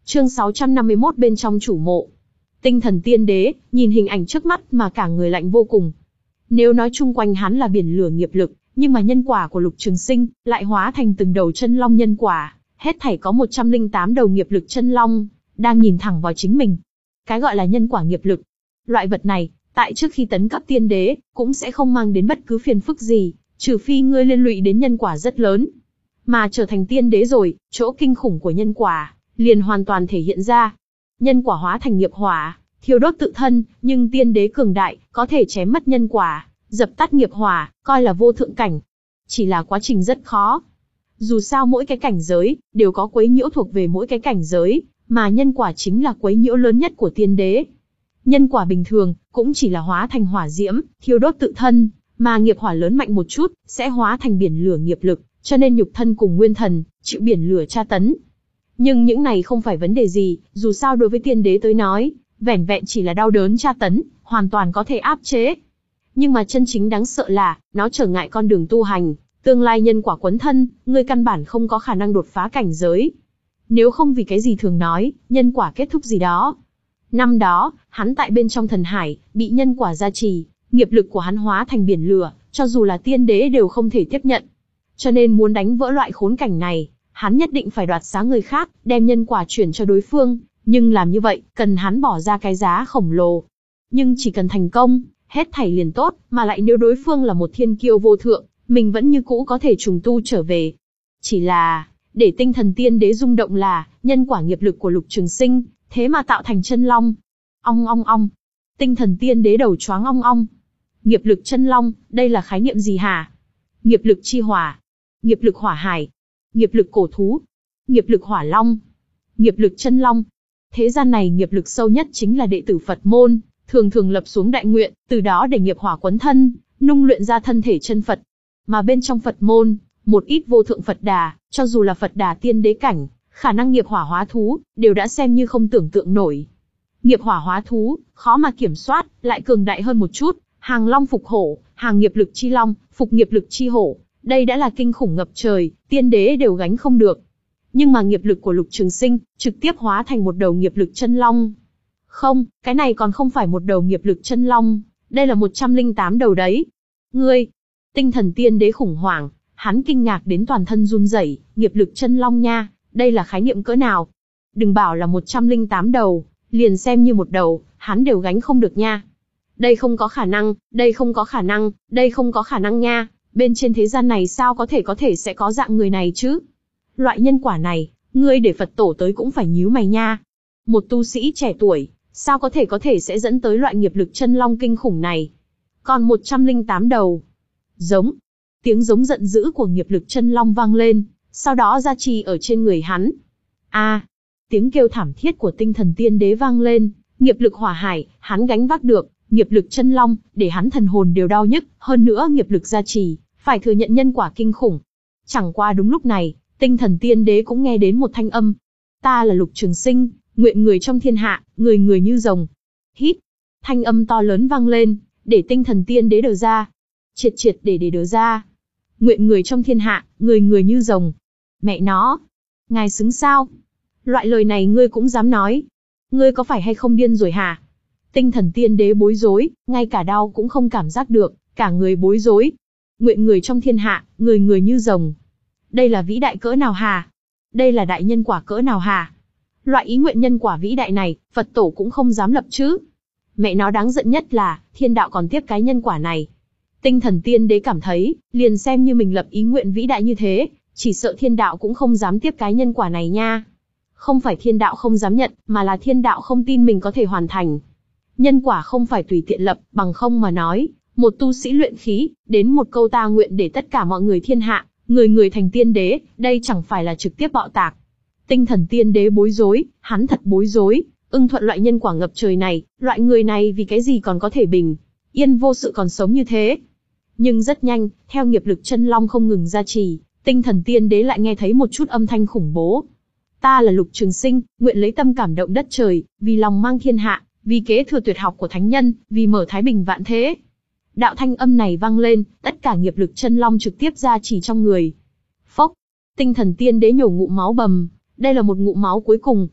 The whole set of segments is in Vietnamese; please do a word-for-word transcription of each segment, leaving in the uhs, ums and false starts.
Chương sáu trăm năm mươi mốt bên trong chủ mộ. Tinh thần tiên đế, nhìn hình ảnh trước mắt mà cả người lạnh vô cùng. Nếu nói chung quanh hắn là biển lửa nghiệp lực, nhưng mà nhân quả của Lục Trường Sinh lại hóa thành từng đầu chân long nhân quả, hết thảy có một trăm linh tám đầu nghiệp lực chân long, đang nhìn thẳng vào chính mình. Cái gọi là nhân quả nghiệp lực, loại vật này, tại trước khi tấn cấp tiên đế, cũng sẽ không mang đến bất cứ phiền phức gì, trừ phi ngươi liên lụy đến nhân quả rất lớn. Mà trở thành tiên đế rồi, chỗ kinh khủng của nhân quả, liền hoàn toàn thể hiện ra. Nhân quả hóa thành nghiệp hỏa, thiêu đốt tự thân, nhưng tiên đế cường đại, có thể chém mất nhân quả, dập tắt nghiệp hỏa, coi là vô thượng cảnh. Chỉ là quá trình rất khó. Dù sao mỗi cái cảnh giới, đều có quấy nhiễu thuộc về mỗi cái cảnh giới, mà nhân quả chính là quấy nhiễu lớn nhất của tiên đế. Nhân quả bình thường, cũng chỉ là hóa thành hỏa diễm, thiêu đốt tự thân, mà nghiệp hỏa lớn mạnh một chút, sẽ hóa thành biển lửa nghiệp lực, cho nên nhục thân cùng nguyên thần, chịu biển lửa tra tấn. Nhưng những này không phải vấn đề gì, dù sao đối với tiên đế tới nói, vẻn vẹn chỉ là đau đớn tra tấn, hoàn toàn có thể áp chế. Nhưng mà chân chính đáng sợ là, nó trở ngại con đường tu hành, tương lai nhân quả quấn thân, ngươi căn bản không có khả năng đột phá cảnh giới. Nếu không vì cái gì thường nói, nhân quả kết thúc gì đó. Năm đó, hắn tại bên trong thần hải, bị nhân quả gia trì, nghiệp lực của hắn hóa thành biển lửa, cho dù là tiên đế đều không thể tiếp nhận. Cho nên muốn đánh vỡ loại khốn cảnh này, hắn nhất định phải đoạt xá người khác, đem nhân quả chuyển cho đối phương, nhưng làm như vậy, cần hắn bỏ ra cái giá khổng lồ. Nhưng chỉ cần thành công, hết thảy liền tốt, mà lại nếu đối phương là một thiên kiêu vô thượng, mình vẫn như cũ có thể trùng tu trở về. Chỉ là, để tinh thần tiên đế rung động là, nhân quả nghiệp lực của Lục Trường Sinh, thế mà tạo thành chân long. Ong ong ong. Tinh thần tiên đế đầu choáng ong ong. Nghiệp lực chân long, đây là khái niệm gì hả? Nghiệp lực chi hỏa, nghiệp lực hỏa hải, nghiệp lực cổ thú, nghiệp lực hỏa long, nghiệp lực chân long. Thế gian này nghiệp lực sâu nhất chính là đệ tử Phật môn, thường thường lập xuống đại nguyện, từ đó để nghiệp hỏa quấn thân, nung luyện ra thân thể chân Phật. Mà bên trong Phật môn, một ít vô thượng Phật đà, cho dù là Phật đà tiên đế cảnh, khả năng nghiệp hỏa hóa thú, đều đã xem như không tưởng tượng nổi. Nghiệp hỏa hóa thú, khó mà kiểm soát, lại cường đại hơn một chút, hàng long phục hổ, hàng nghiệp lực chi long, phục nghiệp lực chi hổ, đây đã là kinh khủng ngập trời, tiên đế đều gánh không được. Nhưng mà nghiệp lực của Lục Trường Sinh, trực tiếp hóa thành một đầu nghiệp lực chân long. Không, cái này còn không phải một đầu nghiệp lực chân long, đây là một trăm linh tám đầu đấy. Ngươi, tinh thần tiên đế khủng hoảng, hắn kinh ngạc đến toàn thân run rẩy, nghiệp lực chân long nha, đây là khái niệm cỡ nào? Đừng bảo là một trăm linh tám đầu, liền xem như một đầu, hắn đều gánh không được nha. Đây không có khả năng, đây không có khả năng, đây không có khả năng nha, bên trên thế gian này sao có thể có thể sẽ có dạng người này chứ? Loại nhân quả này, ngươi để Phật tổ tới cũng phải nhíu mày nha. Một tu sĩ trẻ tuổi, sao có thể có thể sẽ dẫn tới loại nghiệp lực chân long kinh khủng này? Còn một trăm linh tám đầu. Giống. Tiếng giống giận dữ của nghiệp lực chân long vang lên, sau đó gia trì ở trên người hắn. A, tiếng kêu thảm thiết của tinh thần tiên đế vang lên, nghiệp lực hỏa hải, hắn gánh vác được, nghiệp lực chân long, để hắn thần hồn đều đau nhức, hơn nữa nghiệp lực gia trì, phải thừa nhận nhân quả kinh khủng. Chẳng qua đúng lúc này, tinh thần tiên đế cũng nghe đến một thanh âm. Ta là Lục Trường Sinh, nguyện người trong thiên hạ, người người như rồng. Hít, thanh âm to lớn vang lên, để tinh thần tiên đế đờ ra. Triệt triệt để để đờ ra. Nguyện người trong thiên hạ, người người như rồng. Mẹ nó, ngài xứng sao? Loại lời này ngươi cũng dám nói? Ngươi có phải hay không điên rồi hả? Tinh thần tiên đế bối rối, ngay cả đau cũng không cảm giác được, cả người bối rối. Nguyện người trong thiên hạ, người người như rồng. Đây là vĩ đại cỡ nào hả? Đây là đại nhân quả cỡ nào hả? Loại ý nguyện nhân quả vĩ đại này, Phật tổ cũng không dám lập chứ. Mẹ nó đáng giận nhất là, thiên đạo còn tiếp cái nhân quả này. Tinh thần tiên đế cảm thấy, liền xem như mình lập ý nguyện vĩ đại như thế, chỉ sợ thiên đạo cũng không dám tiếp cái nhân quả này nha. Không phải thiên đạo không dám nhận, mà là thiên đạo không tin mình có thể hoàn thành. Nhân quả không phải tùy tiện lập, bằng không mà nói, một tu sĩ luyện khí, đến một câu ta nguyện để tất cả mọi người thiên hạ, người người thành tiên đế, đây chẳng phải là trực tiếp bạo tạc. Tinh thần tiên đế bối rối, hắn thật bối rối, ưng thuận loại nhân quả ngập trời này, loại người này vì cái gì còn có thể bình yên vô sự còn sống như thế. Nhưng rất nhanh, theo nghiệp lực chân long không ngừng gia trì, tinh thần tiên đế lại nghe thấy một chút âm thanh khủng bố. Ta là Lục Trường Sinh, nguyện lấy tâm cảm động đất trời, vì lòng mang thiên hạ, vì kế thừa tuyệt học của thánh nhân, vì mở thái bình vạn thế. Đạo thanh âm này vang lên, tất cả nghiệp lực chân long trực tiếp gia trì trong người. Phốc, tinh thần tiên đế nhổ ngụm máu bầm, đây là một ngụm máu cuối cùng.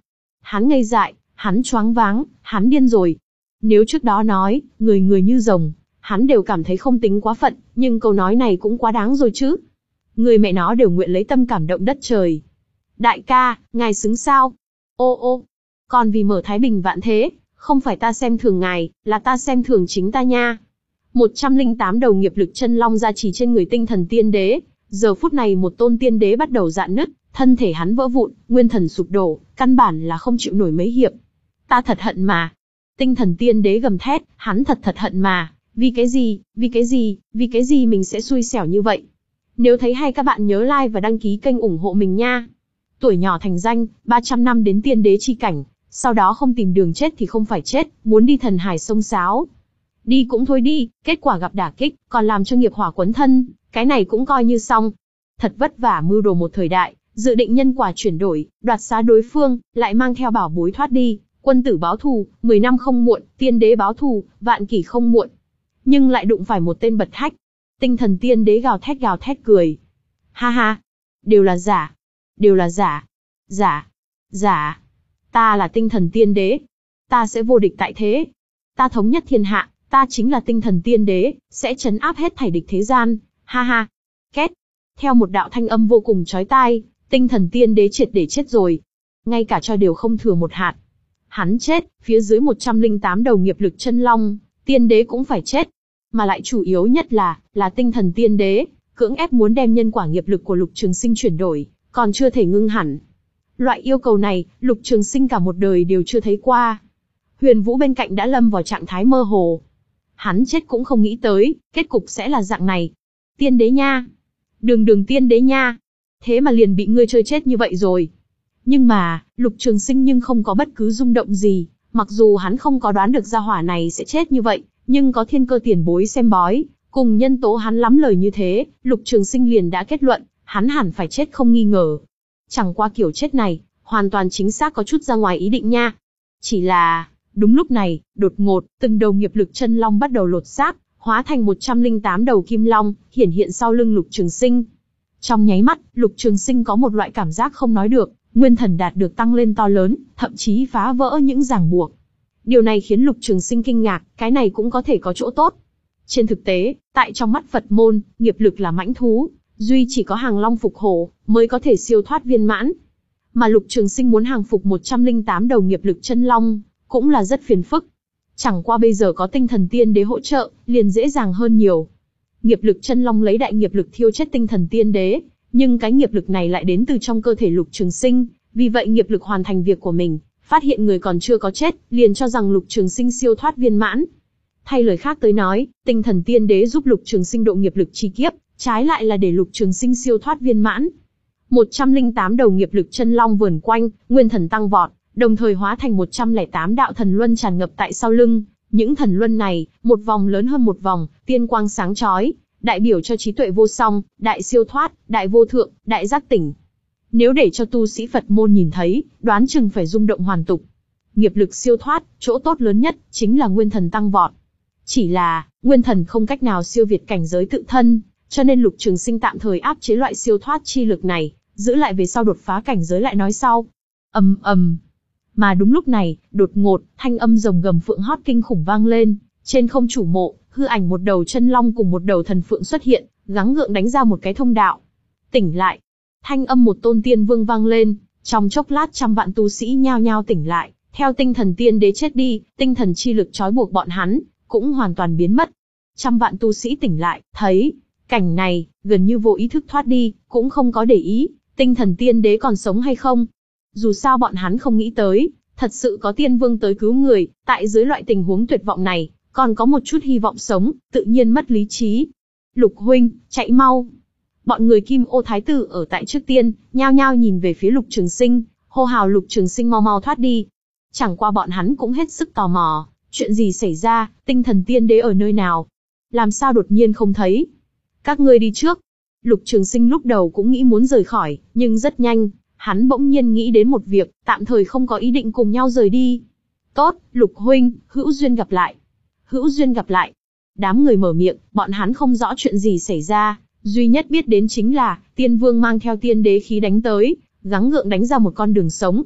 Hắn ngây dại, hắn choáng váng, hắn điên rồi. Nếu trước đó nói, người người như rồng, hắn đều cảm thấy không tính quá phận, nhưng câu nói này cũng quá đáng rồi chứ. Người mẹ nó đều nguyện lấy tâm cảm động đất trời. Đại ca, ngài xứng sao? Ô ô, còn vì mở thái bình vạn thế, không phải ta xem thường ngài, là ta xem thường chính ta nha. một trăm lẻ tám đầu nghiệp lực chân long gia trì trên người tinh thần tiên đế, giờ phút này một tôn tiên đế bắt đầu rạn nứt, thân thể hắn vỡ vụn, nguyên thần sụp đổ, căn bản là không chịu nổi mấy hiệp. Ta thật hận mà. Tinh thần tiên đế gầm thét, hắn thật thật hận mà, vì cái gì, vì cái gì, vì cái gì mình sẽ xui xẻo như vậy. Nếu thấy hay các bạn nhớ like và đăng ký kênh ủng hộ mình nha. Tuổi nhỏ thành danh, ba trăm năm đến tiên đế chi cảnh, sau đó không tìm đường chết thì không phải chết, muốn đi thần hải sông sáo. Đi cũng thôi đi, kết quả gặp đả kích, còn làm cho nghiệp hỏa quấn thân, cái này cũng coi như xong. Thật vất vả mưu đồ một thời đại, dự định nhân quả chuyển đổi, đoạt xá đối phương, lại mang theo bảo bối thoát đi, quân tử báo thù, mười năm không muộn, tiên đế báo thù, vạn kỷ không muộn. Nhưng lại đụng phải một tên bật hách. Tinh thần tiên đế gào thét gào thét cười. Ha ha, đều là giả, đều là giả, giả, giả. Ta là tinh thần tiên đế, ta sẽ vô địch tại thế, ta thống nhất thiên hạ, ta chính là tinh thần tiên đế, sẽ trấn áp hết thảy địch thế gian, ha ha. Két, theo một đạo thanh âm vô cùng chói tai, tinh thần tiên đế triệt để chết rồi, ngay cả cho đều không thừa một hạt. Hắn chết, phía dưới một trăm lẻ tám đầu nghiệp lực chân long, tiên đế cũng phải chết, mà lại chủ yếu nhất là, là tinh thần tiên đế, cưỡng ép muốn đem nhân quả nghiệp lực của Lục Trường Sinh chuyển đổi, còn chưa thể ngưng hẳn. Loại yêu cầu này, Lục Trường Sinh cả một đời đều chưa thấy qua. Huyền Vũ bên cạnh đã lâm vào trạng thái mơ hồ. Hắn chết cũng không nghĩ tới, kết cục sẽ là dạng này. Tiên đế nha! Đường đường tiên đế nha! Thế mà liền bị ngươi chơi chết như vậy rồi. Nhưng mà, Lục Trường Sinh nhưng không có bất cứ rung động gì, mặc dù hắn không có đoán được gia hỏa này sẽ chết như vậy, nhưng có thiên cơ tiền bối xem bói, cùng nhân tố hắn lắm lời như thế, Lục Trường Sinh liền đã kết luận, hắn hẳn phải chết không nghi ngờ. Chẳng qua kiểu chết này, hoàn toàn chính xác có chút ra ngoài ý định nha. Chỉ là, đúng lúc này, đột ngột, từng đầu nghiệp lực chân long bắt đầu lột xác, hóa thành một trăm lẻ tám đầu kim long, hiển hiện sau lưng Lục Trường Sinh. Trong nháy mắt, Lục Trường Sinh có một loại cảm giác không nói được, nguyên thần đạt được tăng lên to lớn, thậm chí phá vỡ những ràng buộc. Điều này khiến Lục Trường Sinh kinh ngạc, cái này cũng có thể có chỗ tốt. Trên thực tế, tại trong mắt Phật môn, nghiệp lực là mãnh thú, duy chỉ có hàng long phục hổ mới có thể siêu thoát viên mãn. Mà Lục Trường Sinh muốn hàng phục một trăm lẻ tám đầu nghiệp lực chân long, cũng là rất phiền phức. Chẳng qua bây giờ có tinh thần tiên đế hỗ trợ, liền dễ dàng hơn nhiều. Nghiệp lực chân long lấy đại nghiệp lực thiêu chết tinh thần tiên đế, nhưng cái nghiệp lực này lại đến từ trong cơ thể Lục Trường Sinh, vì vậy nghiệp lực hoàn thành việc của mình, phát hiện người còn chưa có chết, liền cho rằng Lục Trường Sinh siêu thoát viên mãn. Thay lời khác tới nói, tinh thần tiên đế giúp Lục Trường Sinh độ nghiệp lực chi kiếp, trái lại là để Lục Trường Sinh siêu thoát viên mãn. một trăm lẻ tám đầu nghiệp lực chân long vờn quanh, nguyên thần tăng vọt, đồng thời hóa thành một trăm lẻ tám đạo thần luân tràn ngập tại sau lưng. Những thần luân này, một vòng lớn hơn một vòng, tiên quang sáng chói, đại biểu cho trí tuệ vô song, đại siêu thoát, đại vô thượng, đại giác tỉnh. Nếu để cho tu sĩ Phật môn nhìn thấy, đoán chừng phải rung động hoàn tục. Nghiệp lực siêu thoát, chỗ tốt lớn nhất, chính là nguyên thần tăng vọt. Chỉ là, nguyên thần không cách nào siêu việt cảnh giới tự thân, cho nên Lục Trường Sinh tạm thời áp chế loại siêu thoát chi lực này, giữ lại về sau đột phá cảnh giới lại nói sau. Ầm ầm. Mà đúng lúc này, đột ngột, thanh âm rồng gầm phượng hót kinh khủng vang lên, trên không chủ mộ, hư ảnh một đầu chân long cùng một đầu thần phượng xuất hiện, gắng gượng đánh ra một cái thông đạo. Tỉnh lại. Thanh âm một tôn tiên vương vang lên, trong chốc lát trăm vạn tu sĩ nhao nhao tỉnh lại, theo tinh thần tiên đế chết đi, tinh thần chi lực trói buộc bọn hắn, cũng hoàn toàn biến mất. Trăm vạn tu sĩ tỉnh lại, thấy cảnh này, gần như vô ý thức thoát đi, cũng không có để ý, tinh thần tiên đế còn sống hay không. Dù sao bọn hắn không nghĩ tới, thật sự có tiên vương tới cứu người, tại dưới loại tình huống tuyệt vọng này, còn có một chút hy vọng sống, tự nhiên mất lý trí. Lục huynh, chạy mau. Bọn người Kim Ô Thái Tử ở tại trước tiên, nhao nhao nhìn về phía Lục Trường Sinh, hô hào Lục Trường Sinh mau mau thoát đi. Chẳng qua bọn hắn cũng hết sức tò mò, chuyện gì xảy ra, tinh thần tiên đế ở nơi nào? Làm sao đột nhiên không thấy? Các ngươi đi trước. Lục Trường Sinh lúc đầu cũng nghĩ muốn rời khỏi, nhưng rất nhanh, hắn bỗng nhiên nghĩ đến một việc, tạm thời không có ý định cùng nhau rời đi. Tốt, Lục huynh, hữu duyên gặp lại. Hữu duyên gặp lại. Đám người mở miệng, bọn hắn không rõ chuyện gì xảy ra, duy nhất biết đến chính là, tiên vương mang theo tiên đế khí đánh tới, gắng gượng đánh ra một con đường sống.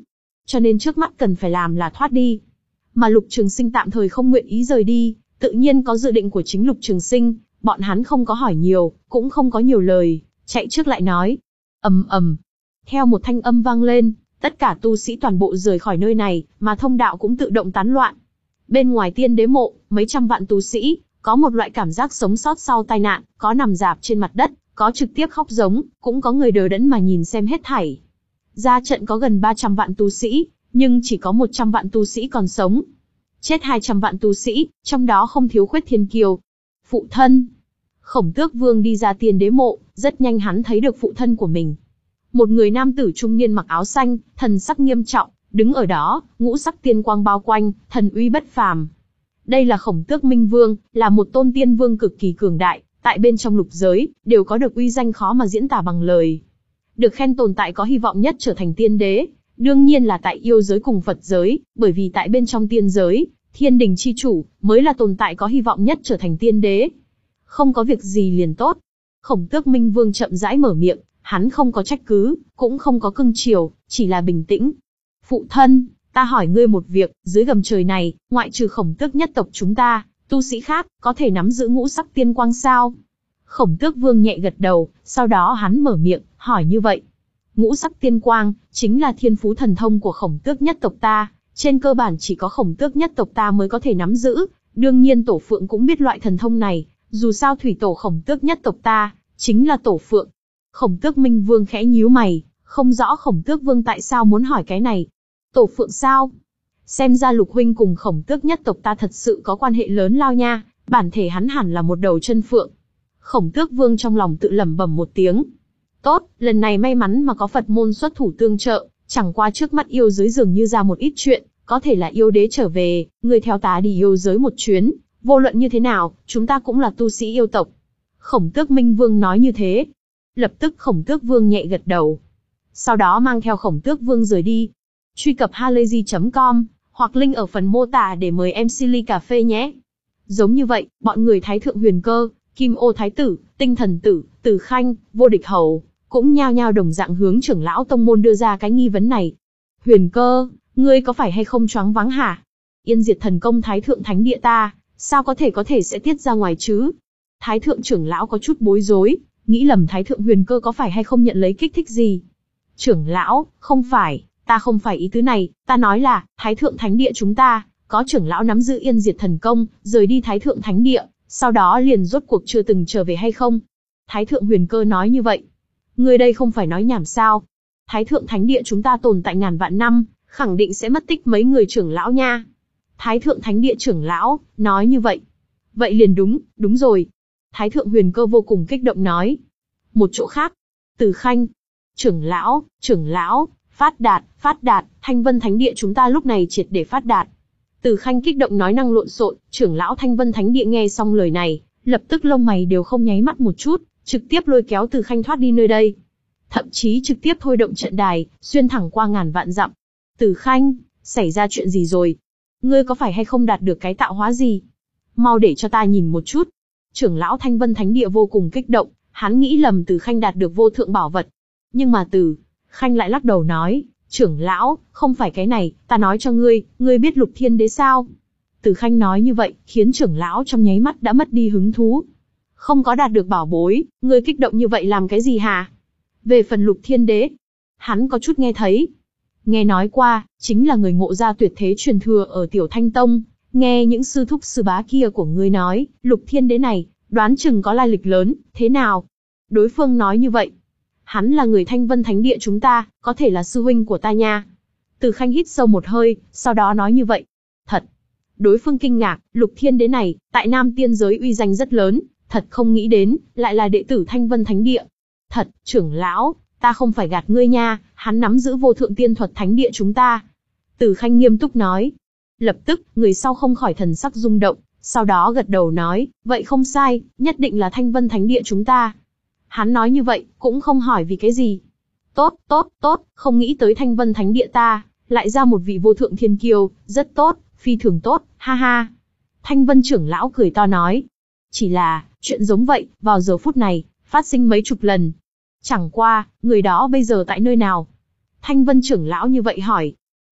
cho nên trước mắt cần phải làm là thoát đi. Mà Lục Trường Sinh tạm thời không nguyện ý rời đi, tự nhiên có dự định của chính Lục Trường Sinh, bọn hắn không có hỏi nhiều, cũng không có nhiều lời, chạy trước lại nói. Ầm ầm. Theo một thanh âm vang lên, tất cả tu sĩ toàn bộ rời khỏi nơi này, mà thông đạo cũng tự động tán loạn. Bên ngoài Tiên Đế mộ, mấy trăm vạn tu sĩ, có một loại cảm giác sống sót sau tai nạn, có nằm rạp trên mặt đất, có trực tiếp khóc giống, cũng có người đờ đẫn mà nhìn xem hết thảy. Ra trận có gần ba trăm vạn tu sĩ, nhưng chỉ có một trăm vạn tu sĩ còn sống. Chết hai trăm vạn tu sĩ, trong đó không thiếu Khuyết Thiên Kiêu. Phụ thân. Khổng Tước Vương đi ra Tiên Đế mộ, rất nhanh hắn thấy được phụ thân của mình. Một người nam tử trung niên mặc áo xanh, thần sắc nghiêm trọng, đứng ở đó, ngũ sắc tiên quang bao quanh, thần uy bất phàm. Đây là Khổng Tước Minh Vương, là một tôn tiên vương cực kỳ cường đại, tại bên trong lục giới, đều có được uy danh khó mà diễn tả bằng lời. Được khen tồn tại có hy vọng nhất trở thành tiên đế, đương nhiên là tại yêu giới cùng Phật giới, bởi vì tại bên trong tiên giới, thiên đình chi chủ, mới là tồn tại có hy vọng nhất trở thành tiên đế. Không có việc gì liền tốt. Khổng Tước Minh Vương chậm rãi mở miệng, hắn không có trách cứ, cũng không có cưng chiều, chỉ là bình tĩnh. Phụ thân, ta hỏi ngươi một việc, dưới gầm trời này, ngoại trừ Khổng Tước nhất tộc chúng ta, tu sĩ khác, có thể nắm giữ ngũ sắc tiên quang sao? Khổng Tước Vương nhẹ gật đầu, sau đó hắn mở miệng, hỏi như vậy. Ngũ sắc tiên quang, chính là thiên phú thần thông của Khổng Tước nhất tộc ta, trên cơ bản chỉ có Khổng Tước nhất tộc ta mới có thể nắm giữ, đương nhiên Tổ Phượng cũng biết loại thần thông này, dù sao thủy tổ Khổng Tước nhất tộc ta, chính là Tổ Phượng. Khổng Tước Minh Vương khẽ nhíu mày, không rõ Khổng Tước Vương tại sao muốn hỏi cái này. Tổ Phượng sao? Xem ra Lục huynh cùng Khổng Tước nhất tộc ta thật sự có quan hệ lớn lao nha, bản thể hắn hẳn là một đầu chân phượng. Khổng Tước Vương trong lòng tự lẩm bẩm một tiếng. Tốt, lần này may mắn mà có Phật môn xuất thủ tương trợ, chẳng qua trước mắt yêu giới dường như ra một ít chuyện, có thể là yêu đế trở về, người theo tá đi yêu giới một chuyến, vô luận như thế nào, chúng ta cũng là tu sĩ yêu tộc. Khổng Tước Minh Vương nói như thế. Lập tức Khổng Tước Vương nhẹ gật đầu. Sau đó mang theo Khổng Tước Vương rời đi. Truy cập halayzi chấm com, hoặc link ở phần mô tả để mời em xê ly cà phê nhé. Giống như vậy, bọn người Thái Thượng Huyền Cơ, Kim Ô Thái Tử, Tinh Thần Tử, Từ Khanh, Vô Địch Hầu, cũng nhao nhao đồng dạng hướng trưởng lão tông môn đưa ra cái nghi vấn này. Huyền Cơ, ngươi có phải hay không choáng váng hả? Yên diệt thần công Thái Thượng Thánh Địa ta, sao có thể có thể sẽ tiết ra ngoài chứ? Thái Thượng trưởng lão có chút bối rối, nghĩ lầm Thái Thượng Huyền Cơ có phải hay không nhận lấy kích thích gì. Trưởng lão, không phải, ta không phải ý tứ này, ta nói là, Thái Thượng Thánh Địa chúng ta, có trưởng lão nắm giữ Yên diệt thần công, rời đi Thái Thượng Thánh Địa, sau đó liền rốt cuộc chưa từng trở về hay không? Thái Thượng Huyền Cơ nói như vậy. Ngươi đây không phải nói nhảm sao? Thái Thượng Thánh Địa chúng ta tồn tại ngàn vạn năm, khẳng định sẽ mất tích mấy người trưởng lão nha. Thái Thượng Thánh Địa trưởng lão, nói như vậy. Vậy liền đúng, đúng rồi. Thái Thượng Huyền Cơ vô cùng kích động nói. Một chỗ khác, Từ Khanh. Trưởng lão, trưởng lão, phát đạt, phát đạt, Thanh Vân Thánh Địa chúng ta lúc này triệt để phát đạt. Từ Khanh kích động nói năng lộn xộn, trưởng lão Thanh Vân Thánh Địa nghe xong lời này, lập tức lông mày đều không nháy mắt một chút, trực tiếp lôi kéo Từ Khanh thoát đi nơi đây. Thậm chí trực tiếp thôi động trận đài, xuyên thẳng qua ngàn vạn dặm. Từ Khanh, xảy ra chuyện gì rồi? Ngươi có phải hay không đạt được cái tạo hóa gì? Mau để cho ta nhìn một chút. Trưởng lão Thanh Vân Thánh Địa vô cùng kích động, hắn nghĩ lầm Từ Khanh đạt được vô thượng bảo vật. Nhưng mà Từ Khanh lại lắc đầu nói, trưởng lão, không phải cái này, ta nói cho ngươi, ngươi biết Lục Thiên Đế sao? Từ Khanh nói như vậy, khiến trưởng lão trong nháy mắt đã mất đi hứng thú. Không có đạt được bảo bối, ngươi kích động như vậy làm cái gì hả? Về phần Lục Thiên Đế, hắn có chút nghe thấy. Nghe nói qua, chính là người ngộ ra tuyệt thế truyền thừa ở Tiểu Thanh Tông. Nghe những sư thúc sư bá kia của ngươi nói, Lục Thiên Đế này, đoán chừng có lai lịch lớn, thế nào? Đối phương nói như vậy. Hắn là người Thanh Vân Thánh Địa chúng ta, có thể là sư huynh của ta nha. Từ Khanh hít sâu một hơi, sau đó nói như vậy. Thật. Đối phương kinh ngạc, Lục Thiên Đế này, tại Nam Tiên giới uy danh rất lớn, thật không nghĩ đến, lại là đệ tử Thanh Vân Thánh Địa. Thật, trưởng lão, ta không phải gạt ngươi nha, hắn nắm giữ vô thượng tiên thuật Thánh Địa chúng ta. Từ Khanh nghiêm túc nói. Lập tức, người sau không khỏi thần sắc rung động, sau đó gật đầu nói, vậy không sai, nhất định là Thanh Vân Thánh Địa chúng ta. Hắn nói như vậy, cũng không hỏi vì cái gì. Tốt, tốt, tốt, không nghĩ tới Thanh Vân Thánh Địa ta, lại ra một vị vô thượng thiên kiêu, rất tốt, phi thường tốt, ha ha. Thanh Vân trưởng lão cười to nói. Chỉ là, chuyện giống vậy, vào giờ phút này, phát sinh mấy chục lần. Chẳng qua, người đó bây giờ tại nơi nào? Thanh Vân trưởng lão như vậy hỏi.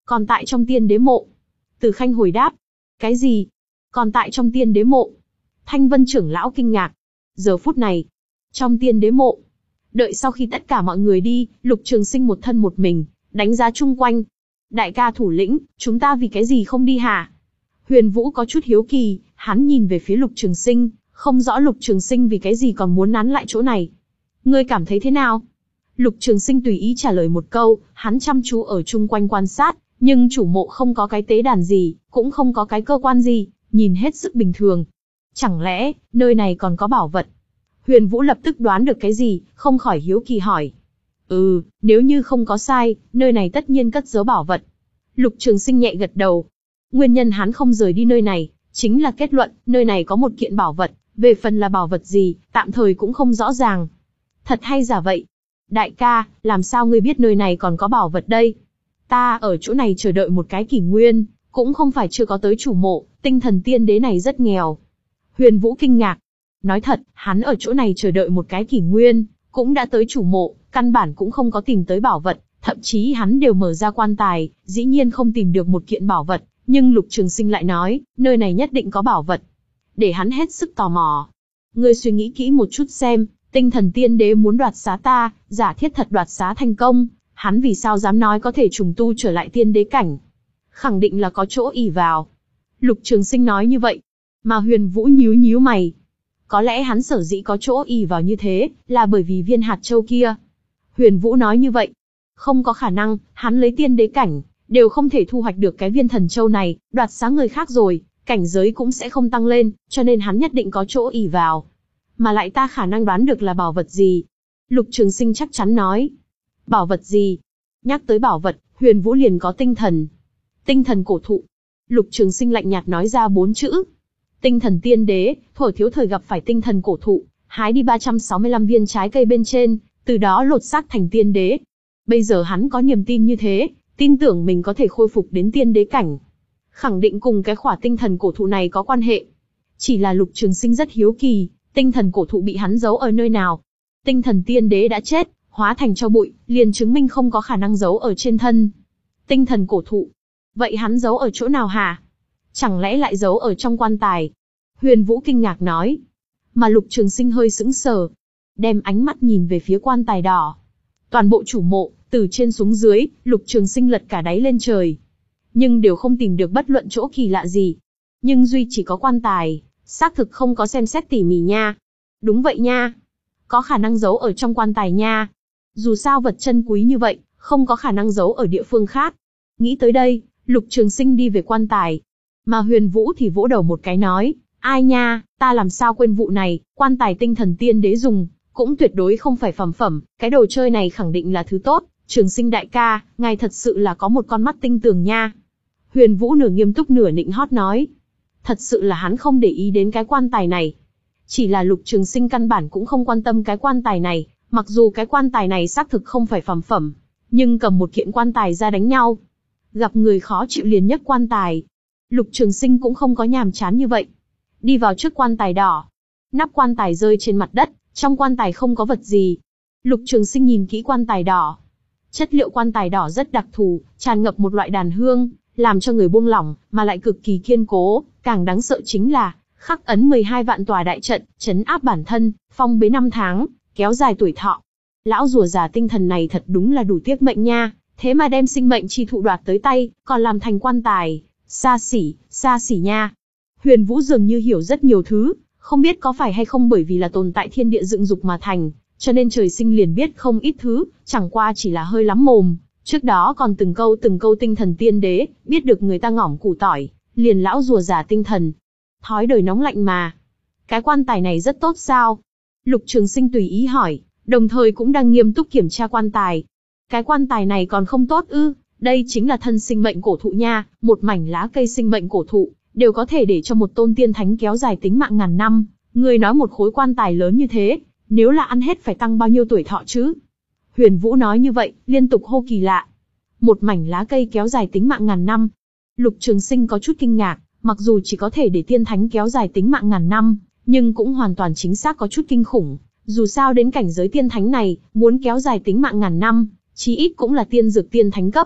Còn tại trong tiên đế mộ. Từ Khanh hồi đáp. Cái gì? Còn tại trong tiên đế mộ? Thanh Vân trưởng lão kinh ngạc. Giờ phút này, trong tiên đế mộ. Đợi sau khi tất cả mọi người đi, Lục Trường Sinh một thân một mình, đánh giá chung quanh. Đại ca thủ lĩnh, chúng ta vì cái gì không đi hả? Huyền Vũ có chút hiếu kỳ, hắn nhìn về phía Lục Trường Sinh, không rõ Lục Trường Sinh vì cái gì còn muốn nán lại chỗ này. Ngươi cảm thấy thế nào? Lục Trường Sinh tùy ý trả lời một câu, hắn chăm chú ở chung quanh quan sát, nhưng chủ mộ không có cái tế đàn gì, cũng không có cái cơ quan gì, nhìn hết sức bình thường. Chẳng lẽ, nơi này còn có bảo vật? Huyền Vũ lập tức đoán được cái gì, không khỏi hiếu kỳ hỏi. Ừ, nếu như không có sai, nơi này tất nhiên cất giấu bảo vật. Lục Trường Sinh nhẹ gật đầu. Nguyên nhân hắn không rời đi nơi này, chính là kết luận, nơi này có một kiện bảo vật, về phần là bảo vật gì, tạm thời cũng không rõ ràng. Thật hay giả vậy? Đại ca, làm sao ngươi biết nơi này còn có bảo vật đây? Ta ở chỗ này chờ đợi một cái kỷ nguyên, cũng không phải chưa có tới chủ mộ, tinh thần tiên đế này rất nghèo. Huyền Vũ kinh ngạc. Nói thật, hắn ở chỗ này chờ đợi một cái kỷ nguyên, cũng đã tới chủ mộ, căn bản cũng không có tìm tới bảo vật, thậm chí hắn đều mở ra quan tài, dĩ nhiên không tìm được một kiện bảo vật, nhưng Lục Trường Sinh lại nói, nơi này nhất định có bảo vật. Để hắn hết sức tò mò. Ngươi suy nghĩ kỹ một chút xem, tinh thần tiên đế muốn đoạt xá ta, giả thiết thật đoạt xá thành công, hắn vì sao dám nói có thể trùng tu trở lại tiên đế cảnh? Khẳng định là có chỗ ỷ vào. Lục Trường Sinh nói như vậy, mà Huyền Vũ nhíu nhíu mày. Có lẽ hắn sở dĩ có chỗ ỷ vào như thế, là bởi vì viên hạt châu kia. Huyền Vũ nói như vậy, không có khả năng, hắn lấy tiên đế cảnh, đều không thể thu hoạch được cái viên thần châu này, đoạt xá người khác rồi, cảnh giới cũng sẽ không tăng lên, cho nên hắn nhất định có chỗ ỷ vào. Mà lại ta khả năng đoán được là bảo vật gì. Lục Trường Sinh chắc chắn nói. Bảo vật gì? Nhắc tới bảo vật, Huyền Vũ liền có tinh thần. Tinh thần cổ thụ. Lục Trường Sinh lạnh nhạt nói ra bốn chữ. Tinh thần tiên đế, thuở thiếu thời gặp phải tinh thần cổ thụ, hái đi ba trăm sáu mươi lăm viên trái cây bên trên, từ đó lột xác thành tiên đế. Bây giờ hắn có niềm tin như thế, tin tưởng mình có thể khôi phục đến tiên đế cảnh. Khẳng định cùng cái khỏa tinh thần cổ thụ này có quan hệ. Chỉ là Lục Trường Sinh rất hiếu kỳ, tinh thần cổ thụ bị hắn giấu ở nơi nào? Tinh thần tiên đế đã chết, hóa thành tro bụi, liền chứng minh không có khả năng giấu ở trên thân. Tinh thần cổ thụ. Vậy hắn giấu ở chỗ nào hả? Chẳng lẽ lại giấu ở trong quan tài? Huyền Vũ kinh ngạc nói. Mà Lục Trường Sinh hơi sững sờ, đem ánh mắt nhìn về phía quan tài đỏ. Toàn bộ chủ mộ, từ trên xuống dưới, Lục Trường Sinh lật cả đáy lên trời. Nhưng đều không tìm được bất luận chỗ kỳ lạ gì. Nhưng duy chỉ có quan tài, xác thực không có xem xét tỉ mỉ nha. Đúng vậy nha. Có khả năng giấu ở trong quan tài nha. Dù sao vật chân quý như vậy, không có khả năng giấu ở địa phương khác. Nghĩ tới đây, Lục Trường Sinh đi về quan tài. Mà Huyền Vũ thì vỗ đầu một cái nói, ai nha, ta làm sao quên vụ này, quan tài tinh thần tiên đế dùng, cũng tuyệt đối không phải phẩm phẩm, cái đồ chơi này khẳng định là thứ tốt. Trường Sinh đại ca, ngài thật sự là có một con mắt tinh tường nha. Huyền Vũ nửa nghiêm túc nửa nịnh hót nói. Thật sự là hắn không để ý đến cái quan tài này. Chỉ là Lục Trường Sinh căn bản cũng không quan tâm cái quan tài này, mặc dù cái quan tài này xác thực không phải phẩm phẩm, nhưng cầm một kiện quan tài ra đánh nhau. Gặp người khó chịu liền nhấc quan tài. Lục Trường Sinh cũng không có nhàm chán như vậy. Đi vào trước quan tài đỏ. Nắp quan tài rơi trên mặt đất, trong quan tài không có vật gì. Lục Trường Sinh nhìn kỹ quan tài đỏ. Chất liệu quan tài đỏ rất đặc thù, tràn ngập một loại đàn hương, làm cho người buông lỏng, mà lại cực kỳ kiên cố. Càng đáng sợ chính là, khắc ấn mười hai vạn tòa đại trận, trấn áp bản thân, phong bế năm tháng, kéo dài tuổi thọ. Lão rùa già tinh thần này thật đúng là đủ tiếc mệnh nha, thế mà đem sinh mệnh chi thụ đoạt tới tay, còn làm thành quan tài. Xa xỉ, xa xỉ nha. Huyền Vũ dường như hiểu rất nhiều thứ, không biết có phải hay không bởi vì là tồn tại thiên địa dựng dục mà thành, cho nên trời sinh liền biết không ít thứ, chẳng qua chỉ là hơi lắm mồm. Trước đó còn từng câu từng câu tinh thần tiên đế, biết được người ta ngỏm củ tỏi, liền lão rùa già tinh thần. Thói đời nóng lạnh mà. Cái quan tài này rất tốt sao? Lục Trường Sinh tùy ý hỏi, đồng thời cũng đang nghiêm túc kiểm tra quan tài. Cái quan tài này còn không tốt ư? Đây chính là thân sinh mệnh cổ thụ nha, một mảnh lá cây sinh mệnh cổ thụ, đều có thể để cho một tôn tiên thánh kéo dài tính mạng ngàn năm. Người nói một khối quan tài lớn như thế, nếu là ăn hết phải tăng bao nhiêu tuổi thọ chứ? Huyền Vũ nói như vậy, liên tục hô kỳ lạ. Một mảnh lá cây kéo dài tính mạng ngàn năm. Lục Trường Sinh có chút kinh ngạc, mặc dù chỉ có thể để tiên thánh kéo dài tính mạng ngàn năm, nhưng cũng hoàn toàn chính xác có chút kinh khủng. Dù sao đến cảnh giới tiên thánh này, muốn kéo dài tính mạng ngàn năm, chí ít cũng là tiên dược tiên thánh cấp.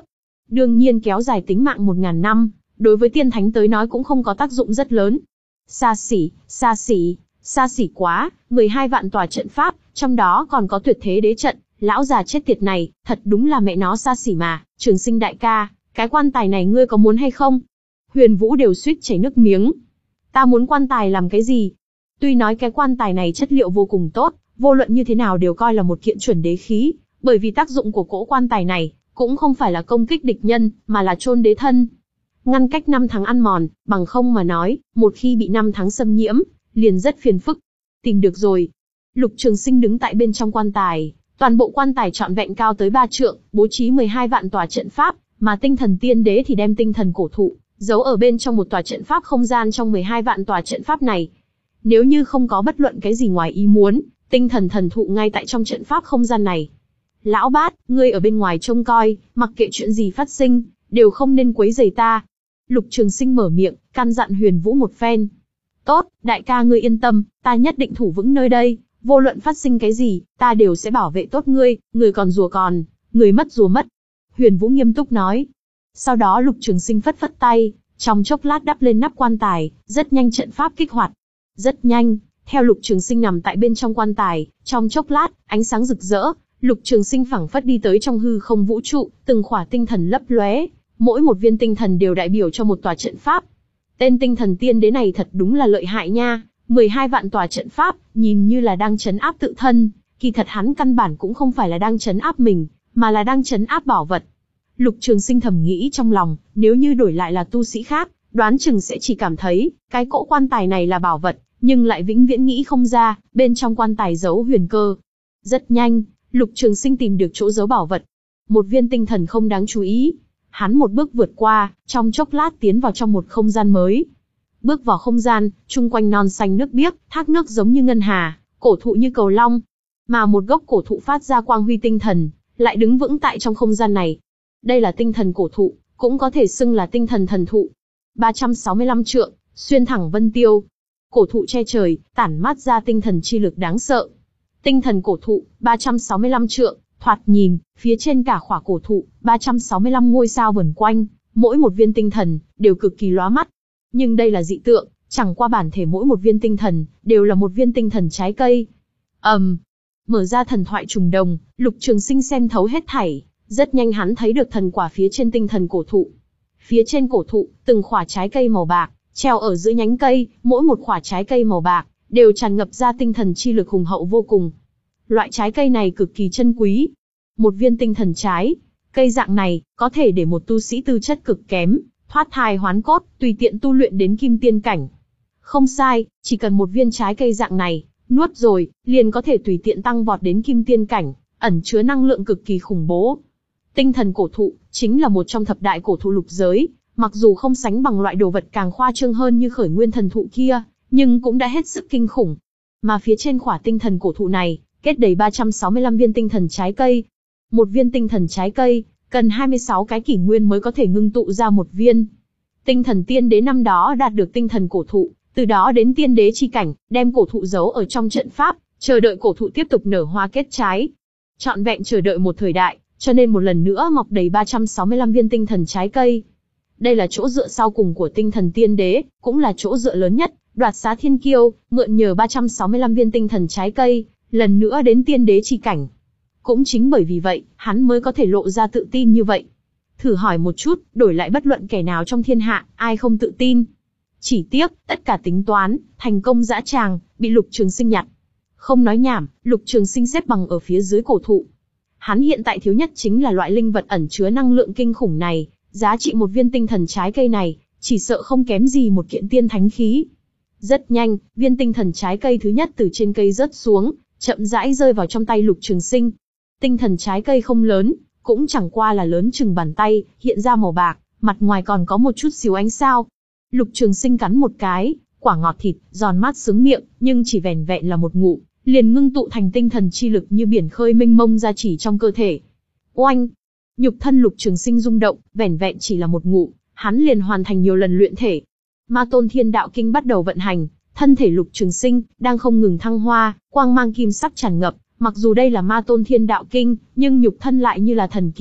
Đương nhiên kéo dài tính mạng một ngàn năm, đối với tiên thánh tới nói cũng không có tác dụng rất lớn. Xa xỉ, xa xỉ, xa xỉ quá, mười hai vạn tòa trận pháp, trong đó còn có tuyệt thế đế trận, lão già chết tiệt này, thật đúng là mẹ nó xa xỉ mà. Trường Sinh đại ca, cái quan tài này ngươi có muốn hay không? Huyền Vũ đều suýt chảy nước miếng. Ta muốn quan tài làm cái gì? Tuy nói cái quan tài này chất liệu vô cùng tốt, vô luận như thế nào đều coi là một kiện chuẩn đế khí, bởi vì tác dụng của cỗ quan tài này cũng không phải là công kích địch nhân, mà là chôn đế thân, ngăn cách năm tháng ăn mòn, bằng không mà nói, một khi bị năm tháng xâm nhiễm, liền rất phiền phức. Tìm được rồi. Lục Trường Sinh đứng tại bên trong quan tài, toàn bộ quan tài trọn vẹn cao tới ba trượng, bố trí mười hai vạn tòa trận pháp, mà tinh thần tiên đế thì đem tinh thần cổ thụ giấu ở bên trong một tòa trận pháp không gian trong mười hai vạn tòa trận pháp này. Nếu như không có bất luận cái gì ngoài ý muốn, tinh thần thần thụ ngay tại trong trận pháp không gian này. Lão Bát, ngươi ở bên ngoài trông coi, mặc kệ chuyện gì phát sinh, đều không nên quấy rầy ta. Lục Trường Sinh mở miệng, căn dặn Huyền Vũ một phen. Tốt, đại ca ngươi yên tâm, ta nhất định thủ vững nơi đây, vô luận phát sinh cái gì, ta đều sẽ bảo vệ tốt ngươi, người còn rùa còn, người mất rùa mất. Huyền Vũ nghiêm túc nói. Sau đó Lục Trường Sinh phất phất tay, trong chốc lát đắp lên nắp quan tài, rất nhanh trận pháp kích hoạt. Rất nhanh, theo Lục Trường Sinh nằm tại bên trong quan tài, trong chốc lát, ánh sáng rực rỡ, Lục Trường Sinh phảng phất đi tới trong hư không vũ trụ, từng khỏa tinh thần lấp lóe, mỗi một viên tinh thần đều đại biểu cho một tòa trận pháp. Tên tinh thần tiên đế này thật đúng là lợi hại nha, mười hai vạn tòa trận pháp, nhìn như là đang trấn áp tự thân, kỳ thật hắn căn bản cũng không phải là đang trấn áp mình, mà là đang trấn áp bảo vật. Lục Trường Sinh thầm nghĩ trong lòng, nếu như đổi lại là tu sĩ khác, đoán chừng sẽ chỉ cảm thấy, cái cỗ quan tài này là bảo vật, nhưng lại vĩnh viễn nghĩ không ra, bên trong quan tài giấu huyền cơ. Rất nhanh, Lục Trường Sinh tìm được chỗ giấu bảo vật. Một viên tinh thần không đáng chú ý. Hắn một bước vượt qua, trong chốc lát tiến vào trong một không gian mới. Bước vào không gian, chung quanh non xanh nước biếc, thác nước giống như ngân hà, cổ thụ như cầu long. Mà một gốc cổ thụ phát ra quang huy tinh thần, lại đứng vững tại trong không gian này. Đây là tinh thần cổ thụ, cũng có thể xưng là tinh thần thần thụ. ba trăm sáu mươi lăm trượng, xuyên thẳng vân tiêu. Cổ thụ che trời, tản mát ra tinh thần chi lực đáng sợ. Tinh thần cổ thụ, ba trăm sáu mươi lăm trượng, thoạt nhìn, phía trên cả khỏa cổ thụ, ba trăm sáu mươi lăm ngôi sao vần quanh, mỗi một viên tinh thần, đều cực kỳ lóa mắt. Nhưng đây là dị tượng, chẳng qua bản thể mỗi một viên tinh thần, đều là một viên tinh thần trái cây. ầm, um, mở ra thần thoại trùng đồng, Lục Trường Sinh xem thấu hết thảy, rất nhanh hắn thấy được thần quả phía trên tinh thần cổ thụ. Phía trên cổ thụ, từng khỏa trái cây màu bạc, treo ở giữa nhánh cây, mỗi một khỏa trái cây màu bạc, đều tràn ngập ra tinh thần chi lực hùng hậu vô cùng. Loại trái cây này cực kỳ chân quý. Một viên tinh thần trái, cây dạng này, có thể để một tu sĩ tư chất cực kém, thoát thai hoán cốt, tùy tiện tu luyện đến kim tiên cảnh. Không sai, chỉ cần một viên trái cây dạng này, nuốt rồi, liền có thể tùy tiện tăng vọt đến kim tiên cảnh, ẩn chứa năng lượng cực kỳ khủng bố. Tinh thần cổ thụ, chính là một trong thập đại cổ thụ lục giới, mặc dù không sánh bằng loại đồ vật càng khoa trương hơn như khởi nguyên thần thụ kia, nhưng cũng đã hết sức kinh khủng. Mà phía trên khỏa tinh thần cổ thụ này, kết đầy ba trăm sáu mươi lăm viên tinh thần trái cây. Một viên tinh thần trái cây, cần hai mươi sáu cái kỷ nguyên mới có thể ngưng tụ ra một viên. Tinh thần tiên đế năm đó đạt được tinh thần cổ thụ, từ đó đến tiên đế chi cảnh, đem cổ thụ giấu ở trong trận pháp, chờ đợi cổ thụ tiếp tục nở hoa kết trái. Trọn vẹn chờ đợi một thời đại, cho nên một lần nữa mọc đầy ba trăm sáu mươi lăm viên tinh thần trái cây. Đây là chỗ dựa sau cùng của tinh thần tiên đế, cũng là chỗ dựa lớn nhất, đoạt xá thiên kiêu, mượn nhờ ba trăm sáu mươi lăm viên tinh thần trái cây, lần nữa đến tiên đế chi cảnh. Cũng chính bởi vì vậy, hắn mới có thể lộ ra tự tin như vậy. Thử hỏi một chút, đổi lại bất luận kẻ nào trong thiên hạ, ai không tự tin. Chỉ tiếc, tất cả tính toán, thành công dã tràng, bị Lục Trường Sinh nhặt. Không nói nhảm, Lục Trường Sinh xếp bằng ở phía dưới cổ thụ. Hắn hiện tại thiếu nhất chính là loại linh vật ẩn chứa năng lượng kinh khủng này, giá trị một viên tinh thần trái cây này, chỉ sợ không kém gì một kiện tiên thánh khí. Rất nhanh, viên tinh thần trái cây thứ nhất từ trên cây rớt xuống, chậm rãi rơi vào trong tay Lục Trường Sinh. Tinh thần trái cây không lớn, cũng chẳng qua là lớn chừng bàn tay, hiện ra màu bạc, mặt ngoài còn có một chút xíu ánh sao. Lục Trường Sinh cắn một cái, quả ngọt thịt, giòn mát sướng miệng, nhưng chỉ vẻn vẹn là một ngụm, liền ngưng tụ thành tinh thần chi lực như biển khơi mênh mông ra chỉ trong cơ thể. Oanh! Nhục thân Lục Trường Sinh rung động, vẻn vẹn chỉ là một ngụm, hắn liền hoàn thành nhiều lần luyện thể. Ma Tôn Thiên Đạo Kinh bắt đầu vận hành, thân thể Lục Trường Sinh đang không ngừng thăng hoa, quang mang kim sắc tràn ngập. Mặc dù đây là Ma Tôn Thiên Đạo Kinh, nhưng nhục thân lại như là thần kim,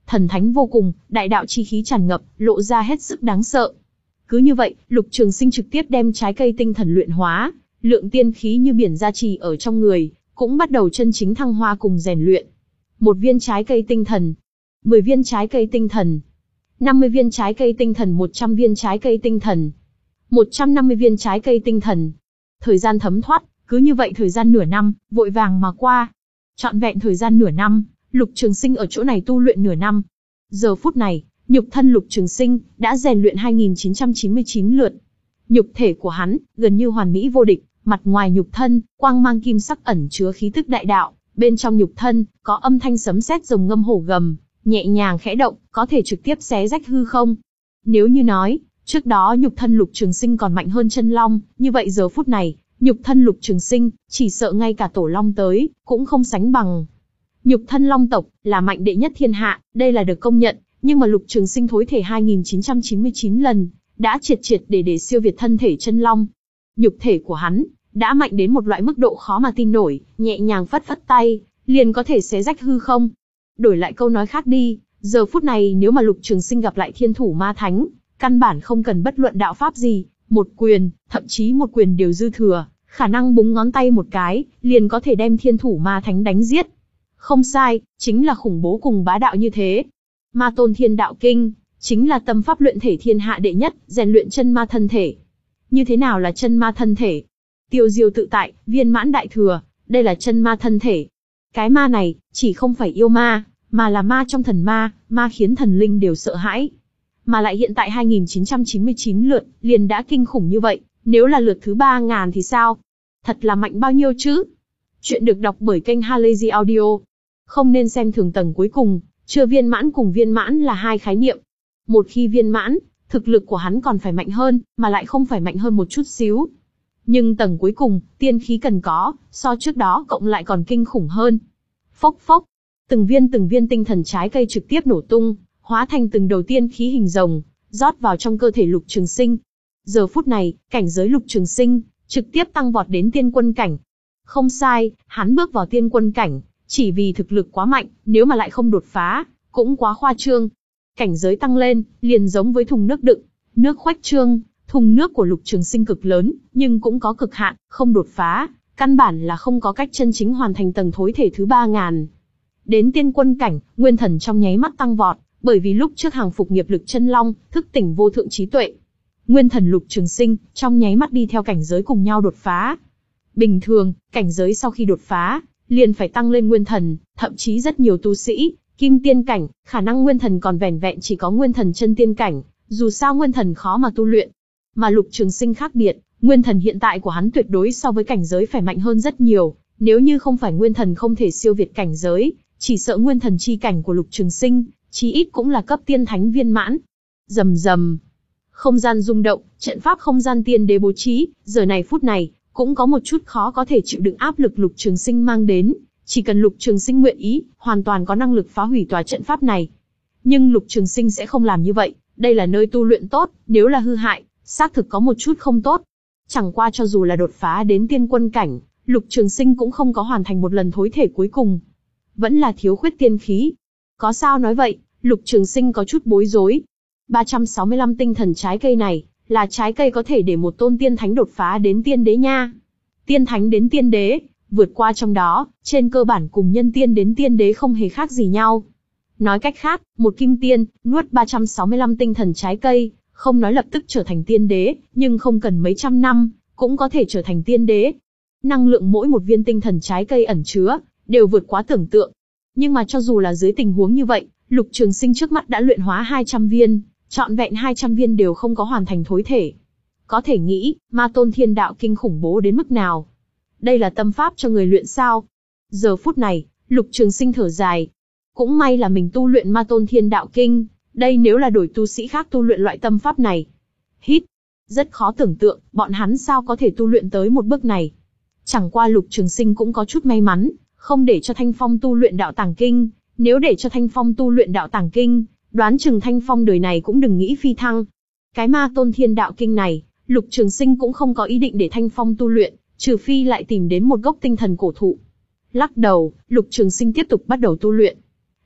thần thánh vô cùng, đại đạo chi khí tràn ngập, lộ ra hết sức đáng sợ. Cứ như vậy, Lục Trường Sinh trực tiếp đem trái cây tinh thần luyện hóa, lượng tiên khí như biển gia trì ở trong người, cũng bắt đầu chân chính thăng hoa cùng rèn luyện. Một viên trái cây tinh thần, mười viên trái cây tinh thần, năm mươi viên trái cây tinh thần, một trăm viên trái cây tinh thần, một trăm năm mươi viên trái cây tinh thần. Thời gian thấm thoát, cứ như vậy thời gian nửa năm, vội vàng mà qua. Trọn vẹn thời gian nửa năm, Lục Trường Sinh ở chỗ này tu luyện nửa năm. Giờ phút này, nhục thân Lục Trường Sinh đã rèn luyện hai nghìn chín trăm chín mươi chín lượt. Nhục thể của hắn gần như hoàn mỹ vô địch, mặt ngoài nhục thân, quang mang kim sắc ẩn chứa khí tức đại đạo, bên trong nhục thân có âm thanh sấm sét rồng ngâm hổ gầm, nhẹ nhàng khẽ động, có thể trực tiếp xé rách hư không. Nếu như nói, trước đó nhục thân Lục Trường Sinh còn mạnh hơn chân long, như vậy giờ phút này, nhục thân Lục Trường Sinh, chỉ sợ ngay cả tổ long tới, cũng không sánh bằng. Nhục thân long tộc, là mạnh đệ nhất thiên hạ, đây là được công nhận, nhưng mà Lục Trường Sinh thối thể hai nghìn chín trăm chín mươi chín lần, đã triệt triệt để để siêu việt thân thể chân long. Nhục thể của hắn, đã mạnh đến một loại mức độ khó mà tin nổi, nhẹ nhàng phất phất tay, liền có thể xé rách hư không. Đổi lại câu nói khác đi, giờ phút này nếu mà Lục Trường Sinh gặp lại thiên thủ ma thánh, căn bản không cần bất luận đạo pháp gì, một quyền, thậm chí một quyền đều dư thừa, khả năng búng ngón tay một cái, liền có thể đem thiên thủ ma thánh đánh giết. Không sai, chính là khủng bố cùng bá đạo như thế. Ma Tôn Thiên Đạo Kinh, chính là tâm pháp luyện thể thiên hạ đệ nhất, rèn luyện chân ma thân thể. Như thế nào là chân ma thân thể? Tiêu diêu tự tại, viên mãn đại thừa, đây là chân ma thân thể. Cái ma này, chỉ không phải yêu ma, mà là ma trong thần ma, ma khiến thần linh đều sợ hãi. Mà lại hiện tại hai nghìn chín trăm chín mươi chín lượt, liền đã kinh khủng như vậy, nếu là lượt thứ ba ngàn thì sao? Thật là mạnh bao nhiêu chứ? Chuyện được đọc bởi kênh Halazy Audio. Không nên xem thường tầng cuối cùng, chưa viên mãn cùng viên mãn là hai khái niệm. Một khi viên mãn, thực lực của hắn còn phải mạnh hơn, mà lại không phải mạnh hơn một chút xíu. Nhưng tầng cuối cùng, tiên khí cần có, so trước đó cộng lại còn kinh khủng hơn. Phốc phốc, từng viên từng viên tinh thần trái cây trực tiếp nổ tung, hóa thành từng đầu tiên khí hình rồng, rót vào trong cơ thể Lục Trường Sinh. Giờ phút này, cảnh giới Lục Trường Sinh trực tiếp tăng vọt đến tiên quân cảnh. Không sai, hắn bước vào tiên quân cảnh, chỉ vì thực lực quá mạnh, nếu mà lại không đột phá, cũng quá khoa trương. Cảnh giới tăng lên, liền giống với thùng nước đựng, nước khuếch trương, thùng nước của Lục Trường Sinh cực lớn, nhưng cũng có cực hạn, không đột phá, căn bản là không có cách chân chính hoàn thành tầng thối thể thứ ba ngàn. Đến tiên quân cảnh, nguyên thần trong nháy mắt tăng vọt, bởi vì lúc trước hàng phục nghiệp lực chân long, thức tỉnh vô thượng trí tuệ. Nguyên thần Lục Trường Sinh, trong nháy mắt đi theo cảnh giới cùng nhau đột phá. Bình thường, cảnh giới sau khi đột phá, liền phải tăng lên nguyên thần, thậm chí rất nhiều tu sĩ, kim tiên cảnh, khả năng nguyên thần còn vẻn vẹn chỉ có nguyên thần chân tiên cảnh, dù sao nguyên thần khó mà tu luyện. Mà Lục Trường Sinh khác biệt, nguyên thần hiện tại của hắn tuyệt đối so với cảnh giới phải mạnh hơn rất nhiều, nếu như không phải nguyên thần không thể siêu việt cảnh giới, chỉ sợ nguyên thần chi cảnh của Lục Trường Sinh, chí ít cũng là cấp tiên thánh viên mãn. Rầm rầm, không gian rung động, trận pháp không gian tiên đế bố trí, giờ này phút này, cũng có một chút khó có thể chịu đựng áp lực Lục Trường Sinh mang đến, chỉ cần Lục Trường Sinh nguyện ý, hoàn toàn có năng lực phá hủy tòa trận pháp này. Nhưng Lục Trường Sinh sẽ không làm như vậy, đây là nơi tu luyện tốt, nếu là hư hại, xác thực có một chút không tốt. Chẳng qua cho dù là đột phá đến tiên quân cảnh, Lục Trường Sinh cũng không có hoàn thành một lần thối thể cuối cùng. Vẫn là thiếu khuyết tiên khí. Có sao nói vậy, Lục Trường Sinh có chút bối rối. ba trăm sáu mươi lăm tinh thần trái cây này, là trái cây có thể để một tôn tiên thánh đột phá đến tiên đế nha. Tiên thánh đến tiên đế, vượt qua trong đó, trên cơ bản cùng nhân tiên đến tiên đế không hề khác gì nhau. Nói cách khác, một kim tiên, nuốt ba trăm sáu mươi lăm tinh thần trái cây, không nói lập tức trở thành tiên đế, nhưng không cần mấy trăm năm, cũng có thể trở thành tiên đế. Năng lượng mỗi một viên tinh thần trái cây ẩn chứa, đều vượt quá tưởng tượng. Nhưng mà cho dù là dưới tình huống như vậy, Lục Trường Sinh trước mắt đã luyện hóa hai trăm viên, trọn vẹn hai trăm viên đều không có hoàn thành thối thể. Có thể nghĩ, Ma Tôn Thiên Đạo Kinh khủng bố đến mức nào. Đây là tâm pháp cho người luyện sao? Giờ phút này, Lục Trường Sinh thở dài. Cũng may là mình tu luyện Ma Tôn Thiên Đạo Kinh, đây nếu là đổi tu sĩ khác tu luyện loại tâm pháp này. Hít, rất khó tưởng tượng, bọn hắn sao có thể tu luyện tới một bước này. Chẳng qua Lục Trường Sinh cũng có chút may mắn, không để cho Thanh Phong tu luyện Đạo Tàng Kinh, nếu để cho Thanh Phong tu luyện Đạo Tàng Kinh, đoán chừng Thanh Phong đời này cũng đừng nghĩ phi thăng. Cái Ma Tôn Thiên Đạo Kinh này, Lục Trường Sinh cũng không có ý định để Thanh Phong tu luyện, trừ phi lại tìm đến một gốc tinh thần cổ thụ. Lắc đầu, Lục Trường Sinh tiếp tục bắt đầu tu luyện.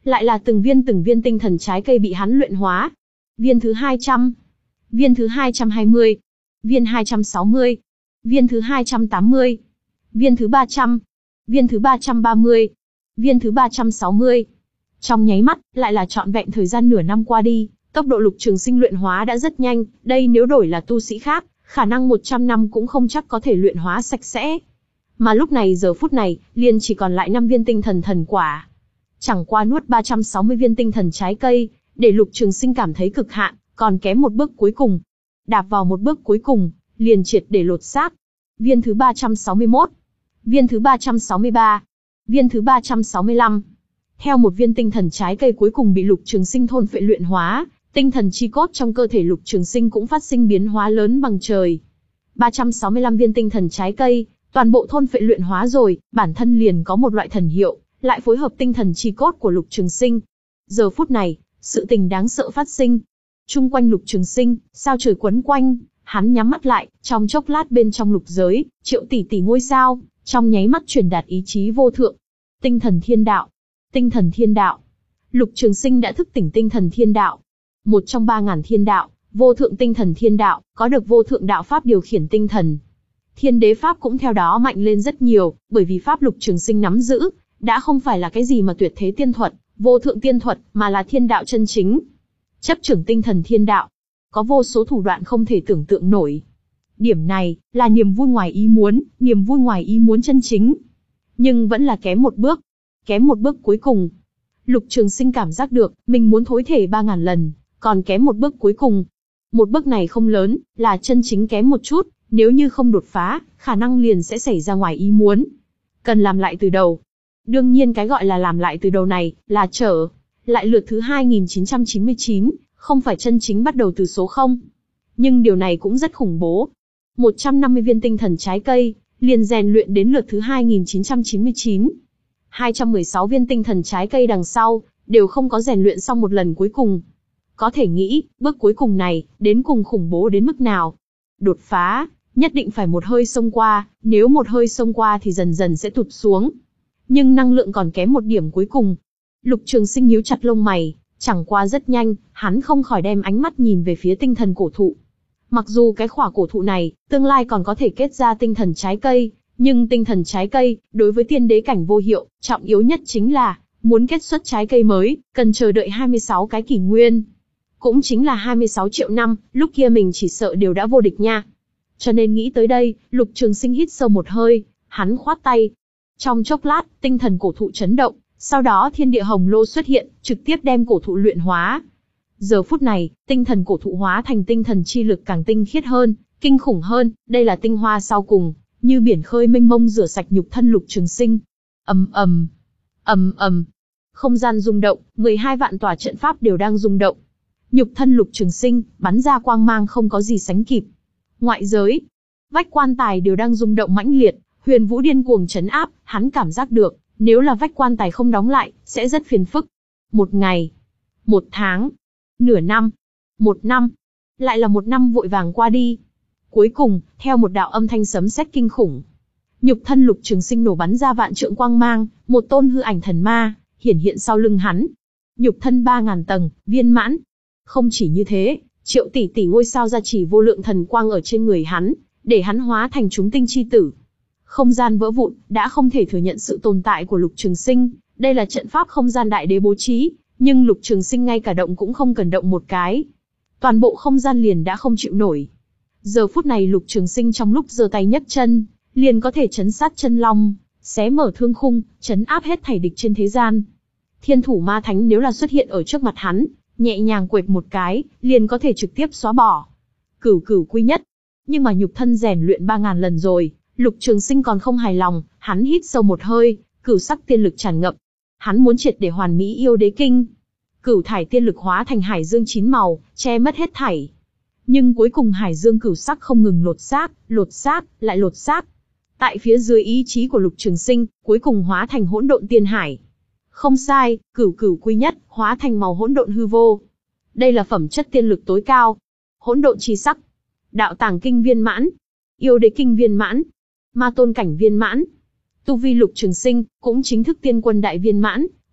lại là từng viên từng viên tinh thần trái cây bị hắn luyện hóa. Viên thứ hai trăm, viên thứ hai trăm hai mươi, viên hai trăm sáu mươi, viên thứ hai trăm tám mươi, viên thứ ba trăm, viên thứ ba trăm ba mươi, viên thứ ba trăm sáu mươi. Trong nháy mắt, lại là trọn vẹn thời gian nửa năm qua đi, tốc độ Lục Trường Sinh luyện hóa đã rất nhanh, đây nếu đổi là tu sĩ khác, khả năng một trăm năm cũng không chắc có thể luyện hóa sạch sẽ. Mà lúc này giờ phút này, liền chỉ còn lại năm viên tinh thần thần quả. Chẳng qua nuốt ba trăm sáu mươi viên tinh thần trái cây, để Lục Trường Sinh cảm thấy cực hạn, còn kém một bước cuối cùng. Đạp vào một bước cuối cùng, liền triệt để lột xác. Viên thứ ba trăm sáu mươi mốt, viên thứ ba trăm sáu mươi ba, viên thứ ba trăm sáu mươi lăm. Theo một viên tinh thần trái cây cuối cùng bị Lục Trường Sinh thôn phệ luyện hóa, tinh thần chi cốt trong cơ thể Lục Trường Sinh cũng phát sinh biến hóa lớn bằng trời. ba trăm sáu mươi lăm viên tinh thần trái cây, toàn bộ thôn phệ luyện hóa rồi, bản thân liền có một loại thần hiệu, lại phối hợp tinh thần chi cốt của Lục Trường Sinh. Giờ phút này, sự tình đáng sợ phát sinh. Chung quanh Lục Trường Sinh, sao trời quấn quanh, hắn nhắm mắt lại, trong chốc lát bên trong lục giới, triệu tỷ tỷ ngôi sao, trong nháy mắt truyền đạt ý chí vô thượng. Tinh thần thiên đạo, tinh thần thiên đạo. Lục Trường Sinh đã thức tỉnh tinh thần thiên đạo. Một trong ba ngàn thiên đạo, vô thượng tinh thần thiên đạo, có được vô thượng đạo pháp điều khiển tinh thần. Thiên đế pháp cũng theo đó mạnh lên rất nhiều, bởi vì pháp Lục Trường Sinh nắm giữ, đã không phải là cái gì mà tuyệt thế tiên thuật, vô thượng tiên thuật, mà là thiên đạo chân chính. Chấp trưởng tinh thần thiên đạo, có vô số thủ đoạn không thể tưởng tượng nổi. Điểm này, là niềm vui ngoài ý muốn, niềm vui ngoài ý muốn chân chính. Nhưng vẫn là kém một bước, kém một bước cuối cùng. Lục Trường Sinh cảm giác được, mình muốn thối thể ba ngàn lần, còn kém một bước cuối cùng. Một bước này không lớn, là chân chính kém một chút, nếu như không đột phá, khả năng liền sẽ xảy ra ngoài ý muốn. Cần làm lại từ đầu. Đương nhiên cái gọi là làm lại từ đầu này, là trở lại lượt thứ hai nghìn chín trăm chín mươi chín, không phải chân chính bắt đầu từ số không. Nhưng điều này cũng rất khủng bố. một trăm năm mươi viên tinh thần trái cây, liền rèn luyện đến lượt thứ hai nghìn chín trăm chín mươi chín. hai trăm mười sáu viên tinh thần trái cây đằng sau, đều không có rèn luyện xong một lần cuối cùng. Có thể nghĩ, bước cuối cùng này, đến cùng khủng bố đến mức nào. Đột phá, nhất định phải một hơi xông qua, nếu một hơi xông qua thì dần dần sẽ tụt xuống. Nhưng năng lượng còn kém một điểm cuối cùng. Lục Trường Sinh nhíu chặt lông mày, chẳng qua rất nhanh, hắn không khỏi đem ánh mắt nhìn về phía tinh thần cổ thụ. Mặc dù cái khỏa cổ thụ này, tương lai còn có thể kết ra tinh thần trái cây, nhưng tinh thần trái cây, đối với tiên đế cảnh vô hiệu, trọng yếu nhất chính là, muốn kết xuất trái cây mới, cần chờ đợi hai mươi sáu cái kỷ nguyên. Cũng chính là hai mươi sáu triệu năm, lúc kia mình chỉ sợ đều đã vô địch nha. Cho nên nghĩ tới đây, Lục Trường Sinh hít sâu một hơi, hắn khoát tay. Trong chốc lát, tinh thần cổ thụ chấn động, sau đó thiên địa hồng lô xuất hiện, trực tiếp đem cổ thụ luyện hóa. Giờ phút này, tinh thần cổ thụ hóa thành tinh thần chi lực càng tinh khiết hơn, kinh khủng hơn, đây là tinh hoa sau cùng, như biển khơi mênh mông rửa sạch nhục thân Lục Trường Sinh. Ầm ầm, ầm ầm, không gian rung động, mười hai vạn tòa trận pháp đều đang rung động. Nhục thân Lục Trường Sinh bắn ra quang mang không có gì sánh kịp. Ngoại giới, vách quan tài đều đang rung động mãnh liệt, huyền vũ điên cuồng chấn áp, hắn cảm giác được, nếu là vách quan tài không đóng lại, sẽ rất phiền phức. Một ngày, một tháng, nửa năm, một năm, lại là một năm vội vàng qua đi. Cuối cùng, theo một đạo âm thanh sấm sét kinh khủng, nhục thân Lục Trường Sinh nổ bắn ra vạn trượng quang mang, một tôn hư ảnh thần ma hiển hiện sau lưng hắn. Nhục thân ba ngàn tầng, viên mãn. Không chỉ như thế, triệu tỷ tỷ ngôi sao gia trì vô lượng thần quang ở trên người hắn, để hắn hóa thành chúng tinh chi tử. Không gian vỡ vụn, đã không thể thừa nhận sự tồn tại của Lục Trường Sinh, đây là trận pháp không gian đại đế bố trí, nhưng Lục Trường Sinh ngay cả động cũng không cần động một cái. Toàn bộ không gian liền đã không chịu nổi. Giờ phút này Lục Trường Sinh trong lúc giơ tay nhấc chân, liền có thể chấn sát chân long, xé mở thương khung, chấn áp hết thảy địch trên thế gian. Thiên thủ ma thánh nếu là xuất hiện ở trước mặt hắn, nhẹ nhàng quệt một cái, liền có thể trực tiếp xóa bỏ. Cửu cửu quy nhất. Nhưng mà nhục thân rèn luyện ba ngàn lần rồi, Lục Trường Sinh còn không hài lòng, hắn hít sâu một hơi, cửu sắc tiên lực tràn ngập. Hắn muốn triệt để hoàn mỹ yêu đế kinh. Cửu thải tiên lực hóa thành hải dương chín màu, che mất hết thảy. Nhưng cuối cùng hải dương cửu sắc không ngừng lột xác, lột xác, lại lột xác. Tại phía dưới ý chí của Lục Trường Sinh, cuối cùng hóa thành hỗn độn tiên hải. Không sai, cửu cửu quy nhất, hóa thành màu hỗn độn hư vô. Đây là phẩm chất tiên lực tối cao. Hỗn độn chi sắc. Đạo tàng kinh viên mãn. Yêu đế kinh viên mãn. Ma tôn cảnh viên mãn. Tu vi Lục Trường Sinh, cũng chính thức tiên quân đại viên mãn,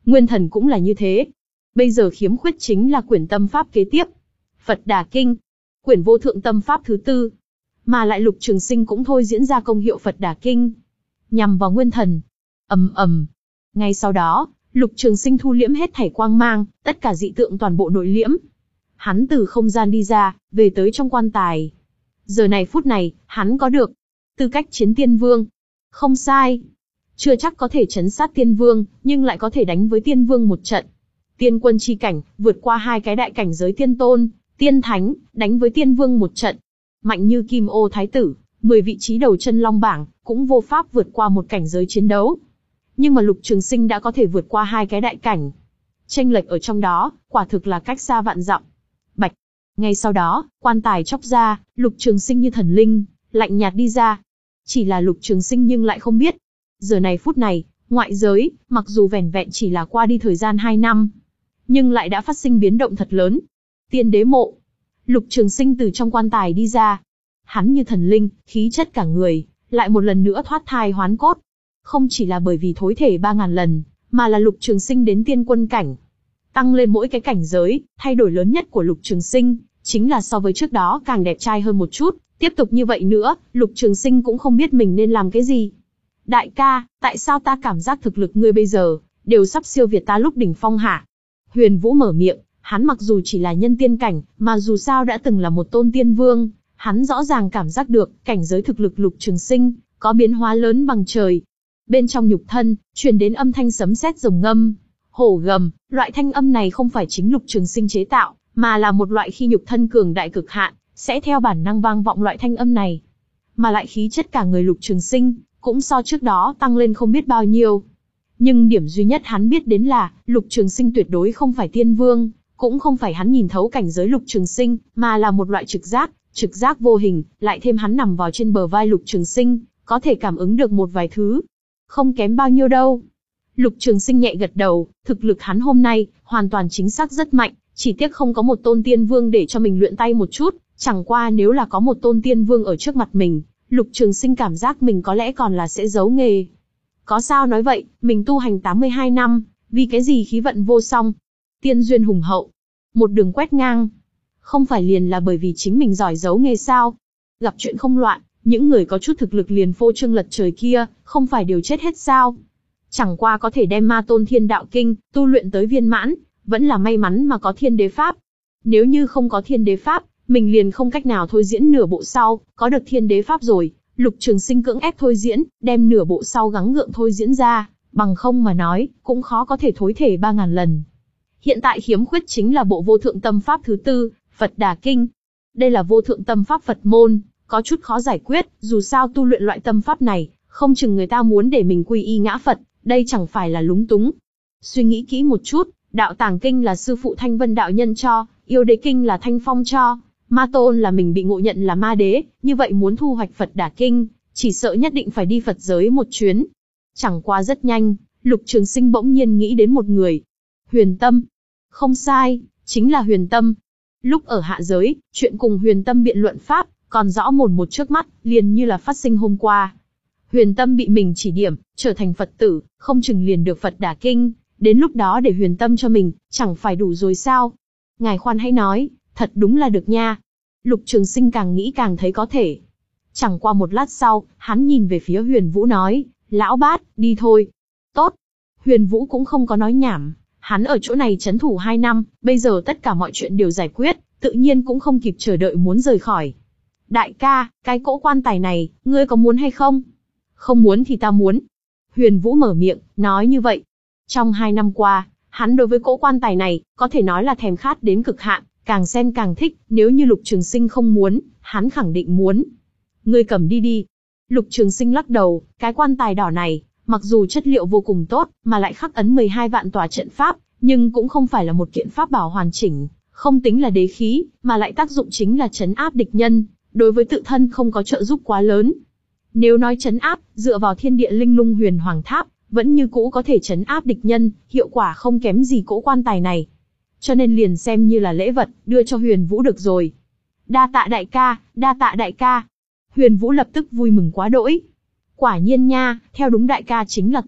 Nguyên thần cũng là như thế. Bây giờ khiếm khuyết chính là quyển tâm pháp kế tiếp. Phật Đà Kinh, quyển vô thượng tâm pháp thứ tư. Mà lại Lục Trường Sinh cũng thôi diễn ra công hiệu Phật Đà Kinh, nhằm vào nguyên thần. Ầm ầm. Ngay sau đó, Lục Trường Sinh thu liễm hết thảy quang mang, tất cả dị tượng toàn bộ nội liễm. Hắn từ không gian đi ra, về tới trong quan tài. Giờ này phút này, hắn có được tư cách chiến tiên vương. Không sai. Chưa chắc có thể trấn sát tiên vương, nhưng lại có thể đánh với tiên vương một trận. Tiên quân chi cảnh, vượt qua hai cái đại cảnh giới tiên tôn, tiên thánh, đánh với tiên vương một trận. Mạnh như Kim Ô Thái Tử, mười vị trí đầu chân long bảng, cũng vô pháp vượt qua một cảnh giới chiến đấu. Nhưng mà Lục Trường Sinh đã có thể vượt qua hai cái đại cảnh. Chênh lệch ở trong đó, quả thực là cách xa vạn dặm. Bạch. Ngay sau đó, quan tài chóc ra, Lục Trường Sinh như thần linh, lạnh nhạt đi ra. Chỉ là Lục Trường Sinh nhưng lại không biết. Giờ này phút này, ngoại giới, mặc dù vẻn vẹn chỉ là qua đi thời gian hai năm, nhưng lại đã phát sinh biến động thật lớn. Tiên đế mộ. Lục Trường Sinh từ trong quan tài đi ra. Hắn như thần linh, khí chất cả người, lại một lần nữa thoát thai hoán cốt. Không chỉ là bởi vì thối thể ba ngàn lần, mà là Lục Trường Sinh đến tiên quân cảnh. Tăng lên mỗi cái cảnh giới, thay đổi lớn nhất của Lục Trường Sinh, chính là so với trước đó càng đẹp trai hơn một chút. Tiếp tục như vậy nữa, Lục Trường Sinh cũng không biết mình nên làm cái gì. Đại ca, tại sao ta cảm giác thực lực ngươi bây giờ, đều sắp siêu việt ta lúc đỉnh phong hả? Huyền Vũ mở miệng, hắn mặc dù chỉ là nhân tiên cảnh, mà dù sao đã từng là một tôn tiên vương, hắn rõ ràng cảm giác được, cảnh giới thực lực Lục Trường Sinh, có biến hóa lớn bằng trời. Bên trong nhục thân, truyền đến âm thanh sấm sét rồng ngâm, hổ gầm, loại thanh âm này không phải chính Lục Trường Sinh chế tạo, mà là một loại khi nhục thân cường đại cực hạn, sẽ theo bản năng vang vọng loại thanh âm này. Mà lại khí chất cả người Lục Trường Sinh, cũng so trước đó tăng lên không biết bao nhiêu. Nhưng điểm duy nhất hắn biết đến là, Lục Trường Sinh tuyệt đối không phải tiên vương, cũng không phải hắn nhìn thấu cảnh giới Lục Trường Sinh, mà là một loại trực giác, trực giác vô hình, lại thêm hắn nằm vào trên bờ vai Lục Trường Sinh, có thể cảm ứng được một vài thứ. Không kém bao nhiêu đâu. Lục Trường Sinh nhẹ gật đầu, thực lực hắn hôm nay, hoàn toàn chính xác rất mạnh, chỉ tiếc không có một tôn tiên vương để cho mình luyện tay một chút, chẳng qua nếu là có một tôn tiên vương ở trước mặt mình, Lục Trường Sinh cảm giác mình có lẽ còn là sẽ giấu nghề. Có sao nói vậy, mình tu hành tám mươi hai năm, vì cái gì khí vận vô song? Tiên duyên hùng hậu, một đường quét ngang. Không phải liền là bởi vì chính mình giỏi giấu nghề sao? Gặp chuyện không loạn, những người có chút thực lực liền phô trương lật trời kia, không phải đều chết hết sao? Chẳng qua có thể đem Ma Tôn Thiên Đạo Kinh tu luyện tới viên mãn, vẫn là may mắn mà có Thiên Đế Pháp. Nếu như không có Thiên Đế Pháp, mình liền không cách nào thôi diễn nửa bộ sau, có được Thiên Đế Pháp rồi, Lục Trường Sinh cưỡng ép thôi diễn, đem nửa bộ sau gắng gượng thôi diễn ra, bằng không mà nói, cũng khó có thể thối thể ba ngàn lần. Hiện tại khiếm khuyết chính là bộ vô thượng tâm pháp thứ tư, Phật Đà Kinh. Đây là vô thượng tâm pháp Phật môn, có chút khó giải quyết, dù sao tu luyện loại tâm pháp này, không chừng người ta muốn để mình quy y ngã Phật, đây chẳng phải là lúng túng. Suy nghĩ kỹ một chút, Đạo Tàng Kinh là sư phụ Thanh Vân đạo nhân cho, Yêu Đế Kinh là Thanh Phong cho, Ma Tôn là mình bị ngộ nhận là ma đế, như vậy muốn thu hoạch Phật Đà Kinh, chỉ sợ nhất định phải đi Phật giới một chuyến. Chẳng qua rất nhanh, Lục Trường Sinh bỗng nhiên nghĩ đến một người. Huyền Tâm. Không sai, chính là Huyền Tâm. Lúc ở hạ giới, chuyện cùng Huyền Tâm biện luận pháp, còn rõ mồn một trước mắt, liền như là phát sinh hôm qua. Huyền Tâm bị mình chỉ điểm, trở thành Phật tử, không chừng liền được Phật Đà Kinh, đến lúc đó để Huyền Tâm cho mình, chẳng phải đủ rồi sao? Ngài khoan hãy nói, thật đúng là được nha. Lục Trường Sinh càng nghĩ càng thấy có thể. Chẳng qua một lát sau, hắn nhìn về phía Huyền Vũ nói, lão bát, đi thôi. Tốt. Huyền Vũ cũng không có nói nhảm, hắn ở chỗ này trấn thủ hai năm, bây giờ tất cả mọi chuyện đều giải quyết, tự nhiên cũng không kịp chờ đợi muốn rời khỏi. Đại ca, cái cỗ quan tài này, ngươi có muốn hay không? Không muốn thì ta muốn. Huyền Vũ mở miệng, nói như vậy. Trong hai năm qua, hắn đối với cỗ quan tài này, có thể nói là thèm khát đến cực hạn, càng xem càng thích, nếu như Lục Trường Sinh không muốn, hắn khẳng định muốn. Ngươi cầm đi đi. Lục Trường Sinh lắc đầu, cái quan tài đỏ này, mặc dù chất liệu vô cùng tốt, mà lại khắc ấn mười hai vạn tòa trận pháp, nhưng cũng không phải là một kiện pháp bảo hoàn chỉnh, không tính là đế khí, mà lại tác dụng chính là trấn áp địch nhân, đối với tự thân không có trợ giúp quá lớn. Nếu nói trấn áp, dựa vào thiên địa linh lung huyền hoàng tháp, vẫn như cũ có thể trấn áp địch nhân, hiệu quả không kém gì cỗ quan tài này. Cho nên liền xem như là lễ vật, đưa cho Huyền Vũ được rồi. Đa tạ đại ca, đa tạ đại ca. Huyền Vũ lập tức vui mừng quá đỗi. Quả nhiên nha, theo đúng đại ca chính là tốt,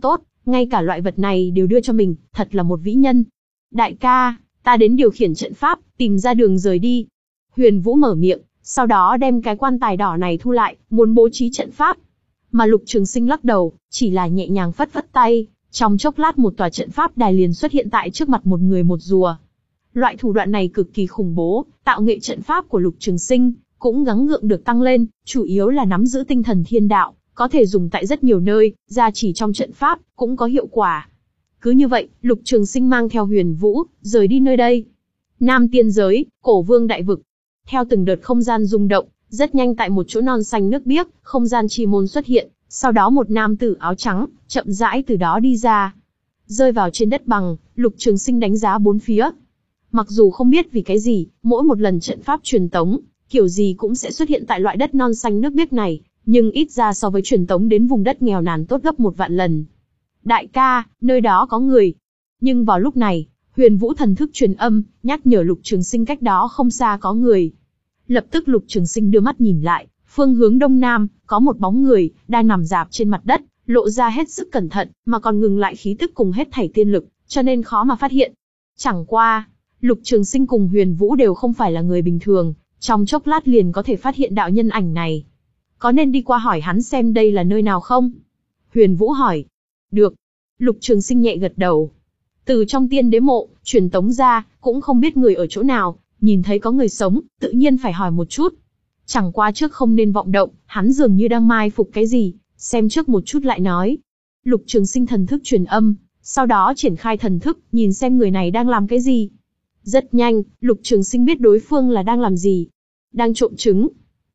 Ngay cả loại vật này đều đưa cho mình, thật là một vĩ nhân. Đại ca, ta đến điều khiển trận pháp, tìm ra đường rời đi. Huyền Vũ mở miệng, sau đó đem cái quan tài đỏ này thu lại, muốn bố trí trận pháp. Mà Lục Trường Sinh lắc đầu, chỉ là nhẹ nhàng phất phất tay, trong chốc lát một tòa trận pháp đài liền xuất hiện tại trước mặt một người một rùa. Loại thủ đoạn này cực kỳ khủng bố, tạo nghệ trận pháp của Lục Trường Sinh cũng gắng gượng được tăng lên, chủ yếu là nắm giữ tinh thần thiên đạo, có thể dùng tại rất nhiều nơi, gia chỉ trong trận pháp cũng có hiệu quả. Cứ như vậy, Lục Trường Sinh mang theo Huyền Vũ rời đi nơi đây. Nam Tiên giới, Cổ Vương đại vực. Theo từng đợt không gian rung động, rất nhanh tại một chỗ non xanh nước biếc, không gian chi môn xuất hiện, sau đó một nam tử áo trắng chậm rãi từ đó đi ra. Rơi vào trên đất bằng, Lục Trường Sinh đánh giá bốn phía. Mặc dù không biết vì cái gì, mỗi một lần trận pháp truyền tống, kiểu gì cũng sẽ xuất hiện tại loại đất non xanh nước biếc này, nhưng ít ra so với truyền tống đến vùng đất nghèo nàn tốt gấp một vạn lần. Đại ca, nơi đó có người. Nhưng vào lúc này, Huyền Vũ thần thức truyền âm, nhắc nhở Lục Trường Sinh cách đó không xa có người. Lập tức Lục Trường Sinh đưa mắt nhìn lại, phương hướng đông nam, có một bóng người, đang nằm rạp trên mặt đất, lộ ra hết sức cẩn thận, mà còn ngừng lại khí tức cùng hết thảy tiên lực, cho nên khó mà phát hiện. Chẳng qua, Lục Trường Sinh cùng Huyền Vũ đều không phải là người bình thường, trong chốc lát liền có thể phát hiện đạo nhân ảnh này. Có nên đi qua hỏi hắn xem đây là nơi nào không? Huyền Vũ hỏi. Được. Lục Trường Sinh nhẹ gật đầu. Từ trong tiên đế mộ, truyền tống ra, cũng không biết người ở chỗ nào, nhìn thấy có người sống, tự nhiên phải hỏi một chút. Chẳng qua trước không nên vọng động, hắn dường như đang mai phục cái gì, xem trước một chút lại nói. Lục Trường Sinh thần thức truyền âm, sau đó triển khai thần thức, nhìn xem người này đang làm cái gì. Rất nhanh, Lục Trường Sinh biết đối phương là đang làm gì. Đang trộm trứng.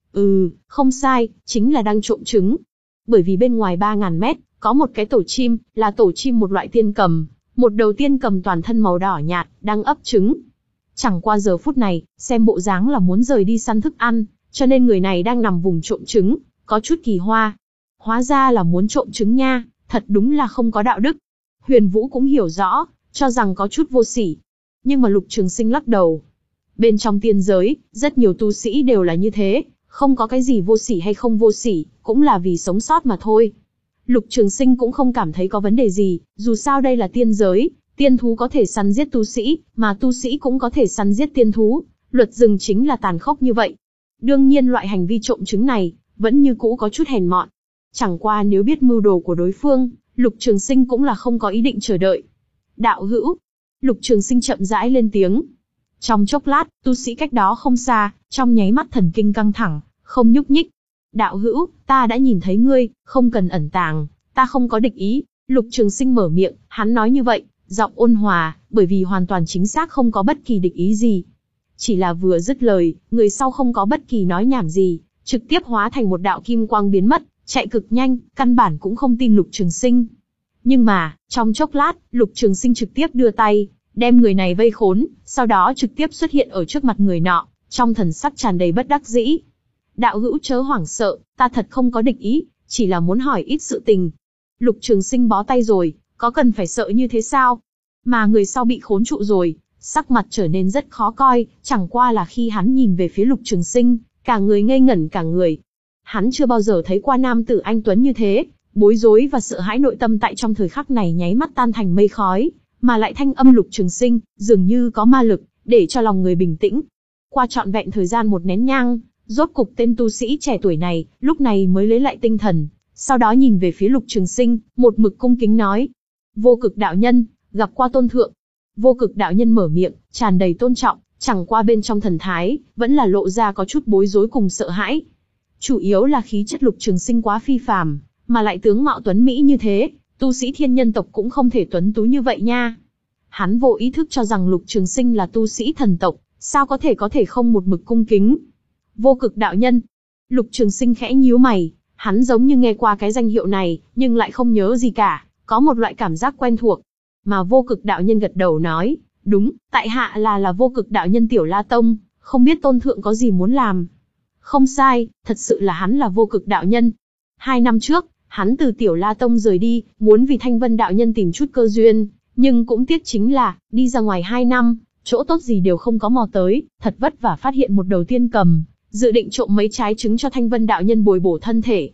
Ừ, không sai, chính là đang trộm trứng. Bởi vì bên ngoài ba ngàn mét, có một cái tổ chim, là tổ chim một loại tiên cầm. Một đầu tiên cầm toàn thân màu đỏ nhạt, đang ấp trứng. Chẳng qua giờ phút này, xem bộ dáng là muốn rời đi săn thức ăn, cho nên người này đang nằm vùng trộm trứng, có chút kỳ hoa. Hóa ra là muốn trộm trứng nha, thật đúng là không có đạo đức. Huyền Vũ cũng hiểu rõ, cho rằng có chút vô sỉ. Nhưng mà Lục Trường Sinh lắc đầu. Bên trong tiên giới, rất nhiều tu sĩ đều là như thế, không có cái gì vô sỉ hay không vô sỉ, cũng là vì sống sót mà thôi. Lục Trường Sinh cũng không cảm thấy có vấn đề gì, dù sao đây là tiên giới, tiên thú có thể săn giết tu sĩ, mà tu sĩ cũng có thể săn giết tiên thú, luật rừng chính là tàn khốc như vậy. Đương nhiên loại hành vi trộm trứng này, vẫn như cũ có chút hèn mọn. Chẳng qua nếu biết mưu đồ của đối phương, Lục Trường Sinh cũng là không có ý định chờ đợi. Đạo hữu, Lục Trường Sinh chậm rãi lên tiếng. Trong chốc lát, tu sĩ cách đó không xa, trong nháy mắt thần kinh căng thẳng, không nhúc nhích. Đạo hữu, ta đã nhìn thấy ngươi, không cần ẩn tàng, ta không có địch ý. Lục Trường Sinh mở miệng, hắn nói như vậy, giọng ôn hòa, bởi vì hoàn toàn chính xác không có bất kỳ địch ý gì. Chỉ là vừa dứt lời, người sau không có bất kỳ nói nhảm gì, trực tiếp hóa thành một đạo kim quang biến mất, chạy cực nhanh, căn bản cũng không tin Lục Trường Sinh. Nhưng mà, trong chốc lát, Lục Trường Sinh trực tiếp đưa tay, đem người này vây khốn, sau đó trực tiếp xuất hiện ở trước mặt người nọ, trong thần sắc tràn đầy bất đắc dĩ. Đạo hữu chớ hoảng sợ, ta thật không có địch ý, chỉ là muốn hỏi ít sự tình. Lục Trường Sinh bó tay rồi, có cần phải sợ như thế sao? Mà người sau bị khốn trụ rồi, sắc mặt trở nên rất khó coi, chẳng qua là khi hắn nhìn về phía Lục Trường Sinh, cả người ngây ngẩn cả người. Hắn chưa bao giờ thấy qua nam tử anh tuấn như thế, bối rối và sợ hãi nội tâm tại trong thời khắc này nháy mắt tan thành mây khói, mà lại thanh âm Lục Trường Sinh, dường như có ma lực, để cho lòng người bình tĩnh. Qua trọn vẹn thời gian một nén nhang, rốt cục tên tu sĩ trẻ tuổi này, lúc này mới lấy lại tinh thần, sau đó nhìn về phía Lục Trường Sinh, một mực cung kính nói. Vô Cực đạo nhân, gặp qua tôn thượng. Vô Cực đạo nhân mở miệng, tràn đầy tôn trọng, chẳng qua bên trong thần thái, vẫn là lộ ra có chút bối rối cùng sợ hãi. Chủ yếu là khí chất Lục Trường Sinh quá phi phàm, mà lại tướng mạo tuấn mỹ như thế, tu sĩ thiên nhân tộc cũng không thể tuấn tú như vậy nha. Hắn vô ý thức cho rằng Lục Trường Sinh là tu sĩ thần tộc, sao có thể có thể không một mực cung kính. Vô Cực đạo nhân. Lục Trường Sinh khẽ nhíu mày, hắn giống như nghe qua cái danh hiệu này, nhưng lại không nhớ gì cả, có một loại cảm giác quen thuộc. Mà Vô Cực đạo nhân gật đầu nói, đúng, tại hạ là là Vô Cực đạo nhân Tiểu La Tông, không biết tôn thượng có gì muốn làm. Không sai, thật sự là hắn là Vô Cực đạo nhân. Hai năm trước, hắn từ Tiểu La Tông rời đi, muốn vì Thanh Vân đạo nhân tìm chút cơ duyên, nhưng cũng tiếc chính là, đi ra ngoài hai năm, chỗ tốt gì đều không có mò tới, thật vất vả phát hiện một đầu tiên cầm, dự định trộm mấy trái trứng cho Thanh Vân đạo nhân bồi bổ thân thể.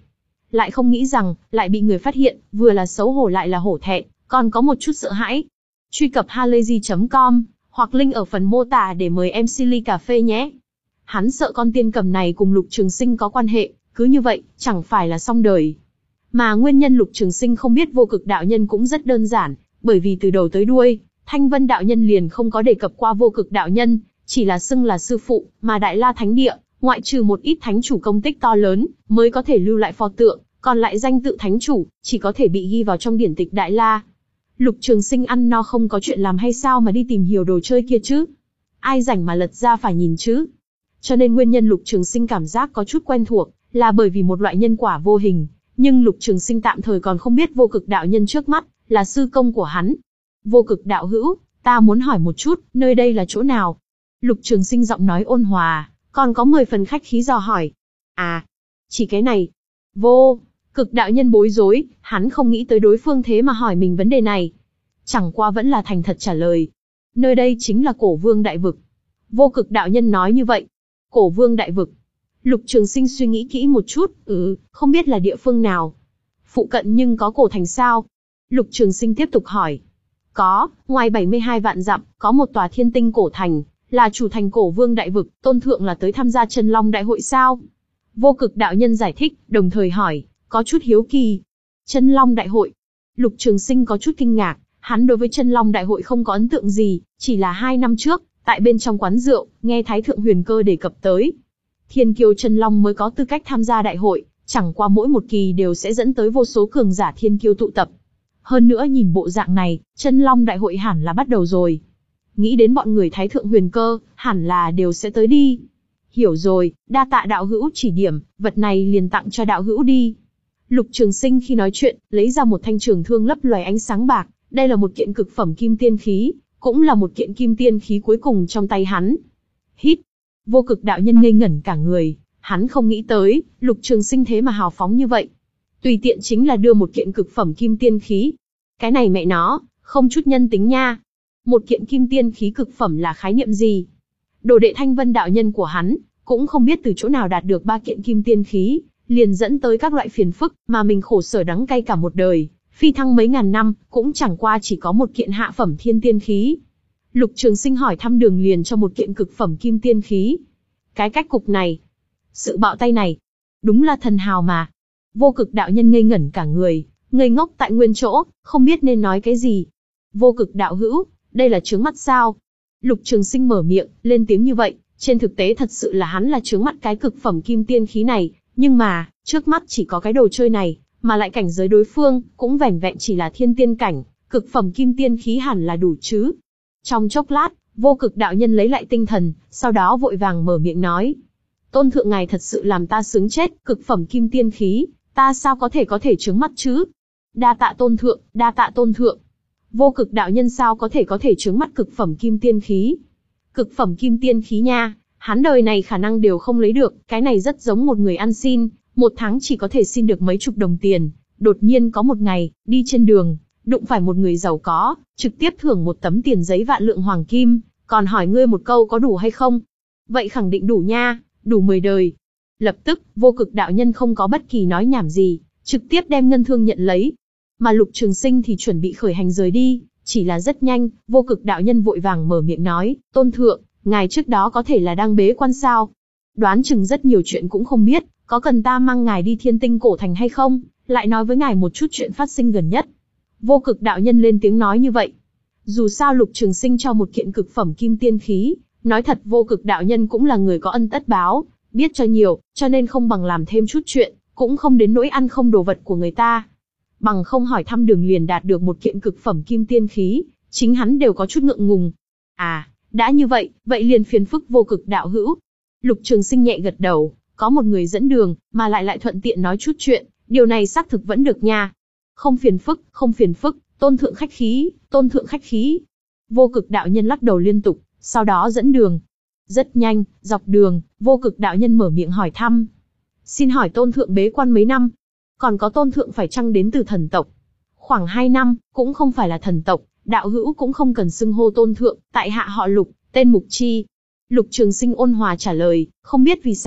lại không nghĩ rằng, lại bị người phát hiện, vừa là xấu hổ lại là hổ thẹn, còn có một chút sợ hãi. Truy cập halayzi chấm com, hoặc link ở phần mô tả để mời em xê ly cà phê nhé. Hắn sợ con tiên cầm này cùng Lục Trường Sinh có quan hệ, cứ như vậy, chẳng phải là xong đời. Mà nguyên nhân Lục Trường Sinh không biết Vô Cực đạo nhân cũng rất đơn giản, bởi vì từ đầu tới đuôi, Thanh Vân đạo nhân liền không có đề cập qua Vô Cực đạo nhân, chỉ là xưng là sư phụ, mà Đại La Thánh Địa, ngoại trừ một ít thánh chủ công tích to lớn, mới có thể lưu lại pho tượng, còn lại danh tự thánh chủ, chỉ có thể bị ghi vào trong điển tịch Đại La. Lục Trường Sinh ăn no không có chuyện làm hay sao mà đi tìm hiểu đồ chơi kia chứ? Ai rảnh mà lật ra phải nhìn chứ? Cho nên nguyên nhân Lục Trường Sinh cảm giác có chút quen thuộc, là bởi vì một loại nhân quả vô hình, nhưng Lục Trường Sinh tạm thời còn không biết Vô Cực đạo nhân trước mắt là sư công của hắn. Vô Cực đạo hữu, ta muốn hỏi một chút, nơi đây là chỗ nào? Lục Trường Sinh giọng nói ôn hòa, còn có mười phần khách khí dò hỏi. À, chỉ cái này. Vô Cực đạo nhân bối rối, hắn không nghĩ tới đối phương thế mà hỏi mình vấn đề này. Chẳng qua vẫn là thành thật trả lời. Nơi đây chính là Cổ Vương Đại Vực. Vô Cực đạo nhân nói như vậy. Cổ Vương Đại Vực. Lục Trường Sinh suy nghĩ kỹ một chút, ừ, không biết là địa phương nào. Phụ cận nhưng có cổ thành sao? Lục Trường Sinh tiếp tục hỏi. Có, ngoài bảy mươi hai vạn dặm, có một tòa thiên tinh cổ thành, là chủ thành Cổ Vương Đại Vực, tôn thượng là tới tham gia Chân Long Đại hội sao? Vô Cực đạo nhân giải thích, đồng thời hỏi, có chút hiếu kỳ. Chân Long Đại hội. Lục Trường Sinh có chút kinh ngạc, hắn đối với Chân Long Đại hội không có ấn tượng gì, chỉ là hai năm trước, tại bên trong quán rượu, nghe Thái Thượng Huyền Cơ đề cập tới. Thiên kiêu Chân Long mới có tư cách tham gia đại hội, chẳng qua mỗi một kỳ đều sẽ dẫn tới vô số cường giả thiên kiêu tụ tập. Hơn nữa nhìn bộ dạng này, Chân Long Đại hội hẳn là bắt đầu rồi. Nghĩ đến bọn người Thái Thượng Huyền Cơ, hẳn là đều sẽ tới đi. Hiểu rồi, đa tạ đạo hữu chỉ điểm, vật này liền tặng cho đạo hữu đi. Lục Trường Sinh khi nói chuyện, lấy ra một thanh trường thương lấp loài ánh sáng bạc, đây là một kiện cực phẩm kim tiên khí, cũng là một kiện kim tiên khí cuối cùng trong tay hắn. Hít, Vô Cực đạo nhân ngây ngẩn cả người, hắn không nghĩ tới, Lục Trường Sinh thế mà hào phóng như vậy. Tùy tiện chính là đưa một kiện cực phẩm kim tiên khí. Cái này mẹ nó, không chút nhân tính nha. Một kiện kim tiên khí cực phẩm là khái niệm gì? Đồ đệ Thanh Vân đạo nhân của hắn, cũng không biết từ chỗ nào đạt được ba kiện kim tiên khí, liền dẫn tới các loại phiền phức, mà mình khổ sở đắng cay cả một đời, phi thăng mấy ngàn năm, cũng chẳng qua chỉ có một kiện hạ phẩm thiên tiên khí. Lục Trường Sinh hỏi thăm đường liền cho một kiện cực phẩm kim tiên khí. Cái cách cục này, sự bạo tay này, đúng là thần hào mà. Vô Cực đạo nhân ngây ngẩn cả người, ngây ngốc tại nguyên chỗ, không biết nên nói cái gì. Vô Cực đạo hữu, đây là chướng mắt sao? Lục Trường Sinh mở miệng, lên tiếng như vậy, trên thực tế thật sự là hắn là chướng mắt cái cực phẩm kim tiên khí này, nhưng mà, trước mắt chỉ có cái đồ chơi này, mà lại cảnh giới đối phương, cũng vẻn vẹn chỉ là thiên tiên cảnh, cực phẩm kim tiên khí hẳn là đủ chứ. Trong chốc lát, Vô Cực đạo nhân lấy lại tinh thần, sau đó vội vàng mở miệng nói. Tôn thượng ngài thật sự làm ta sướng chết, cực phẩm kim tiên khí, ta sao có thể có thể chướng mắt chứ? Đa tạ tôn thượng, đa tạ tôn thượng. Vô Cực đạo nhân sao có thể có thể chướng mắt cực phẩm kim tiên khí? Cực phẩm kim tiên khí nha, hắn đời này khả năng đều không lấy được, cái này rất giống một người ăn xin, một tháng chỉ có thể xin được mấy chục đồng tiền, đột nhiên có một ngày, đi trên đường, đụng phải một người giàu có, trực tiếp thưởng một tấm tiền giấy vạn lượng hoàng kim, còn hỏi ngươi một câu có đủ hay không? Vậy khẳng định đủ nha, đủ mười đời. Lập tức, Vô Cực đạo nhân không có bất kỳ nói nhảm gì, trực tiếp đem ngân thương nhận lấy. Mà Lục Trường Sinh thì chuẩn bị khởi hành rời đi, chỉ là rất nhanh, Vô Cực đạo nhân vội vàng mở miệng nói, tôn thượng, ngài trước đó có thể là đang bế quan sao? Đoán chừng rất nhiều chuyện cũng không biết, có cần ta mang ngài đi thiên tinh cổ thành hay không? Lại nói với ngài một chút chuyện phát sinh gần nhất. Vô Cực đạo nhân lên tiếng nói như vậy. Dù sao Lục Trường Sinh cho một kiện cực phẩm kim tiên khí, nói thật Vô Cực đạo nhân cũng là người có ân tất báo, biết cho nhiều, cho nên không bằng làm thêm chút chuyện, cũng không đến nỗi ăn không đồ vật của người ta. Bằng không hỏi thăm đường liền đạt được một kiện cực phẩm kim tiên khí, chính hắn đều có chút ngượng ngùng. À, đã như vậy, vậy liền phiền phức Vô Cực đạo hữu. Lục Trường Sinh nhẹ gật đầu, có một người dẫn đường, mà lại lại thuận tiện nói chút chuyện, điều này xác thực vẫn được nha. Không phiền phức, không phiền phức, tôn thượng khách khí, tôn thượng khách khí. Vô Cực đạo nhân lắc đầu liên tục, sau đó dẫn đường. Rất nhanh, dọc đường, Vô Cực đạo nhân mở miệng hỏi thăm. Xin hỏi tôn thượng bế quan mấy năm? Còn có tôn thượng phải chăng đến từ thần tộc? Khoảng hai năm, cũng không phải là thần tộc, đạo hữu cũng không cần xưng hô tôn thượng, tại hạ họ Lục, tên Mục Chi. Lục Trường Sinh ôn hòa trả lời, không biết vì sao,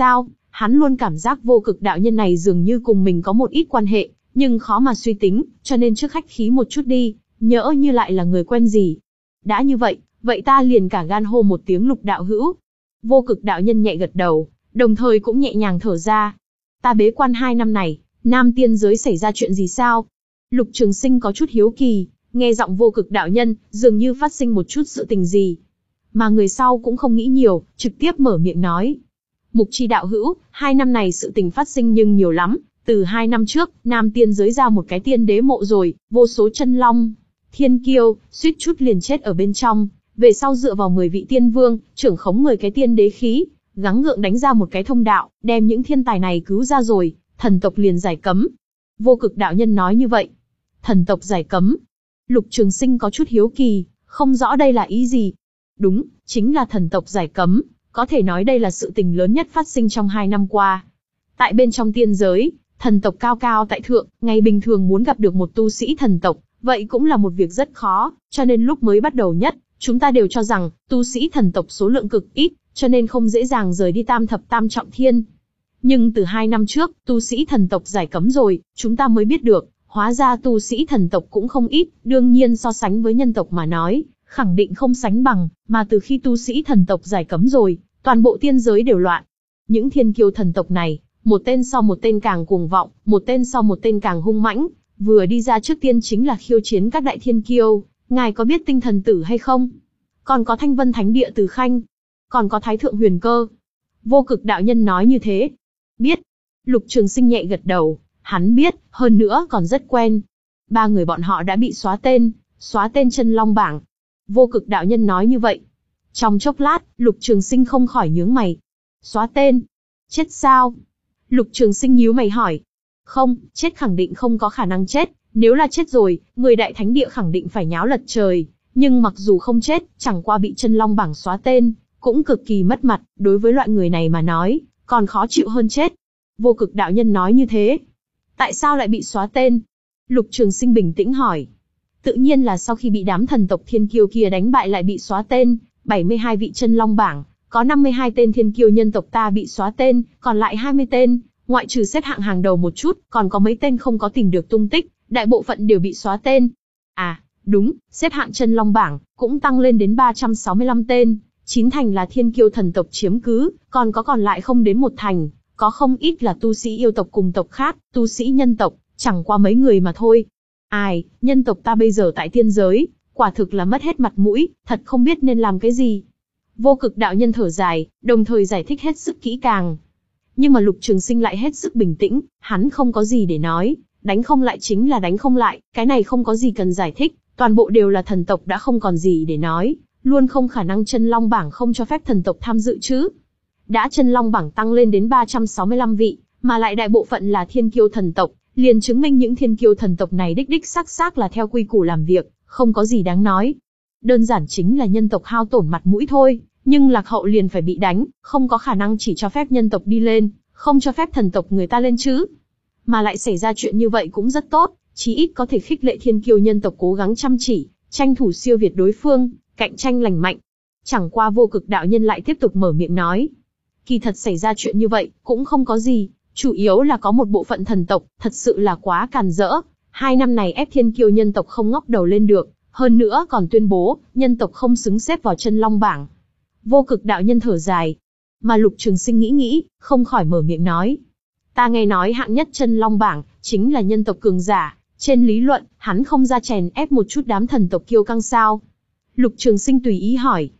Hắn luôn cảm giác vô cực đạo nhân này dường như cùng mình có một ít quan hệ, nhưng khó mà suy tính, cho nên trước khách khí một chút đi, nhỡ như lại là người quen gì. Đã như vậy, vậy ta liền cả gan hô một tiếng Lục đạo hữu. Vô cực đạo nhân nhẹ gật đầu, đồng thời cũng nhẹ nhàng thở ra. Ta bế quan hai năm này, Nam tiên giới xảy ra chuyện gì sao? Lục Trường Sinh có chút hiếu kỳ, nghe giọng vô cực đạo nhân, dường như phát sinh một chút sự tình gì. Mà người sau cũng không nghĩ nhiều, trực tiếp mở miệng nói. Mục Chi đạo hữu, hai năm này sự tình phát sinh nhưng nhiều lắm. Từ hai năm trước, Nam tiên giới ra một cái tiên đế mộ rồi, vô số chân long, thiên kiêu, suýt chút liền chết ở bên trong. Về sau dựa vào mười vị tiên vương, trưởng khống mười cái tiên đế khí, gắng gượng đánh ra một cái thông đạo, đem những thiên tài này cứu ra rồi, thần tộc liền giải cấm. Vô cực đạo nhân nói như vậy. Thần tộc giải cấm. Lục Trường Sinh có chút hiếu kỳ, không rõ đây là ý gì. Đúng, chính là thần tộc giải cấm, có thể nói đây là sự tình lớn nhất phát sinh trong hai năm qua. Tại bên trong tiên giới, thần tộc cao cao tại thượng, ngày bình thường muốn gặp được một tu sĩ thần tộc, vậy cũng là một việc rất khó, cho nên lúc mới bắt đầu nhất, chúng ta đều cho rằng, tu sĩ thần tộc số lượng cực ít, cho nên không dễ dàng rời đi tam thập tam trọng thiên. Nhưng từ hai năm trước, tu sĩ thần tộc giải cấm rồi, chúng ta mới biết được, hóa ra tu sĩ thần tộc cũng không ít, đương nhiên so sánh với nhân tộc mà nói, khẳng định không sánh bằng, mà từ khi tu sĩ thần tộc giải cấm rồi, toàn bộ tiên giới đều loạn. Những thiên kiêu thần tộc này, một tên sau một tên càng cuồng vọng, một tên sau một tên càng hung mãnh, vừa đi ra trước tiên chính là khiêu chiến các đại thiên kiêu, ngài có biết Tinh Thần Tử hay không? Còn có Thanh Vân Thánh Địa Từ Khanh, còn có Thái Thượng Huyền Cơ. Vô cực đạo nhân nói như thế. Biết. Lục Trường Sinh nhẹ gật đầu, hắn biết, hơn nữa còn rất quen. Ba người bọn họ đã bị xóa tên, xóa tên chân long bảng. Vô cực đạo nhân nói như vậy. Trong chốc lát, Lục Trường Sinh không khỏi nhướng mày. Xóa tên? Chết sao? Lục Trường Sinh nhíu mày hỏi. Không, chết khẳng định không có khả năng chết, nếu là chết rồi, người đại thánh địa khẳng định phải nháo lật trời. Nhưng mặc dù không chết, chẳng qua bị chân long bảng xóa tên, cũng cực kỳ mất mặt, đối với loại người này mà nói, còn khó chịu hơn chết. Vô cực đạo nhân nói như thế. Tại sao lại bị xóa tên? Lục Trường Sinh bình tĩnh hỏi. Tự nhiên là sau khi bị đám thần tộc thiên kiêu kia đánh bại lại bị xóa tên, bảy mươi hai vị chân long bảng, có năm mươi hai tên thiên kiêu nhân tộc ta bị xóa tên, còn lại hai mươi tên, ngoại trừ xếp hạng hàng đầu một chút, còn có mấy tên không có tìm được tung tích, đại bộ phận đều bị xóa tên. À, đúng, xếp hạng chân long bảng, cũng tăng lên đến ba trăm sáu mươi lăm tên, chín thành là thiên kiêu thần tộc chiếm cứ, còn có còn lại không đến một thành, có không ít là tu sĩ yêu tộc cùng tộc khác, tu sĩ nhân tộc, chẳng qua mấy người mà thôi. Ai, nhân tộc ta bây giờ tại tiên giới, quả thực là mất hết mặt mũi, thật không biết nên làm cái gì. Vô cực đạo nhân thở dài, đồng thời giải thích hết sức kỹ càng. Nhưng mà Lục Trường Sinh lại hết sức bình tĩnh, hắn không có gì để nói, đánh không lại chính là đánh không lại, cái này không có gì cần giải thích, toàn bộ đều là thần tộc đã không còn gì để nói, luôn không khả năng chân long bảng không cho phép thần tộc tham dự chứ. Đã chân long bảng tăng lên đến ba trăm sáu mươi lăm vị, mà lại đại bộ phận là thiên kiêu thần tộc, liền chứng minh những thiên kiêu thần tộc này đích đích xác xác là theo quy củ làm việc, không có gì đáng nói. Đơn giản chính là nhân tộc hao tổn mặt mũi thôi, nhưng lạc hậu liền phải bị đánh, không có khả năng chỉ cho phép nhân tộc đi lên, không cho phép thần tộc người ta lên chứ. Mà lại xảy ra chuyện như vậy cũng rất tốt, chí ít có thể khích lệ thiên kiêu nhân tộc cố gắng chăm chỉ, tranh thủ siêu việt đối phương, cạnh tranh lành mạnh. Chẳng qua vô cực đạo nhân lại tiếp tục mở miệng nói. Kỳ thật xảy ra chuyện như vậy, cũng không có gì, chủ yếu là có một bộ phận thần tộc, thật sự là quá càn rỡ. Hai năm này ép thiên kiêu nhân tộc không ngóc đầu lên được, hơn nữa còn tuyên bố, nhân tộc không xứng xếp vào chân long bảng. Vô cực đạo nhân thở dài. Mà Lục Trường Sinh nghĩ nghĩ, không khỏi mở miệng nói. Ta nghe nói hạng nhất chân long bảng, chính là nhân tộc cường giả, trên lý luận, hắn không ra chèn ép một chút đám thần tộc kiêu căng sao? Lục Trường Sinh tùy ý hỏi.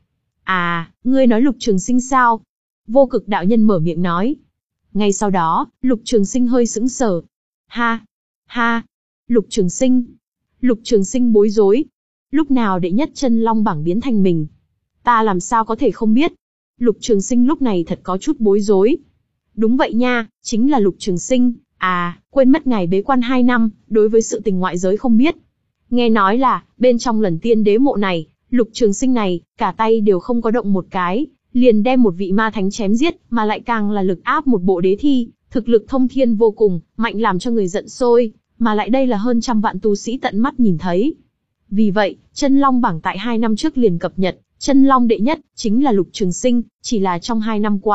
À, ngươi nói Lục Trường Sinh sao? Vô cực đạo nhân mở miệng nói. Ngay sau đó, Lục Trường Sinh hơi sững sờ. Ha! Ha! Lục Trường Sinh! Lục Trường Sinh bối rối. Lúc nào đệ nhất chân long bảng biến thành mình? Ta làm sao có thể không biết? Lục Trường Sinh lúc này thật có chút bối rối. Đúng vậy nha, chính là Lục Trường Sinh. À, quên mất ngài bế quan hai năm, đối với sự tình ngoại giới không biết. Nghe nói là, bên trong lần tiên đế mộ này, Lục Trường Sinh này, cả tay đều không có động một cái, liền đem một vị ma thánh chém giết, mà lại càng là lực áp một bộ đế thi, thực lực thông thiên vô cùng, mạnh làm cho người giận sôi, mà lại đây là hơn trăm vạn tu sĩ tận mắt nhìn thấy. Vì vậy, chân long bảng tại hai năm trước liền cập nhật, chân long đệ nhất, chính là Lục Trường Sinh, chỉ là trong hai năm qua,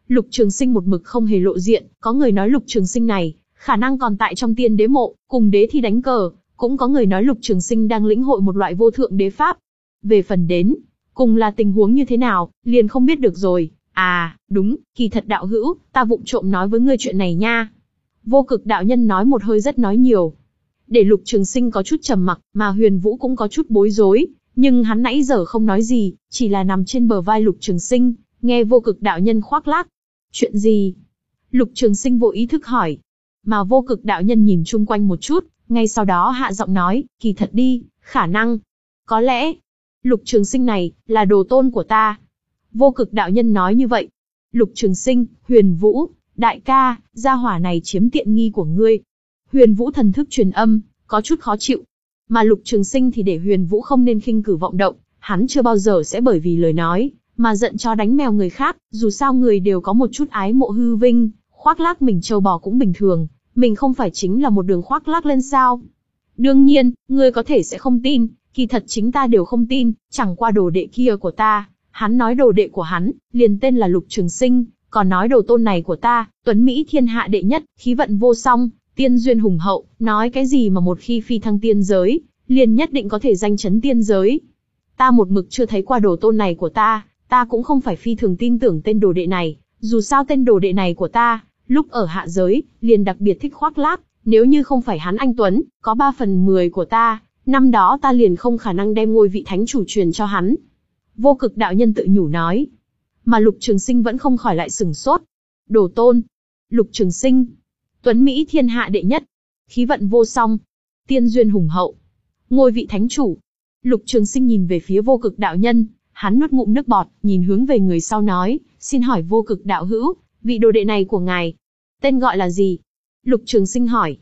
Lục Trường Sinh một mực không hề lộ diện, có người nói Lục Trường Sinh này, khả năng còn tại trong tiên đế mộ, cùng đế thi đánh cờ, cũng có người nói Lục Trường Sinh đang lĩnh hội một loại vô thượng đế pháp. Về phần đến, cùng là tình huống như thế nào, liền không biết được rồi. À, đúng, kỳ thật đạo hữu, ta vụng trộm nói với ngươi chuyện này nha. Vô Cực đạo nhân nói một hơi rất nói nhiều. Để Lục Trường Sinh có chút trầm mặc, mà Huyền Vũ cũng có chút bối rối, nhưng hắn nãy giờ không nói gì, chỉ là nằm trên bờ vai Lục Trường Sinh, nghe Vô Cực đạo nhân khoác lác. Chuyện gì? Lục Trường Sinh vô ý thức hỏi. Mà Vô Cực đạo nhân nhìn chung quanh một chút, ngay sau đó hạ giọng nói, kỳ thật đi, khả năng, có lẽ, Lục Trường Sinh này, là đồ tôn của ta. Vô Cực đạo nhân nói như vậy. Lục Trường Sinh, Huyền Vũ, đại ca, gia hỏa này chiếm tiện nghi của ngươi. Huyền Vũ thần thức truyền âm, có chút khó chịu. Mà Lục Trường Sinh thì để Huyền Vũ không nên khinh cử vọng động, hắn chưa bao giờ sẽ bởi vì lời nói, mà giận chó đánh mèo người khác, dù sao người đều có một chút ái mộ hư vinh, khoác lác mình trâu bò cũng bình thường, mình không phải chính là một đường khoác lác lên sao. Đương nhiên, ngươi có thể sẽ không tin, kỳ thật chính ta đều không tin, chẳng qua đồ đệ kia của ta, hắn nói đồ đệ của hắn, liền tên là Lục Trường Sinh, còn nói đồ tôn này của ta, tuấn Mỹ thiên hạ đệ nhất, khí vận vô song, tiên duyên hùng hậu, nói cái gì mà một khi phi thăng tiên giới, liền nhất định có thể danh chấn tiên giới. Ta một mực chưa thấy qua đồ tôn này của ta, ta cũng không phải phi thường tin tưởng tên đồ đệ này, dù sao tên đồ đệ này của ta, lúc ở hạ giới, liền đặc biệt thích khoác lác, nếu như không phải hắn anh Tuấn, có ba phần mười của ta, năm đó ta liền không khả năng đem ngôi vị thánh chủ truyền cho hắn. Vô Cực đạo nhân tự nhủ nói. Mà Lục Trường Sinh vẫn không khỏi lại sửng sốt. Đồ tôn. Lục Trường Sinh. Tuấn Mỹ thiên hạ đệ nhất. Khí vận vô song. Tiên duyên hùng hậu. Ngôi vị thánh chủ. Lục Trường Sinh nhìn về phía Vô Cực đạo nhân, hắn nuốt ngụm nước bọt, nhìn hướng về người sau nói, xin hỏi Vô Cực đạo hữu, vị đồ đệ này của ngài, tên gọi là gì? Lục Trường Sinh hỏi.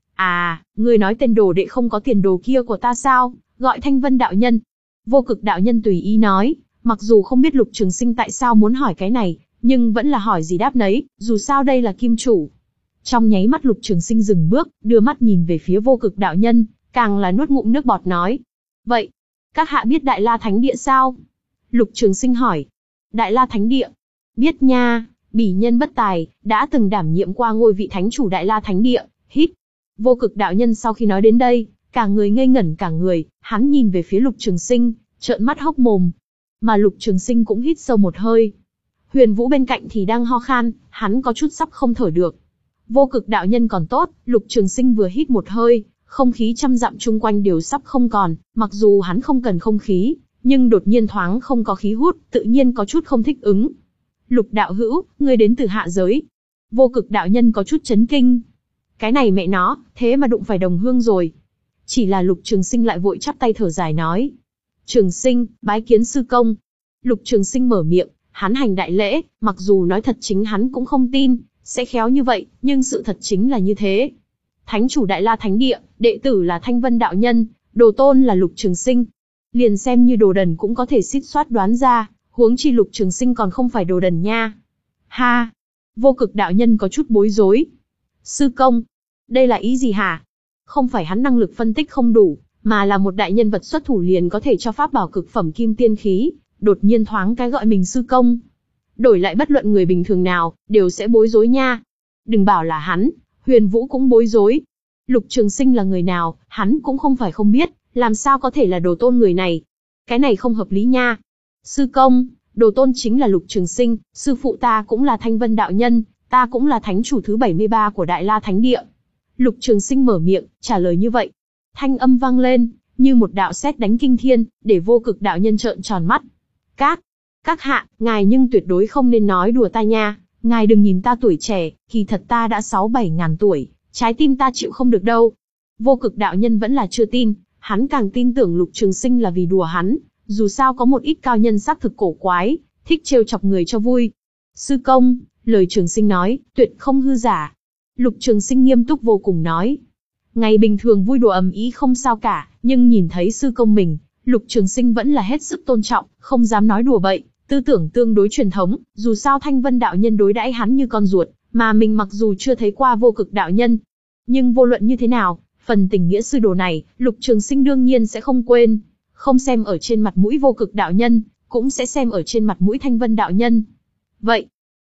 À, ngươi nói tên đồ đệ không có tiền đồ kia của ta sao, gọi Thanh Vân đạo nhân. Vô Cực đạo nhân tùy ý nói, mặc dù không biết Lục Trường Sinh tại sao muốn hỏi cái này, nhưng vẫn là hỏi gì đáp nấy, dù sao đây là kim chủ. Trong nháy mắt Lục Trường Sinh dừng bước, đưa mắt nhìn về phía Vô Cực đạo nhân, càng là nuốt ngụm nước bọt nói. Vậy, các hạ biết Đại La Thánh Địa sao? Lục Trường Sinh hỏi. Đại La Thánh Địa? Biết nha, bỉ nhân bất tài, đã từng đảm nhiệm qua ngôi vị thánh chủ Đại La Thánh Địa, hít. Vô Cực đạo nhân sau khi nói đến đây, cả người ngây ngẩn cả người, hắn nhìn về phía Lục Trường Sinh, trợn mắt hốc mồm. Mà Lục Trường Sinh cũng hít sâu một hơi. Huyền Vũ bên cạnh thì đang ho khan, hắn có chút sắp không thở được. Vô Cực đạo nhân còn tốt, Lục Trường Sinh vừa hít một hơi, không khí trăm dặm chung quanh đều sắp không còn, mặc dù hắn không cần không khí, nhưng đột nhiên thoáng không có khí hút, tự nhiên có chút không thích ứng. Lục đạo hữu, ngươi đến từ hạ giới. Vô Cực đạo nhân có chút chấn kinh. Cái này mẹ nó, thế mà đụng phải đồng hương rồi. Chỉ là Lục Trường Sinh lại vội chắp tay thở dài nói. Trường Sinh, bái kiến sư công. Lục Trường Sinh mở miệng, hắn hành đại lễ, mặc dù nói thật chính hắn cũng không tin, sẽ khéo như vậy, nhưng sự thật chính là như thế. Thánh chủ Đại La Thánh Địa, đệ tử là Thanh Vân đạo nhân, đồ tôn là Lục Trường Sinh. Liền xem như đồ đần cũng có thể xít xoát đoán ra, huống chi Lục Trường Sinh còn không phải đồ đần nha. Ha! Vô Cực đạo nhân có chút bối rối. Sư công, đây là ý gì hả? Không phải hắn năng lực phân tích không đủ, mà là một đại nhân vật xuất thủ liền có thể cho pháp bảo cực phẩm kim tiên khí, đột nhiên thoáng cái gọi mình sư công. Đổi lại bất luận người bình thường nào, đều sẽ bối rối nha. Đừng bảo là hắn, Huyền Vũ cũng bối rối. Lục Trường Sinh là người nào, hắn cũng không phải không biết, làm sao có thể là đồ tôn người này. Cái này không hợp lý nha. Sư công, đồ tôn chính là Lục Trường Sinh, sư phụ ta cũng là Thanh Vân đạo nhân, ta cũng là thánh chủ thứ bảy mươi ba của Đại La Thánh Địa. Lục Trường Sinh mở miệng, trả lời như vậy. Thanh âm vang lên, như một đạo sét đánh kinh thiên, để Vô Cực đạo nhân trợn tròn mắt. Các, các hạ, ngài nhưng tuyệt đối không nên nói đùa ta nha, ngài đừng nhìn ta tuổi trẻ, kỳ thật ta đã sáu bảy ngàn tuổi, trái tim ta chịu không được đâu. Vô Cực đạo nhân vẫn là chưa tin, hắn càng tin tưởng Lục Trường Sinh là vì đùa hắn, dù sao có một ít cao nhân xác thực cổ quái, thích trêu chọc người cho vui. Sư công, lời Trường Sinh nói, tuyệt không hư giả. Lục Trường Sinh nghiêm túc vô cùng nói. Ngày bình thường vui đùa ầm ĩ không sao cả, nhưng nhìn thấy sư công mình, Lục Trường Sinh vẫn là hết sức tôn trọng, không dám nói đùa bậy, tư tưởng tương đối truyền thống, dù sao Thanh Vân đạo nhân đối đãi hắn như con ruột, mà mình mặc dù chưa thấy qua Vô Cực đạo nhân, nhưng vô luận như thế nào, phần tình nghĩa sư đồ này, Lục Trường Sinh đương nhiên sẽ không quên, không xem ở trên mặt mũi Vô Cực đạo nhân, cũng sẽ xem ở trên mặt mũi Thanh Vân đạo nhân. Vậy,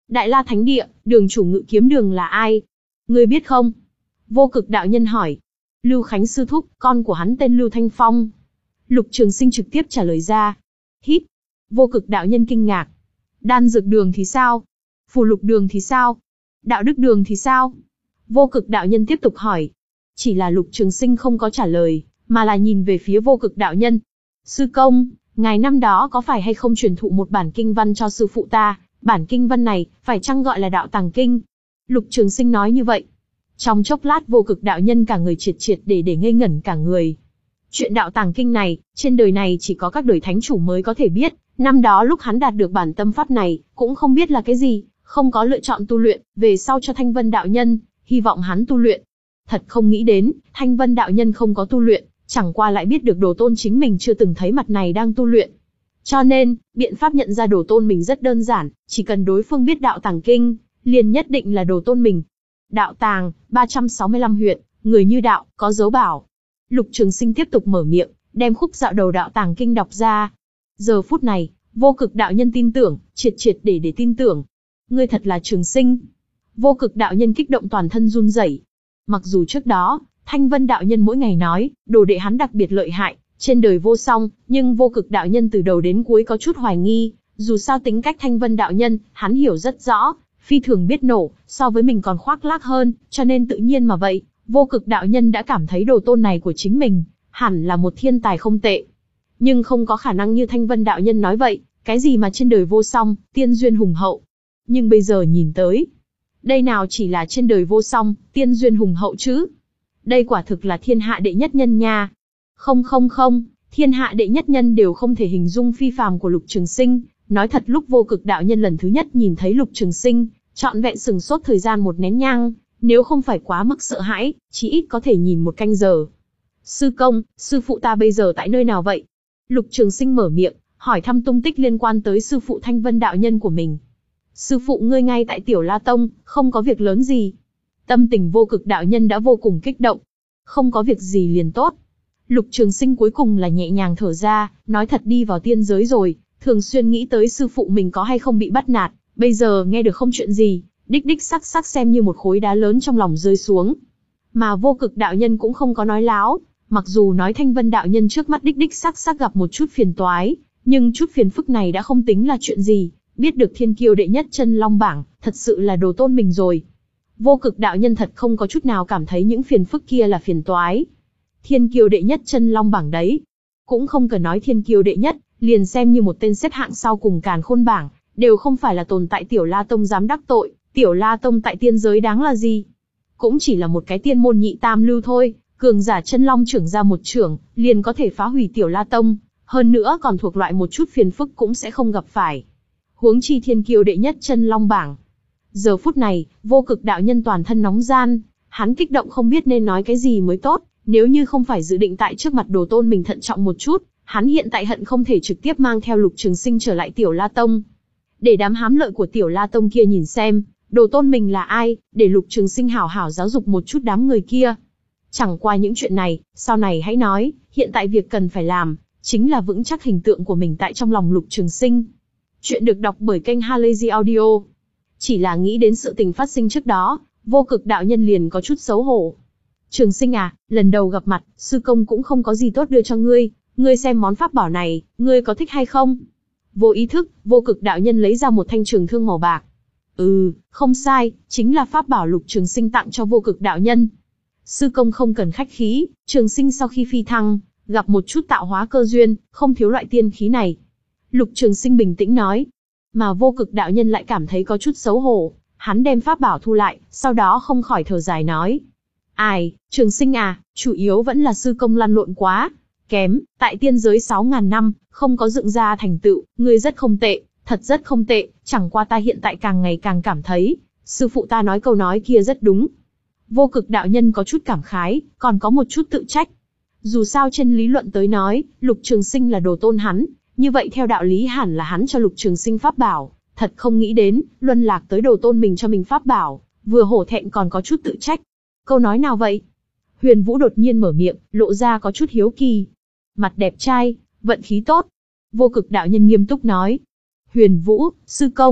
Đại La Thánh Địa, đường chủ Ngự Kiếm Đường là ai? Ngươi biết không? Vô Cực đạo nhân hỏi. Lưu Khánh sư thúc, con của hắn tên Lưu Thanh Phong. Lục Trường Sinh trực tiếp trả lời ra. Hít. Vô Cực đạo nhân kinh ngạc. Đan dược đường thì sao? Phù lục đường thì sao? Đạo đức đường thì sao? Vô Cực đạo nhân tiếp tục hỏi. Chỉ là Lục Trường Sinh không có trả lời, mà là nhìn về phía Vô Cực đạo nhân. Sư công, ngài năm đó có phải hay không truyền thụ một bản kinh văn cho sư phụ ta? Bản kinh văn này, phải chăng gọi là đạo tàng kinh? Lục Trường Sinh nói như vậy. Trong chốc lát Vô Cực đạo nhân cả người triệt triệt để để ngây ngẩn cả người. Chuyện đạo tàng kinh này, trên đời này chỉ có các đời thánh chủ mới có thể biết. Năm đó lúc hắn đạt được bản tâm pháp này, cũng không biết là cái gì, không có lựa chọn tu luyện, về sau cho Thanh Vân đạo nhân, hy vọng hắn tu luyện. Thật không nghĩ đến, Thanh Vân đạo nhân không có tu luyện, chẳng qua lại biết được đồ tôn chính mình chưa từng thấy mặt này đang tu luyện. Cho nên, biện pháp nhận ra đồ tôn mình rất đơn giản, chỉ cần đối phương biết đạo tàng kinh, liền nhất định là đồ tôn mình. Đạo tàng, ba trăm sáu mươi lăm huyện, người như đạo, có dấu bảo. Lục Trường Sinh tiếp tục mở miệng, đem khúc dạo đầu đạo tàng kinh đọc ra. Giờ phút này, Vô Cực đạo nhân tin tưởng, triệt triệt để để tin tưởng. Ngươi thật là Trường Sinh. Vô Cực đạo nhân kích động toàn thân run rẩy. Mặc dù trước đó, Thanh Vân đạo nhân mỗi ngày nói, đồ đệ hắn đặc biệt lợi hại, trên đời vô song, nhưng Vô Cực đạo nhân từ đầu đến cuối có chút hoài nghi, dù sao tính cách Thanh Vân đạo nhân, hắn hiểu rất rõ, phi thường biết nổ, so với mình còn khoác lác hơn, cho nên tự nhiên mà vậy, Vô Cực đạo nhân đã cảm thấy đồ tôn này của chính mình, hẳn là một thiên tài không tệ. Nhưng không có khả năng như Thanh Vân đạo nhân nói vậy, cái gì mà trên đời vô song, tiên duyên hùng hậu. Nhưng bây giờ nhìn tới, đây nào chỉ là trên đời vô song, tiên duyên hùng hậu chứ? Đây quả thực là thiên hạ đệ nhất nhân nha. Không không không, thiên hạ đệ nhất nhân đều không thể hình dung phi phàm của Lục Trường Sinh. Nói thật lúc Vô Cực đạo nhân lần thứ nhất nhìn thấy Lục Trường Sinh, trọn vẹn sừng sốt thời gian một nén nhang, nếu không phải quá mức sợ hãi, chí ít có thể nhìn một canh giờ. Sư công, sư phụ ta bây giờ tại nơi nào vậy? Lục Trường Sinh mở miệng, hỏi thăm tung tích liên quan tới sư phụ Thanh Vân đạo nhân của mình. Sư phụ ngươi ngay tại Tiểu La Tông, không có việc lớn gì. Tâm tình Vô Cực đạo nhân đã vô cùng kích động. Không có việc gì liền tốt. Lục Trường Sinh cuối cùng là nhẹ nhàng thở ra, nói thật đi vào tiên giới rồi, thường xuyên nghĩ tới sư phụ mình có hay không bị bắt nạt, bây giờ nghe được không chuyện gì, đích đích sắc sắc xem như một khối đá lớn trong lòng rơi xuống. Mà Vô Cực đạo nhân cũng không có nói láo, mặc dù nói Thanh Vân đạo nhân trước mắt đích đích sắc sắc gặp một chút phiền toái, nhưng chút phiền phức này đã không tính là chuyện gì, biết được thiên kiêu đệ nhất chân long bảng, thật sự là đồ tôn mình rồi. Vô Cực đạo nhân thật không có chút nào cảm thấy những phiền phức kia là phiền toái. Thiên kiêu đệ nhất chân long bảng đấy, cũng không cần nói thiên kiêu đệ nhất, liền xem như một tên xếp hạng sau cùng càn khôn bảng, đều không phải là tồn tại Tiểu La Tông dám đắc tội, Tiểu La Tông tại tiên giới đáng là gì? Cũng chỉ là một cái tiên môn nhị tam lưu thôi, cường giả chân long trưởng ra một trưởng, liền có thể phá hủy Tiểu La Tông, hơn nữa còn thuộc loại một chút phiền phức cũng sẽ không gặp phải. Huống chi thiên kiêu đệ nhất chân long bảng. Giờ phút này, Vô Cực đạo nhân toàn thân nóng gian, hắn kích động không biết nên nói cái gì mới tốt, nếu như không phải dự định tại trước mặt đồ tôn mình thận trọng một chút, hắn hiện tại hận không thể trực tiếp mang theo Lục Trường Sinh trở lại Tiểu La Tông. Để đám hám lợi của Tiểu La Tông kia nhìn xem, đồ tôn mình là ai, để Lục Trường Sinh hảo hảo giáo dục một chút đám người kia. Chẳng qua những chuyện này, sau này hãy nói, hiện tại việc cần phải làm, chính là vững chắc hình tượng của mình tại trong lòng Lục Trường Sinh. Chuyện được đọc bởi kênh Halazy Audio. Chỉ là nghĩ đến sự tình phát sinh trước đó, Vô Cực đạo nhân liền có chút xấu hổ. Trường Sinh à, lần đầu gặp mặt, sư công cũng không có gì tốt đưa cho ngươi, ngươi xem món pháp bảo này, ngươi có thích hay không? Vô ý thức, Vô Cực đạo nhân lấy ra một thanh trường thương màu bạc. Ừ, không sai, chính là pháp bảo Lục Trường Sinh tặng cho Vô Cực đạo nhân. Sư công không cần khách khí, Trường Sinh sau khi phi thăng, gặp một chút tạo hóa cơ duyên, không thiếu loại tiên khí này. Lục Trường Sinh bình tĩnh nói. Mà Vô Cực đạo nhân lại cảm thấy có chút xấu hổ, hắn đem pháp bảo thu lại, sau đó không khỏi thở dài nói. Ai, Trường Sinh à, chủ yếu vẫn là sư công lăn lộn quá kém, tại tiên giới sáu ngàn năm, không có dựng ra thành tựu, ngươi rất không tệ, thật rất không tệ, chẳng qua ta hiện tại càng ngày càng cảm thấy, sư phụ ta nói câu nói kia rất đúng. Vô Cực đạo nhân có chút cảm khái, còn có một chút tự trách. Dù sao trên lý luận tới nói, Lục Trường Sinh là đồ tôn hắn, như vậy theo đạo lý hẳn là hắn cho Lục Trường Sinh pháp bảo, thật không nghĩ đến, luân lạc tới đồ tôn mình cho mình pháp bảo, vừa hổ thẹn còn có chút tự trách. Câu nói nào vậy? Huyền Vũ đột nhiên mở miệng, lộ ra có chút hiếu kỳ. Mặt đẹp trai, vận khí tốt. Vô Cực đạo nhân nghiêm túc nói. Huyền Vũ, sư công,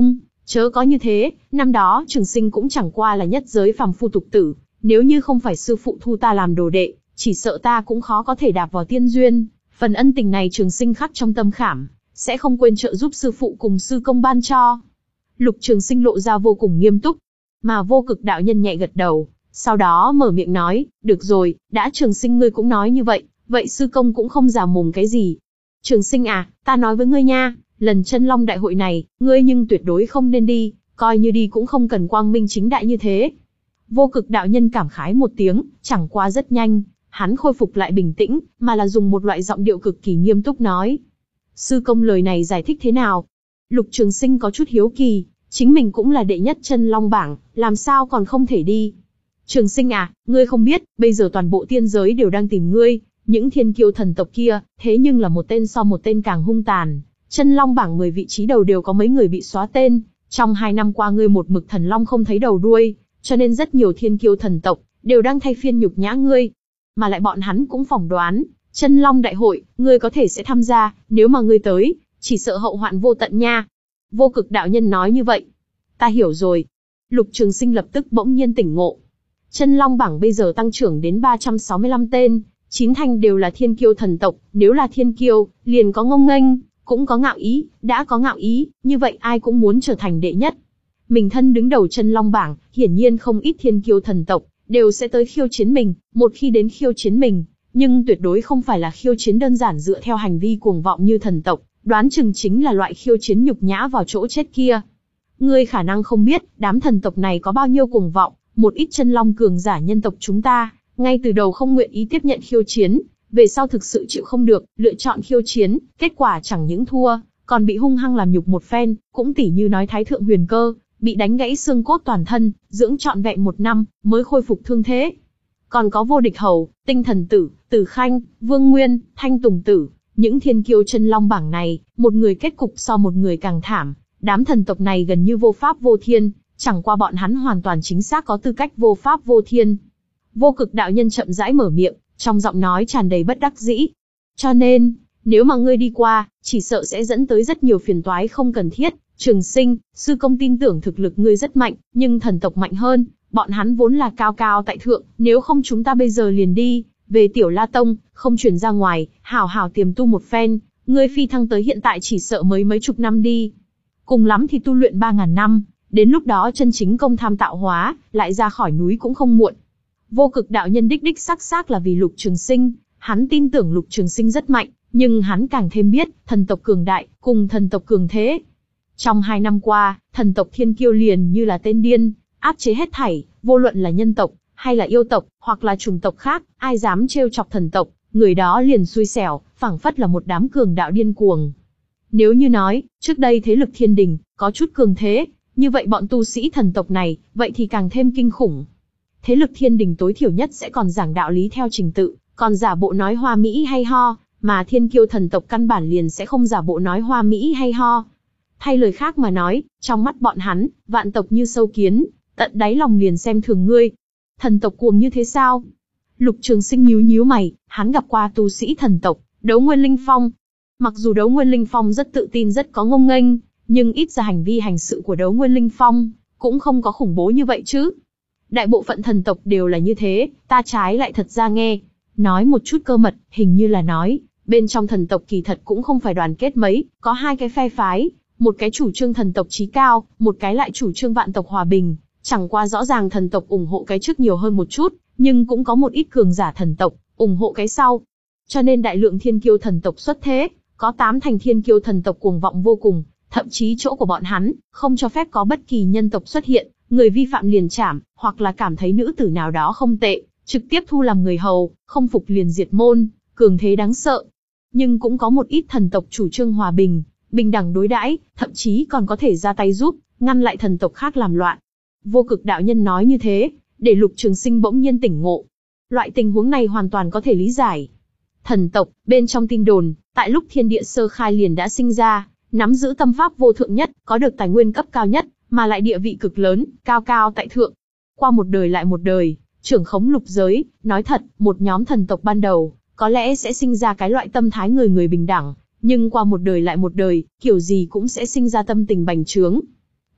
Chớ có như thế, năm đó Trường Sinh cũng chẳng qua là nhất giới phàm phu tục tử, nếu như không phải sư phụ thu ta làm đồ đệ, chỉ sợ ta cũng khó có thể đạp vào tiên duyên, phần ân tình này Trường Sinh khắc trong tâm khảm, sẽ không quên trợ giúp sư phụ cùng sư công ban cho. Lục Trường Sinh lộ ra vô cùng nghiêm túc, mà Vô Cực đạo nhân nhẹ gật đầu, sau đó mở miệng nói, được rồi, đã Trường Sinh ngươi cũng nói như vậy, vậy sư công cũng không giả mồm cái gì. Trường Sinh à, ta nói với ngươi nha, lần chân long đại hội này, ngươi nhưng tuyệt đối không nên đi, coi như đi cũng không cần quang minh chính đại như thế. Vô Cực đạo nhân cảm khái một tiếng, chẳng qua rất nhanh, hắn khôi phục lại bình tĩnh, mà là dùng một loại giọng điệu cực kỳ nghiêm túc nói. Sư công lời này giải thích thế nào? Lục Trường Sinh có chút hiếu kỳ, chính mình cũng là đệ nhất chân long bảng, làm sao còn không thể đi? Trường Sinh à, ngươi không biết, bây giờ toàn bộ tiên giới đều đang tìm ngươi, những thiên kiêu thần tộc kia, thế nhưng là một tên so một tên càng hung tàn. Chân long bảng mười vị trí đầu đều có mấy người bị xóa tên, trong hai năm qua ngươi một mực thần long không thấy đầu đuôi, cho nên rất nhiều thiên kiêu thần tộc đều đang thay phiên nhục nhã ngươi. Mà lại bọn hắn cũng phỏng đoán, chân long đại hội, ngươi có thể sẽ tham gia, nếu mà ngươi tới, chỉ sợ hậu hoạn vô tận nha. Vô Cực đạo nhân nói như vậy. Ta hiểu rồi. Lục Trường Sinh lập tức bỗng nhiên tỉnh ngộ. Chân long bảng bây giờ tăng trưởng đến ba trăm sáu mươi lăm tên, chín thành đều là thiên kiêu thần tộc, nếu là thiên kiêu, liền có ngông nghênh, cũng có ngạo ý, đã có ngạo ý, như vậy ai cũng muốn trở thành đệ nhất. Mình thân đứng đầu chân long bảng, hiển nhiên không ít thiên kiêu thần tộc đều sẽ tới khiêu chiến mình, một khi đến khiêu chiến mình, nhưng tuyệt đối không phải là khiêu chiến đơn giản dựa theo hành vi cuồng vọng như thần tộc, đoán chừng chính là loại khiêu chiến nhục nhã vào chỗ chết kia. Ngươi khả năng không biết, đám thần tộc này có bao nhiêu cuồng vọng, một ít chân long cường giả nhân tộc chúng ta, ngay từ đầu không nguyện ý tiếp nhận khiêu chiến, về sau thực sự chịu không được, lựa chọn khiêu chiến, kết quả chẳng những thua, còn bị hung hăng làm nhục một phen, cũng tỉ như nói Thái Thượng Huyền Cơ, bị đánh gãy xương cốt toàn thân, dưỡng trọn vẹn một năm, mới khôi phục thương thế. Còn có Vô Địch Hầu, Tinh Thần Tử, Tử Khanh, Vương Nguyên, Thanh Tùng Tử, những thiên kiêu chân long bảng này, một người kết cục so một người càng thảm, đám thần tộc này gần như vô pháp vô thiên, chẳng qua bọn hắn hoàn toàn chính xác có tư cách vô pháp vô thiên. Vô Cực đạo nhân chậm rãi mở miệng, trong giọng nói tràn đầy bất đắc dĩ. Cho nên, nếu mà ngươi đi qua, chỉ sợ sẽ dẫn tới rất nhiều phiền toái không cần thiết. Trường Sinh, sư công tin tưởng thực lực ngươi rất mạnh, nhưng thần tộc mạnh hơn, bọn hắn vốn là cao cao tại thượng, nếu không chúng ta bây giờ liền đi, về Tiểu La Tông, không chuyển ra ngoài, hảo hảo tiềm tu một phen, ngươi phi thăng tới hiện tại chỉ sợ mới mấy chục năm đi. Cùng lắm thì tu luyện ba ngàn năm, đến lúc đó chân chính công tham tạo hóa, lại ra khỏi núi cũng không muộn. Vô Cực đạo nhân đích đích xác xác là vì Lục Trường Sinh, hắn tin tưởng Lục Trường Sinh rất mạnh, nhưng hắn càng thêm biết, thần tộc cường đại, cùng thần tộc cường thế. Trong hai năm qua, thần tộc thiên kiêu liền như là tên điên, áp chế hết thảy, vô luận là nhân tộc, hay là yêu tộc, hoặc là chủng tộc khác, ai dám trêu chọc thần tộc, người đó liền xui xẻo, phảng phất là một đám cường đạo điên cuồng. Nếu như nói, trước đây thế lực thiên đình, có chút cường thế, như vậy bọn tu sĩ thần tộc này, vậy thì càng thêm kinh khủng. Thế lực thiên đình tối thiểu nhất sẽ còn giảng đạo lý theo trình tự, còn giả bộ nói hoa mỹ hay ho, mà thiên kiêu thần tộc căn bản liền sẽ không giả bộ nói hoa mỹ hay ho. Thay lời khác mà nói, trong mắt bọn hắn, vạn tộc như sâu kiến, tận đáy lòng liền xem thường ngươi. Thần tộc cuồng như thế sao? Lục Trường Sinh nhíu nhíu mày, hắn gặp qua tu sĩ thần tộc, Đấu Nguyên Linh Phong. Mặc dù Đấu Nguyên Linh Phong rất tự tin rất có ngông nghênh, nhưng ít ra hành vi hành sự của Đấu Nguyên Linh Phong cũng không có khủng bố như vậy chứ. Đại bộ phận thần tộc đều là như thế, ta trái lại thật ra nghe. Nói một chút cơ mật, hình như là nói, bên trong thần tộc kỳ thật cũng không phải đoàn kết mấy, có hai cái phe phái, một cái chủ trương thần tộc chí cao, một cái lại chủ trương vạn tộc hòa bình. Chẳng qua rõ ràng thần tộc ủng hộ cái trước nhiều hơn một chút, nhưng cũng có một ít cường giả thần tộc ủng hộ cái sau. Cho nên đại lượng thiên kiêu thần tộc xuất thế, có tám thành thiên kiêu thần tộc cuồng vọng vô cùng, thậm chí chỗ của bọn hắn không cho phép có bất kỳ nhân tộc xuất hiện, người vi phạm liền trảm, hoặc là cảm thấy nữ tử nào đó không tệ, trực tiếp thu làm người hầu, không phục liền diệt môn, cường thế đáng sợ. Nhưng cũng có một ít thần tộc chủ trương hòa bình, bình đẳng đối đãi, thậm chí còn có thể ra tay giúp, ngăn lại thần tộc khác làm loạn. Vô Cực đạo nhân nói như thế, để Lục Trường Sinh bỗng nhiên tỉnh ngộ. Loại tình huống này hoàn toàn có thể lý giải. Thần tộc, bên trong tin đồn, tại lúc thiên địa sơ khai liền đã sinh ra, nắm giữ tâm pháp vô thượng nhất, có được tài nguyên cấp cao nhất, mà lại địa vị cực lớn, cao cao tại thượng. Qua một đời lại một đời, trưởng khống lục giới, nói thật, một nhóm thần tộc ban đầu, có lẽ sẽ sinh ra cái loại tâm thái người người bình đẳng, nhưng qua một đời lại một đời, kiểu gì cũng sẽ sinh ra tâm tình bành trướng.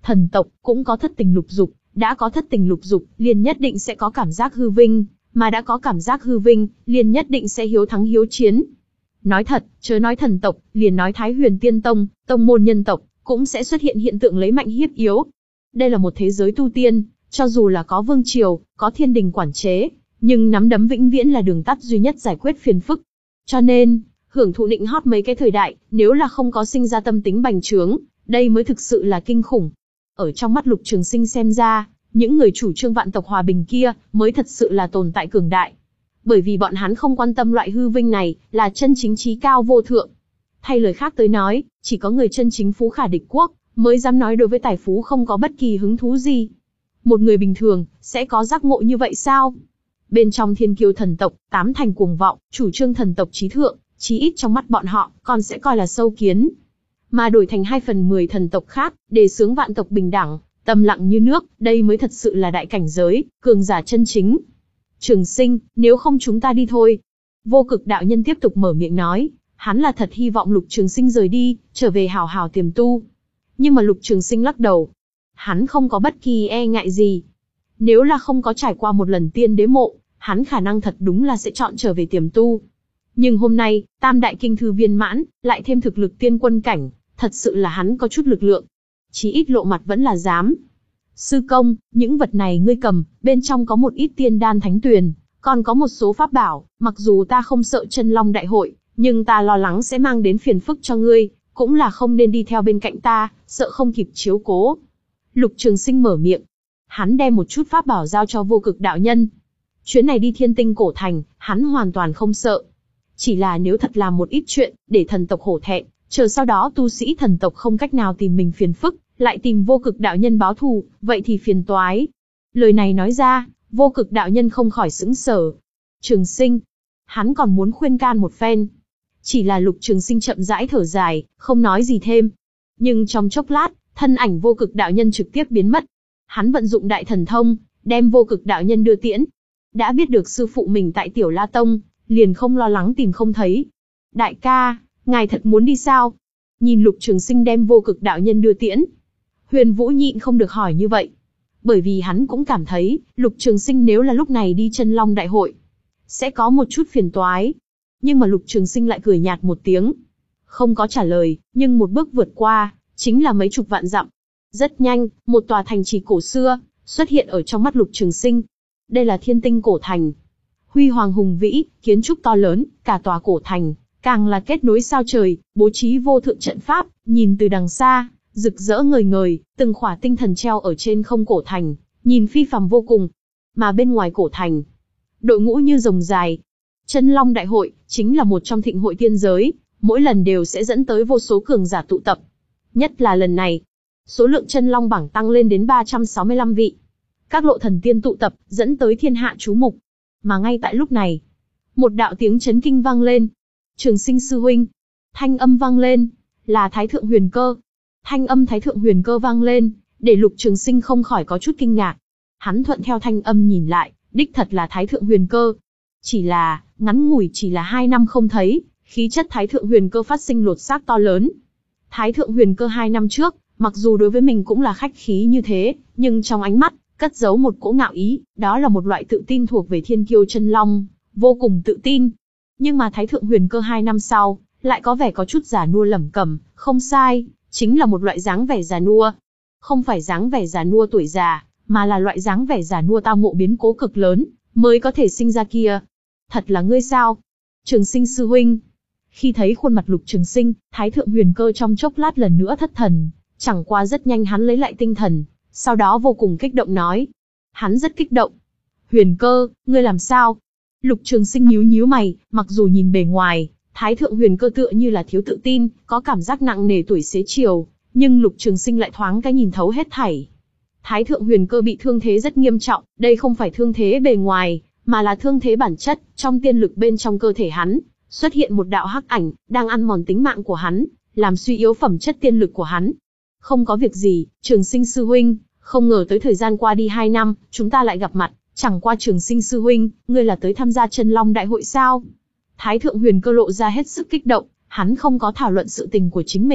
Thần tộc cũng có thất tình lục dục, đã có thất tình lục dục, liền nhất định sẽ có cảm giác hư vinh, mà đã có cảm giác hư vinh, liền nhất định sẽ hiếu thắng hiếu chiến. Nói thật, chớ nói thần tộc, liền nói Thái Huyền Tiên Tông, tông môn nhân tộc, cũng sẽ xuất hiện hiện tượng lấy mạnh hiếp yếu. Đây là một thế giới tu tiên, cho dù là có vương triều, có thiên đình quản chế, nhưng nắm đấm vĩnh viễn là đường tắt duy nhất giải quyết phiền phức. Cho nên, hưởng thụ nịnh hót mấy cái thời đại, nếu là không có sinh ra tâm tính bành trướng, đây mới thực sự là kinh khủng. Ở trong mắt Lục Trường Sinh xem ra, những người chủ trương vạn tộc hòa bình kia, mới thật sự là tồn tại cường đại. Bởi vì bọn hắn không quan tâm loại hư vinh này, là chân chính trí cao vô thượng. Thay lời khác tới nói, chỉ có người chân chính phú khả địch quốc, mới dám nói đối với tài phú không có bất kỳ hứng thú gì. Một người bình thường, sẽ có giác ngộ như vậy sao? Bên trong thiên kiêu thần tộc, tám thành cuồng vọng, chủ trương thần tộc trí thượng, chí ít trong mắt bọn họ, còn sẽ coi là sâu kiến. Mà đổi thành hai phần mười thần tộc khác, đề xướng vạn tộc bình đẳng, tâm lặng như nước, đây mới thật sự là đại cảnh giới, cường giả chân chính. Trường Sinh, nếu không chúng ta đi thôi. Vô Cực đạo nhân tiếp tục mở miệng nói, hắn là thật hy vọng Lục Trường Sinh rời đi, trở về hào hào tiềm tu. Nhưng mà Lục Trường Sinh lắc đầu. Hắn không có bất kỳ e ngại gì. Nếu là không có trải qua một lần tiên đế mộ, hắn khả năng thật đúng là sẽ chọn trở về tiềm tu. Nhưng hôm nay, tam đại kinh thư viên mãn, lại thêm thực lực tiên quân cảnh, thật sự là hắn có chút lực lượng. Chí ít lộ mặt vẫn là dám. Sư công, những vật này ngươi cầm, bên trong có một ít tiên đan thánh tuyền, còn có một số pháp bảo, mặc dù ta không sợ chân long đại hội, nhưng ta lo lắng sẽ mang đến phiền phức cho ngươi, cũng là không nên đi theo bên cạnh ta, sợ không kịp chiếu cố. Lục Trường Sinh mở miệng. Hắn đem một chút pháp bảo giao cho Vô Cực đạo nhân. Chuyến này đi Thiên Tinh cổ thành, hắn hoàn toàn không sợ. Chỉ là nếu thật làm một ít chuyện, để thần tộc hổ thẹn, chờ sau đó tu sĩ thần tộc không cách nào tìm mình phiền phức, lại tìm Vô Cực đạo nhân báo thù, vậy thì phiền toái. Lời này nói ra, Vô Cực đạo nhân không khỏi sững sờ. Trường Sinh, hắn còn muốn khuyên can một phen. Chỉ là Lục Trường Sinh chậm rãi thở dài, không nói gì thêm. Nhưng trong chốc lát, thân ảnh Vô Cực đạo nhân trực tiếp biến mất. Hắn vận dụng đại thần thông, đem Vô Cực đạo nhân đưa tiễn. Đã biết được sư phụ mình tại Tiểu La Tông, liền không lo lắng tìm không thấy. Đại ca, ngài thật muốn đi sao? Nhìn Lục Trường Sinh đem Vô Cực đạo nhân đưa tiễn, Huyền Vũ nhịn không được hỏi như vậy. Bởi vì hắn cũng cảm thấy, Lục Trường Sinh nếu là lúc này đi Chân Long đại hội, sẽ có một chút phiền toái. Nhưng mà Lục Trường Sinh lại cười nhạt một tiếng. Không có trả lời, nhưng một bước vượt qua, chính là mấy chục vạn dặm. Rất nhanh, một tòa thành trì cổ xưa, xuất hiện ở trong mắt Lục Trường Sinh. Đây là Thiên Tinh cổ thành. Huy hoàng hùng vĩ, kiến trúc to lớn, cả tòa cổ thành, càng là kết nối sao trời, bố trí vô thượng trận pháp, nhìn từ đằng xa, rực rỡ ngời ngời, từng khỏa tinh thần treo ở trên không cổ thành, nhìn phi phàm vô cùng. Mà bên ngoài cổ thành, đội ngũ như rồng dài. Chân Long đại hội, chính là một trong thịnh hội tiên giới, mỗi lần đều sẽ dẫn tới vô số cường giả tụ tập. Nhất là lần này, số lượng chân long bảng tăng lên đến ba trăm sáu mươi lăm vị. Các lộ thần tiên tụ tập, dẫn tới thiên hạ chú mục. Mà ngay tại lúc này, một đạo tiếng chấn kinh vang lên. Trường Sinh sư huynh. Thanh âm vang lên, là Thái Thượng Huyền Cơ. Thanh âm Thái Thượng Huyền Cơ vang lên, để Lục Trường Sinh không khỏi có chút kinh ngạc. Hắn thuận theo thanh âm nhìn lại, đích thật là Thái Thượng Huyền Cơ. Chỉ là, ngắn ngủi chỉ là hai năm không thấy, khí chất Thái Thượng Huyền Cơ phát sinh lột xác to lớn. Thái Thượng Huyền Cơ hai năm trước, mặc dù đối với mình cũng là khách khí như thế, nhưng trong ánh mắt, cất giấu một cỗ ngạo ý, đó là một loại tự tin thuộc về thiên kiêu chân long, vô cùng tự tin. Nhưng mà Thái Thượng Huyền Cơ hai năm sau, lại có vẻ có chút già nua lẩm cẩm, không sai, chính là một loại dáng vẻ già nua. Không phải dáng vẻ già nua tuổi già, mà là loại dáng vẻ già nua tao ngộ biến cố cực lớn, mới có thể sinh ra kia. Thật là ngươi sao? Trường Sinh sư huynh. Khi thấy khuôn mặt Lục Trường Sinh, Thái Thượng Huyền Cơ trong chốc lát lần nữa thất thần, chẳng qua rất nhanh hắn lấy lại tinh thần, sau đó vô cùng kích động nói. Hắn rất kích động. Huyền Cơ, ngươi làm sao? Lục Trường Sinh nhíu nhíu mày, mặc dù nhìn bề ngoài, Thái Thượng Huyền Cơ tựa như là thiếu tự tin, có cảm giác nặng nề tuổi xế chiều, nhưng Lục Trường Sinh lại thoáng cái nhìn thấu hết thảy. Thái Thượng Huyền Cơ bị thương thế rất nghiêm trọng, đây không phải thương thế bề ngoài, mà là thương thế bản chất, trong tiên lực bên trong cơ thể hắn, xuất hiện một đạo hắc ảnh, đang ăn mòn tính mạng của hắn, làm suy yếu phẩm chất tiên lực của hắn. Không có việc gì, Trường Sinh sư huynh, không ngờ tới thời gian qua đi hai năm, chúng ta lại gặp mặt, chẳng qua Trường Sinh sư huynh, ngươi là tới tham gia Chân Long đại hội sao? Thái Thượng Huyền Cơ lộ ra hết sức kích động, hắn không có thảo luận sự tình của chính mình,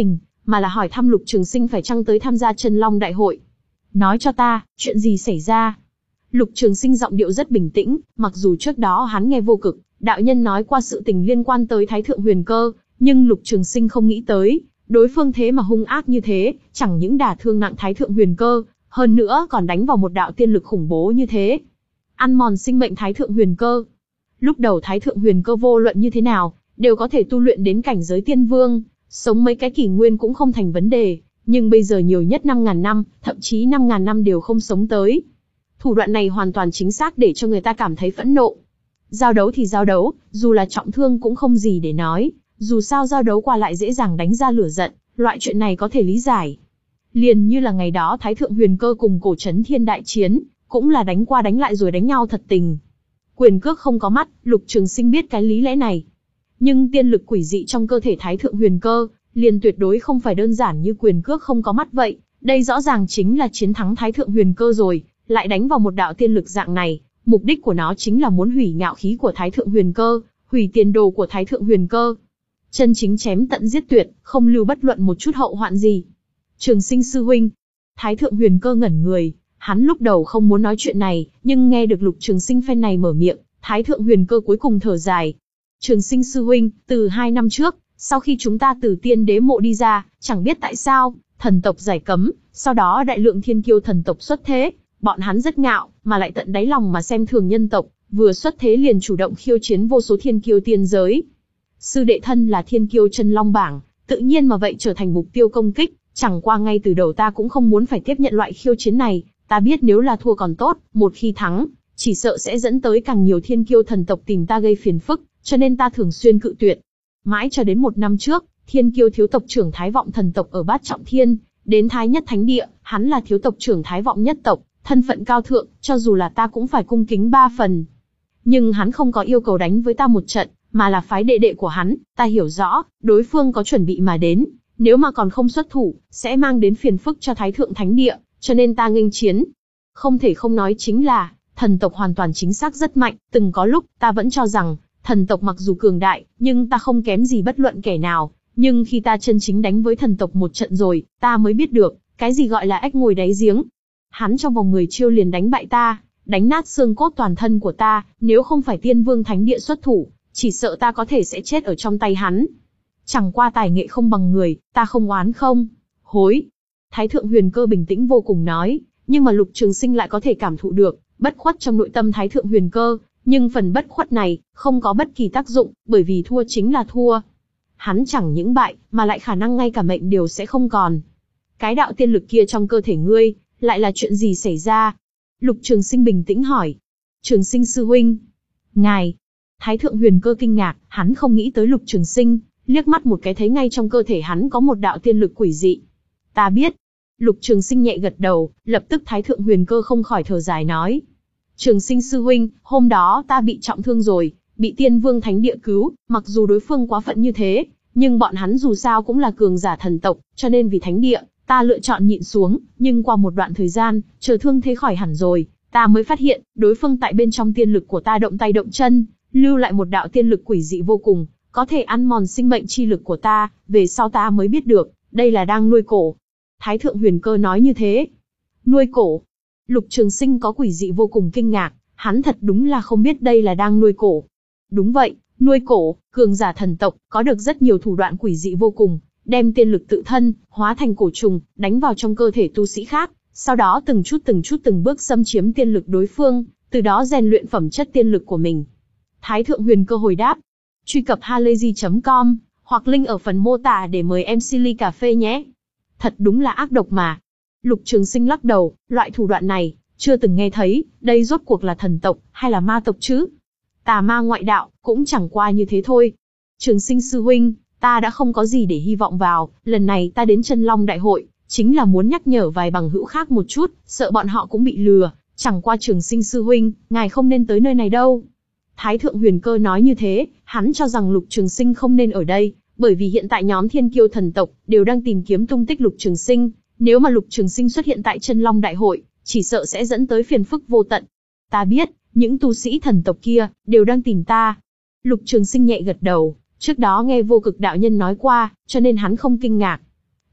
mà là hỏi thăm Lục Trường Sinh phải chăng tới tham gia Chân Long Đại hội. Nói cho ta, chuyện gì xảy ra? Lục Trường Sinh giọng điệu rất bình tĩnh, mặc dù trước đó hắn nghe Vô Cực đạo nhân nói qua sự tình liên quan tới Thái Thượng Huyền Cơ, nhưng Lục Trường Sinh không nghĩ tới, đối phương thế mà hung ác như thế, chẳng những đả thương nặng Thái Thượng Huyền Cơ, hơn nữa còn đánh vào một đạo tiên lực khủng bố như thế. Ăn mòn sinh mệnh Thái Thượng Huyền Cơ. Lúc đầu Thái Thượng Huyền Cơ vô luận như thế nào, đều có thể tu luyện đến cảnh giới tiên vương, sống mấy cái kỷ nguyên cũng không thành vấn đề, nhưng bây giờ nhiều nhất năm ngàn năm, thậm chí năm ngàn năm đều không sống tới. Thủ đoạn này hoàn toàn chính xác để cho người ta cảm thấy phẫn nộ. Giao đấu thì giao đấu, dù là trọng thương cũng không gì để nói, dù sao giao đấu qua lại dễ dàng đánh ra lửa giận, loại chuyện này có thể lý giải. Liền như là ngày đó Thái Thượng Huyền Cơ cùng Cổ Chấn Thiên đại chiến, cũng là đánh qua đánh lại rồi đánh nhau thật tình. Quyền cước không có mắt, Lục Trường Sinh biết cái lý lẽ này. Nhưng tiên lực quỷ dị trong cơ thể Thái Thượng Huyền Cơ, liền tuyệt đối không phải đơn giản như quyền cước không có mắt vậy. Đây rõ ràng chính là chiến thắng Thái Thượng Huyền Cơ rồi, lại đánh vào một đạo tiên lực dạng này. Mục đích của nó chính là muốn hủy ngạo khí của Thái Thượng Huyền Cơ, hủy tiền đồ của Thái Thượng Huyền Cơ. Chân chính chém tận giết tuyệt, không lưu bất luận một chút hậu hoạn gì. Trường Sinh sư huynh. Thái Thượng Huyền Cơ ngẩn người, hắn lúc đầu không muốn nói chuyện này, nhưng nghe được Lục Trường Sinh phen này mở miệng, Thái Thượng Huyền Cơ cuối cùng thở dài. Trường Sinh sư huynh, từ hai năm trước, sau khi chúng ta từ Tiên Đế mộ đi ra, chẳng biết tại sao, thần tộc giải cấm, sau đó đại lượng thiên kiêu thần tộc xuất thế, bọn hắn rất ngạo, mà lại tận đáy lòng mà xem thường nhân tộc, vừa xuất thế liền chủ động khiêu chiến vô số thiên kiêu tiên giới. Sư đệ thân là thiên kiêu chân long bảng, tự nhiên mà vậy trở thành mục tiêu công kích, chẳng qua ngay từ đầu ta cũng không muốn phải tiếp nhận loại khiêu chiến này, ta biết nếu là thua còn tốt, một khi thắng, chỉ sợ sẽ dẫn tới càng nhiều thiên kiêu thần tộc tìm ta gây phiền phức, cho nên ta thường xuyên cự tuyệt. Mãi cho đến một năm trước, thiên kiêu thiếu tộc trưởng Thái Vọng thần tộc ở Bát Trọng Thiên, đến Thái Nhất Thánh Địa, hắn là thiếu tộc trưởng Thái Vọng nhất tộc, thân phận cao thượng, cho dù là ta cũng phải cung kính ba phần. Nhưng hắn không có yêu cầu đánh với ta một trận, mà là phái đệ đệ của hắn, ta hiểu rõ, đối phương có chuẩn bị mà đến, nếu mà còn không xuất thủ, sẽ mang đến phiền phức cho Thái Thượng Thánh Địa, cho nên ta nghênh chiến. Không thể không nói chính là, thần tộc hoàn toàn chính xác rất mạnh, từng có lúc, ta vẫn cho rằng, thần tộc mặc dù cường đại, nhưng ta không kém gì bất luận kẻ nào, nhưng khi ta chân chính đánh với thần tộc một trận rồi, ta mới biết được, cái gì gọi là ếch ngồi đáy giếng. Hắn trong vòng mười chiêu liền đánh bại ta, đánh nát xương cốt toàn thân của ta, nếu không phải Tiên Vương Thánh Địa xuất thủ, chỉ sợ ta có thể sẽ chết ở trong tay hắn. Chẳng qua tài nghệ không bằng người, ta không oán không hối. Thái Thượng Huyền Cơ bình tĩnh vô cùng nói, nhưng mà Lục Trường Sinh lại có thể cảm thụ được, bất khuất trong nội tâm Thái Thượng Huyền Cơ, nhưng phần bất khuất này, không có bất kỳ tác dụng, bởi vì thua chính là thua. Hắn chẳng những bại, mà lại khả năng ngay cả mệnh đều sẽ không còn. Cái đạo tiên lực kia trong cơ thể ngươi, lại là chuyện gì xảy ra? Lục Trường Sinh bình tĩnh hỏi. Trường Sinh sư huynh. Ngài. Thái Thượng Huyền Cơ kinh ngạc, hắn không nghĩ tới Lục Trường Sinh, liếc mắt một cái thấy ngay trong cơ thể hắn có một đạo tiên lực quỷ dị. Ta biết. Lục Trường Sinh nhẹ gật đầu, lập tức Thái Thượng Huyền Cơ không khỏi thở dài nói. Trường Sinh sư huynh, hôm đó ta bị trọng thương rồi, bị Tiên Vương Thánh Địa cứu, mặc dù đối phương quá phận như thế, nhưng bọn hắn dù sao cũng là cường giả thần tộc, cho nên vì Thánh Địa, ta lựa chọn nhịn xuống, nhưng qua một đoạn thời gian, chờ thương thế khỏi hẳn rồi, ta mới phát hiện, đối phương tại bên trong tiên lực của ta động tay động chân, lưu lại một đạo tiên lực quỷ dị vô cùng, có thể ăn mòn sinh mệnh chi lực của ta, về sau ta mới biết được, đây là đang nuôi cổ. Thái Thượng Huyền Cơ nói như thế. Nuôi cổ. Lục Trường Sinh có quỷ dị vô cùng kinh ngạc, hắn thật đúng là không biết đây là đang nuôi cổ. Đúng vậy, nuôi cổ, cường giả thần tộc, có được rất nhiều thủ đoạn quỷ dị vô cùng, đem tiên lực tự thân, hóa thành cổ trùng, đánh vào trong cơ thể tu sĩ khác, sau đó từng chút từng chút từng bước xâm chiếm tiên lực đối phương, từ đó rèn luyện phẩm chất tiên lực của mình. Thái Thượng Huyền Cơ hồi đáp. Truy cập halayzi chấm com, hoặc link ở phần mô tả để mời em xê ly cà phê nhé. Thật đúng là ác độc mà. Lục Trường Sinh lắc đầu, loại thủ đoạn này, chưa từng nghe thấy, đây rốt cuộc là thần tộc, hay là ma tộc chứ? Tà ma ngoại đạo, cũng chẳng qua như thế thôi. Trường Sinh sư huynh, ta đã không có gì để hy vọng vào, lần này ta đến Chân Long Đại hội, chính là muốn nhắc nhở vài bằng hữu khác một chút, sợ bọn họ cũng bị lừa, chẳng qua Trường Sinh sư huynh, ngài không nên tới nơi này đâu. Thái Thượng Huyền Cơ nói như thế, hắn cho rằng Lục Trường Sinh không nên ở đây, bởi vì hiện tại nhóm thiên kiêu thần tộc đều đang tìm kiếm tung tích Lục Trường Sinh, nếu mà Lục Trường Sinh xuất hiện tại Chân Long Đại hội, chỉ sợ sẽ dẫn tới phiền phức vô tận. Ta biết, những tu sĩ thần tộc kia đều đang tìm ta. Lục Trường Sinh nhẹ gật đầu, trước đó nghe Vô Cực đạo nhân nói qua, cho nên hắn không kinh ngạc.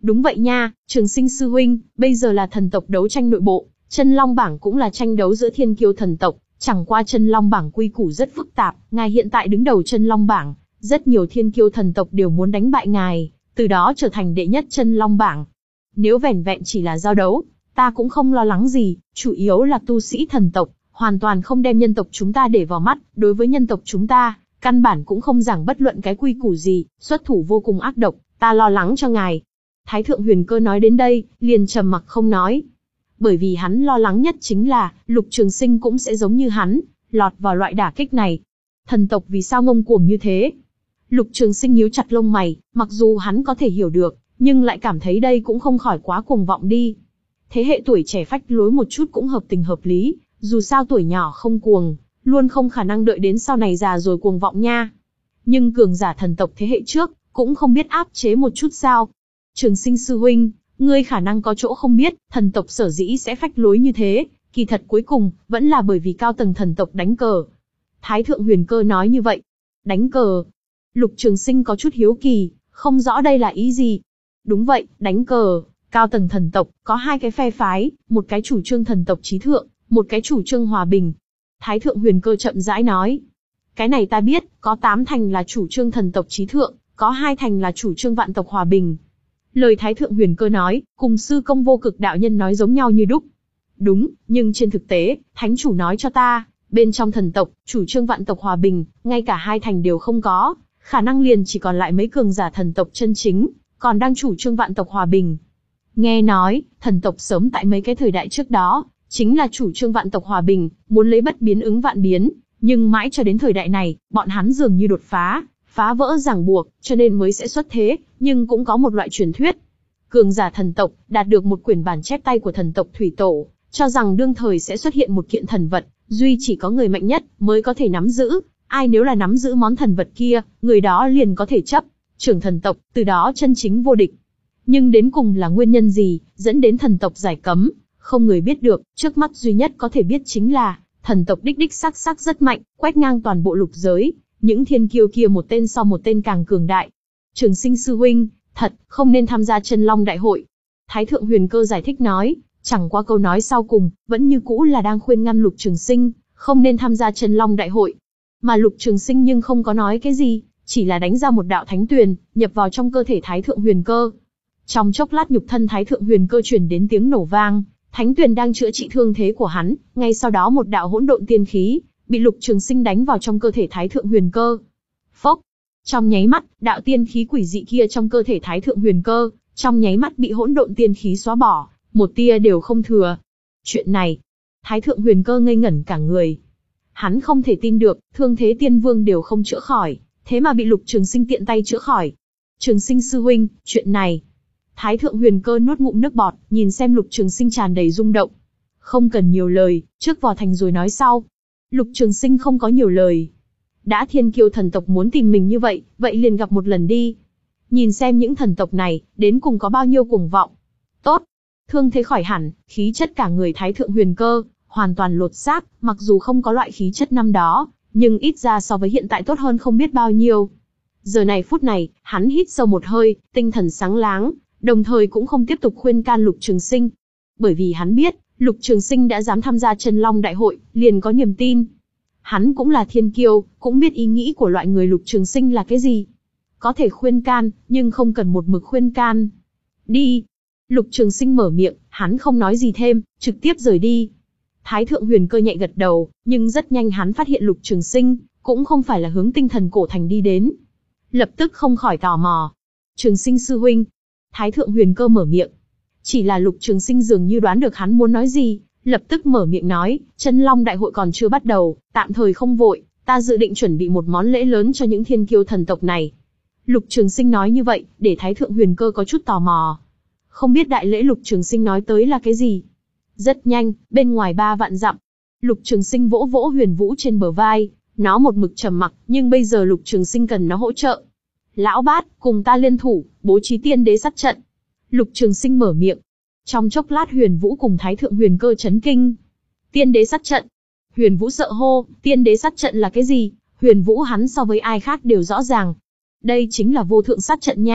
Đúng vậy nha, Trường Sinh sư huynh, bây giờ là thần tộc đấu tranh nội bộ, Chân Long bảng cũng là tranh đấu giữa thiên kiêu thần tộc, chẳng qua Chân Long bảng quy củ rất phức tạp, ngài hiện tại đứng đầu Chân Long bảng, rất nhiều thiên kiêu thần tộc đều muốn đánh bại ngài, từ đó trở thành đệ nhất Chân Long bảng. Nếu vẻn vẹn chỉ là giao đấu, ta cũng không lo lắng gì, chủ yếu là tu sĩ thần tộc, hoàn toàn không đem nhân tộc chúng ta để vào mắt, đối với nhân tộc chúng ta, căn bản cũng không giảng bất luận cái quy củ gì, xuất thủ vô cùng ác độc, ta lo lắng cho ngài. Thái thượng huyền cơ nói đến đây, liền trầm mặc không nói. Bởi vì hắn lo lắng nhất chính là, Lục Trường Sinh cũng sẽ giống như hắn, lọt vào loại đả kích này. Thần tộc vì sao ngông cuồng như thế? Lục Trường Sinh nhíu chặt lông mày, mặc dù hắn có thể hiểu được, nhưng lại cảm thấy đây cũng không khỏi quá cuồng vọng đi. Thế hệ tuổi trẻ phách lối một chút cũng hợp tình hợp lý, dù sao tuổi nhỏ không cuồng, luôn không khả năng đợi đến sau này già rồi cuồng vọng nha. Nhưng cường giả thần tộc thế hệ trước, cũng không biết áp chế một chút sao? Trường Sinh sư huynh, ngươi khả năng có chỗ không biết, thần tộc sở dĩ sẽ phách lối như thế, kỳ thật cuối cùng, vẫn là bởi vì cao tầng thần tộc đánh cờ. Thái thượng huyền cơ nói như vậy. Đánh cờ? Lục Trường Sinh có chút hiếu kỳ, không rõ đây là ý gì. Đúng vậy, đánh cờ. Cao tầng thần tộc, có hai cái phe phái, một cái chủ trương thần tộc trí thượng, một cái chủ trương hòa bình. Thái thượng huyền cơ chậm rãi nói. Cái này ta biết, có tám thành là chủ trương thần tộc trí thượng, có hai thành là chủ trương vạn tộc hòa bình. Lời Thái thượng huyền cơ nói, cùng sư công vô cực đạo nhân nói giống nhau như đúc. Đúng, nhưng trên thực tế, thánh chủ nói cho ta, bên trong thần tộc, chủ trương vạn tộc hòa bình, ngay cả hai thành đều không có, khả năng liền chỉ còn lại mấy cường giả thần tộc chân chính, còn đang chủ trương vạn tộc hòa bình. Nghe nói, thần tộc sớm tại mấy cái thời đại trước đó, chính là chủ trương vạn tộc hòa bình, muốn lấy bất biến ứng vạn biến, nhưng mãi cho đến thời đại này, bọn hắn dường như đột phá, phá vỡ ràng buộc, cho nên mới sẽ xuất thế, nhưng cũng có một loại truyền thuyết. Cường giả thần tộc, đạt được một quyển bản chép tay của thần tộc Thủy Tổ, cho rằng đương thời sẽ xuất hiện một kiện thần vật, duy chỉ có người mạnh nhất mới có thể nắm giữ, ai nếu là nắm giữ món thần vật kia, người đó liền có thể chấp trưởng thần tộc, từ đó chân chính vô địch. Nhưng đến cùng là nguyên nhân gì, dẫn đến thần tộc giải cấm, không người biết được, trước mắt duy nhất có thể biết chính là, thần tộc đích đích sắc sắc rất mạnh, quét ngang toàn bộ lục giới, những thiên kiêu kia một tên sau một tên càng cường đại. Trường Sinh sư huynh, thật, không nên tham gia Chân Long đại hội. Thái thượng huyền cơ giải thích nói, chẳng qua câu nói sau cùng, vẫn như cũ là đang khuyên ngăn Lục Trường Sinh, không nên tham gia Chân Long đại hội. Mà Lục Trường Sinh nhưng không có nói cái gì, chỉ là đánh ra một đạo thánh tuyền, nhập vào trong cơ thể Thái thượng huyền cơ. Trong chốc lát nhục thân Thái thượng huyền cơ truyền đến tiếng nổ vang, thánh tuyền đang chữa trị thương thế của hắn, ngay sau đó một đạo hỗn độn tiên khí bị Lục Trường Sinh đánh vào trong cơ thể Thái thượng huyền cơ. Phốc! Trong nháy mắt, đạo tiên khí quỷ dị kia trong cơ thể Thái thượng huyền cơ, trong nháy mắt bị hỗn độn tiên khí xóa bỏ, một tia đều không thừa. Chuyện này, Thái thượng huyền cơ ngây ngẩn cả người. Hắn không thể tin được, thương thế tiên vương đều không chữa khỏi, thế mà bị Lục Trường Sinh tiện tay chữa khỏi. Trường Sinh sư huynh, chuyện này. Thái thượng huyền cơ nuốt ngụm nước bọt, nhìn xem Lục Trường Sinh tràn đầy rung động. Không cần nhiều lời, trước vào thành rồi nói sau. Lục Trường Sinh không có nhiều lời. Đã thiên kiêu thần tộc muốn tìm mình như vậy, vậy liền gặp một lần đi. Nhìn xem những thần tộc này, đến cùng có bao nhiêu cuồng vọng. Tốt. Thương thế khỏi hẳn, khí chất cả người Thái thượng huyền cơ, hoàn toàn lột xác, mặc dù không có loại khí chất năm đó, nhưng ít ra so với hiện tại tốt hơn không biết bao nhiêu. Giờ này phút này, hắn hít sâu một hơi, tinh thần sáng láng, đồng thời cũng không tiếp tục khuyên can Lục Trường Sinh. Bởi vì hắn biết, Lục Trường Sinh đã dám tham gia Chân Long đại hội, liền có niềm tin. Hắn cũng là thiên kiêu, cũng biết ý nghĩ của loại người Lục Trường Sinh là cái gì. Có thể khuyên can, nhưng không cần một mực khuyên can. Đi. Lục Trường Sinh mở miệng, hắn không nói gì thêm, trực tiếp rời đi. Thái thượng huyền cơ nhẹ gật đầu, nhưng rất nhanh hắn phát hiện Lục Trường Sinh cũng không phải là hướng tinh thần cổ thành đi đến. Lập tức không khỏi tò mò. Trường Sinh sư huynh. Thái thượng huyền cơ mở miệng. Chỉ là Lục Trường Sinh dường như đoán được hắn muốn nói gì, lập tức mở miệng nói, Chân Long đại hội còn chưa bắt đầu, tạm thời không vội, ta dự định chuẩn bị một món lễ lớn cho những thiên kiêu thần tộc này. Lục Trường Sinh nói như vậy, để Thái thượng huyền cơ có chút tò mò. Không biết đại lễ Lục Trường Sinh nói tới là cái gì? Rất nhanh, bên ngoài ba vạn dặm, Lục Trường Sinh vỗ vỗ Huyền Vũ trên bờ vai, nó một mực trầm mặc, nhưng bây giờ Lục Trường Sinh cần nó hỗ trợ. Lão bát, cùng ta liên thủ, bố trí tiên đế sát trận. Lục Trường Sinh mở miệng. Trong chốc lát Huyền Vũ cùng Thái thượng huyền cơ chấn kinh. Tiên đế sát trận. Huyền Vũ sợ hô, tiên đế sát trận là cái gì? Huyền Vũ hắn so với ai khác đều rõ ràng. Đây chính là vô thượng sát trận nha,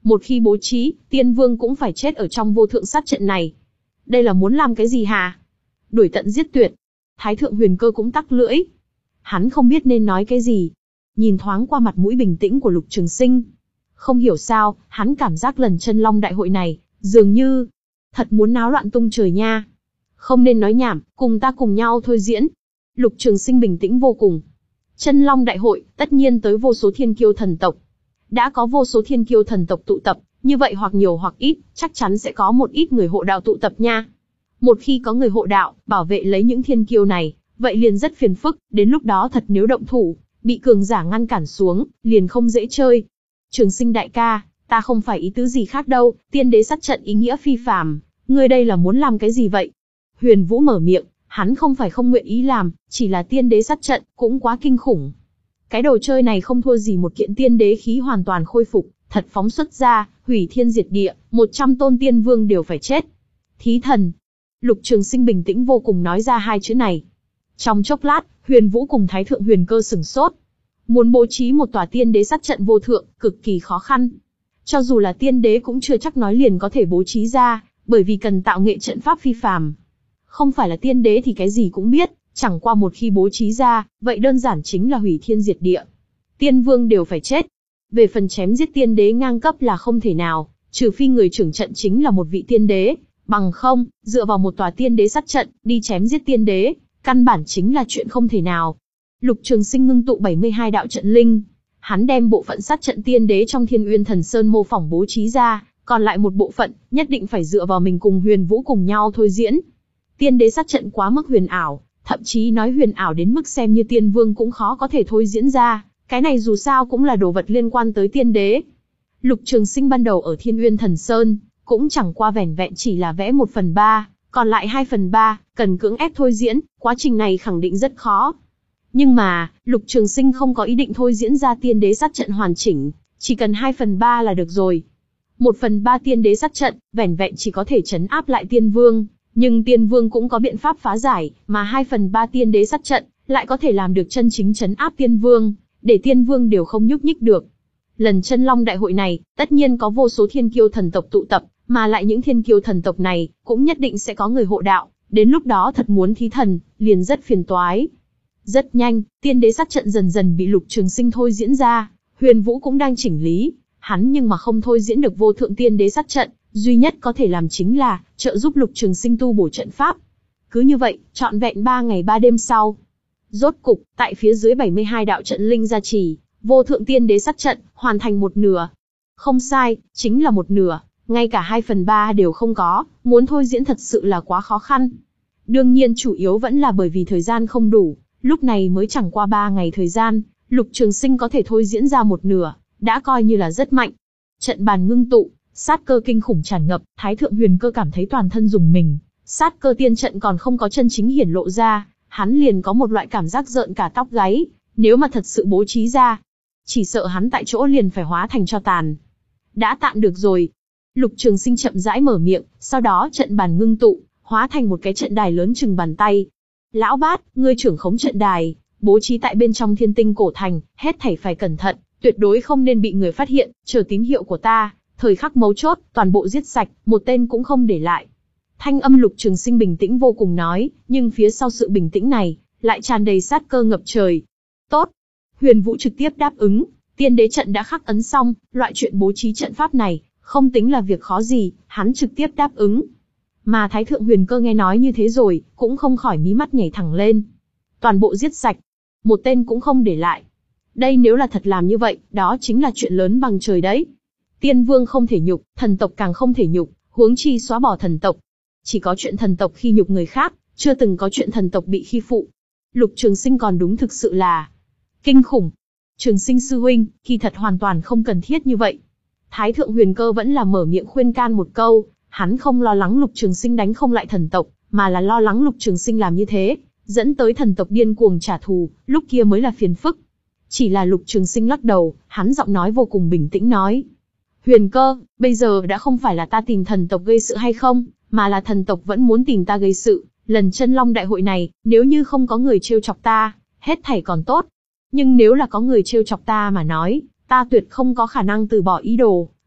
Một khi bố trí, tiên vương cũng phải chết ở trong vô thượng sát trận này. Đây là muốn làm cái gì hả? Đuổi tận giết tuyệt. Thái thượng huyền cơ cũng tắc lưỡi. Hắn không biết nên nói cái gì. Nhìn thoáng qua mặt mũi bình tĩnh của Lục Trường Sinh. Không hiểu sao, hắn cảm giác lần chân long đại hội này, dường như thật muốn náo loạn tung trời nha. Không nên nói nhảm, cùng ta cùng nhau thôi diễn. Lục Trường Sinh bình tĩnh vô cùng. Chân long đại hội, tất nhiên tới vô số thiên kiêu thần tộc. Đã có vô số thiên kiêu thần tộc tụ tập, như vậy hoặc nhiều hoặc ít, chắc chắn sẽ có một ít người hộ đạo tụ tập nha. Một khi có người hộ đạo, bảo vệ lấy những thiên kiêu này, vậy liền rất phiền phức, đến lúc đó thật nếu động thủ, bị cường giả ngăn cản xuống, liền không dễ chơi. Trường Sinh đại ca, ta không phải ý tứ gì khác đâu, tiên đế sát trận ý nghĩa phi phàm, ngươi đây là muốn làm cái gì vậy? Huyền Vũ mở miệng, hắn không phải không nguyện ý làm, chỉ là tiên đế sát trận, cũng quá kinh khủng. Cái đồ chơi này không thua gì một kiện tiên đế khí hoàn toàn khôi phục, thật phóng xuất ra, hủy thiên diệt địa, một trăm tôn tiên vương đều phải chết. Thí thần. Lục Trường Sinh bình tĩnh vô cùng nói ra hai chữ này. Trong chốc lát, Huyền Vũ cùng Thái thượng huyền cơ sửng sốt. Muốn bố trí một tòa tiên đế sát trận vô thượng, cực kỳ khó khăn. Cho dù là tiên đế cũng chưa chắc nói liền có thể bố trí ra, bởi vì cần tạo nghệ trận pháp phi phàm. Không phải là tiên đế thì cái gì cũng biết, chẳng qua một khi bố trí ra, vậy đơn giản chính là hủy thiên diệt địa. Tiên vương đều phải chết. Về phần chém giết tiên đế ngang cấp là không thể nào, trừ phi người trưởng trận chính là một vị tiên đế, bằng không, dựa vào một tòa tiên đế sát trận, đi chém giết tiên đế, căn bản chính là chuyện không thể nào. Lục Trường Sinh ngưng tụ bảy mươi hai đạo trận linh, hắn đem bộ phận sát trận tiên đế trong Thiên Uyên Thần Sơn mô phỏng bố trí ra, còn lại một bộ phận, nhất định phải dựa vào mình cùng Huyền Vũ cùng nhau thôi diễn. Tiên đế sát trận quá mức huyền ảo, thậm chí nói huyền ảo đến mức xem như tiên vương cũng khó có thể thôi diễn ra, cái này dù sao cũng là đồ vật liên quan tới tiên đế. Lục Trường Sinh ban đầu ở Thiên Uyên Thần Sơn, cũng chẳng qua vẻn vẹn chỉ là vẽ một phần ba, còn lại hai phần ba, cần cưỡng ép thôi diễn, quá trình này khẳng định rất khó. Nhưng mà, Lục Trường Sinh không có ý định thôi diễn ra tiên đế sát trận hoàn chỉnh, chỉ cần hai phần ba là được rồi. Một phần ba tiên đế sát trận, vẻn vẹn chỉ có thể trấn áp lại tiên vương, nhưng tiên vương cũng có biện pháp phá giải, mà hai phần ba tiên đế sát trận, lại có thể làm được chân chính trấn áp tiên vương, để tiên vương đều không nhúc nhích được. Lần chân long đại hội này, tất nhiên có vô số thiên kiêu thần tộc tụ tập, mà lại những thiên kiêu thần tộc này, cũng nhất định sẽ có người hộ đạo, đến lúc đó thật muốn thí thần, liền rất phiền toái. Rất nhanh, tiên đế sát trận dần dần bị Lục Trường Sinh thôi diễn ra, Huyền Vũ cũng đang chỉnh lý, hắn nhưng mà không thôi diễn được vô thượng tiên đế sát trận, duy nhất có thể làm chính là trợ giúp Lục Trường Sinh tu bổ trận pháp. Cứ như vậy, trọn vẹn ba ngày ba đêm sau, rốt cục, tại phía dưới bảy mươi hai đạo trận linh gia trì, vô thượng tiên đế sát trận hoàn thành một nửa. Không sai, chính là một nửa, ngay cả hai phần ba đều không có, muốn thôi diễn thật sự là quá khó khăn. Đương nhiên chủ yếu vẫn là bởi vì thời gian không đủ, lúc này mới chẳng qua ba ngày thời gian, Lục Trường Sinh có thể thôi diễn ra một nửa, đã coi như là rất mạnh. Trận bàn ngưng tụ, sát cơ kinh khủng tràn ngập, Thái thượng huyền cơ cảm thấy toàn thân rùng mình, sát cơ tiên trận còn không có chân chính hiển lộ ra, hắn liền có một loại cảm giác rợn cả tóc gáy, nếu mà thật sự bố trí ra, chỉ sợ hắn tại chỗ liền phải hóa thành tro tàn. Đã tạm được rồi. Lục Trường Sinh chậm rãi mở miệng, sau đó trận bàn ngưng tụ, hóa thành một cái trận đài lớn chừng bàn tay. Lão Bát, ngươi trưởng khống trận đài, bố trí tại bên trong Thiên Tinh cổ thành, hết thảy phải cẩn thận, tuyệt đối không nên bị người phát hiện, chờ tín hiệu của ta, thời khắc mấu chốt, toàn bộ giết sạch, một tên cũng không để lại. Thanh âm Lục Trường Sinh bình tĩnh vô cùng nói, nhưng phía sau sự bình tĩnh này, lại tràn đầy sát cơ ngập trời. Tốt. Huyền Vũ trực tiếp đáp ứng, tiên đế trận đã khắc ấn xong, loại chuyện bố trí trận pháp này, không tính là việc khó gì, hắn trực tiếp đáp ứng. Mà Thái thượng huyền cơ nghe nói như thế rồi, cũng không khỏi mí mắt nhảy thẳng lên. Toàn bộ giết sạch, một tên cũng không để lại. Đây nếu là thật làm như vậy, đó chính là chuyện lớn bằng trời đấy. Tiên vương không thể nhục, thần tộc càng không thể nhục, huống chi xóa bỏ thần tộc. Chỉ có chuyện thần tộc khi nhục người khác, chưa từng có chuyện thần tộc bị khi phụ. Lục Trường Sinh còn đúng thực sự là kinh khủng. Trường Sinh sư huynh, kỳ thật hoàn toàn không cần thiết như vậy. Thái thượng huyền cơ vẫn là mở miệng khuyên can một câu, hắn không lo lắng Lục Trường Sinh đánh không lại thần tộc, mà là lo lắng Lục Trường Sinh làm như thế, dẫn tới thần tộc điên cuồng trả thù, lúc kia mới là phiền phức. Chỉ là Lục Trường Sinh lắc đầu, hắn giọng nói vô cùng bình tĩnh nói. Huyền cơ, bây giờ đã không phải là ta tìm thần tộc gây sự hay không, mà là thần tộc vẫn muốn tìm ta gây sự. Lần chân long đại hội này, nếu như không có người trêu chọc ta, hết thảy còn tốt. Nhưng nếu là có người trêu chọc ta mà nói, ta tuyệt không có khả năng từ bỏ ý đồ.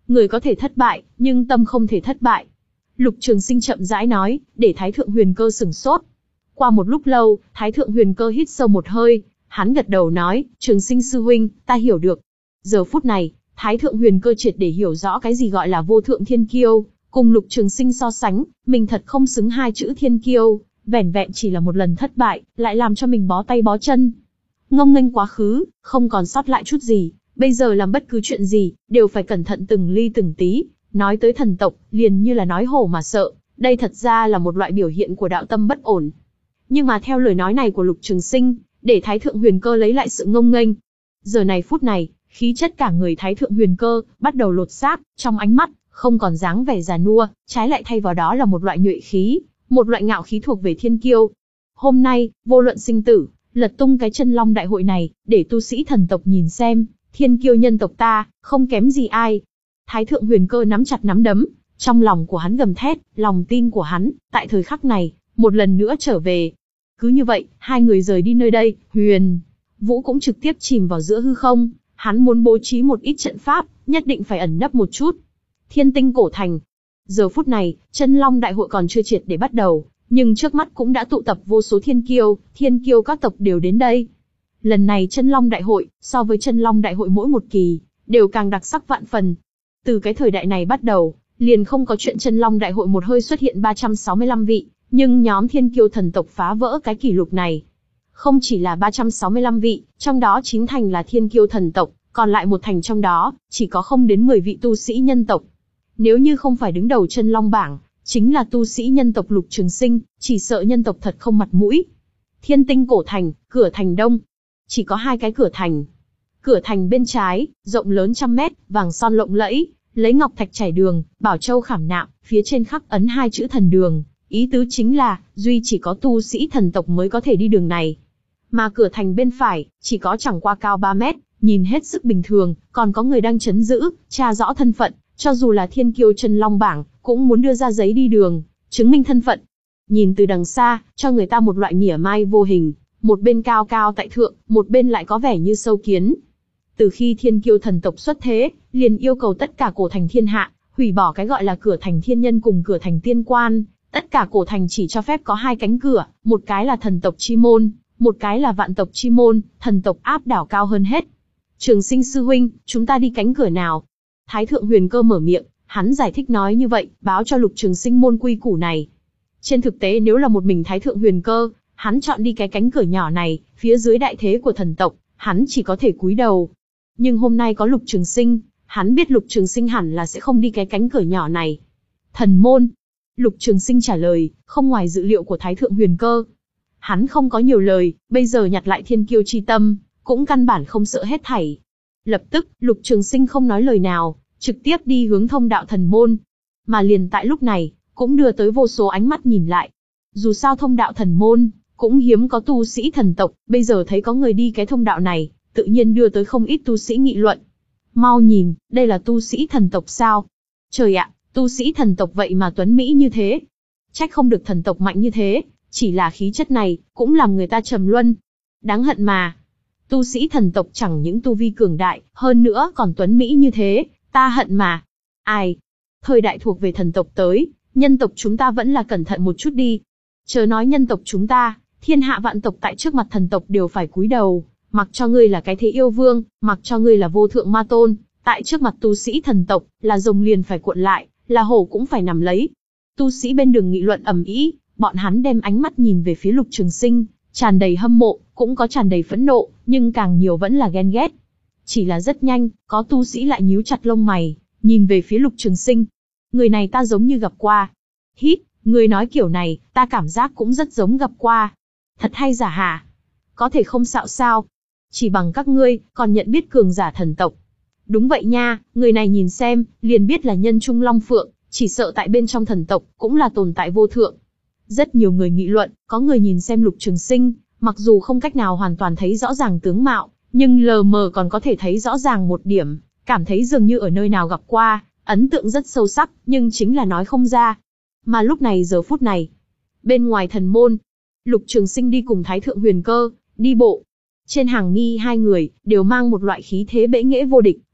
Người có thể thất bại, nhưng tâm không thể thất bại. Lục Trường Sinh chậm rãi nói, để Thái Thượng Huyền Cơ sửng sốt. Qua một lúc lâu, Thái Thượng Huyền Cơ hít sâu một hơi, hắn gật đầu nói, Trường Sinh sư huynh, ta hiểu được. Giờ phút này, Thái Thượng Huyền Cơ triệt để hiểu rõ cái gì gọi là vô thượng thiên kiêu, cùng Lục Trường Sinh so sánh, mình thật không xứng hai chữ thiên kiêu, vẻn vẹn chỉ là một lần thất bại, lại làm cho mình bó tay bó chân. Ngông nghênh quá khứ, không còn sót lại chút gì, bây giờ làm bất cứ chuyện gì, đều phải cẩn thận từng ly từng tí, nói tới thần tộc, liền như là nói hổ mà sợ, đây thật ra là một loại biểu hiện của đạo tâm bất ổn. Nhưng mà theo lời nói này của Lục Trường Sinh, để Thái Thượng Huyền Cơ lấy lại sự ngông nghênh. Giờ này phút này, khí chất cả người Thái Thượng Huyền Cơ bắt đầu lột xác, trong ánh mắt không còn dáng vẻ già nua, trái lại thay vào đó là một loại nhuệ khí, một loại ngạo khí thuộc về thiên kiêu. Hôm nay, vô luận sinh tử, lật tung cái chân long đại hội này, để tu sĩ thần tộc nhìn xem, thiên kiêu nhân tộc ta, không kém gì ai. Thái Thượng Huyền Cơ nắm chặt nắm đấm, trong lòng của hắn gầm thét, lòng tin của hắn, tại thời khắc này, một lần nữa trở về. Cứ như vậy, hai người rời đi nơi đây, Huyền Vũ cũng trực tiếp chìm vào giữa hư không, hắn muốn bố trí một ít trận pháp, nhất định phải ẩn nấp một chút. Thiên Tinh cổ thành. Giờ phút này, chân long đại hội còn chưa triệt để bắt đầu, nhưng trước mắt cũng đã tụ tập vô số thiên kiêu, thiên kiêu các tộc đều đến đây. Lần này chân long đại hội, so với chân long đại hội mỗi một kỳ, đều càng đặc sắc vạn phần. Từ cái thời đại này bắt đầu, liền không có chuyện chân long đại hội một hơi xuất hiện ba trăm sáu mươi lăm vị, nhưng nhóm thiên kiêu thần tộc phá vỡ cái kỷ lục này. Không chỉ là ba trăm sáu mươi lăm vị, trong đó chín thành là thiên kiêu thần tộc, còn lại một thành trong đó, chỉ có không đến mười vị tu sĩ nhân tộc. Nếu như không phải đứng đầu chân long bảng, chính là tu sĩ nhân tộc Lục Trường Sinh, chỉ sợ nhân tộc thật không mặt mũi. Thiên Tinh cổ thành, cửa thành đông. Chỉ có hai cái cửa thành. Cửa thành bên trái, rộng lớn trăm mét, vàng son lộng lẫy, lấy ngọc thạch trải đường, bảo châu khảm nạm, phía trên khắc ấn hai chữ thần đường. Ý tứ chính là, duy chỉ có tu sĩ thần tộc mới có thể đi đường này. Mà cửa thành bên phải, chỉ có chẳng qua cao ba mét, nhìn hết sức bình thường, còn có người đang trấn giữ, tra rõ thân phận, cho dù là thiên kiêu chân long bảng, cũng muốn đưa ra giấy đi đường, chứng minh thân phận. Nhìn từ đằng xa, cho người ta một loại mỉa mai vô hình, một bên cao cao tại thượng, một bên lại có vẻ như sâu kiến. Từ khi thiên kiêu thần tộc xuất thế, liền yêu cầu tất cả cổ thành thiên hạ, hủy bỏ cái gọi là cửa thành thiên nhân cùng cửa thành tiên quan, tất cả cổ thành chỉ cho phép có hai cánh cửa, một cái là thần tộc chi môn, một cái là vạn tộc chi môn, thần tộc áp đảo cao hơn hết. Trường Sinh sư huynh, chúng ta đi cánh cửa nào? Thái Thượng Huyền Cơ mở miệng, hắn giải thích nói như vậy, báo cho Lục Trường Sinh môn quy củ này. Trên thực tế nếu là một mình Thái Thượng Huyền Cơ, hắn chọn đi cái cánh cửa nhỏ này, phía dưới đại thế của thần tộc, hắn chỉ có thể cúi đầu. Nhưng hôm nay có Lục Trường Sinh, hắn biết Lục Trường Sinh hẳn là sẽ không đi cái cánh cửa nhỏ này. Thần môn. Lục Trường Sinh trả lời, không ngoài dự liệu của Thái Thượng Huyền Cơ. Hắn không có nhiều lời, bây giờ nhặt lại thiên kiêu chi tâm, cũng căn bản không sợ hết thảy. Lập tức, Lục Trường Sinh không nói lời nào, trực tiếp đi hướng thông đạo thần môn. Mà liền tại lúc này, cũng đưa tới vô số ánh mắt nhìn lại. Dù sao thông đạo thần môn, cũng hiếm có tu sĩ thần tộc, bây giờ thấy có người đi cái thông đạo này, tự nhiên đưa tới không ít tu sĩ nghị luận. Mau nhìn, đây là tu sĩ thần tộc sao? Trời ạ, tu sĩ thần tộc vậy mà tuấn mỹ như thế. Trách không được thần tộc mạnh như thế, chỉ là khí chất này, cũng làm người ta trầm luân. Đáng hận mà. Tu sĩ thần tộc chẳng những tu vi cường đại, hơn nữa còn tuấn mỹ như thế, ta hận mà. Ai? Thời đại thuộc về thần tộc tới, nhân tộc chúng ta vẫn là cẩn thận một chút đi. Chớ nói nhân tộc chúng ta, thiên hạ vạn tộc tại trước mặt thần tộc đều phải cúi đầu, mặc cho ngươi là cái thế yêu vương, mặc cho ngươi là vô thượng ma tôn, tại trước mặt tu sĩ thần tộc, là rồng liền phải cuộn lại, là hổ cũng phải nằm lấy. Tu sĩ bên đường nghị luận ầm ĩ, bọn hắn đem ánh mắt nhìn về phía Lục Trường Sinh, tràn đầy hâm mộ, cũng có tràn đầy phẫn nộ, nhưng càng nhiều vẫn là ghen ghét. Chỉ là rất nhanh, có tu sĩ lại nhíu chặt lông mày, nhìn về phía Lục Trường Sinh. Người này ta giống như gặp qua. Hít, người nói kiểu này, ta cảm giác cũng rất giống gặp qua. Thật hay giả hả? Có thể không xạo sao? Chỉ bằng các ngươi, còn nhận biết cường giả thần tộc. Đúng vậy nha, người này nhìn xem, liền biết là nhân trung long phượng, chỉ sợ tại bên trong thần tộc, cũng là tồn tại vô thượng. Rất nhiều người nghị luận, có người nhìn xem Lục Trường Sinh, mặc dù không cách nào hoàn toàn thấy rõ ràng tướng mạo, nhưng lờ mờ còn có thể thấy rõ ràng một điểm, cảm thấy dường như ở nơi nào gặp qua, ấn tượng rất sâu sắc, nhưng chính là nói không ra. Mà lúc này giờ phút này, bên ngoài thần môn, Lục Trường Sinh đi cùng Thái Thượng Huyền Cơ, đi bộ. Trên hàng mi hai người, đều mang một loại khí thế bẽ nghễ vô địch,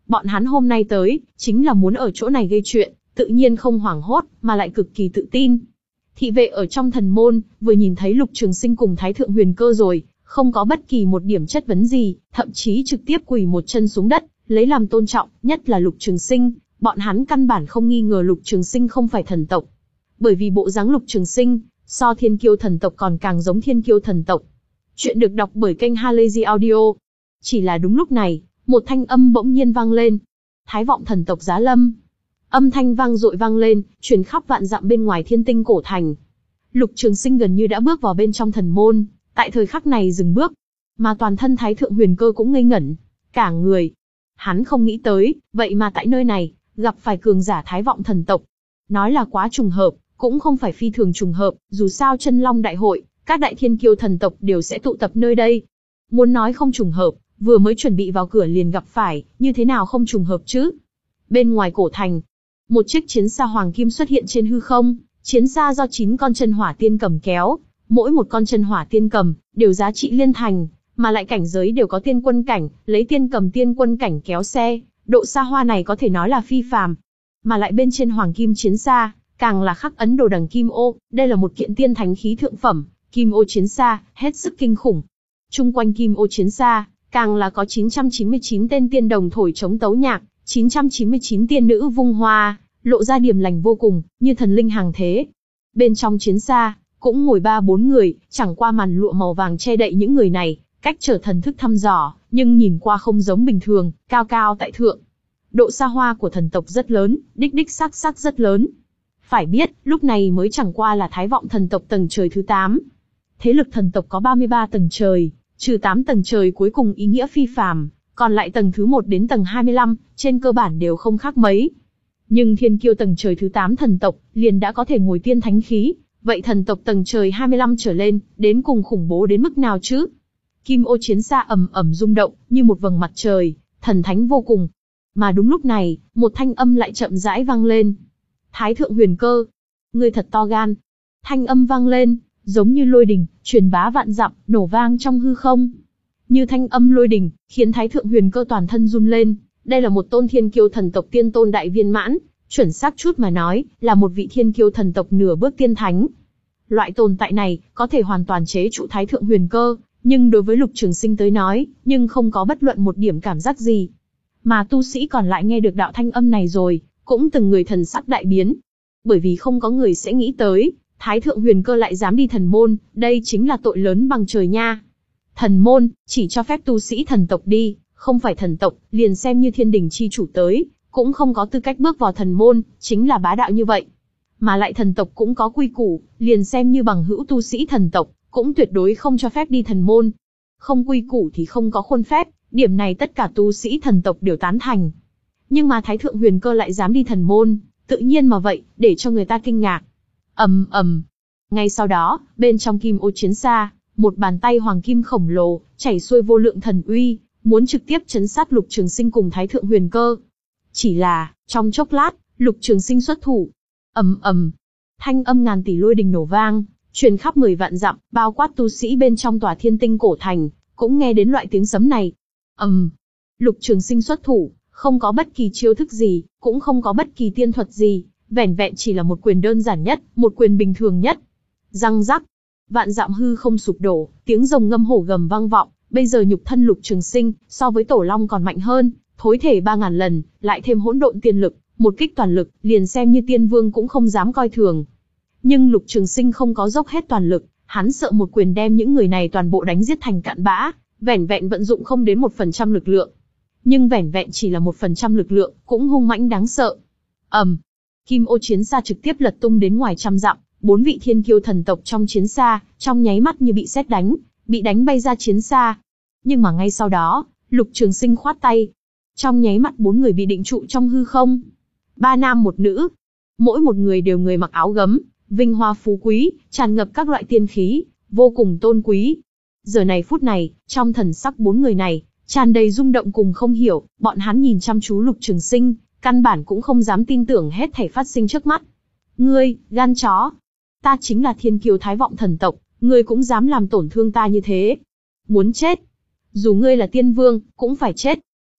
Bọn hắn hôm nay tới, chính là muốn ở chỗ này gây chuyện, tự nhiên không hoảng hốt, mà lại cực kỳ tự tin. Thị vệ ở trong thần môn, vừa nhìn thấy Lục Trường Sinh cùng Thái Thượng Huyền Cơ rồi, không có bất kỳ một điểm chất vấn gì, thậm chí trực tiếp quỳ một chân xuống đất, lấy làm tôn trọng, nhất là Lục Trường Sinh, bọn hắn căn bản không nghi ngờ Lục Trường Sinh không phải thần tộc. Bởi vì bộ dáng Lục Trường Sinh, so thiên kiêu thần tộc còn càng giống thiên kiêu thần tộc. Chuyện được đọc bởi kênh Halazy Audio. Chỉ là đúng lúc này, một thanh âm bỗng nhiên vang lên. Thái vọng thần tộc giá lâm. Âm thanh vang dội vang lên, truyền khắp vạn dặm bên ngoài thiên tinh cổ thành. Lục Trường Sinh gần như đã bước vào bên trong thần môn, tại thời khắc này dừng bước. Mà toàn thân Thái Thượng Huyền Cơ cũng ngây ngẩn. Cả người. Hắn không nghĩ tới, vậy mà tại nơi này, gặp phải cường giả Thái vọng thần tộc. Nói là quá trùng hợp, cũng không phải phi thường trùng hợp, dù sao Chân Long Đại hội, các đại thiên kiêu thần tộc đều sẽ tụ tập nơi đây. Muốn nói không trùng hợp, vừa mới chuẩn bị vào cửa liền gặp phải, như thế nào không trùng hợp chứ? Bên ngoài cổ thành, một chiếc chiến xa hoàng kim xuất hiện trên hư không, chiến xa do chín con chân hỏa tiên cầm kéo, mỗi một con chân hỏa tiên cầm đều giá trị liên thành, mà lại cảnh giới đều có tiên quân cảnh, lấy tiên cầm tiên quân cảnh kéo xe, độ xa hoa này có thể nói là phi phàm. Mà lại bên trên hoàng kim chiến xa, càng là khắc ấn đồ đằng kim ô, đây là một kiện tiên thánh khí thượng phẩm, kim ô chiến xa, hết sức kinh khủng. Trung quanh kim ô chiến xa, càng là có chín trăm chín mươi chín tên tiên đồng thổi trống tấu nhạc, chín trăm chín mươi chín tiên nữ vung hoa, lộ ra điềm lành vô cùng, như thần linh hàng thế. Bên trong chiến xa, cũng ngồi ba bốn người, chẳng qua màn lụa màu vàng che đậy những người này, cách trở thần thức thăm dò, nhưng nhìn qua không giống bình thường, cao cao tại thượng. Độ xa hoa của thần tộc rất lớn, đích đích xác xác rất lớn. Phải biết, lúc này mới chẳng qua là Thái vọng thần tộc tầng trời thứ tám. Thế lực thần tộc có ba mươi ba tầng trời, trừ tám tầng trời cuối cùng ý nghĩa phi phàm, còn lại tầng thứ một đến tầng hai mươi lăm, trên cơ bản đều không khác mấy. Nhưng thiên kiêu tầng trời thứ tám thần tộc, liền đã có thể ngồi tiên thánh khí, vậy thần tộc tầng trời hai mươi lăm trở lên, đến cùng khủng bố đến mức nào chứ? Kim ô chiến xa ầm ầm rung động, như một vầng mặt trời, thần thánh vô cùng. Mà đúng lúc này, một thanh âm lại chậm rãi vang lên. Thái Thượng Huyền Cơ, ngươi thật to gan. Thanh âm vang lên, giống như lôi đình, truyền bá vạn dặm, nổ vang trong hư không. Như thanh âm lôi đình, khiến Thái Thượng Huyền Cơ toàn thân run lên. Đây là một tôn thiên kiêu thần tộc tiên tôn đại viên mãn, chuẩn xác chút mà nói, là một vị thiên kiêu thần tộc nửa bước tiên thánh. Loại tồn tại này, có thể hoàn toàn chế trụ Thái Thượng Huyền Cơ, nhưng đối với Lục Trường Sinh tới nói, nhưng không có bất luận một điểm cảm giác gì. Mà tu sĩ còn lại nghe được đạo thanh âm này rồi, cũng từng người thần sắc đại biến. Bởi vì không có người sẽ nghĩ tới, Thái Thượng Huyền Cơ lại dám đi thần môn, đây chính là tội lớn bằng trời nha. Thần môn, chỉ cho phép tu sĩ thần tộc đi, không phải thần tộc, liền xem như thiên đình chi chủ tới, cũng không có tư cách bước vào thần môn, chính là bá đạo như vậy. Mà lại thần tộc cũng có quy củ, liền xem như bằng hữu tu sĩ thần tộc, cũng tuyệt đối không cho phép đi thần môn. Không quy củ thì không có khuôn phép, điểm này tất cả tu sĩ thần tộc đều tán thành. Nhưng mà Thái Thượng Huyền Cơ lại dám đi thần môn, tự nhiên mà vậy, để cho người ta kinh ngạc. Ầm ầm. Ngay sau đó, bên trong kim ô chiến xa, một bàn tay hoàng kim khổng lồ, chảy xuôi vô lượng thần uy, muốn trực tiếp chấn sát Lục Trường Sinh cùng Thái Thượng Huyền Cơ. Chỉ là, trong chốc lát, Lục Trường Sinh xuất thủ. Ầm ầm. Thanh âm ngàn tỷ lôi đình nổ vang, truyền khắp mười vạn dặm, bao quát tu sĩ bên trong tòa thiên tinh cổ thành, cũng nghe đến loại tiếng sấm này. Ầm. Lục Trường Sinh xuất thủ, không có bất kỳ chiêu thức gì, cũng không có bất kỳ tiên thuật gì, vẻn vẹn chỉ là một quyền đơn giản nhất, một quyền bình thường nhất. Răng rắc. Vạn dặm hư không sụp đổ, tiếng rồng ngâm hổ gầm vang vọng, bây giờ nhục thân Lục Trường Sinh, so với Tổ Long còn mạnh hơn, thối thể ba ngàn lần, lại thêm hỗn độn tiên lực, một kích toàn lực, liền xem như tiên vương cũng không dám coi thường. Nhưng Lục Trường Sinh không có dốc hết toàn lực, hắn sợ một quyền đem những người này toàn bộ đánh giết thành cạn bã, vẻn vẹn vận dụng không đến một phần trăm lực lượng. Nhưng vẻn vẹn chỉ là một phần trăm lực lượng, cũng hung mãnh đáng sợ. ầm, um, kim ô chiến xa trực tiếp lật tung đến ngoài trăm dặm, bốn vị thiên kiêu thần tộc trong chiến xa, trong nháy mắt như bị sét đánh, bị đánh bay ra chiến xa. Nhưng mà ngay sau đó, Lục Trường Sinh khoát tay, trong nháy mắt bốn người bị định trụ trong hư không. Ba nam một nữ, mỗi một người đều người mặc áo gấm, vinh hoa phú quý, tràn ngập các loại tiên khí, vô cùng tôn quý. Giờ này phút này, trong thần sắc bốn người này, tràn đầy rung động cùng không hiểu, bọn hắn nhìn chăm chú Lục Trường Sinh, căn bản cũng không dám tin tưởng hết thảy phát sinh trước mắt. Ngươi, gan chó! Ta chính là thiên kiêu Thái vọng thần tộc, ngươi cũng dám làm tổn thương ta như thế. Muốn chết! Dù ngươi là tiên vương, cũng phải chết.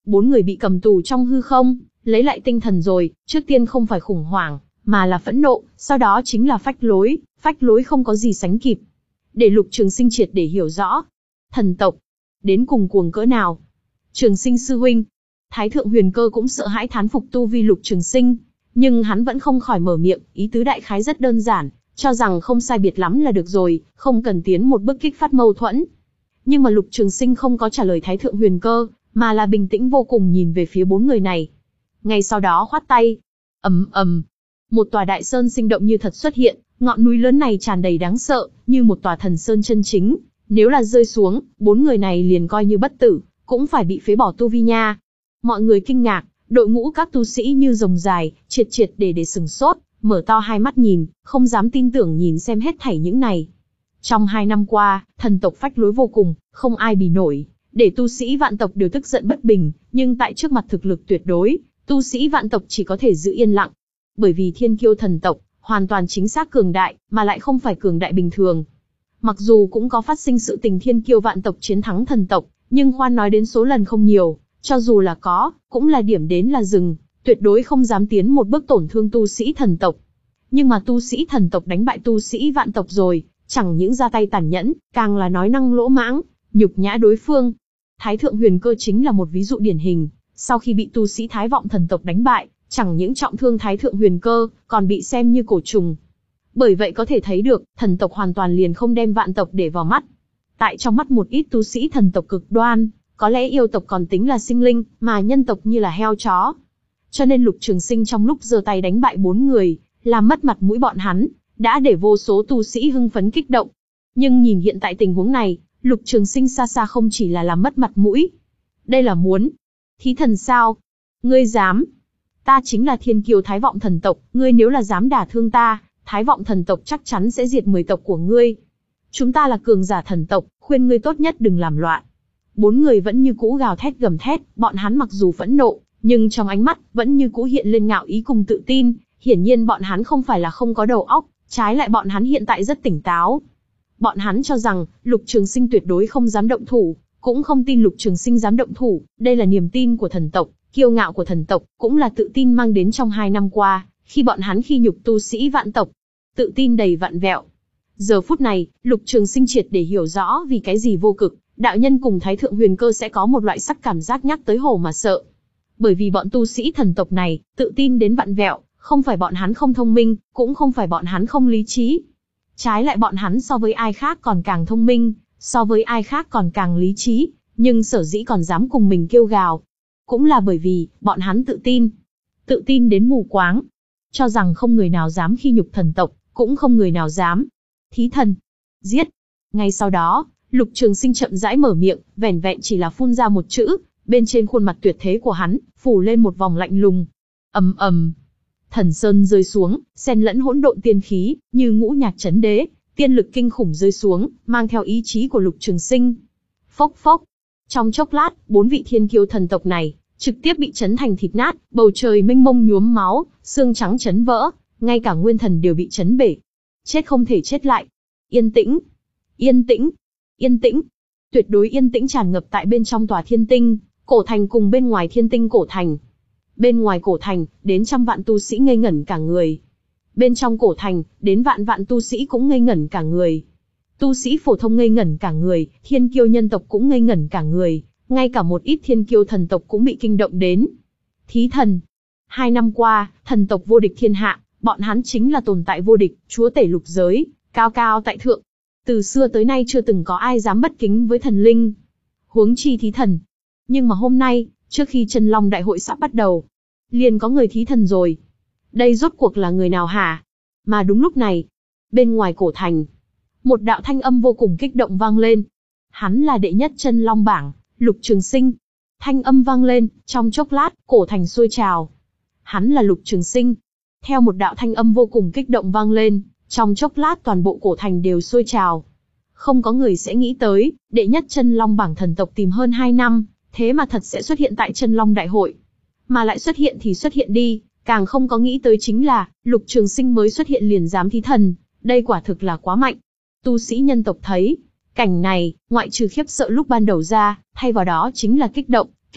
Bốn người bị cầm tù trong hư không, lấy lại tinh thần rồi, trước tiên không phải khủng hoảng, mà là phẫn nộ, sau đó chính là phách lối, phách lối không có gì sánh kịp. Để Lục Trường Sinh triệt để hiểu rõ, thần tộc, đến cùng cuồng cỡ nào. Trường Sinh sư huynh, Thái thượng Huyền Cơ cũng sợ hãi thán phục tu vi Lục Trường Sinh, nhưng hắn vẫn không khỏi mở miệng, ý tứ đại khái rất đơn giản, cho rằng không sai biệt lắm là được rồi, không cần tiến một bước kích phát mâu thuẫn. Nhưng mà Lục Trường Sinh không có trả lời Thái thượng Huyền Cơ, mà là bình tĩnh vô cùng nhìn về phía bốn người này. Ngay sau đó khoát tay, ầm ầm, một tòa đại sơn sinh động như thật xuất hiện, ngọn núi lớn này tràn đầy đáng sợ, như một tòa thần sơn chân chính. Nếu là rơi xuống, bốn người này liền coi như bất tử, cũng phải bị phế bỏ tu vi nha. Mọi người kinh ngạc, đội ngũ các tu sĩ như rồng dài, triệt triệt để để sừng sốt, mở to hai mắt nhìn, không dám tin tưởng nhìn xem hết thảy những này. Trong hai năm qua, thần tộc phách lối vô cùng, không ai bì nổi, để tu sĩ vạn tộc đều tức giận bất bình, nhưng tại trước mặt thực lực tuyệt đối, tu sĩ vạn tộc chỉ có thể giữ yên lặng. Bởi vì thiên kiêu thần tộc, hoàn toàn chính xác cường đại, mà lại không phải cường đại bình thường. Mặc dù cũng có phát sinh sự tình thiên kiêu vạn tộc chiến thắng thần tộc, nhưng khoan nói đến số lần không nhiều, cho dù là có, cũng là điểm đến là dừng, tuyệt đối không dám tiến một bước tổn thương tu sĩ thần tộc. Nhưng mà tu sĩ thần tộc đánh bại tu sĩ vạn tộc rồi, chẳng những ra tay tàn nhẫn, càng là nói năng lỗ mãng, nhục nhã đối phương. Thái thượng Huyền Cơ chính là một ví dụ điển hình, sau khi bị tu sĩ Thái vọng thần tộc đánh bại, chẳng những trọng thương Thái thượng Huyền Cơ, còn bị xem như cổ trùng. Bởi vậy có thể thấy được, thần tộc hoàn toàn liền không đem vạn tộc để vào mắt. Tại trong mắt một ít tu sĩ thần tộc cực đoan, có lẽ yêu tộc còn tính là sinh linh, mà nhân tộc như là heo chó. Cho nên Lục Trường Sinh trong lúc giơ tay đánh bại bốn người, làm mất mặt mũi bọn hắn, đã để vô số tu sĩ hưng phấn kích động. Nhưng nhìn hiện tại tình huống này, Lục Trường Sinh xa xa không chỉ là làm mất mặt mũi. Đây là muốn. Thí thần sao? Ngươi dám? Ta chính là thiên kiêu Thái vọng thần tộc, ngươi nếu là dám đả thương ta, Thái vọng thần tộc chắc chắn sẽ diệt mười tộc của ngươi. Chúng ta là cường giả thần tộc, khuyên ngươi tốt nhất đừng làm loạn. Bốn người vẫn như cũ gào thét gầm thét, bọn hắn mặc dù phẫn nộ, nhưng trong ánh mắt vẫn như cũ hiện lên ngạo ý cùng tự tin. Hiển nhiên bọn hắn không phải là không có đầu óc, trái lại bọn hắn hiện tại rất tỉnh táo. Bọn hắn cho rằng Lục Trường Sinh tuyệt đối không dám động thủ, cũng không tin Lục Trường Sinh dám động thủ. Đây là niềm tin của thần tộc, kiêu ngạo của thần tộc, cũng là tự tin mang đến trong hai năm qua, khi bọn hắn khi nhục tu sĩ vạn tộc, tự tin đầy vặn vẹo. Giờ phút này, Lục Trường Sinh triệt để hiểu rõ vì cái gì Vô Cực đạo nhân cùng Thái thượng Huyền Cơ sẽ có một loại sắc cảm giác nhắc tới hổ mà sợ. Bởi vì bọn tu sĩ thần tộc này, tự tin đến vặn vẹo, không phải bọn hắn không thông minh, cũng không phải bọn hắn không lý trí. Trái lại bọn hắn so với ai khác còn càng thông minh, so với ai khác còn càng lý trí, nhưng sở dĩ còn dám cùng mình kêu gào. Cũng là bởi vì, bọn hắn tự tin. Tự tin đến mù quáng. Cho rằng không người nào dám khi nhục thần tộc, cũng không người nào dám. Thí thần. Giết. Ngay sau đó, Lục Trường Sinh chậm rãi mở miệng, vẻn vẹn chỉ là phun ra một chữ, bên trên khuôn mặt tuyệt thế của hắn, phủ lên một vòng lạnh lùng. Ầm ầm. Thần sơn rơi xuống, xen lẫn hỗn độn tiên khí, như ngũ nhạc chấn đế, tiên lực kinh khủng rơi xuống, mang theo ý chí của Lục Trường Sinh. Phốc phốc. Trong chốc lát, bốn vị thiên kiêu thần tộc này trực tiếp bị chấn thành thịt nát, bầu trời mênh mông nhuốm máu, xương trắng chấn vỡ, ngay cả nguyên thần đều bị chấn bể. Chết không thể chết lại. Yên tĩnh, yên tĩnh, yên tĩnh. Tuyệt đối yên tĩnh tràn ngập tại bên trong tòa thiên tinh cổ thành cùng bên ngoài thiên tinh cổ thành. Bên ngoài cổ thành, đến trăm vạn tu sĩ ngây ngẩn cả người. Bên trong cổ thành, đến vạn vạn tu sĩ cũng ngây ngẩn cả người. Tu sĩ phổ thông ngây ngẩn cả người, thiên kiêu nhân tộc cũng ngây ngẩn cả người, ngay cả một ít thiên kiêu thần tộc cũng bị kinh động đến. Thí thần. Hai năm qua, thần tộc vô địch thiên hạ, bọn hắn chính là tồn tại vô địch, chúa tể lục giới, cao cao tại thượng. Từ xưa tới nay chưa từng có ai dám bất kính với thần linh. Huống chi thí thần. Nhưng mà hôm nay, trước khi Chân Long đại hội sắp bắt đầu, liền có người thí thần rồi. Đây rốt cuộc là người nào hả? Mà đúng lúc này, bên ngoài cổ thành, một đạo thanh âm vô cùng kích động vang lên. Hắn là đệ nhất Chân Long bảng, Lục Trường Sinh. Thanh âm vang lên, trong chốc lát, cổ thành sôi trào. Hắn là Lục Trường Sinh. Theo một đạo thanh âm vô cùng kích động vang lên, trong chốc lát toàn bộ cổ thành đều sôi trào. Không có người sẽ nghĩ tới, đệ nhất Chân Long bảng thần tộc tìm hơn hai năm, thế mà thật sẽ xuất hiện tại Chân Long đại hội. Mà lại xuất hiện thì xuất hiện đi, càng không có nghĩ tới chính là, Lục Trường Sinh mới xuất hiện liền dám thí thần, đây quả thực là quá mạnh. Tu sĩ nhân tộc thấy cảnh này, ngoại trừ khiếp sợ lúc ban đầu ra, thay vào đó chính là kích động, kích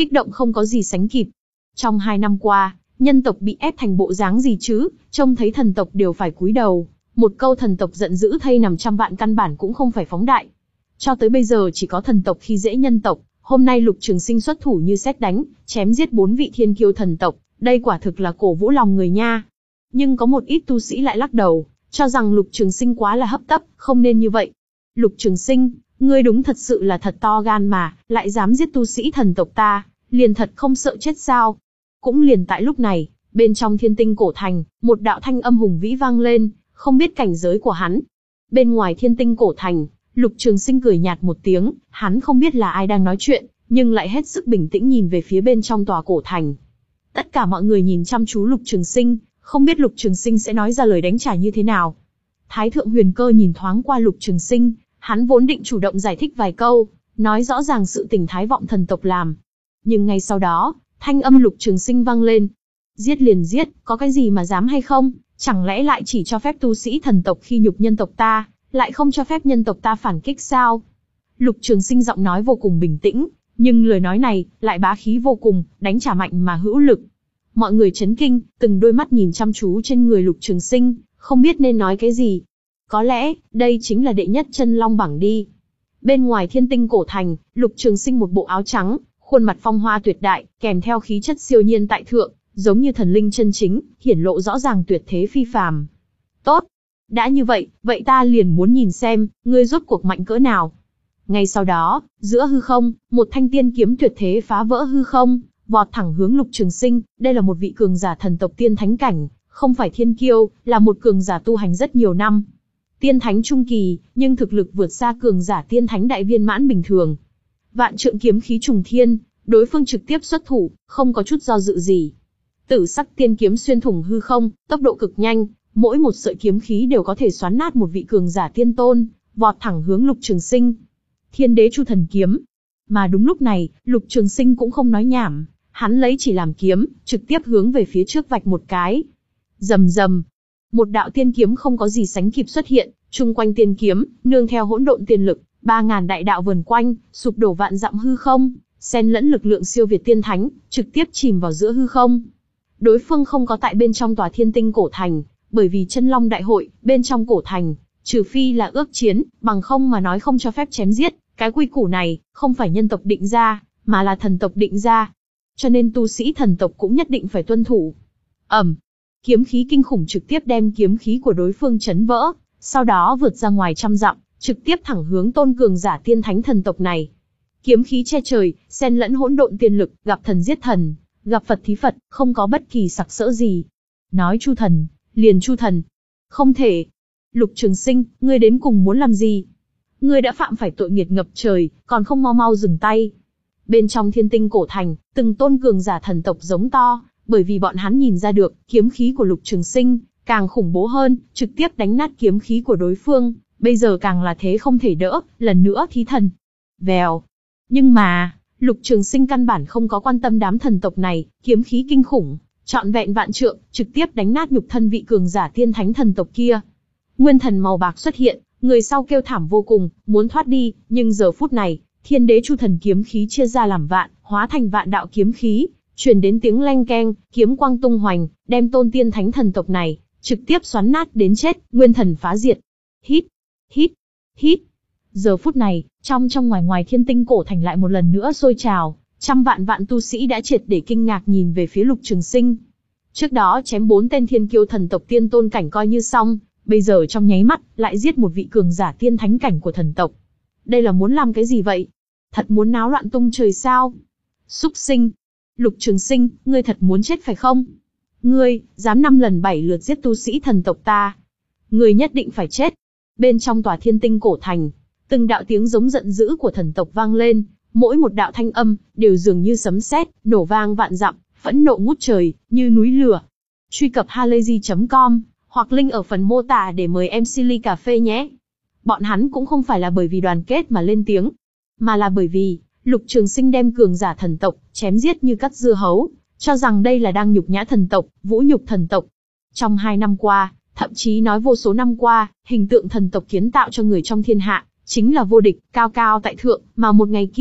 kích động không có gì sánh kịp. Trong hai năm qua, nhân tộc bị ép thành bộ dáng gì chứ, trông thấy thần tộc đều phải cúi đầu, một câu thần tộc giận dữ thay nằm trăm vạn căn bản cũng không phải phóng đại. Cho tới bây giờ chỉ có thần tộc khi dễ nhân tộc, hôm nay Lục Trường Sinh xuất thủ như sét đánh, chém giết bốn vị thiên kiêu thần tộc, đây quả thực là cổ vũ lòng người nha. Nhưng có một ít tu sĩ lại lắc đầu, cho rằng Lục Trường Sinh quá là hấp tấp, không nên như vậy. Lục Trường Sinh, ngươi đúng thật sự là thật to gan mà, lại dám giết tu sĩ thần tộc ta, liền thật không sợ chết sao? Cũng liền tại lúc này, bên trong Thiên Tinh Cổ Thành, một đạo thanh âm hùng vĩ vang lên, không biết cảnh giới của hắn. Bên ngoài Thiên Tinh Cổ Thành, Lục Trường Sinh cười nhạt một tiếng, hắn không biết là ai đang nói chuyện, nhưng lại hết sức bình tĩnh nhìn về phía bên trong tòa cổ thành. Tất cả mọi người nhìn chăm chú Lục Trường Sinh, không biết Lục Trường Sinh sẽ nói ra lời đánh trả như thế nào. Thái thượng Huyền Cơ nhìn thoáng qua Lục Trường Sinh, hắn vốn định chủ động giải thích vài câu, nói rõ ràng sự tình Thái Vọng thần tộc làm. Nhưng ngay sau đó, thanh âm Lục Trường Sinh vang lên. Giết liền giết, có cái gì mà dám hay không? Chẳng lẽ lại chỉ cho phép tu sĩ thần tộc khi nhục nhân tộc ta, lại không cho phép nhân tộc ta phản kích sao? Lục Trường Sinh giọng nói vô cùng bình tĩnh, nhưng lời nói này lại bá khí vô cùng, đánh trả mạnh mà hữu lực. Mọi người chấn kinh, từng đôi mắt nhìn chăm chú trên người Lục Trường Sinh, không biết nên nói cái gì. Có lẽ, đây chính là đệ nhất chân long bảng đi. Bên ngoài Thiên Tinh Cổ Thành, Lục Trường Sinh một bộ áo trắng, khuôn mặt phong hoa tuyệt đại, kèm theo khí chất siêu nhiên tại thượng, giống như thần linh chân chính, hiển lộ rõ ràng tuyệt thế phi phàm. Tốt, đã như vậy, vậy ta liền muốn nhìn xem, ngươi rốt cuộc mạnh cỡ nào. Ngay sau đó, giữa hư không, một thanh tiên kiếm tuyệt thế phá vỡ hư không, vọt thẳng hướng Lục Trường Sinh. Đây là một vị cường giả thần tộc tiên thánh cảnh, không phải thiên kiêu, là một cường giả tu hành rất nhiều năm. Tiên thánh trung kỳ, nhưng thực lực vượt xa cường giả tiên thánh đại viên mãn bình thường. Vạn trượng kiếm khí trùng thiên, đối phương trực tiếp xuất thủ, không có chút do dự gì. Tử sắc tiên kiếm xuyên thủng hư không, tốc độ cực nhanh, mỗi một sợi kiếm khí đều có thể xoắn nát một vị cường giả tiên tôn, vọt thẳng hướng Lục Trường Sinh. Thiên Đế Chu Thần Kiếm. Mà đúng lúc này, Lục Trường Sinh cũng không nói nhảm, hắn lấy chỉ làm kiếm, trực tiếp hướng về phía trước vạch một cái. Rầm rầm, một đạo tiên kiếm không có gì sánh kịp xuất hiện, chung quanh tiên kiếm, nương theo hỗn độn tiên lực, ba ngàn đại đạo vần quanh, sụp đổ vạn dặm hư không, xen lẫn lực lượng siêu việt tiên thánh, trực tiếp chìm vào giữa hư không. Đối phương không có tại bên trong tòa Thiên Tinh Cổ Thành, bởi vì chân long đại hội, bên trong cổ thành, trừ phi là ước chiến, bằng không mà nói không cho phép chém giết, cái quy củ này, không phải nhân tộc định ra, mà là thần tộc định ra. Cho nên tu sĩ thần tộc cũng nhất định phải tuân thủ. Ầm, kiếm khí kinh khủng trực tiếp đem kiếm khí của đối phương chấn vỡ, sau đó vượt ra ngoài trăm dặm, trực tiếp thẳng hướng tôn cường giả tiên thánh thần tộc này. Kiếm khí che trời, xen lẫn hỗn độn tiên lực, gặp thần giết thần, gặp Phật thí Phật, không có bất kỳ sặc sỡ gì. Nói chu thần, liền chu thần. Không thể. Lục Trường Sinh, ngươi đến cùng muốn làm gì? Ngươi đã phạm phải tội nghiệt ngập trời, còn không mau mau dừng tay. Bên trong Thiên Tinh Cổ Thành, từng tôn cường giả thần tộc giống to, bởi vì bọn hắn nhìn ra được, kiếm khí của Lục Trường Sinh càng khủng bố hơn, trực tiếp đánh nát kiếm khí của đối phương, bây giờ càng là thế không thể đỡ, lần nữa thí thần. Vèo. Nhưng mà, Lục Trường Sinh căn bản không có quan tâm đám thần tộc này, kiếm khí kinh khủng, trọn vẹn vạn trượng, trực tiếp đánh nát nhục thân vị cường giả tiên thánh thần tộc kia. Nguyên thần màu bạc xuất hiện, người sau kêu thảm vô cùng, muốn thoát đi, nhưng giờ phút này, Thiên Đế Chu Thần kiếm khí chia ra làm vạn, hóa thành vạn đạo kiếm khí, truyền đến tiếng leng keng, kiếm quang tung hoành, đem tôn tiên thánh thần tộc này trực tiếp xoắn nát đến chết, nguyên thần phá diệt. Hít, hít, hít. Giờ phút này, trong trong ngoài ngoài Thiên Tinh Cổ Thành lại một lần nữa sôi trào, trăm vạn vạn tu sĩ đã triệt để kinh ngạc nhìn về phía Lục Trường Sinh. Trước đó chém bốn tên thiên kiêu thần tộc tiên tôn cảnh coi như xong, bây giờ trong nháy mắt lại giết một vị cường giả tiên thánh cảnh của thần tộc. Đây là muốn làm cái gì vậy? Thật muốn náo loạn tung trời sao? Súc sinh! Lục Trường Sinh, ngươi thật muốn chết phải không? Ngươi, dám năm lần bảy lượt giết tu sĩ thần tộc ta. Ngươi nhất định phải chết. Bên trong tòa Thiên Tinh Cổ Thành, từng đạo tiếng giống giận dữ của thần tộc vang lên, mỗi một đạo thanh âm, đều dường như sấm sét, nổ vang vạn dặm, phẫn nộ ngút trời, như núi lửa. Truy cập halayzi chấm com, hoặc link ở phần mô tả để mời em xê ly cà phê nhé. Bọn hắn cũng không phải là bởi vì đoàn kết mà lên tiếng, mà là bởi vì, Lục Trường Sinh đem cường giả thần tộc, chém giết như cắt dưa hấu, cho rằng đây là đang nhục nhã thần tộc, vũ nhục thần tộc. Trong hai năm qua, thậm chí nói vô số năm qua, hình tượng thần tộc kiến tạo cho người trong thiên hạ, chính là vô địch, cao cao tại thượng, mà một ngày kia,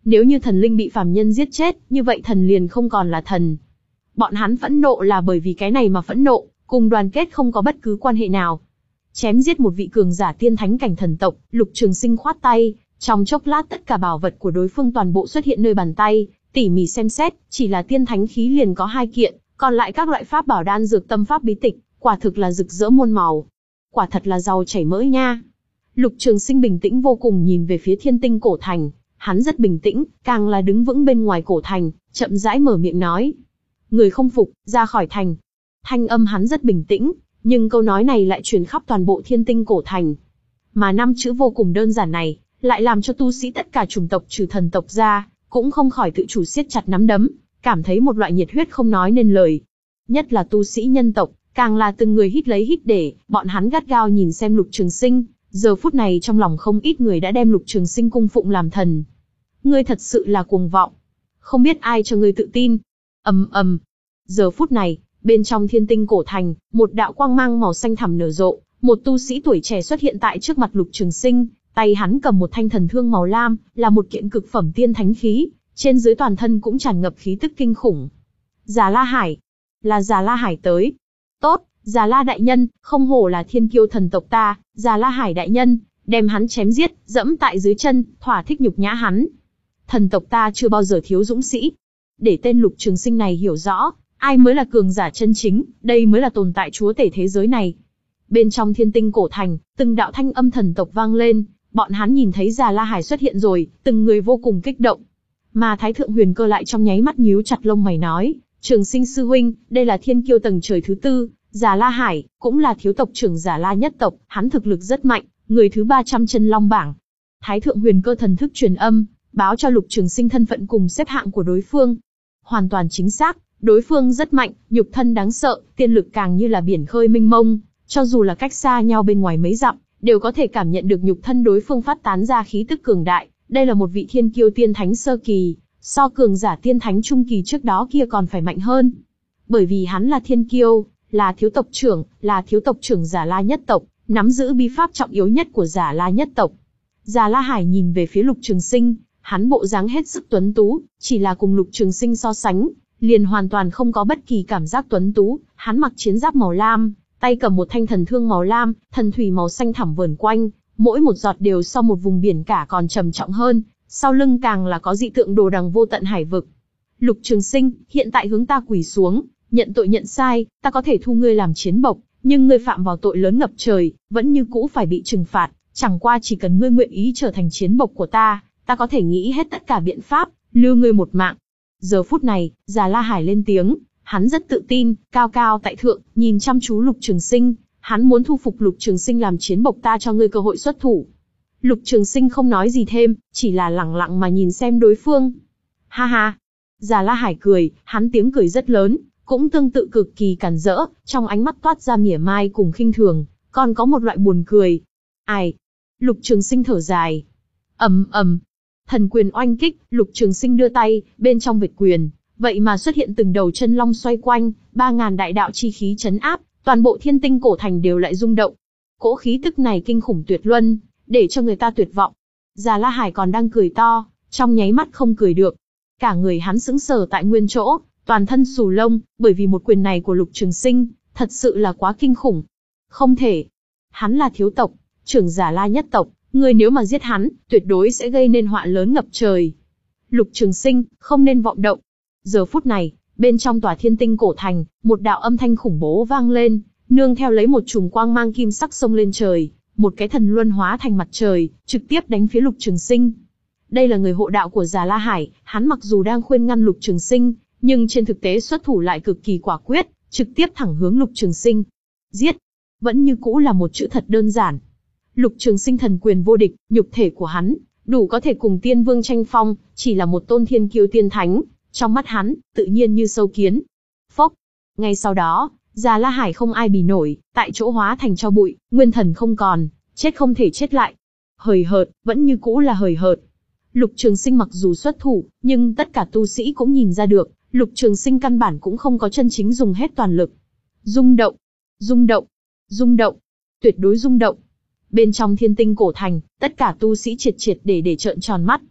Nếu như thần linh bị phàm nhân giết chết, như vậy thần liền không còn là thần. Bọn hắn phẫn nộ là bởi vì cái này mà phẫn nộ, cùng đoàn kết không có bất cứ quan hệ nào. Chém giết một vị cường giả tiên thánh cảnh thần tộc, Lục Trường Sinh khoát tay, trong chốc lát tất cả bảo vật của đối phương toàn bộ xuất hiện nơi bàn tay, tỉ mỉ xem xét, chỉ là tiên thánh khí liền có hai kiện, còn lại các loại pháp bảo đan dược tâm pháp bí tịch, quả thực là rực rỡ muôn màu. Quả thật là giàu chảy mỡ nha. Lục Trường Sinh bình tĩnh vô cùng nhìn về phía Thiên Tinh cổ thành, hắn rất bình tĩnh, càng là đứng vững bên ngoài cổ thành, chậm rãi mở miệng nói: "Người không phục, ra khỏi thành." Thanh âm hắn rất bình tĩnh, nhưng câu nói này lại truyền khắp toàn bộ Thiên Tinh cổ thành. Mà năm chữ vô cùng đơn giản này, lại làm cho tu sĩ tất cả chủng tộc trừ thần tộc ra, cũng không khỏi tự chủ siết chặt nắm đấm, cảm thấy một loại nhiệt huyết không nói nên lời. Nhất là tu sĩ nhân tộc, càng là từng người hít lấy hít để, bọn hắn gắt gao nhìn xem Lục Trường Sinh, giờ phút này trong lòng không ít người đã đem Lục Trường Sinh cung phụng làm thần. Ngươi thật sự là cuồng vọng, không biết ai cho ngươi tự tin. Ầm ầm. Giờ phút này, bên trong Thiên Tinh cổ thành, một đạo quang mang màu xanh thẳm nở rộ, một tu sĩ tuổi trẻ xuất hiện tại trước mặt Lục Trường Sinh, tay hắn cầm một thanh thần thương màu lam, là một kiện cực phẩm tiên thánh khí, trên dưới toàn thân cũng tràn ngập khí tức kinh khủng. Già La Hải, là Già La Hải tới. Tốt, Già La đại nhân, không hổ là thiên kiêu thần tộc ta, Già La Hải đại nhân, đem hắn chém giết, dẫm tại dưới chân, thỏa thích nhục nhã hắn. Thần tộc ta chưa bao giờ thiếu dũng sĩ. Để tên Lục Trường Sinh này hiểu rõ, ai mới là cường giả chân chính, đây mới là tồn tại chúa tể thế giới này. Bên trong Thiên Tinh cổ thành, từng đạo thanh âm thần tộc vang lên, bọn hắn nhìn thấy Già La Hải xuất hiện rồi, từng người vô cùng kích động. Mà Thái Thượng Huyền Cơ lại trong nháy mắt nhíu chặt lông mày nói: "Trường Sinh sư huynh, đây là thiên kiêu tầng trời thứ tư, Già La Hải, cũng là thiếu tộc trưởng Già La nhất tộc, hắn thực lực rất mạnh, người thứ ba trăm chân long bảng." Thái Thượng Huyền Cơ thần thức truyền âm, báo cho Lục Trường Sinh thân phận cùng xếp hạng của đối phương. Hoàn toàn chính xác, đối phương rất mạnh, nhục thân đáng sợ, tiên lực càng như là biển khơi mênh mông, cho dù là cách xa nhau bên ngoài mấy dặm, đều có thể cảm nhận được nhục thân đối phương phát tán ra khí tức cường đại. Đây là một vị thiên kiêu tiên thánh sơ kỳ, so cường giả tiên thánh trung kỳ trước đó kia còn phải mạnh hơn. Bởi vì hắn là thiên kiêu, là thiếu tộc trưởng, là thiếu tộc trưởng Già La nhất tộc, nắm giữ bí pháp trọng yếu nhất của Già La nhất tộc. Già La Hải nhìn về phía Lục Trường Sinh, hắn bộ dáng hết sức tuấn tú, chỉ là cùng Lục Trường Sinh so sánh, liền hoàn toàn không có bất kỳ cảm giác tuấn tú. Hắn mặc chiến giáp màu lam, tay cầm một thanh thần thương màu lam, thần thủy màu xanh thẳm vờn quanh, mỗi một giọt đều so một vùng biển cả còn trầm trọng hơn, sau lưng càng là có dị tượng đồ đằng vô tận hải vực. Lục Trường Sinh, hiện tại hướng ta quỳ xuống, nhận tội nhận sai, ta có thể thu ngươi làm chiến bộc, nhưng ngươi phạm vào tội lớn ngập trời, vẫn như cũ phải bị trừng phạt, chẳng qua chỉ cần ngươi nguyện ý trở thành chiến bộc của ta, ta có thể nghĩ hết tất cả biện pháp, lưu ngươi một mạng. Giờ phút này, Già La Hải lên tiếng, hắn rất tự tin, cao cao tại thượng, nhìn chăm chú Lục Trường Sinh, hắn muốn thu phục Lục Trường Sinh làm chiến bộc, ta cho ngươi cơ hội xuất thủ. Lục Trường Sinh không nói gì thêm, chỉ là lẳng lặng mà nhìn xem đối phương. Ha ha. Già La Hải cười, hắn tiếng cười rất lớn, cũng tương tự cực kỳ càn rỡ, trong ánh mắt toát ra mỉa mai cùng khinh thường, còn có một loại buồn cười. Ai? Lục Trường Sinh thở dài. Ầm ầm. Thần quyền oanh kích, Lục Trường Sinh đưa tay, bên trong vệt quyền, vậy mà xuất hiện từng đầu chân long xoay quanh, ba ngàn đại đạo chi khí chấn áp, toàn bộ Thiên Tinh cổ thành đều lại rung động. Cỗ khí tức này kinh khủng tuyệt luân, để cho người ta tuyệt vọng. Già La Hải còn đang cười to, trong nháy mắt không cười được. Cả người hắn sững sờ tại nguyên chỗ, toàn thân xù lông, bởi vì một quyền này của Lục Trường Sinh, thật sự là quá kinh khủng. Không thể. Hắn là thiếu tộc, trưởng Già La nhất tộc, người nếu mà giết hắn, tuyệt đối sẽ gây nên họa lớn ngập trời. Lục Trường Sinh, không nên vọng động. Giờ phút này, bên trong tòa Thiên Tinh cổ thành, một đạo âm thanh khủng bố vang lên, nương theo lấy một chùm quang mang kim sắc xông lên trời, một cái thần luân hóa thành mặt trời, trực tiếp đánh phía Lục Trường Sinh. Đây là người hộ đạo của Già La Hải, hắn mặc dù đang khuyên ngăn Lục Trường Sinh, nhưng trên thực tế xuất thủ lại cực kỳ quả quyết, trực tiếp thẳng hướng Lục Trường Sinh. Giết! Vẫn như cũ là một chữ thật đơn giản. Lục Trường Sinh thần quyền vô địch, nhục thể của hắn, đủ có thể cùng tiên vương tranh phong, chỉ là một tôn thiên kiêu tiên thánh, trong mắt hắn, tự nhiên như sâu kiến. Phốc! Ngay sau đó, Già La Hải không ai bì nổi, tại chỗ hóa thành tro bụi, nguyên thần không còn, chết không thể chết lại. Hời hợt, vẫn như cũ là hời hợt. Lục Trường Sinh mặc dù xuất thủ, nhưng tất cả tu sĩ cũng nhìn ra được, Lục Trường Sinh căn bản cũng không có chân chính dùng hết toàn lực. Rung động, rung động, rung động, tuyệt đối rung động. Bên trong Thiên Tinh cổ thành, tất cả tu sĩ triệt triệt để để trợn tròn mắt.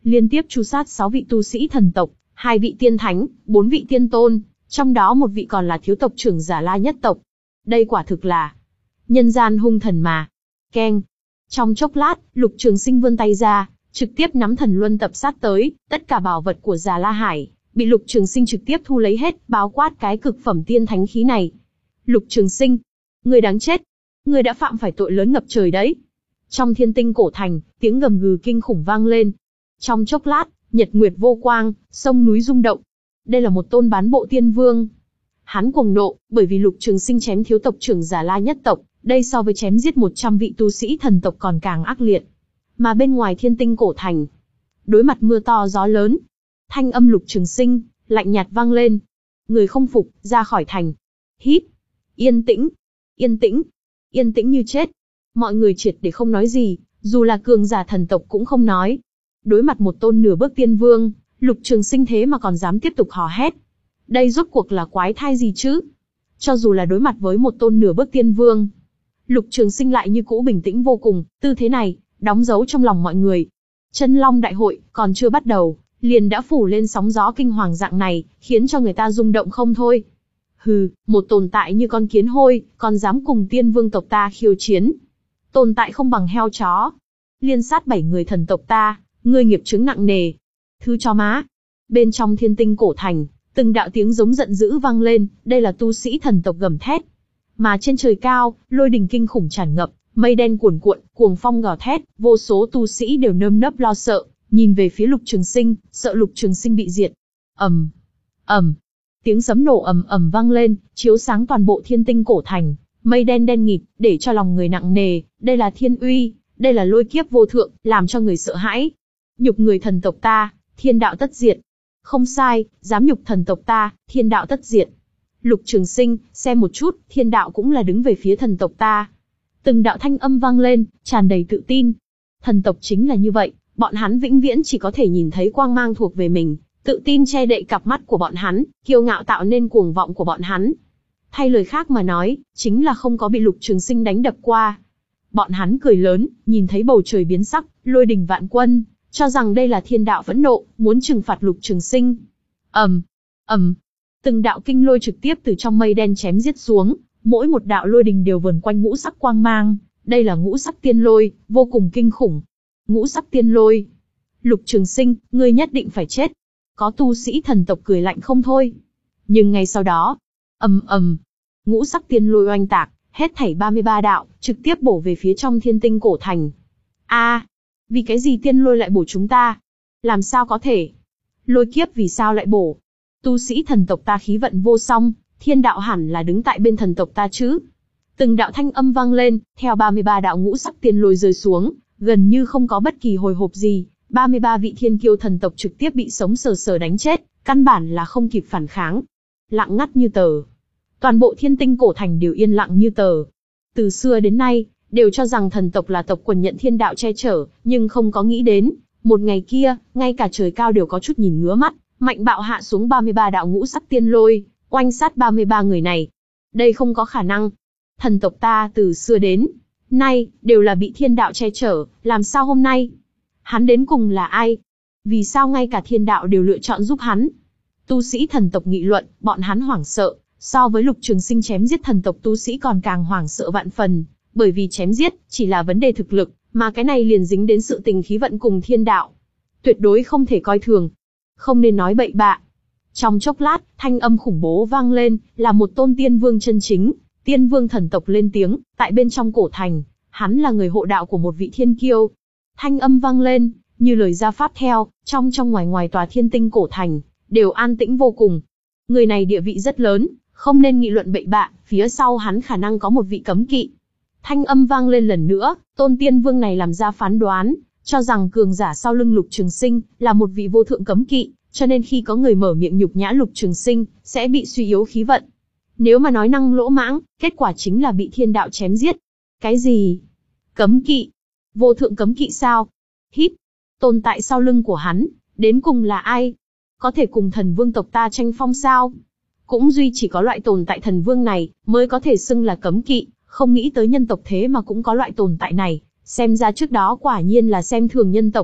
liên tiếp tru sát sáu vị tu sĩ thần tộc, hai vị tiên thánh, bốn vị tiên tôn, trong đó một vị còn là thiếu tộc trưởng Già La nhất tộc. Đây quả thực là nhân gian hung thần mà. Keng. Trong chốc lát, Lục Trường Sinh vươn tay ra, trực tiếp nắm thần luân tập sát tới, tất cả bảo vật của Già La Hải bị Lục Trường Sinh trực tiếp thu lấy hết, báo quát cái cực phẩm tiên thánh khí này. Lục Trường Sinh, người đáng chết, người đã phạm phải tội lớn ngập trời đấy. Trong Thiên Tinh cổ thành, tiếng gầm gừ kinh khủng vang lên. Trong chốc lát, nhật nguyệt vô quang, sông núi rung động. Đây là một tôn bán bộ tiên vương. Hắn cuồng nộ, bởi vì Lục Trường Sinh chém thiếu tộc trưởng Già La nhất tộc, đây so với chém giết một trăm vị tu sĩ thần tộc còn càng ác liệt. Mà bên ngoài Thiên Tinh cổ thành, đối mặt mưa to gió lớn, thanh âm Lục Trường Sinh lạnh nhạt vang lên. Người không phục, ra khỏi thành. Hít. Yên tĩnh. Yên tĩnh. Yên tĩnh như chết. Mọi người triệt để không nói gì, dù là cường giả thần tộc cũng không nói. Đối mặt một tôn nửa bước tiên vương, Lục Trường Sinh thế mà còn dám tiếp tục hò hét. Đây rốt cuộc là quái thai gì chứ? Cho dù là đối mặt với một tôn nửa bước tiên vương, Lục Trường Sinh lại như cũ bình tĩnh vô cùng, tư thế này đóng dấu trong lòng mọi người. Chân Long đại hội còn chưa bắt đầu, liền đã phủ lên sóng gió kinh hoàng dạng này, khiến cho người ta rung động không thôi. Hừ, một tồn tại như con kiến hôi, còn dám cùng tiên vương tộc ta khiêu chiến. Tồn tại không bằng heo chó. Liên sát bảy người thần tộc ta, ngươi nghiệp chướng nặng nề. Thứ chó má. Bên trong Thiên Tinh cổ thành, từng đạo tiếng giống giận dữ vang lên, đây là tu sĩ thần tộc gầm thét. Mà trên trời cao, lôi đình kinh khủng tràn ngập, mây đen cuồn cuộn, cuồng phong gào thét, vô số tu sĩ đều nơm nớp lo sợ, nhìn về phía Lục Trường Sinh, sợ Lục Trường Sinh bị diệt. Ầm, ầm, tiếng sấm nổ ầm ầm vang lên, chiếu sáng toàn bộ Thiên Tinh cổ thành, mây đen đen nghịt, để cho lòng người nặng nề. Đây là thiên uy, đây là lôi kiếp vô thượng, làm cho người sợ hãi. Nhục người thần tộc ta, thiên đạo tất diệt. Không sai, dám nhục thần tộc ta, thiên đạo tất diệt. Lục Trường Sinh, xem một chút, thiên đạo cũng là đứng về phía thần tộc ta. Từng đạo thanh âm vang lên, tràn đầy tự tin. Thần tộc chính là như vậy, bọn hắn vĩnh viễn chỉ có thể nhìn thấy quang mang thuộc về mình, tự tin che đậy cặp mắt của bọn hắn, kiêu ngạo tạo nên cuồng vọng của bọn hắn. Thay lời khác mà nói, chính là không có bị Lục Trường Sinh đánh đập qua. Bọn hắn cười lớn, nhìn thấy bầu trời biến sắc, lôi đình vạn quân, cho rằng đây là thiên đạo phẫn nộ, muốn trừng phạt Lục Trường Sinh. Ầm, ầm, từng đạo kinh lôi trực tiếp từ trong mây đen chém giết xuống, mỗi một đạo lôi đình đều vờn quanh ngũ sắc quang mang, đây là ngũ sắc tiên lôi, vô cùng kinh khủng. Ngũ sắc tiên lôi. Lục Trường Sinh, ngươi nhất định phải chết. Có tu sĩ thần tộc cười lạnh không thôi. Nhưng ngay sau đó, ầm ầm, ngũ sắc tiên lôi oanh tạc, hết thảy ba mươi ba đạo, trực tiếp bổ về phía trong Thiên Tinh cổ thành. A, à, vì cái gì tiên lôi lại bổ chúng ta? Làm sao có thể? Lôi kiếp vì sao lại bổ? Tu sĩ thần tộc ta khí vận vô song, thiên đạo hẳn là đứng tại bên thần tộc ta chứ? Từng đạo thanh âm vang lên, theo ba mươi ba đạo ngũ sắc tiên lôi rơi xuống, gần như không có bất kỳ hồi hộp gì, ba mươi ba vị thiên kiêu thần tộc trực tiếp bị sống sờ sờ đánh chết, căn bản là không kịp phản kháng. Lặng ngắt như tờ. Toàn bộ Thiên Tinh cổ thành đều yên lặng như tờ. Từ xưa đến nay, đều cho rằng thần tộc là tộc quần nhận thiên đạo che chở, nhưng không có nghĩ đến, một ngày kia, ngay cả trời cao đều có chút nhìn ngứa mắt, mạnh bạo hạ xuống ba mươi ba đạo ngũ sắc tiên lôi, oanh sát ba mươi ba người này. Đây không có khả năng. Thần tộc ta từ xưa đến nay, đều là bị thiên đạo che chở, làm sao hôm nay? Hắn đến cùng là ai? Vì sao ngay cả thiên đạo đều lựa chọn giúp hắn? Tu sĩ thần tộc nghị luận, bọn hắn hoảng sợ, so với Lục Trường Sinh chém giết thần tộc tu sĩ còn càng hoảng sợ vạn phần, bởi vì chém giết, chỉ là vấn đề thực lực, mà cái này liền dính đến sự tình khí vận cùng thiên đạo. Tuyệt đối không thể coi thường. Không nên nói bậy bạ. Trong chốc lát, thanh âm khủng bố vang lên, là một tôn tiên vương chân chính, tiên vương thần tộc lên tiếng, tại bên trong cổ thành, hắn là người hộ đạo của một vị thiên kiêu. Thanh âm vang lên, như lời gia pháp theo, trong trong ngoài ngoài tòa Thiên Tinh cổ thành, đều an tĩnh vô cùng. Người này địa vị rất lớn, không nên nghị luận bậy bạ, phía sau hắn khả năng có một vị cấm kỵ. Thanh âm vang lên lần nữa, tôn tiên vương này làm ra phán đoán, cho rằng cường giả sau lưng Lục Trường Sinh là một vị vô thượng cấm kỵ, cho nên khi có người mở miệng nhục nhã Lục Trường Sinh, sẽ bị suy yếu khí vận. Nếu mà nói năng lỗ mãng, kết quả chính là bị thiên đạo chém giết. Cái gì? Cấm kỵ? Vô thượng cấm kỵ sao? Hít. Tồn tại sau lưng của hắn, đến cùng là ai? Có thể cùng thần vương tộc ta tranh phong sao? Cũng duy chỉ có loại tồn tại thần vương này, mới có thể xưng là cấm kỵ, không nghĩ tới nhân tộc thế mà cũng có loại tồn tại này, xem ra trước đó quả nhiên là xem thường nhân tộc.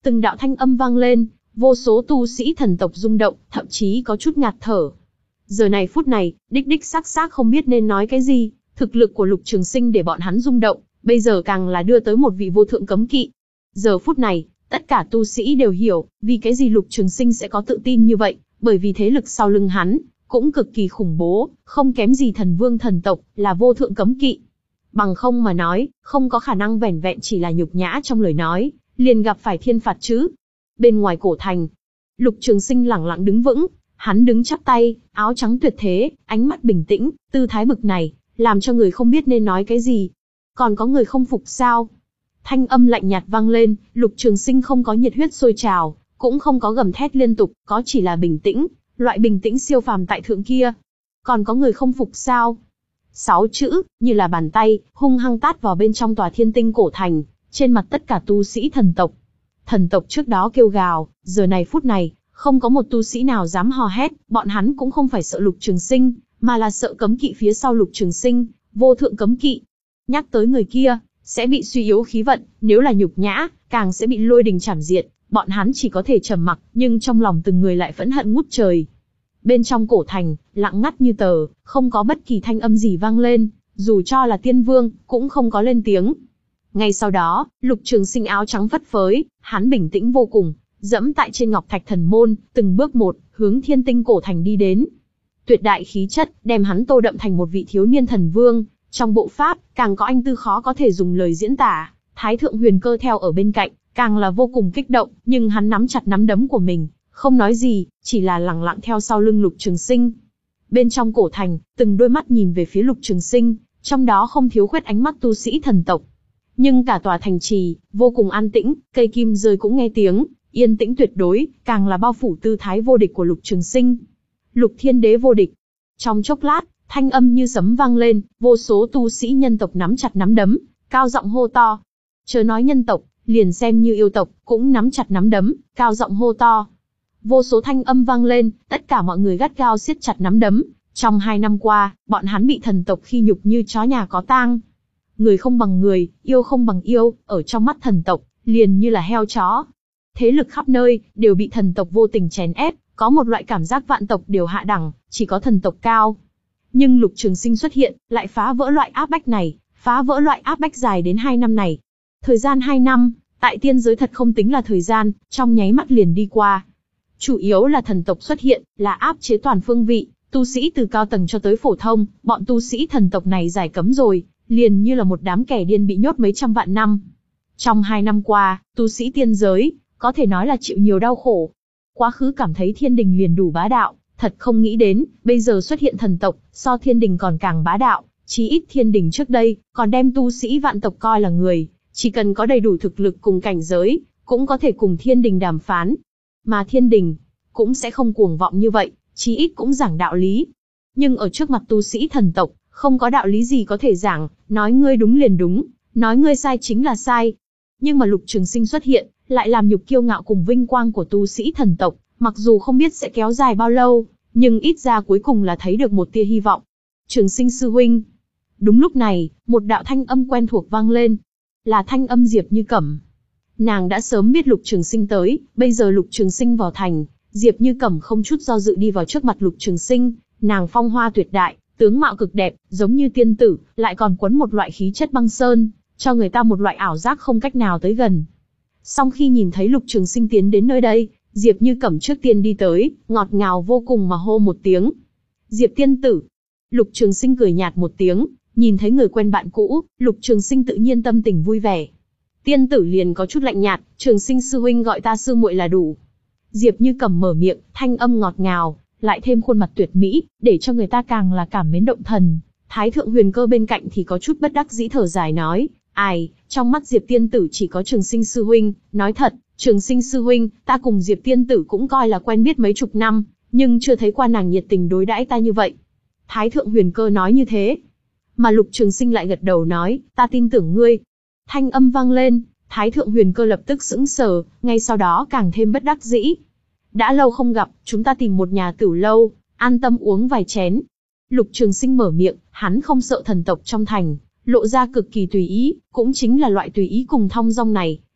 Từng đạo thanh âm vang lên, vô số tu sĩ thần tộc rung động, thậm chí có chút ngạt thở. Giờ này phút này, đích đích xác xác không biết nên nói cái gì, thực lực của Lục Trường Sinh để bọn hắn rung động, bây giờ càng là đưa tới một vị vô thượng cấm kỵ. Giờ phút này, tất cả tu sĩ đều hiểu, vì cái gì Lục Trường Sinh sẽ có tự tin như vậy, bởi vì thế lực sau lưng hắn cũng cực kỳ khủng bố, không kém gì thần vương thần tộc, là vô thượng cấm kỵ. Bằng không mà nói, không có khả năng vẻn vẹn chỉ là nhục nhã trong lời nói, liền gặp phải thiên phạt chứ. Bên ngoài cổ thành, Lục Trường Sinh lẳng lặng đứng vững, hắn đứng chắp tay, áo trắng tuyệt thế, ánh mắt bình tĩnh, tư thái bực này, làm cho người không biết nên nói cái gì. Còn có người không phục sao? Thanh âm lạnh nhạt vang lên, Lục Trường Sinh không có nhiệt huyết sôi trào, cũng không có gầm thét liên tục, có chỉ là bình tĩnh, loại bình tĩnh siêu phàm tại thượng kia. Còn có người không phục sao? Sáu chữ, như là bàn tay, hung hăng tát vào bên trong tòa thiên tinh cổ thành, trên mặt tất cả tu sĩ thần tộc. Thần tộc trước đó kêu gào, giờ này phút này, không có một tu sĩ nào dám hò hét, bọn hắn cũng không phải sợ Lục Trường Sinh, mà là sợ cấm kỵ phía sau Lục Trường Sinh, vô thượng cấm kỵ. Nhắc tới người kia, sẽ bị suy yếu khí vận, nếu là nhục nhã, càng sẽ bị lôi đình chảm diệt, bọn hắn chỉ có thể trầm mặc, nhưng trong lòng từng người lại phẫn hận ngút trời. Bên trong cổ thành, lặng ngắt như tờ, không có bất kỳ thanh âm gì vang lên, dù cho là tiên vương, cũng không có lên tiếng. Ngay sau đó, Lục Trường Sinh áo trắng phất phới, hắn bình tĩnh vô cùng, dẫm tại trên ngọc thạch thần môn, từng bước một, hướng thiên tinh cổ thành đi đến. Tuyệt đại khí chất, đem hắn tô đậm thành một vị thiếu niên thần vương, trong bộ pháp, càng có anh tư khó có thể dùng lời diễn tả. Thái thượng huyền cơ theo ở bên cạnh, càng là vô cùng kích động, nhưng hắn nắm chặt nắm đấm của mình, không nói gì, chỉ là lẳng lặng theo sau lưng Lục Trường Sinh. Bên trong cổ thành, từng đôi mắt nhìn về phía Lục Trường Sinh, trong đó không thiếu khuyết ánh mắt tu sĩ thần tộc. Nhưng cả tòa thành trì, vô cùng an tĩnh, cây kim rơi cũng nghe tiếng, yên tĩnh tuyệt đối, càng là bao phủ tư thái vô địch của Lục Trường Sinh. Lục Thiên Đế vô địch. Trong chốc lát, thanh âm như sấm vang lên, vô số tu sĩ nhân tộc nắm chặt nắm đấm, cao giọng hô to. Chớ nói nhân tộc, liền xem như yêu tộc, cũng nắm chặt nắm đấm, cao giọng hô to. Vô số thanh âm vang lên, tất cả mọi người gắt gao siết chặt nắm đấm. Trong hai năm qua, bọn hắn bị thần tộc khi nhục như chó nhà có tang. Người không bằng người, yêu không bằng yêu, ở trong mắt thần tộc, liền như là heo chó. Thế lực khắp nơi, đều bị thần tộc vô tình chèn ép, có một loại cảm giác vạn tộc đều hạ đẳng, chỉ có thần tộc cao. Nhưng Lục Trường Sinh xuất hiện, lại phá vỡ loại áp bách này, phá vỡ loại áp bách dài đến hai năm này. Thời gian hai năm, tại tiên giới thật không tính là thời gian, trong nháy mắt liền đi qua. Chủ yếu là thần tộc xuất hiện, là áp chế toàn phương vị, tu sĩ từ cao tầng cho tới phổ thông, bọn tu sĩ thần tộc này giải cấm rồi, liền như là một đám kẻ điên bị nhốt mấy trăm vạn năm. Trong hai năm qua, tu sĩ tiên giới, có thể nói là chịu nhiều đau khổ. Quá khứ cảm thấy thiên đình liền đủ bá đạo, thật không nghĩ đến, bây giờ xuất hiện thần tộc, so thiên đình còn càng bá đạo, chí ít thiên đình trước đây, còn đem tu sĩ vạn tộc coi là người, chỉ cần có đầy đủ thực lực cùng cảnh giới, cũng có thể cùng thiên đình đàm phán. Mà thiên đình, cũng sẽ không cuồng vọng như vậy, chí ít cũng giảng đạo lý. Nhưng ở trước mặt tu sĩ thần tộc, không có đạo lý gì có thể giảng, nói ngươi đúng liền đúng, nói ngươi sai chính là sai. Nhưng mà Lục Trường Sinh xuất hiện, lại làm nhục kiêu ngạo cùng vinh quang của tu sĩ thần tộc, mặc dù không biết sẽ kéo dài bao lâu, nhưng ít ra cuối cùng là thấy được một tia hy vọng. Trường Sinh sư huynh. Đúng lúc này, một đạo thanh âm quen thuộc vang lên. Là thanh âm Diệp Như Cẩm. Nàng đã sớm biết Lục Trường Sinh tới, bây giờ Lục Trường Sinh vào thành, Diệp Như Cẩm không chút do dự đi vào trước mặt Lục Trường Sinh, nàng phong hoa tuyệt đại, tướng mạo cực đẹp, giống như tiên tử, lại còn quấn một loại khí chất băng sơn, cho người ta một loại ảo giác không cách nào tới gần. Song khi nhìn thấy Lục Trường Sinh tiến đến nơi đây, Diệp Như Cẩm trước tiên đi tới, ngọt ngào vô cùng mà hô một tiếng. Diệp tiên tử. Lục Trường Sinh cười nhạt một tiếng, nhìn thấy người quen bạn cũ, Lục Trường Sinh tự nhiên tâm tình vui vẻ. Tiên tử liền có chút lạnh nhạt, Trường Sinh sư huynh gọi ta sư muội là đủ. Diệp Như Cẩm mở miệng, thanh âm ngọt ngào, lại thêm khuôn mặt tuyệt mỹ, để cho người ta càng là cảm mến động thần. Thái thượng huyền cơ bên cạnh thì có chút bất đắc dĩ thở dài nói, ai, trong mắt Diệp tiên tử chỉ có Trường Sinh sư huynh, nói thật, Trường Sinh sư huynh, ta cùng Diệp tiên tử cũng coi là quen biết mấy chục năm, nhưng chưa thấy qua nàng nhiệt tình đối đãi ta như vậy. Thái thượng huyền cơ nói như thế, mà Lục Trường Sinh lại gật đầu nói, ta tin tưởng ngươi. Thanh âm vang lên, Thái thượng huyền cơ lập tức sững sờ, ngay sau đó càng thêm bất đắc dĩ. Đã lâu không gặp, chúng ta tìm một nhà tửu lâu, an tâm uống vài chén. Lục Trường Sinh mở miệng, hắn không sợ thần tộc trong thành, lộ ra cực kỳ tùy ý, cũng chính là loại tùy ý cùng thong dong này,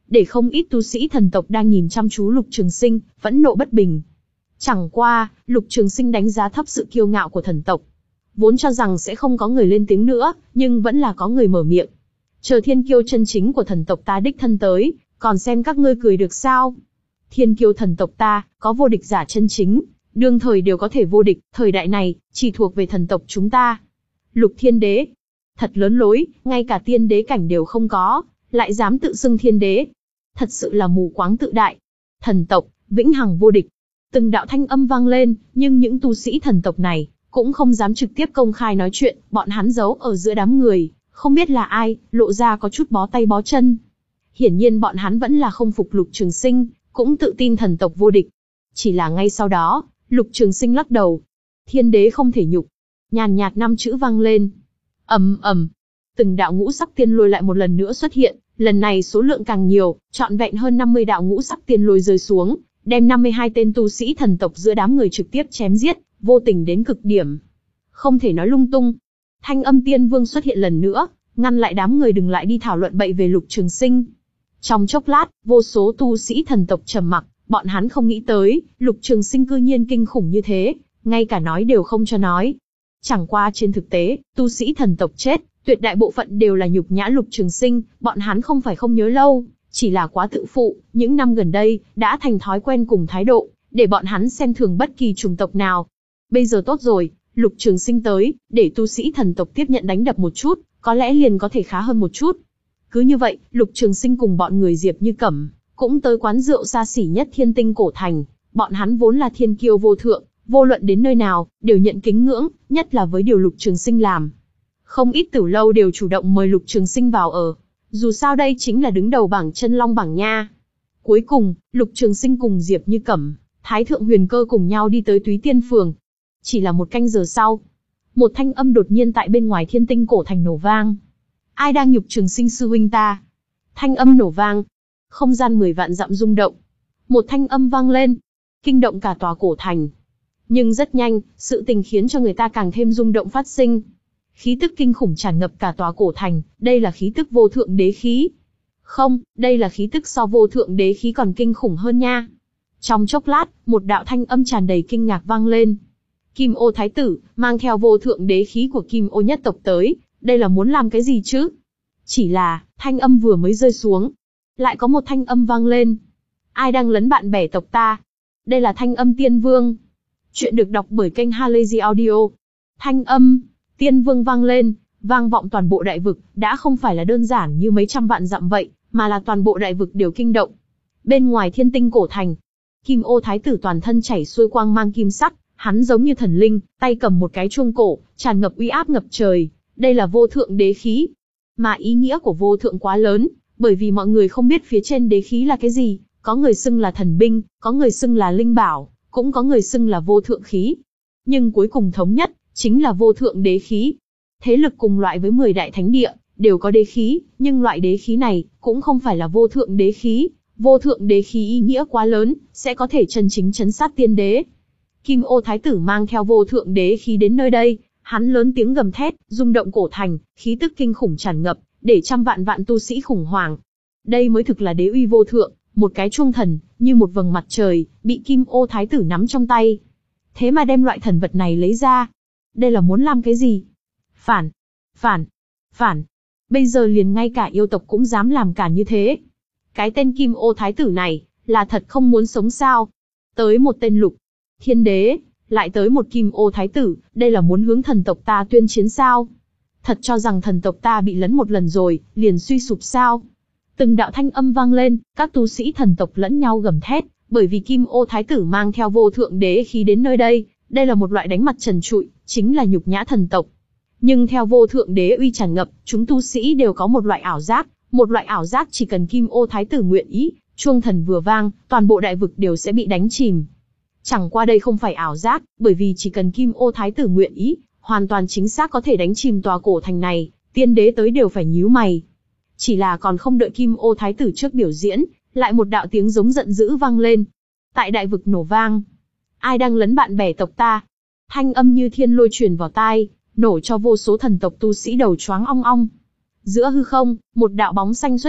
để không ít tu sĩ thần tộc đang nhìn chăm chú Lục Trường Sinh, phẫn nộ bất bình. Chẳng qua, Lục Trường Sinh đánh giá thấp sự kiêu ngạo của thần tộc. Vốn cho rằng sẽ không có người lên tiếng nữa, nhưng vẫn là có người mở miệng. Chờ thiên kiêu chân chính của thần tộc ta đích thân tới, còn xem các ngươi cười được sao? Thiên kiêu thần tộc ta, có vô địch giả chân chính, đương thời đều có thể vô địch, thời đại này, chỉ thuộc về thần tộc chúng ta. Lục Thiên Đế, thật lớn lối, ngay cả tiên đế cảnh đều không có, lại dám tự xưng thiên đế. Thật sự là mù quáng tự đại. Thần tộc, vĩnh hằng vô địch. Từng đạo thanh âm vang lên, nhưng những tu sĩ thần tộc này, cũng không dám trực tiếp công khai nói chuyện, bọn hắn giấu ở giữa đám người, không biết là ai, lộ ra có chút bó tay bó chân. Hiển nhiên bọn hắn vẫn là không phục Lục Trường Sinh, cũng tự tin thần tộc vô địch. Chỉ là ngay sau đó, Lục Trường Sinh lắc đầu. Thiên đế không thể nhục. Nhàn nhạt năm chữ vang lên. Ầm ầm, từng đạo ngũ sắc tiên lôi lại một lần nữa xuất hiện, lần này số lượng càng nhiều, trọn vẹn hơn năm mươi đạo ngũ sắc tiên lôi rơi xuống, đem năm mươi hai tên tu sĩ thần tộc giữa đám người trực tiếp chém giết, vô tình đến cực điểm. Không thể nói lung tung. Thanh âm Tiên Vương xuất hiện lần nữa, ngăn lại đám người đừng lại đi thảo luận bậy về Lục Trường Sinh. Trong chốc lát, vô số tu sĩ thần tộc trầm mặc, bọn hắn không nghĩ tới, Lục Trường Sinh cư nhiên kinh khủng như thế, ngay cả nói đều không cho nói. Chẳng qua trên thực tế, tu sĩ thần tộc chết, tuyệt đại bộ phận đều là nhục nhã Lục Trường Sinh, bọn hắn không phải không nhớ lâu, chỉ là quá tự phụ, những năm gần đây, đã thành thói quen cùng thái độ, để bọn hắn xem thường bất kỳ chủng tộc nào. Bây giờ tốt rồi, Lục Trường Sinh tới, để tu sĩ thần tộc tiếp nhận đánh đập một chút, có lẽ liền có thể khá hơn một chút. Cứ như vậy, Lục Trường Sinh cùng bọn người Diệp Như Cẩm, cũng tới quán rượu xa xỉ nhất Thiên Tinh Cổ Thành, bọn hắn vốn là thiên kiêu vô thượng, vô luận đến nơi nào, đều nhận kính ngưỡng, nhất là với điều Lục Trường Sinh làm. Không ít tử lâu đều chủ động mời Lục Trường Sinh vào ở. Dù sao đây chính là đứng đầu bảng chân long bảng nha. Cuối cùng, Lục Trường Sinh cùng Diệp Như Cẩm, Thái Thượng Huyền Cơ cùng nhau đi tới Túy Tiên Phường. Chỉ là một canh giờ sau, một thanh âm đột nhiên tại bên ngoài Thiên Tinh Cổ Thành nổ vang. Ai đang nhục Trường Sinh sư huynh ta? Thanh âm nổ vang, không gian mười vạn dặm rung động. Một thanh âm vang lên, kinh động cả tòa cổ thành. Nhưng rất nhanh, sự tình khiến cho người ta càng thêm rung động phát sinh. Khí tức kinh khủng tràn ngập cả tòa cổ thành, đây là khí tức vô thượng đế khí. Không, đây là khí tức so vô thượng đế khí còn kinh khủng hơn nha. Trong chốc lát, một đạo thanh âm tràn đầy kinh ngạc vang lên. Kim Ô Thái tử, mang theo vô thượng đế khí của Kim Ô nhất tộc tới, đây là muốn làm cái gì chứ? Chỉ là, thanh âm vừa mới rơi xuống, lại có một thanh âm vang lên. Ai đang lấn bạn bè tộc ta? Đây là thanh âm Tiên Vương. Chuyện được đọc bởi kênh Halazy Audio. Thanh âm Tiên Vương vang lên, vang vọng toàn bộ đại vực, đã không phải là đơn giản như mấy trăm vạn dặm vậy, mà là toàn bộ đại vực đều kinh động. Bên ngoài Thiên Tinh Cổ Thành, Kim Ô Thái tử toàn thân chảy xuôi quang mang kim sắc, hắn giống như thần linh, tay cầm một cái chuông cổ, tràn ngập uy áp ngập trời. Đây là vô thượng đế khí. Mà ý nghĩa của vô thượng quá lớn, bởi vì mọi người không biết phía trên đế khí là cái gì, có người xưng là thần binh, có người xưng là linh bảo, cũng có người xưng là vô thượng khí. Nhưng cuối cùng thống nhất, chính là vô thượng đế khí. Thế lực cùng loại với mười đại thánh địa, đều có đế khí, nhưng loại đế khí này, cũng không phải là vô thượng đế khí. Vô thượng đế khí ý nghĩa quá lớn, sẽ có thể chân chính chấn sát tiên đế. Kim Ô Thái tử mang theo vô thượng đế khí đến nơi đây, hắn lớn tiếng gầm thét, rung động cổ thành, khí tức kinh khủng tràn ngập, để trăm vạn vạn tu sĩ khủng hoảng. Đây mới thực là đế uy vô thượng, một cái chuông thần, như một vầng mặt trời, bị Kim Ô Thái tử nắm trong tay. Thế mà đem loại thần vật này lấy ra, đây là muốn làm cái gì? Phản, phản, phản. Bây giờ liền ngay cả yêu tộc cũng dám làm cản như thế. Cái tên Kim Ô Thái tử này, là thật không muốn sống sao? Tới một tên Lục Thiên Đế, lại tới một Kim Ô Thái tử, đây là muốn hướng thần tộc ta tuyên chiến sao? Thật cho rằng thần tộc ta bị lấn một lần rồi, liền suy sụp sao? Từng đạo thanh âm vang lên, các tu sĩ thần tộc lẫn nhau gầm thét, bởi vì Kim Ô Thái tử mang theo vô thượng đế khí đến nơi đây, đây là một loại đánh mặt trần trụi, chính là nhục nhã thần tộc. Nhưng theo vô thượng đế uy tràn ngập, chúng tu sĩ đều có một loại ảo giác, một loại ảo giác chỉ cần Kim Ô Thái tử nguyện ý, chuông thần vừa vang, toàn bộ đại vực đều sẽ bị đánh chìm. Chẳng qua đây không phải ảo giác, bởi vì chỉ cần Kim Ô Thái tử nguyện ý, hoàn toàn chính xác có thể đánh chìm tòa cổ thành này, tiên đế tới đều phải nhíu mày. Chỉ là còn không đợi Kim Ô Thái tử trước biểu diễn, lại một đạo tiếng giống giận dữ vang lên. Tại đại vực nổ vang. Ai đang lấn bạn bè tộc ta? Thanh âm như thiên lôi truyền vào tai, nổ cho vô số thần tộc tu sĩ đầu choáng ong ong. Giữa hư không, một đạo bóng xanh xuất hiện,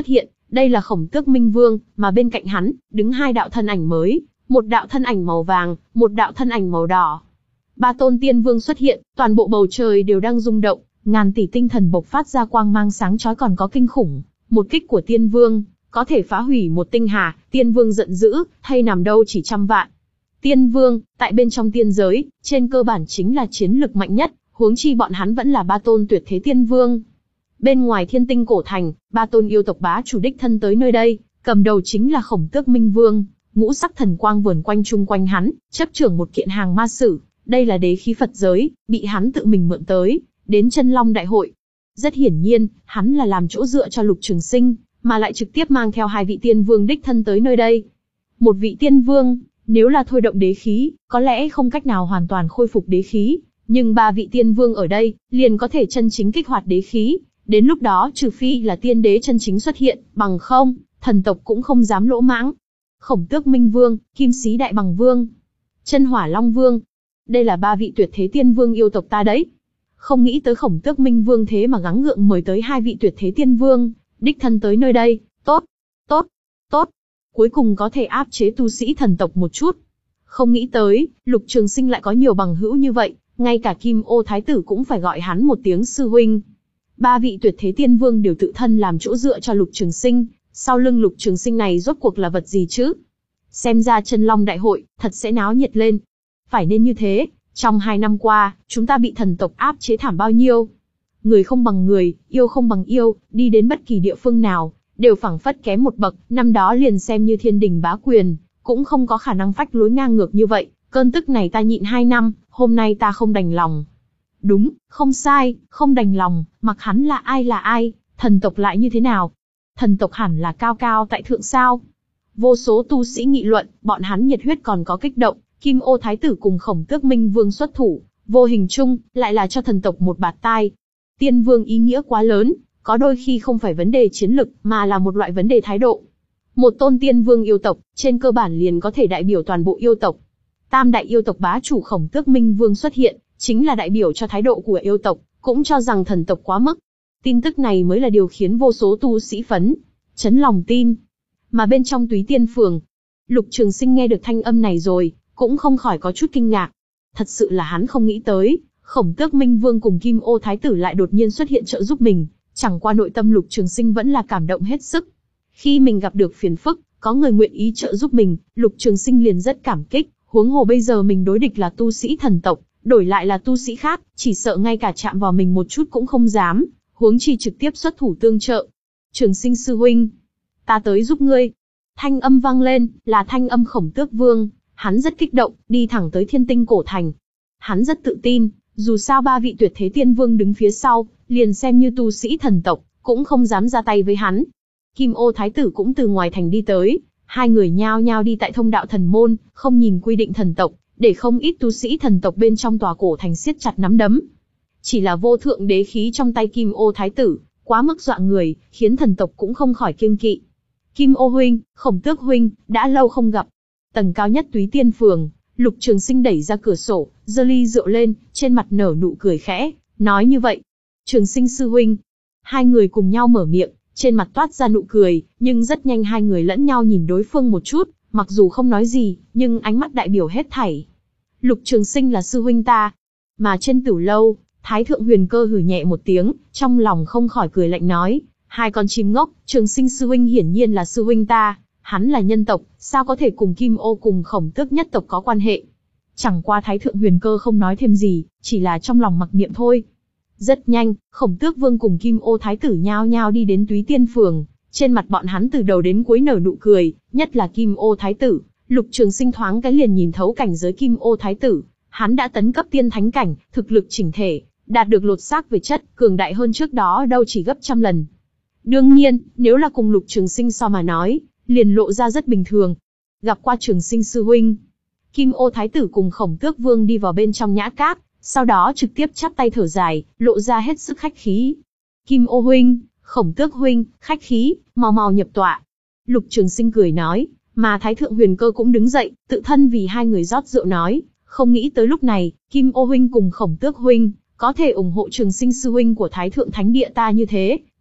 Đây là Khổng Tước Minh Vương, mà bên cạnh hắn, đứng hai đạo thân ảnh mới, một đạo thân ảnh màu vàng, một đạo thân ảnh màu đỏ. Ba tôn tiên vương xuất hiện, toàn bộ bầu trời đều đang rung động, ngàn tỷ tinh thần bộc phát ra quang mang sáng chói còn có kinh khủng. Một kích của tiên vương, có thể phá hủy một tinh hà, tiên vương giận dữ, thay nằm đâu chỉ trăm vạn. Tiên vương, tại bên trong tiên giới, trên cơ bản chính là chiến lực mạnh nhất, huống chi bọn hắn vẫn là ba tôn tuyệt thế tiên vương. Bên ngoài thiên tinh cổ thành, ba tôn yêu tộc bá chủ đích thân tới nơi đây, cầm đầu chính là Khổng Tước Minh Vương, ngũ sắc thần quang vờn quanh chung quanh hắn, chấp trưởng một kiện hàng ma sử. Đây là đế khí Phật giới, bị hắn tự mình mượn tới, đến Chân Long Đại hội. Rất hiển nhiên, hắn là làm chỗ dựa cho Lục Trường Sinh, mà lại trực tiếp mang theo hai vị tiên vương đích thân tới nơi đây. Một vị tiên vương, nếu là thôi động đế khí, có lẽ không cách nào hoàn toàn khôi phục đế khí, nhưng ba vị tiên vương ở đây, liền có thể chân chính kích hoạt đế khí. Đến lúc đó trừ phi là tiên đế chân chính xuất hiện, bằng không, thần tộc cũng không dám lỗ mãng. Khổng Tước Minh Vương, Kim Sĩ Đại Bằng Vương, Chân Hỏa Long Vương. Đây là ba vị tuyệt thế tiên vương yêu tộc ta đấy. Không nghĩ tới Khổng Tước Minh Vương thế mà gắng gượng mời tới hai vị tuyệt thế tiên vương, đích thân tới nơi đây, tốt, tốt, tốt. Cuối cùng có thể áp chế tu sĩ thần tộc một chút. Không nghĩ tới, Lục Trường Sinh lại có nhiều bằng hữu như vậy, ngay cả Kim Ô Thái tử cũng phải gọi hắn một tiếng sư huynh. Ba vị tuyệt thế tiên vương đều tự thân làm chỗ dựa cho Lục Trường Sinh, sau lưng Lục Trường Sinh này rốt cuộc là vật gì chứ? Xem ra Chân Long Đại hội, thật sẽ náo nhiệt lên. Phải nên như thế, trong hai năm qua, chúng ta bị thần tộc áp chế thảm bao nhiêu. Người không bằng người, yêu không bằng yêu, đi đến bất kỳ địa phương nào, đều phảng phất kém một bậc, năm đó liền xem như thiên đình bá quyền, cũng không có khả năng phách lối ngang ngược như vậy, cơn tức này ta nhịn hai năm, hôm nay ta không đành lòng. Đúng, không sai, không đành lòng, mặc hắn là ai là ai, thần tộc lại như thế nào? Thần tộc hẳn là cao cao tại thượng sao? Vô số tu sĩ nghị luận, bọn hắn nhiệt huyết còn có kích động, Kim Ô Thái tử cùng Khổng Tước Minh Vương xuất thủ, vô hình chung, lại là cho thần tộc một bạt tai. Tiên vương ý nghĩa quá lớn, có đôi khi không phải vấn đề chiến lực, mà là một loại vấn đề thái độ. Một tôn tiên vương yêu tộc, trên cơ bản liền có thể đại biểu toàn bộ yêu tộc. Tam đại yêu tộc bá chủ Khổng Tước Minh Vương xuất hiện, chính là đại biểu cho thái độ của yêu tộc, cũng cho rằng thần tộc quá mức. Tin tức này mới là điều khiến vô số tu sĩ phấn chấn lòng tin. Mà bên trong Túy Tiên Phường, Lục Trường Sinh nghe được thanh âm này rồi, cũng không khỏi có chút kinh ngạc. Thật sự là hắn không nghĩ tới, Khổng Tước Minh Vương cùng Kim Ô Thái tử lại đột nhiên xuất hiện trợ giúp mình, chẳng qua nội tâm Lục Trường Sinh vẫn là cảm động hết sức. Khi mình gặp được phiền phức, có người nguyện ý trợ giúp mình, Lục Trường Sinh liền rất cảm kích, huống hồ bây giờ mình đối địch là tu sĩ thần tộc, đổi lại là tu sĩ khác, chỉ sợ ngay cả chạm vào mình một chút cũng không dám, huống chi trực tiếp xuất thủ tương trợ. Trường Sinh sư huynh, ta tới giúp ngươi. Thanh âm vang lên, là thanh âm Khổng Tước Vương, hắn rất kích động, đi thẳng tới Thiên Tinh cổ thành. Hắn rất tự tin, dù sao ba vị tuyệt thế tiên vương đứng phía sau, liền xem như tu sĩ thần tộc, cũng không dám ra tay với hắn. Kim Ô Thái tử cũng từ ngoài thành đi tới, hai người nhao nhao đi tại thông đạo thần môn, không nhìn quy định thần tộc, để không ít tu sĩ thần tộc bên trong tòa cổ thành siết chặt nắm đấm. Chỉ là vô thượng đế khí trong tay Kim Ô Thái tử, quá mức dọa người, khiến thần tộc cũng không khỏi kiêng kỵ. Kim Ô huynh, Khổng Tước huynh, đã lâu không gặp. Tầng cao nhất Túy Tiên Phường, Lục Trường Sinh đẩy ra cửa sổ, giơ ly rượu lên, trên mặt nở nụ cười khẽ, nói như vậy. Trường Sinh sư huynh. Hai người cùng nhau mở miệng, trên mặt toát ra nụ cười, nhưng rất nhanh hai người lẫn nhau nhìn đối phương một chút, mặc dù không nói gì, nhưng ánh mắt đại biểu hết thảy. Lục Trường Sinh là sư huynh ta. Mà trên Tửu lâu, Thái thượng Huyền Cơ hừ nhẹ một tiếng, trong lòng không khỏi cười lạnh nói, hai con chim ngốc, Trường Sinh sư huynh hiển nhiên là sư huynh ta, hắn là nhân tộc, sao có thể cùng Kim Ô cùng Khổng Tước nhất tộc có quan hệ? Chẳng qua Thái thượng Huyền Cơ không nói thêm gì, chỉ là trong lòng mặc niệm thôi. Rất nhanh, Khổng Tước Vương cùng Kim Ô Thái tử nhao nhao đi đến Túy Tiên Phường, trên mặt bọn hắn từ đầu đến cuối nở nụ cười, nhất là Kim Ô Thái tử, Lục Trường Sinh thoáng cái liền nhìn thấu cảnh giới Kim Ô Thái tử, hắn đã tấn cấp tiên thánh cảnh, thực lực chỉnh thể, đạt được lột xác về chất, cường đại hơn trước đó đâu chỉ gấp trăm lần. Đương nhiên, nếu là cùng Lục Trường Sinh so mà nói, liền lộ ra rất bình thường. Gặp qua Trường Sinh sư huynh, Kim Ô Thái tử cùng Khổng Tước Vương đi vào bên trong nhã các, sau đó trực tiếp chắp tay thở dài, lộ ra hết sức khách khí. Kim Ô huynh, Khổng Tước huynh, khách khí, mau mau nhập tọa. Lục Trường Sinh cười nói, mà Thái thượng Huyền Cơ cũng đứng dậy, tự thân vì hai người rót rượu nói, không nghĩ tới lúc này, Kim Ô huynh cùng Khổng Tước huynh có thể ủng hộ Trường Sinh sư huynh của Thái thượng Thánh địa ta như thế,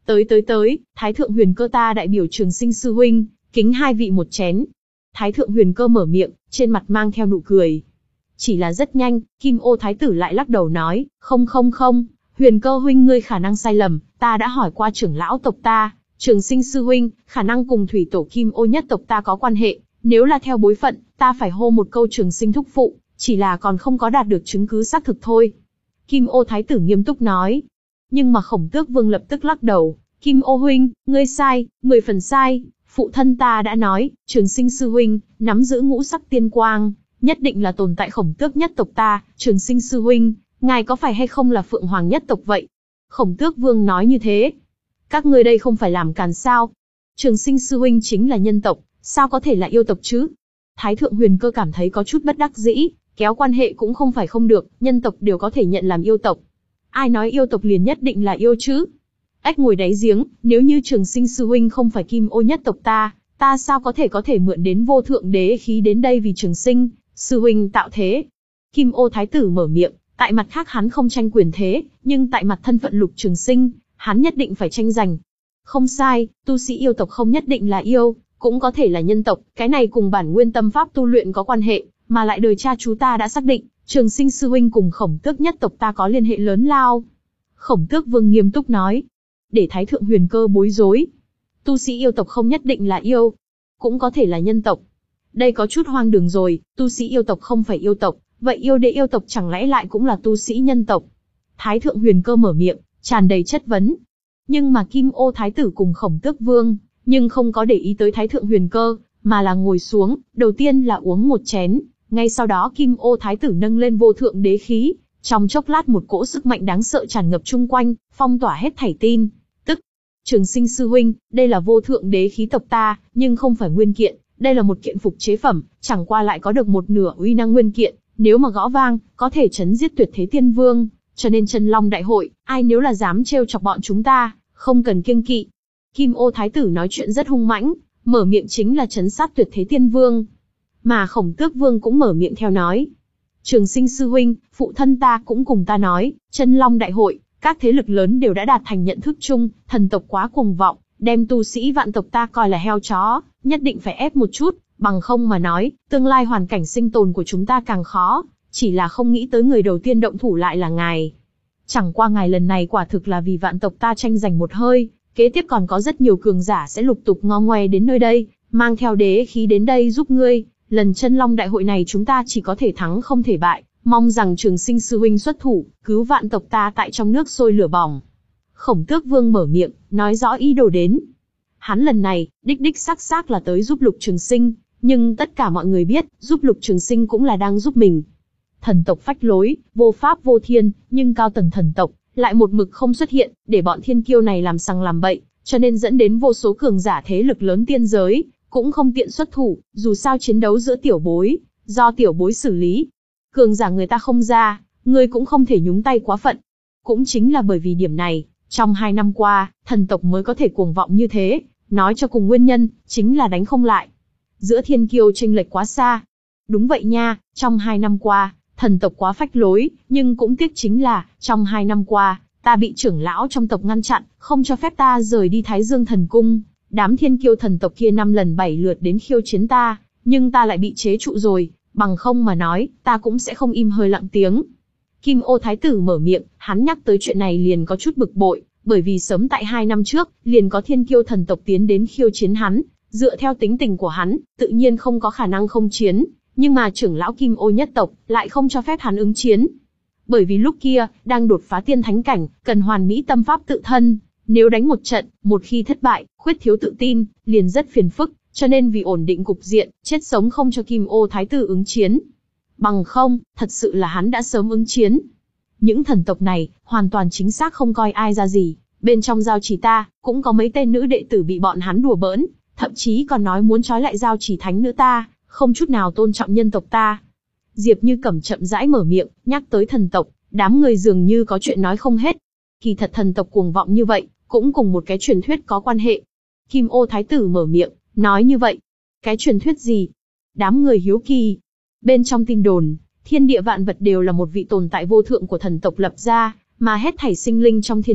Tới tới tới, Thái thượng huyền cơ ta đại biểu Trường Sinh sư huynh, kính hai vị một chén. Thái thượng huyền cơ mở miệng, trên mặt mang theo nụ cười. Chỉ là rất nhanh, Kim Ô Thái tử lại lắc đầu nói, không không không, huyền cơ huynh ngươi khả năng sai lầm, ta đã hỏi qua trưởng lão tộc ta, Trường Sinh sư huynh, khả năng cùng thủy tổ Kim Ô nhất tộc ta có quan hệ, nếu là theo bối phận, ta phải hô một câu Trường Sinh thúc phụ, chỉ là còn không có đạt được chứng cứ xác thực thôi. Kim Ô Thái tử nghiêm túc nói. Nhưng mà Khổng Tước Vương lập tức lắc đầu, Kim Ô huynh, ngươi sai, mười phần sai, phụ thân ta đã nói, Trường Sinh sư huynh, nắm giữ ngũ sắc tiên quang, nhất định là tồn tại Khổng Tước nhất tộc ta, Trường Sinh sư huynh, ngài có phải hay không là Phượng Hoàng nhất tộc vậy? Khổng Tước Vương nói như thế. Các ngươi đây không phải làm càn sao? Trường Sinh sư huynh chính là nhân tộc, sao có thể là yêu tộc chứ? Thái thượng huyền cơ cảm thấy có chút bất đắc dĩ, kéo quan hệ cũng không phải không được, nhân tộc đều có thể nhận làm yêu tộc. Ai nói yêu tộc liền nhất định là yêu chứ? Ếch ngồi đáy giếng, nếu như Trường Sinh sư huynh không phải Kim Ô nhất tộc ta, ta sao có thể có thể mượn đến vô thượng đế khí đến đây vì Trường Sinh sư huynh tạo thế? Kim Ô Thái tử mở miệng, tại mặt khác hắn không tranh quyền thế, nhưng tại mặt thân phận Lục Trường Sinh, hắn nhất định phải tranh giành. Không sai, tu sĩ yêu tộc không nhất định là yêu, cũng có thể là nhân tộc, cái này cùng bản nguyên tâm pháp tu luyện có quan hệ, mà lại đời cha chú ta đã xác định, Trường Sinh sư huynh cùng Khổng Tước nhất tộc ta có liên hệ lớn lao. Khổng Tước Vương nghiêm túc nói, để Thái thượng huyền cơ bối rối. Tu sĩ yêu tộc không nhất định là yêu, cũng có thể là nhân tộc. Đây có chút hoang đường rồi, tu sĩ yêu tộc không phải yêu tộc, vậy yêu đế yêu tộc chẳng lẽ lại cũng là tu sĩ nhân tộc? Thái thượng huyền cơ mở miệng, tràn đầy chất vấn. Nhưng mà Kim Ô Thái tử cùng Khổng Tước Vương, nhưng không có để ý tới Thái thượng huyền cơ, mà là ngồi xuống, đầu tiên là uống một chén, ngay sau đó Kim Ô Thái tử nâng lên vô thượng đế khí, trong chốc lát một cỗ sức mạnh đáng sợ tràn ngập chung quanh, phong tỏa hết thảy tin tức. Trường Sinh sư huynh, đây là vô thượng đế khí tộc ta, nhưng không phải nguyên kiện, đây là một kiện phục chế phẩm, chẳng qua lại có được một nửa uy năng nguyên kiện, nếu mà gõ vang, có thể chấn giết tuyệt thế tiên vương, cho nên Chân Long đại hội, ai nếu là dám trêu chọc bọn chúng ta, không cần kiêng kỵ. Kim Ô Thái tử nói chuyện rất hung mãnh, mở miệng chính là chấn sát tuyệt thế tiên vương. Mà Khổng Tước Vương cũng mở miệng theo nói. Trường Sinh sư huynh, phụ thân ta cũng cùng ta nói, Chân Long đại hội, các thế lực lớn đều đã đạt thành nhận thức chung, thần tộc quá cuồng vọng, đem tu sĩ vạn tộc ta coi là heo chó, nhất định phải ép một chút, bằng không mà nói, tương lai hoàn cảnh sinh tồn của chúng ta càng khó, chỉ là không nghĩ tới người đầu tiên động thủ lại là ngài. Chẳng qua ngài lần này quả thực là vì vạn tộc ta tranh giành một hơi, kế tiếp còn có rất nhiều cường giả sẽ lục tục ngo ngoe đến nơi đây, mang theo đế khí đến đây giúp ngươi, lần Chân Long đại hội này chúng ta chỉ có thể thắng không thể bại, mong rằng Trường Sinh sư huynh xuất thủ, cứu vạn tộc ta tại trong nước sôi lửa bỏng. Khổng Tước Vương mở miệng, nói rõ ý đồ đến. Hắn lần này, đích đích xác xác là tới giúp Lục Trường Sinh, nhưng tất cả mọi người biết, giúp Lục Trường Sinh cũng là đang giúp mình. Thần tộc phách lối, vô pháp vô thiên, nhưng cao tầng thần tộc lại một mực không xuất hiện, để bọn thiên kiêu này làm sằng làm bậy, cho nên dẫn đến vô số cường giả thế lực lớn tiên giới cũng không tiện xuất thủ, dù sao chiến đấu giữa tiểu bối, do tiểu bối xử lý. Cường giả người ta không ra, ngươi cũng không thể nhúng tay quá phận. Cũng chính là bởi vì điểm này, trong hai năm qua, thần tộc mới có thể cuồng vọng như thế, nói cho cùng nguyên nhân, chính là đánh không lại. Giữa thiên kiêu chênh lệch quá xa. Đúng vậy nha, trong hai năm qua, thần tộc quá phách lối, nhưng cũng tiếc chính là, trong hai năm qua, ta bị trưởng lão trong tộc ngăn chặn, không cho phép ta rời đi Thái Dương Thần Cung. Đám thiên kiêu thần tộc kia năm lần bảy lượt đến khiêu chiến ta, nhưng ta lại bị chế trụ rồi, bằng không mà nói, ta cũng sẽ không im hơi lặng tiếng. Kim Ô Thái tử mở miệng, hắn nhắc tới chuyện này liền có chút bực bội, bởi vì sớm tại hai năm trước, liền có thiên kiêu thần tộc tiến đến khiêu chiến hắn, dựa theo tính tình của hắn, tự nhiên không có khả năng không chiến, nhưng mà trưởng lão Kim Ô nhất tộc lại không cho phép hắn ứng chiến. Bởi vì lúc kia, đang đột phá tiên thánh cảnh, cần hoàn mỹ tâm pháp tự thân, nếu đánh một trận, một khi thất bại, khuyết thiếu tự tin, liền rất phiền phức, cho nên vì ổn định cục diện, chết sống không cho Kim Ô Thái tử ứng chiến. Bằng không, thật sự là hắn đã sớm ứng chiến. Những thần tộc này, hoàn toàn chính xác không coi ai ra gì, bên trong giao chỉ ta, cũng có mấy tên nữ đệ tử bị bọn hắn đùa bỡn, thậm chí còn nói muốn trói lại giao chỉ thánh nữ ta, không chút nào tôn trọng nhân tộc ta. Diệp Như Cẩm chậm rãi mở miệng, nhắc tới thần tộc, đám người dường như có chuyện nói không hết. Kỳ thật thần tộc cuồng vọng như vậy, cũng cùng một cái truyền thuyết có quan hệ. Kim Ô Thái tử mở miệng, nói như vậy. Cái truyền thuyết gì? Đám người hiếu kỳ. Bên trong tin đồn, thiên địa vạn vật đều là một vị tồn tại vô thượng của thần tộc lập ra, mà hết thảy sinh linh trong thiên địa,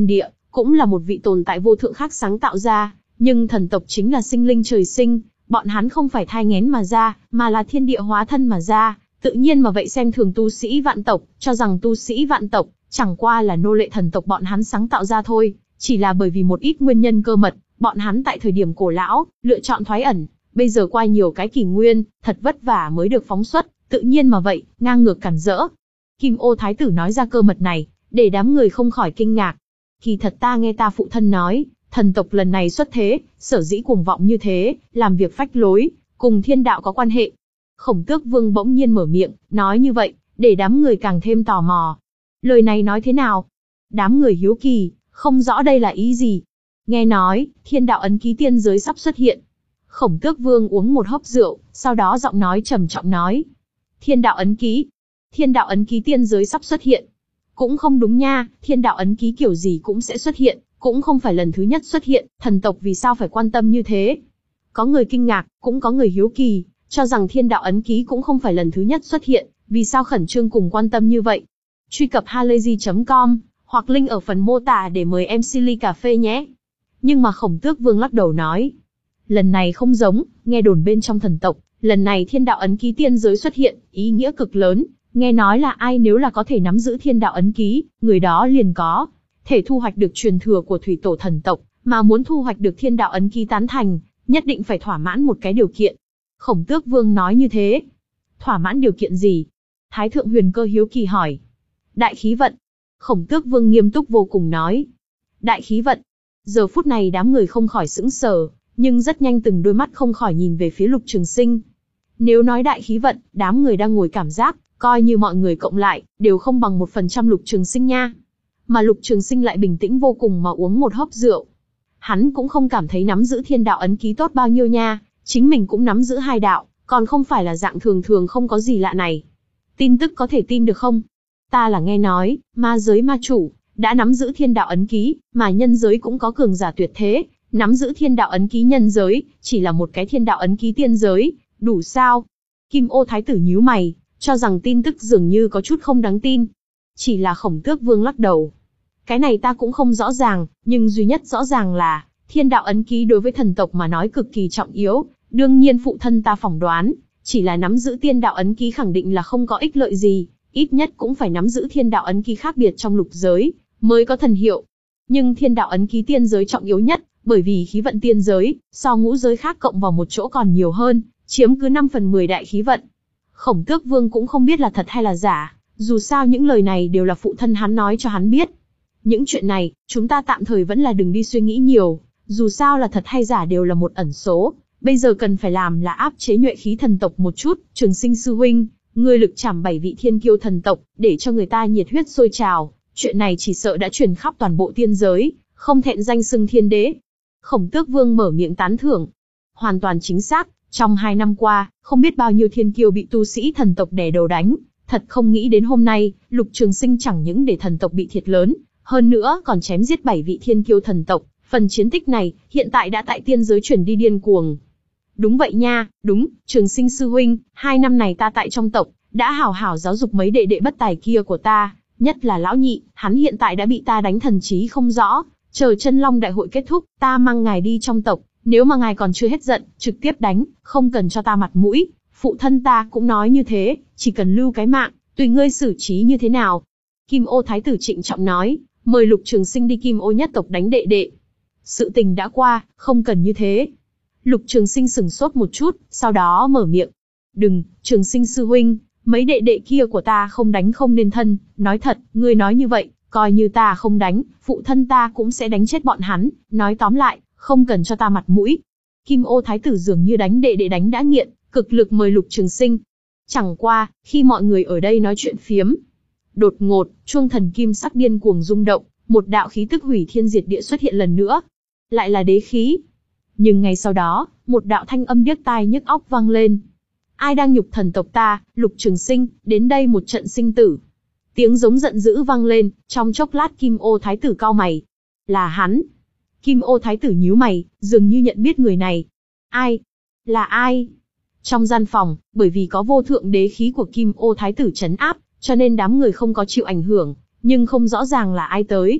cũng là một vị tồn tại vô thượng khác sáng tạo ra, nhưng thần tộc chính là sinh linh trời sinh, bọn hắn không phải thai nghén mà ra, mà là thiên địa hóa thân mà ra, tự nhiên mà vậy xem thường tu sĩ vạn tộc, cho rằng tu sĩ vạn tộc chẳng qua là nô lệ thần tộc bọn hắn sáng tạo ra thôi, chỉ là bởi vì một ít nguyên nhân cơ mật, bọn hắn tại thời điểm cổ lão lựa chọn thoái ẩn, bây giờ qua nhiều cái kỷ nguyên, thật vất vả mới được phóng xuất, tự nhiên mà vậy, ngang ngược cản rỡ. Kim Ô Thái tử nói ra cơ mật này, để đám người không khỏi kinh ngạc. Kỳ thật ta nghe ta phụ thân nói, thần tộc lần này xuất thế, sở dĩ cuồng vọng như thế, làm việc phách lối, cùng thiên đạo có quan hệ. Khổng Tước Vương bỗng nhiên mở miệng, nói như vậy, để đám người càng thêm tò mò. Lời này nói thế nào? Đám người hiếu kỳ, không rõ đây là ý gì. Nghe nói, thiên đạo ấn ký tiên giới sắp xuất hiện. Khổng Tước Vương uống một hớp rượu, sau đó giọng nói trầm trọng nói. Thiên đạo ấn ký. Thiên đạo ấn ký tiên giới sắp xuất hiện. Cũng không đúng nha, thiên đạo ấn ký kiểu gì cũng sẽ xuất hiện, cũng không phải lần thứ nhất xuất hiện, thần tộc vì sao phải quan tâm như thế? Có người kinh ngạc, cũng có người hiếu kỳ, cho rằng thiên đạo ấn ký cũng không phải lần thứ nhất xuất hiện, vì sao khẩn trương cùng quan tâm như vậy? Truy cập halayzi chấm com, hoặc link ở phần mô tả để mời em xê ly cà phê nhé. Nhưng mà Khổng Tước Vương lắc đầu nói. Lần này không giống, nghe đồn bên trong thần tộc, lần này thiên đạo ấn ký tiên giới xuất hiện, ý nghĩa cực lớn, nghe nói là ai nếu là có thể nắm giữ thiên đạo ấn ký, người đó liền có thể thu hoạch được truyền thừa của thủy tổ thần tộc, mà muốn thu hoạch được thiên đạo ấn ký tán thành, nhất định phải thỏa mãn một cái điều kiện. Khổng Tước Vương nói như thế. Thỏa mãn điều kiện gì? Thái thượng Huyền Cơ hiếu kỳ hỏi. Đại khí vận. Khổng Tước Vương nghiêm túc vô cùng nói. Đại khí vận. Giờ phút này đám người không khỏi sững sờ, nhưng rất nhanh từng đôi mắt không khỏi nhìn về phía Lục Trường Sinh. Nếu nói đại khí vận, đám người đang ngồi cảm giác, coi như mọi người cộng lại, đều không bằng một phần trăm Lục Trường Sinh nha. Mà Lục Trường Sinh lại bình tĩnh vô cùng mà uống một hớp rượu. Hắn cũng không cảm thấy nắm giữ thiên đạo ấn ký tốt bao nhiêu nha, chính mình cũng nắm giữ hai đạo, còn không phải là dạng thường thường không có gì lạ này. Tin tức có thể tin được không? Ta là nghe nói, ma giới ma chủ đã nắm giữ thiên đạo ấn ký, mà nhân giới cũng có cường giả tuyệt thế, nắm giữ thiên đạo ấn ký nhân giới, chỉ là một cái thiên đạo ấn ký tiên giới, đủ sao? Kim Ô Thái tử nhíu mày, cho rằng tin tức dường như có chút không đáng tin. Chỉ là Khổng Tước Vương lắc đầu. Cái này ta cũng không rõ ràng, nhưng duy nhất rõ ràng là, thiên đạo ấn ký đối với thần tộc mà nói cực kỳ trọng yếu, đương nhiên phụ thân ta phỏng đoán, chỉ là nắm giữ thiên đạo ấn ký khẳng định là không có ích lợi gì, ít nhất cũng phải nắm giữ thiên đạo ấn ký khác biệt trong lục giới, mới có thần hiệu. Nhưng thiên đạo ấn ký tiên giới trọng yếu nhất, bởi vì khí vận tiên giới, so ngũ giới khác cộng vào một chỗ còn nhiều hơn, chiếm cứ năm phần mười đại khí vận. Khổng Tước Vương cũng không biết là thật hay là giả, dù sao những lời này đều là phụ thân hắn nói cho hắn biết. Những chuyện này, chúng ta tạm thời vẫn là đừng đi suy nghĩ nhiều, dù sao là thật hay giả đều là một ẩn số, bây giờ cần phải làm là áp chế nhuệ khí thần tộc một chút. Trường Sinh sư huynh, ngươi lực trảm bảy vị thiên kiêu thần tộc, để cho người ta nhiệt huyết sôi trào, chuyện này chỉ sợ đã truyền khắp toàn bộ tiên giới, không thẹn danh xưng thiên đế. Khổng Tước Vương mở miệng tán thưởng. Hoàn toàn chính xác, trong hai năm qua, không biết bao nhiêu thiên kiêu bị tu sĩ thần tộc đè đầu đánh, thật không nghĩ đến hôm nay, Lục Trường Sinh chẳng những để thần tộc bị thiệt lớn, hơn nữa còn chém giết bảy vị thiên kiêu thần tộc, phần chiến tích này, hiện tại đã tại tiên giới chuyển đi điên cuồng. Đúng vậy nha, đúng, Trường Sinh sư huynh, hai năm này ta tại trong tộc, đã hảo hảo giáo dục mấy đệ đệ bất tài kia của ta, nhất là lão nhị, hắn hiện tại đã bị ta đánh thần trí không rõ, chờ chân long đại hội kết thúc, ta mang ngài đi trong tộc, nếu mà ngài còn chưa hết giận, trực tiếp đánh, không cần cho ta mặt mũi, phụ thân ta cũng nói như thế, chỉ cần lưu cái mạng, tùy ngươi xử trí như thế nào. Kim Ô Thái tử trịnh trọng nói, mời Lục Trường Sinh đi Kim Ô nhất tộc đánh đệ đệ. Sự tình đã qua, không cần như thế. Lục Trường Sinh sừng sốt một chút, sau đó mở miệng. Đừng, Trường Sinh sư huynh, mấy đệ đệ kia của ta không đánh không nên thân, nói thật, ngươi nói như vậy, coi như ta không đánh, phụ thân ta cũng sẽ đánh chết bọn hắn, nói tóm lại, không cần cho ta mặt mũi. Kim Ô Thái tử dường như đánh đệ đệ đánh đã nghiện, cực lực mời Lục Trường Sinh. Chẳng qua, khi mọi người ở đây nói chuyện phiếm, đột ngột, chuông thần kim sắc điên cuồng rung động, một đạo khí tức hủy thiên diệt địa xuất hiện lần nữa. Lại là đế khí. Nhưng ngay sau đó, một đạo thanh âm điếc tai nhức óc vang lên. Ai đang nhục thần tộc ta, Lục Trường Sinh, đến đây một trận sinh tử. Tiếng giống giận dữ vang lên, trong chốc lát Kim Ô Thái tử cau mày. Là hắn. Kim Ô Thái tử nhíu mày, dường như nhận biết người này. Ai? Là ai? Trong gian phòng, bởi vì có vô thượng đế khí của Kim Ô Thái tử trấn áp, cho nên đám người không có chịu ảnh hưởng, nhưng không rõ ràng là ai tới.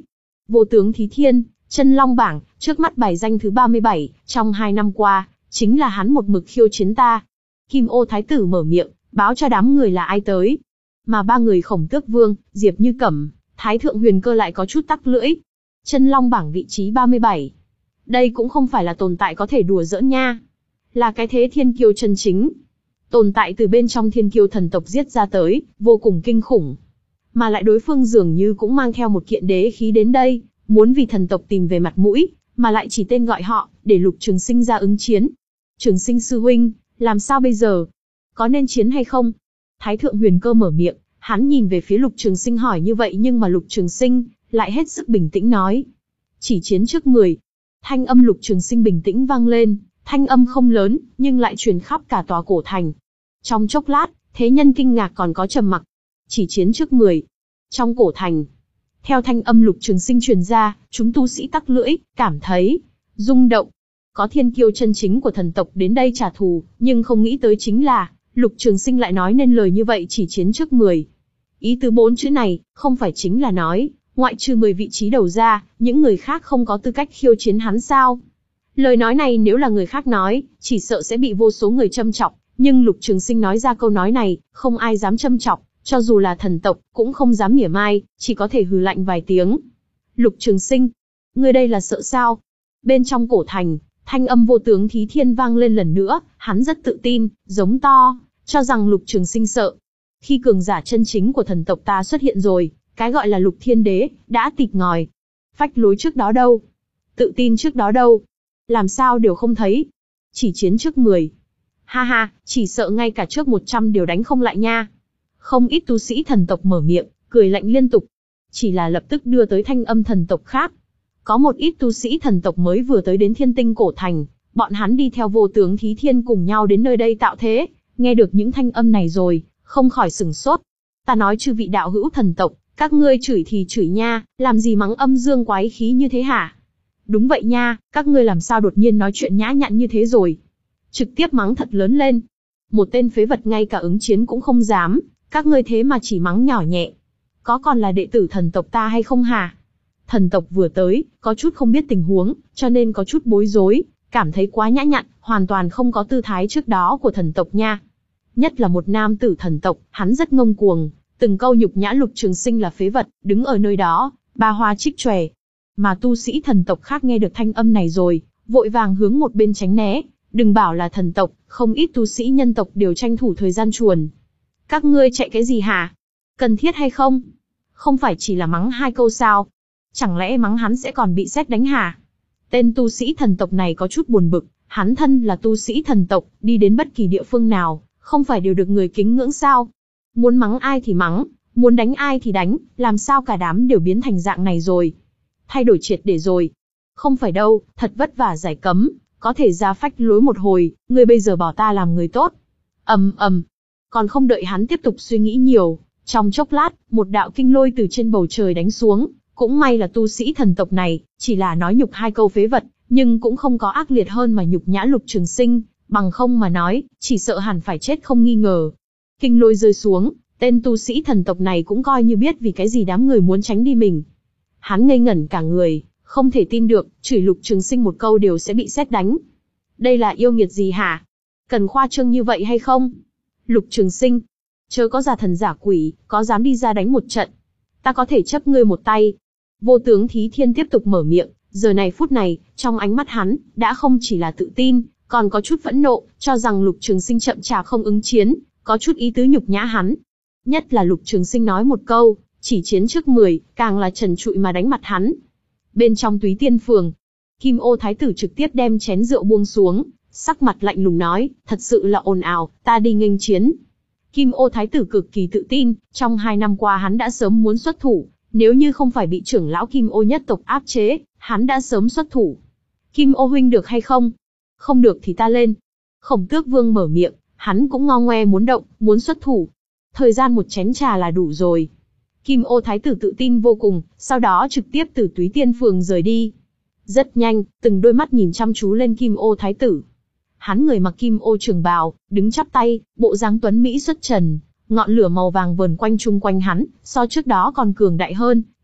Vô tướng Thí Thiên, Chân Long bảng, trước mắt bài danh thứ ba mươi bảy, trong hai năm qua, chính là hắn một mực khiêu chiến ta. Kim Ô Thái tử mở miệng, báo cho đám người là ai tới. Mà ba người Khổng Tước Vương, Diệp Như Cẩm, Thái Thượng Huyền Cơ lại có chút tắc lưỡi. Chân Long bảng vị trí ba mươi bảy. Đây cũng không phải là tồn tại có thể đùa giỡn nha. Là cái thế thiên kiêu chân chính. Tồn tại từ bên trong thiên kiêu thần tộc giết ra tới, vô cùng kinh khủng. Mà lại đối phương dường như cũng mang theo một kiện đế khí đến đây, muốn vì thần tộc tìm về mặt mũi, mà lại chỉ tên gọi họ, để Lục Trường Sinh ra ứng chiến. Trường Sinh sư huynh, làm sao bây giờ? Có nên chiến hay không? Thái Thượng Huyền Cơ mở miệng, hắn nhìn về phía Lục Trường Sinh hỏi như vậy nhưng mà Lục Trường Sinh lại hết sức bình tĩnh nói. Chỉ chiến trước mười. Thanh âm Lục Trường Sinh bình tĩnh vang lên, thanh âm không lớn, nhưng lại truyền khắp cả tòa cổ thành. Trong chốc lát, thế nhân kinh ngạc còn có trầm mặc. Chỉ chiến trước mười. Trong cổ thành. Theo thanh âm Lục Trường Sinh truyền ra, chúng tu sĩ tắc lưỡi, cảm thấy rung động. Có thiên kiêu chân chính của thần tộc đến đây trả thù, nhưng không nghĩ tới chính là, Lục Trường Sinh lại nói nên lời như vậy chỉ chiến trước mười. Ý tứ bốn chữ này, không phải chính là nói, ngoại trừ mười vị trí đầu ra, những người khác không có tư cách khiêu chiến hắn sao? Lời nói này nếu là người khác nói, chỉ sợ sẽ bị vô số người châm chọc, nhưng Lục Trường Sinh nói ra câu nói này, không ai dám châm chọc, cho dù là thần tộc, cũng không dám mỉa mai, chỉ có thể hừ lạnh vài tiếng. Lục Trường Sinh, ngươi đây là sợ sao? Bên trong cổ thành, thanh âm Vô tướng Thí Thiên vang lên lần nữa, hắn rất tự tin, giống to, cho rằng Lục Trường Sinh sợ. Khi cường giả chân chính của thần tộc ta xuất hiện rồi, cái gọi là Lục Thiên Đế, đã tịt ngòi. Phách lối trước đó đâu? Tự tin trước đó đâu? Làm sao đều không thấy? Chỉ chiến trước mười. Ha ha, chỉ sợ ngay cả trước một trăm đều đánh không lại nha. Không ít tu sĩ thần tộc mở miệng, cười lạnh liên tục. Chỉ là lập tức đưa tới thanh âm thần tộc khác. Có một ít tu sĩ thần tộc mới vừa tới đến Thiên Tinh cổ thành, bọn hắn đi theo Vô tướng Thí Thiên cùng nhau đến nơi đây tạo thế, nghe được những thanh âm này rồi, không khỏi sửng sốt. Ta nói chư vị đạo hữu thần tộc, các ngươi chửi thì chửi nha, làm gì mắng âm dương quái khí như thế hả? Đúng vậy nha, các ngươi làm sao đột nhiên nói chuyện nhã nhặn như thế rồi? Trực tiếp mắng thật lớn lên. Một tên phế vật ngay cả ứng chiến cũng không dám, các ngươi thế mà chỉ mắng nhỏ nhẹ. Có còn là đệ tử thần tộc ta hay không hả? Thần tộc vừa tới, có chút không biết tình huống, cho nên có chút bối rối, cảm thấy quá nhã nhặn, hoàn toàn không có tư thái trước đó của thần tộc nha. Nhất là một nam tử thần tộc, hắn rất ngông cuồng, từng câu nhục nhã Lục Trường Sinh là phế vật, đứng ở nơi đó, ba hoa trích chòe. Mà tu sĩ thần tộc khác nghe được thanh âm này rồi, vội vàng hướng một bên tránh né, đừng bảo là thần tộc, không ít tu sĩ nhân tộc đều tranh thủ thời gian chuồn. Các ngươi chạy cái gì hả? Cần thiết hay không? Không phải chỉ là mắng hai câu sao? Chẳng lẽ mắng hắn sẽ còn bị sét đánh hả? Tên tu sĩ thần tộc này có chút buồn bực, hắn thân là tu sĩ thần tộc, đi đến bất kỳ địa phương nào, không phải đều được người kính ngưỡng sao? Muốn mắng ai thì mắng, muốn đánh ai thì đánh, làm sao cả đám đều biến thành dạng này rồi? Thay đổi triệt để rồi. Không phải đâu, thật vất vả giải cấm, có thể ra phách lối một hồi, ngươi bây giờ bỏ ta làm người tốt. Ầm ầm. Còn không đợi hắn tiếp tục suy nghĩ nhiều, trong chốc lát, một đạo kinh lôi từ trên bầu trời đánh xuống, cũng may là tu sĩ thần tộc này, chỉ là nói nhục hai câu phế vật, nhưng cũng không có ác liệt hơn mà nhục nhã Lục Trường Sinh, bằng không mà nói, chỉ sợ hẳn phải chết không nghi ngờ. Kinh lôi rơi xuống, tên tu sĩ thần tộc này cũng coi như biết vì cái gì đám người muốn tránh đi mình. Hắn ngây ngẩn cả người, không thể tin được, chửi Lục Trường Sinh một câu đều sẽ bị sét đánh. Đây là yêu nghiệt gì hả? Cần khoa trương như vậy hay không? Lục Trường Sinh, chớ có giả thần giả quỷ, có dám đi ra đánh một trận, ta có thể chấp ngươi một tay. Vô tướng Thí Thiên tiếp tục mở miệng, giờ này phút này, trong ánh mắt hắn, đã không chỉ là tự tin, còn có chút phẫn nộ, cho rằng Lục Trường Sinh chậm chạp không ứng chiến, có chút ý tứ nhục nhã hắn. Nhất là Lục Trường Sinh nói một câu, chỉ chiến trước mười, càng là trần trụi mà đánh mặt hắn. Bên trong Túy Tiên Phường, Kim Ô Thái tử trực tiếp đem chén rượu buông xuống, sắc mặt lạnh lùng nói, thật sự là ồn ào, ta đi nghênh chiến. Kim Ô Thái tử cực kỳ tự tin, trong hai năm qua hắn đã sớm muốn xuất thủ, nếu như không phải bị trưởng lão Kim Ô nhất tộc áp chế, hắn đã sớm xuất thủ. Kim Ô huynh được hay không? Không được thì ta lên. Khổng Tước Vương mở miệng, hắn cũng ngo ngoe muốn động, muốn xuất thủ. Thời gian một chén trà là đủ rồi. Kim Ô Thái tử tự tin vô cùng, sau đó trực tiếp từ Túy Tiên Phường rời đi. Rất nhanh, từng đôi mắt nhìn chăm chú lên Kim Ô Thái tử. Hắn người mặc kim ô trường bào, đứng chắp tay, bộ dáng tuấn mỹ xuất trần, ngọn lửa màu vàng vờn quanh chung quanh hắn, so trước đó còn cường đại hơn,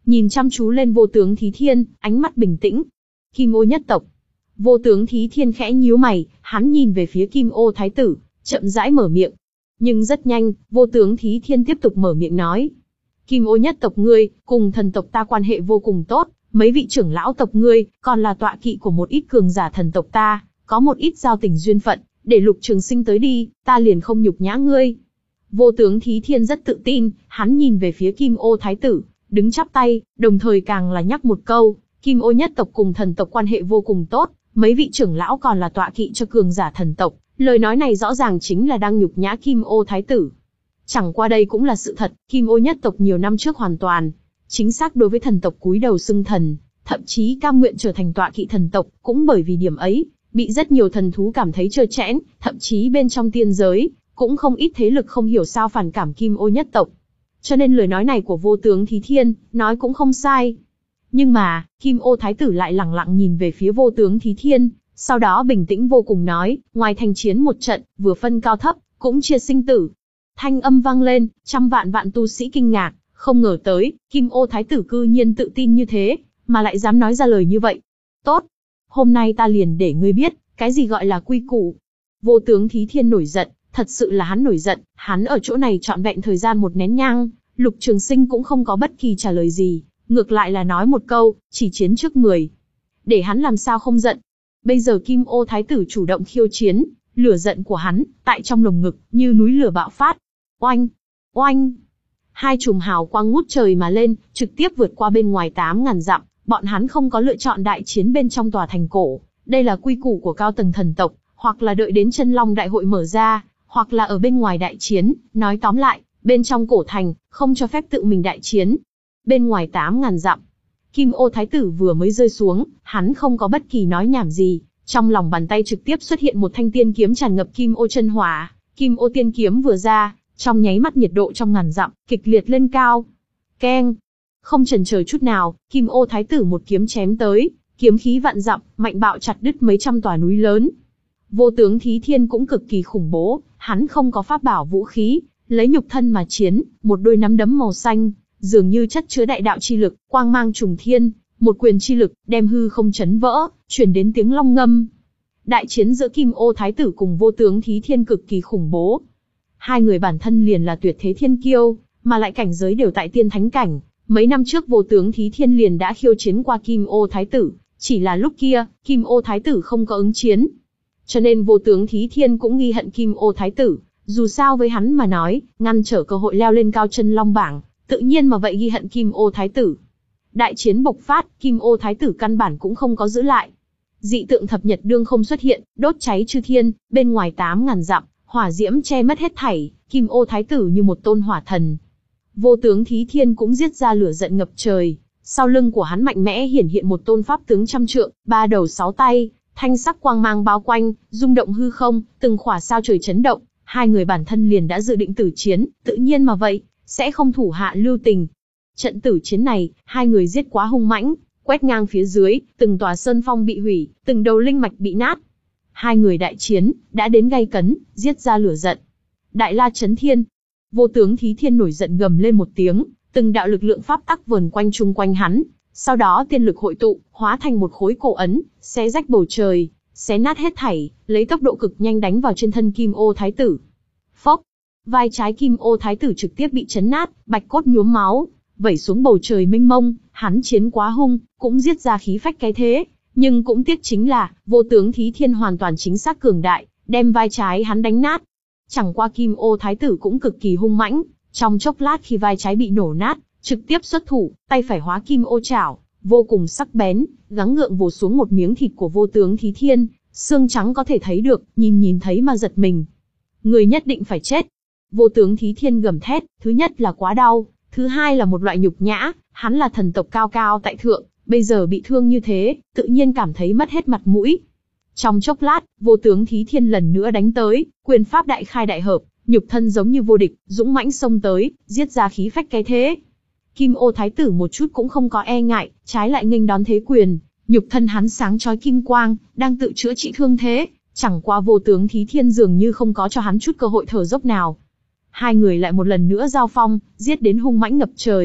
nhìn chăm chú lên vô tướng Thí Thiên, ánh mắt bình tĩnh. Kim Ô nhất tộc. Vô tướng Thí Thiên khẽ nhíu mày, hắn nhìn về phía Kim Ô Thái tử, chậm rãi mở miệng. Nhưng rất nhanh, vô tướng Thí Thiên tiếp tục mở miệng nói. Kim Ô nhất tộc ngươi, cùng thần tộc ta quan hệ vô cùng tốt, mấy vị trưởng lão tộc ngươi, còn là tọa kỵ của một ít cường giả thần tộc ta, có một ít giao tình duyên phận, để Lục Trường Sinh tới đi, ta liền không nhục nhã ngươi. Vô tướng Thí Thiên rất tự tin, hắn nhìn về phía Kim Ô Thái tử, đứng chắp tay, đồng thời càng là nhắc một câu, Kim Ô nhất tộc cùng thần tộc quan hệ vô cùng tốt, mấy vị trưởng lão còn là tọa kỵ cho cường giả thần tộc, lời nói này rõ ràng chính là đang nhục nhã Kim Ô Thái tử. Chẳng qua đây cũng là sự thật, Kim Ô nhất tộc nhiều năm trước hoàn toàn chính xác đối với thần tộc cúi đầu xưng thần, thậm chí cam nguyện trở thành tọa kỵ thần tộc, cũng bởi vì điểm ấy, bị rất nhiều thần thú cảm thấy trơ trẽn, thậm chí bên trong tiên giới, cũng không ít thế lực không hiểu sao phản cảm Kim Ô nhất tộc. Cho nên lời nói này của vô tướng Thí Thiên, nói cũng không sai. Nhưng mà, Kim Ô Thái tử lại lẳng lặng nhìn về phía vô tướng Thí Thiên, sau đó bình tĩnh vô cùng nói, ngoài thành chiến một trận, vừa phân cao thấp, cũng chia sinh tử. Thanh âm vang lên, trăm vạn vạn tu sĩ kinh ngạc, không ngờ tới, Kim Ô Thái tử cư nhiên tự tin như thế, mà lại dám nói ra lời như vậy. Tốt, hôm nay ta liền để ngươi biết, cái gì gọi là quy củ. Vô tướng Thí Thiên nổi giận, thật sự là hắn nổi giận, hắn ở chỗ này trọn vẹn thời gian một nén nhang, Lục Trường Sinh cũng không có bất kỳ trả lời gì, ngược lại là nói một câu, chỉ chiến trước mười. Để hắn làm sao không giận. Bây giờ Kim Ô Thái tử chủ động khiêu chiến, lửa giận của hắn, tại trong lồng ngực, như núi lửa bạo phát. Oanh! Oanh! Hai chùm hào quang ngút trời mà lên, trực tiếp vượt qua bên ngoài tám ngàn dặm, bọn hắn không có lựa chọn đại chiến bên trong tòa thành cổ. Đây là quy củ của cao tầng thần tộc, hoặc là đợi đến Chân Long đại hội mở ra, hoặc là ở bên ngoài đại chiến, nói tóm lại, bên trong cổ thành, không cho phép tự mình đại chiến. Bên ngoài tám ngàn dặm, Kim Ô Thái tử vừa mới rơi xuống, hắn không có bất kỳ nói nhảm gì, trong lòng bàn tay trực tiếp xuất hiện một thanh tiên kiếm tràn ngập Kim Ô chân hỏa, Kim Ô tiên kiếm vừa ra, trong nháy mắt nhiệt độ trong ngàn dặm kịch liệt lên cao. Keng! Không chần chờ chút nào, Kim Ô Thái tử một kiếm chém tới, kiếm khí vạn dặm, mạnh bạo chặt đứt mấy trăm tòa núi lớn. Vô tướng Thí Thiên cũng cực kỳ khủng bố, hắn không có pháp bảo vũ khí, lấy nhục thân mà chiến, một đôi nắm đấm màu xanh, dường như chất chứa đại đạo chi lực, quang mang trùng thiên, một quyền chi lực, đem hư không chấn vỡ, truyền đến tiếng long ngâm. Đại chiến giữa Kim Ô Thái tử cùng Vô tướng Thí Thiên cực kỳ khủng bố. Hai người bản thân liền là tuyệt thế thiên kiêu, mà lại cảnh giới đều tại tiên thánh cảnh. Mấy năm trước Vô tướng Thí Thiên liền đã khiêu chiến qua Kim Ô Thái tử, chỉ là lúc kia, Kim Ô Thái tử không có ứng chiến. Cho nên Vô tướng Thí Thiên cũng nghi hận Kim Ô Thái tử, dù sao với hắn mà nói, ngăn trở cơ hội leo lên cao chân long bảng, tự nhiên mà vậy ghi hận Kim Ô Thái tử. Đại chiến bộc phát, Kim Ô Thái tử căn bản cũng không có giữ lại. Dị tượng thập nhật đương không xuất hiện, đốt cháy chư thiên, bên ngoài tám ngàn dặm, hỏa diễm che mất hết thảy, Kim Ô Thái tử như một tôn hỏa thần. Vô tướng Thí Thiên cũng giết ra lửa giận ngập trời, sau lưng của hắn mạnh mẽ hiển hiện một tôn pháp tướng trăm trượng, ba đầu sáu tay, thanh sắc quang mang bao quanh, rung động hư không, từng khỏa sao trời chấn động, hai người bản thân liền đã dự định tử chiến, tự nhiên mà vậy, sẽ không thủ hạ lưu tình. Trận tử chiến này, hai người giết quá hung mãnh, quét ngang phía dưới, từng tòa sơn phong bị hủy, từng đầu linh mạch bị nát. Hai người đại chiến, đã đến gay cấn, giết ra lửa giận. Đại La Chấn Thiên. Vô tướng Thí Thiên nổi giận gầm lên một tiếng, từng đạo lực lượng pháp tắc vờn quanh chung quanh hắn, sau đó tiên lực hội tụ, hóa thành một khối cổ ấn, xé rách bầu trời, xé nát hết thảy, lấy tốc độ cực nhanh đánh vào trên thân Kim Ô Thái tử. Phốc, vai trái Kim Ô Thái tử trực tiếp bị chấn nát, bạch cốt nhuốm máu, vẩy xuống bầu trời mênh mông. Hắn chiến quá hung, cũng giết ra khí phách cái thế, nhưng cũng tiếc chính là Vô tướng Thí Thiên hoàn toàn chính xác cường đại, đem vai trái hắn đánh nát. Chẳng qua Kim Ô Thái tử cũng cực kỳ hung mãnh, trong chốc lát khi vai trái bị nổ nát, trực tiếp xuất thủ, tay phải hóa Kim Ô chảo, vô cùng sắc bén, gắng gượng vồ xuống một miếng thịt của Vô tướng Thí Thiên, xương trắng có thể thấy được, nhìn nhìn thấy mà giật mình. Người nhất định phải chết. Vô tướng Thí Thiên gầm thét, thứ nhất là quá đau, thứ hai là một loại nhục nhã, hắn là thần tộc cao cao tại thượng, bây giờ bị thương như thế, tự nhiên cảm thấy mất hết mặt mũi. Trong chốc lát, Vô tướng Thí Thiên lần nữa đánh tới, quyền pháp đại khai đại hợp, nhục thân giống như vô địch, dũng mãnh xông tới, giết ra khí phách cái thế. Kim Ô Thái tử một chút cũng không có e ngại, trái lại nghênh đón thế quyền, nhục thân hắn sáng chói kim quang, đang tự chữa trị thương thế, chẳng qua Vô tướng Thí Thiên dường như không có cho hắn chút cơ hội thở dốc nào. Hai người lại một lần nữa giao phong, giết đến hung mãnh ngập trời,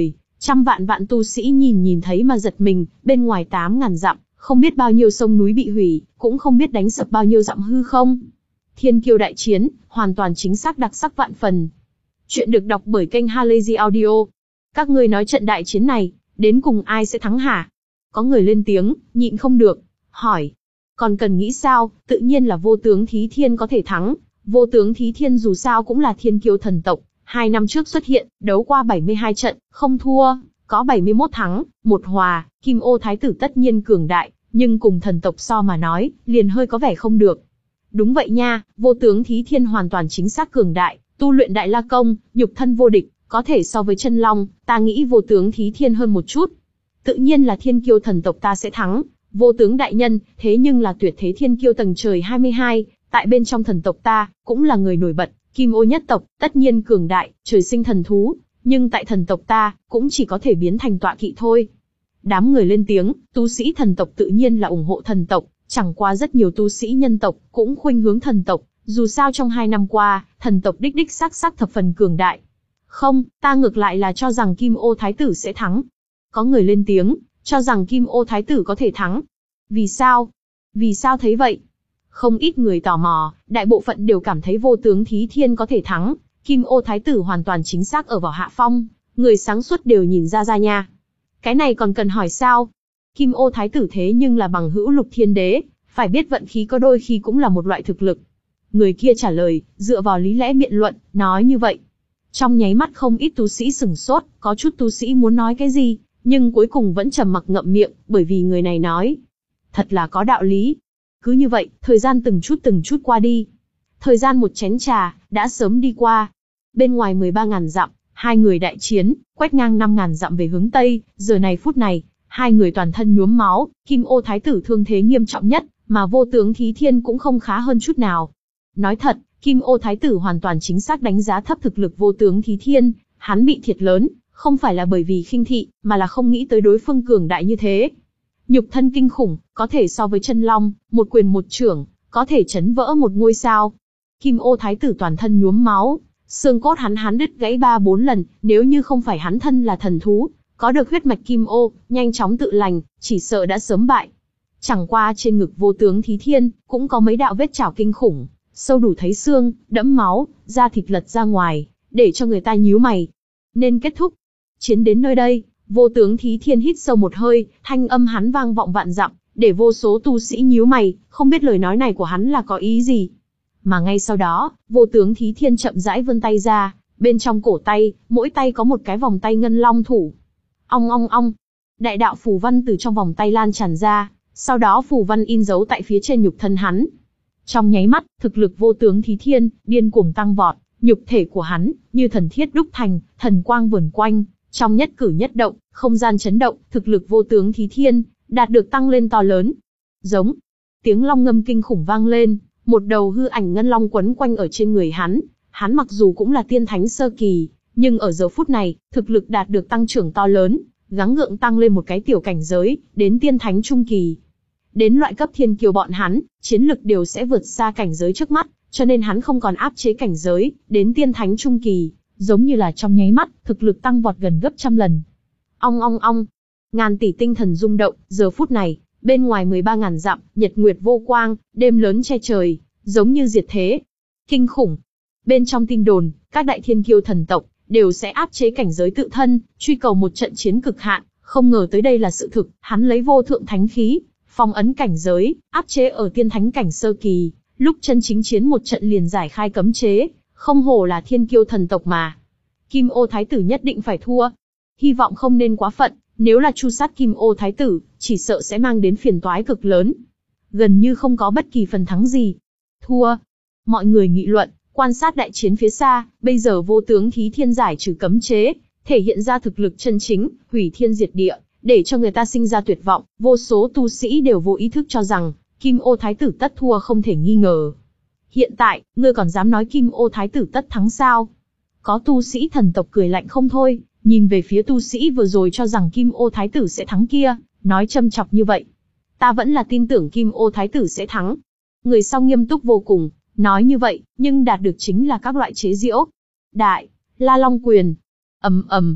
Trăm vạn vạn tu sĩ nhìn nhìn thấy mà giật mình, bên ngoài tám ngàn dặm, không biết bao nhiêu sông núi bị hủy, cũng không biết đánh sập bao nhiêu dặm hư không. Thiên kiêu đại chiến, hoàn toàn chính xác đặc sắc vạn phần. Chuyện được đọc bởi kênh Halazy Audio. Các ngươi nói trận đại chiến này, đến cùng ai sẽ thắng hả? Có người lên tiếng, nhịn không được, hỏi. Còn cần nghĩ sao, tự nhiên là vô tướng Thí Thiên có thể thắng. Vô tướng Thí Thiên dù sao cũng là thiên kiêu thần tộc, hai năm trước xuất hiện, đấu qua bảy mươi hai trận, không thua, có bảy mươi mốt thắng, một hòa, Kim Ô Thái tử tất nhiên cường đại, nhưng cùng thần tộc so mà nói, liền hơi có vẻ không được. Đúng vậy nha, vô tướng Thí Thiên hoàn toàn chính xác cường đại, tu luyện đại la công, nhục thân vô địch, có thể so với chân long, ta nghĩ vô tướng Thí Thiên hơn một chút. Tự nhiên là thiên kiêu thần tộc ta sẽ thắng, vô tướng đại nhân, thế nhưng là tuyệt thế thiên kiêu tầng trời hai mươi hai, tại bên trong thần tộc ta, cũng là người nổi bật, Kim Ô nhất tộc, tất nhiên cường đại, trời sinh thần thú, nhưng tại thần tộc ta, cũng chỉ có thể biến thành tọa kỵ thôi. Đám người lên tiếng, tu sĩ thần tộc tự nhiên là ủng hộ thần tộc, chẳng qua rất nhiều tu sĩ nhân tộc, cũng khuynh hướng thần tộc, dù sao trong hai năm qua, thần tộc đích đích xác xác thập phần cường đại. Không, ta ngược lại là cho rằng Kim Ô Thái tử sẽ thắng. Có người lên tiếng, cho rằng Kim Ô Thái tử có thể thắng. Vì sao? Vì sao thấy vậy? Không ít người tò mò, đại bộ phận đều cảm thấy vô tướng Thí Thiên có thể thắng, Kim Ô Thái tử hoàn toàn chính xác ở vào hạ phong, người sáng suốt đều nhìn ra ra nha. Cái này còn cần hỏi sao? Kim Ô Thái tử thế nhưng là bằng hữu Lục Thiên Đế, phải biết vận khí có đôi khi cũng là một loại thực lực. Người kia trả lời, dựa vào lý lẽ biện luận, nói như vậy. Trong nháy mắt không ít tu sĩ sửng sốt, có chút tu sĩ muốn nói cái gì, nhưng cuối cùng vẫn trầm mặc ngậm miệng, bởi vì người này nói. Thật là có đạo lý. Cứ như vậy, thời gian từng chút từng chút qua đi. Thời gian một chén trà, đã sớm đi qua. Bên ngoài mười ba ngàn dặm, hai người đại chiến, quét ngang năm ngàn dặm về hướng Tây, giờ này phút này, hai người toàn thân nhuốm máu, Kim Ô Thái tử thương thế nghiêm trọng nhất, mà vô tướng Thí Thiên cũng không khá hơn chút nào. Nói thật, Kim Ô Thái tử hoàn toàn chính xác đánh giá thấp thực lực vô tướng Thí Thiên, hắn bị thiệt lớn, không phải là bởi vì khinh thị, mà là không nghĩ tới đối phương cường đại như thế. Nhục thân kinh khủng, có thể so với chân long, một quyền một chưởng, có thể chấn vỡ một ngôi sao. Kim Ô Thái tử toàn thân nhuốm máu, xương cốt hắn hắn đứt gãy ba bốn lần, nếu như không phải hắn thân là thần thú, có được huyết mạch Kim Ô, nhanh chóng tự lành, chỉ sợ đã sớm bại. Chẳng qua trên ngực vô tướng Thí Thiên, cũng có mấy đạo vết chảo kinh khủng, sâu đủ thấy xương, đẫm máu, da thịt lật ra ngoài, để cho người ta nhíu mày. Nên kết thúc. Chiến đến nơi đây, vô tướng Thí Thiên hít sâu một hơi, thanh âm hắn vang vọng vạn dặm, để vô số tu sĩ nhíu mày, không biết lời nói này của hắn là có ý gì. Mà ngay sau đó, vô tướng Thí Thiên chậm rãi vươn tay ra, bên trong cổ tay, mỗi tay có một cái vòng tay ngân long thủ. Ong ong ong, đại đạo phù văn từ trong vòng tay lan tràn ra, sau đó phù văn in dấu tại phía trên nhục thân hắn. Trong nháy mắt, thực lực vô tướng Thí Thiên điên cuồng tăng vọt, nhục thể của hắn như thần thiết đúc thành, thần quang vờn quanh, trong nhất cử nhất động, không gian chấn động, thực lực vô tướng Thí Thiên đạt được tăng lên to lớn. Giống, tiếng long ngâm kinh khủng vang lên, một đầu hư ảnh ngân long quấn quanh ở trên người hắn. Hắn mặc dù cũng là tiên thánh sơ kỳ, nhưng ở giờ phút này, thực lực đạt được tăng trưởng to lớn, gắng gượng tăng lên một cái tiểu cảnh giới, đến tiên thánh trung kỳ. Đến loại cấp thiên kiêu bọn hắn, chiến lực đều sẽ vượt xa cảnh giới trước mắt, cho nên hắn không còn áp chế cảnh giới, đến tiên thánh trung kỳ, giống như là trong nháy mắt, thực lực tăng vọt gần gấp trăm lần. Ong ong ong, ngàn tỷ tinh thần rung động, giờ phút này, bên ngoài mười ba ngàn dặm, nhật nguyệt vô quang, đêm lớn che trời, giống như diệt thế. Kinh khủng. Bên trong tin đồn, các đại thiên kiêu thần tộc đều sẽ áp chế cảnh giới tự thân, truy cầu một trận chiến cực hạn, không ngờ tới đây là sự thực, hắn lấy vô thượng thánh khí, phong ấn cảnh giới, áp chế ở tiên thánh cảnh sơ kỳ, lúc chân chính chiến một trận liền giải khai cấm chế, không hổ là thiên kiêu thần tộc mà. Kim Ô Thái tử nhất định phải thua. Hy vọng không nên quá phận, nếu là chu sát Kim Ô Thái tử, chỉ sợ sẽ mang đến phiền toái cực lớn. Gần như không có bất kỳ phần thắng gì. Thua. Mọi người nghị luận, quan sát đại chiến phía xa, bây giờ vô tướng Thí Thiên giải trừ cấm chế, thể hiện ra thực lực chân chính, hủy thiên diệt địa, để cho người ta sinh ra tuyệt vọng, vô số tu sĩ đều vô ý thức cho rằng, Kim Ô Thái tử tất thua không thể nghi ngờ. Hiện tại, ngươi còn dám nói Kim Ô Thái tử tất thắng sao? Có tu sĩ thần tộc cười lạnh không thôi, nhìn về phía tu sĩ vừa rồi cho rằng Kim Ô Thái tử sẽ thắng kia, nói châm chọc như vậy. Ta vẫn là tin tưởng Kim Ô Thái tử sẽ thắng. Người sau nghiêm túc vô cùng, nói như vậy, nhưng đạt được chính là các loại chế giễu. Đại La Long quyền. Ầm ầm.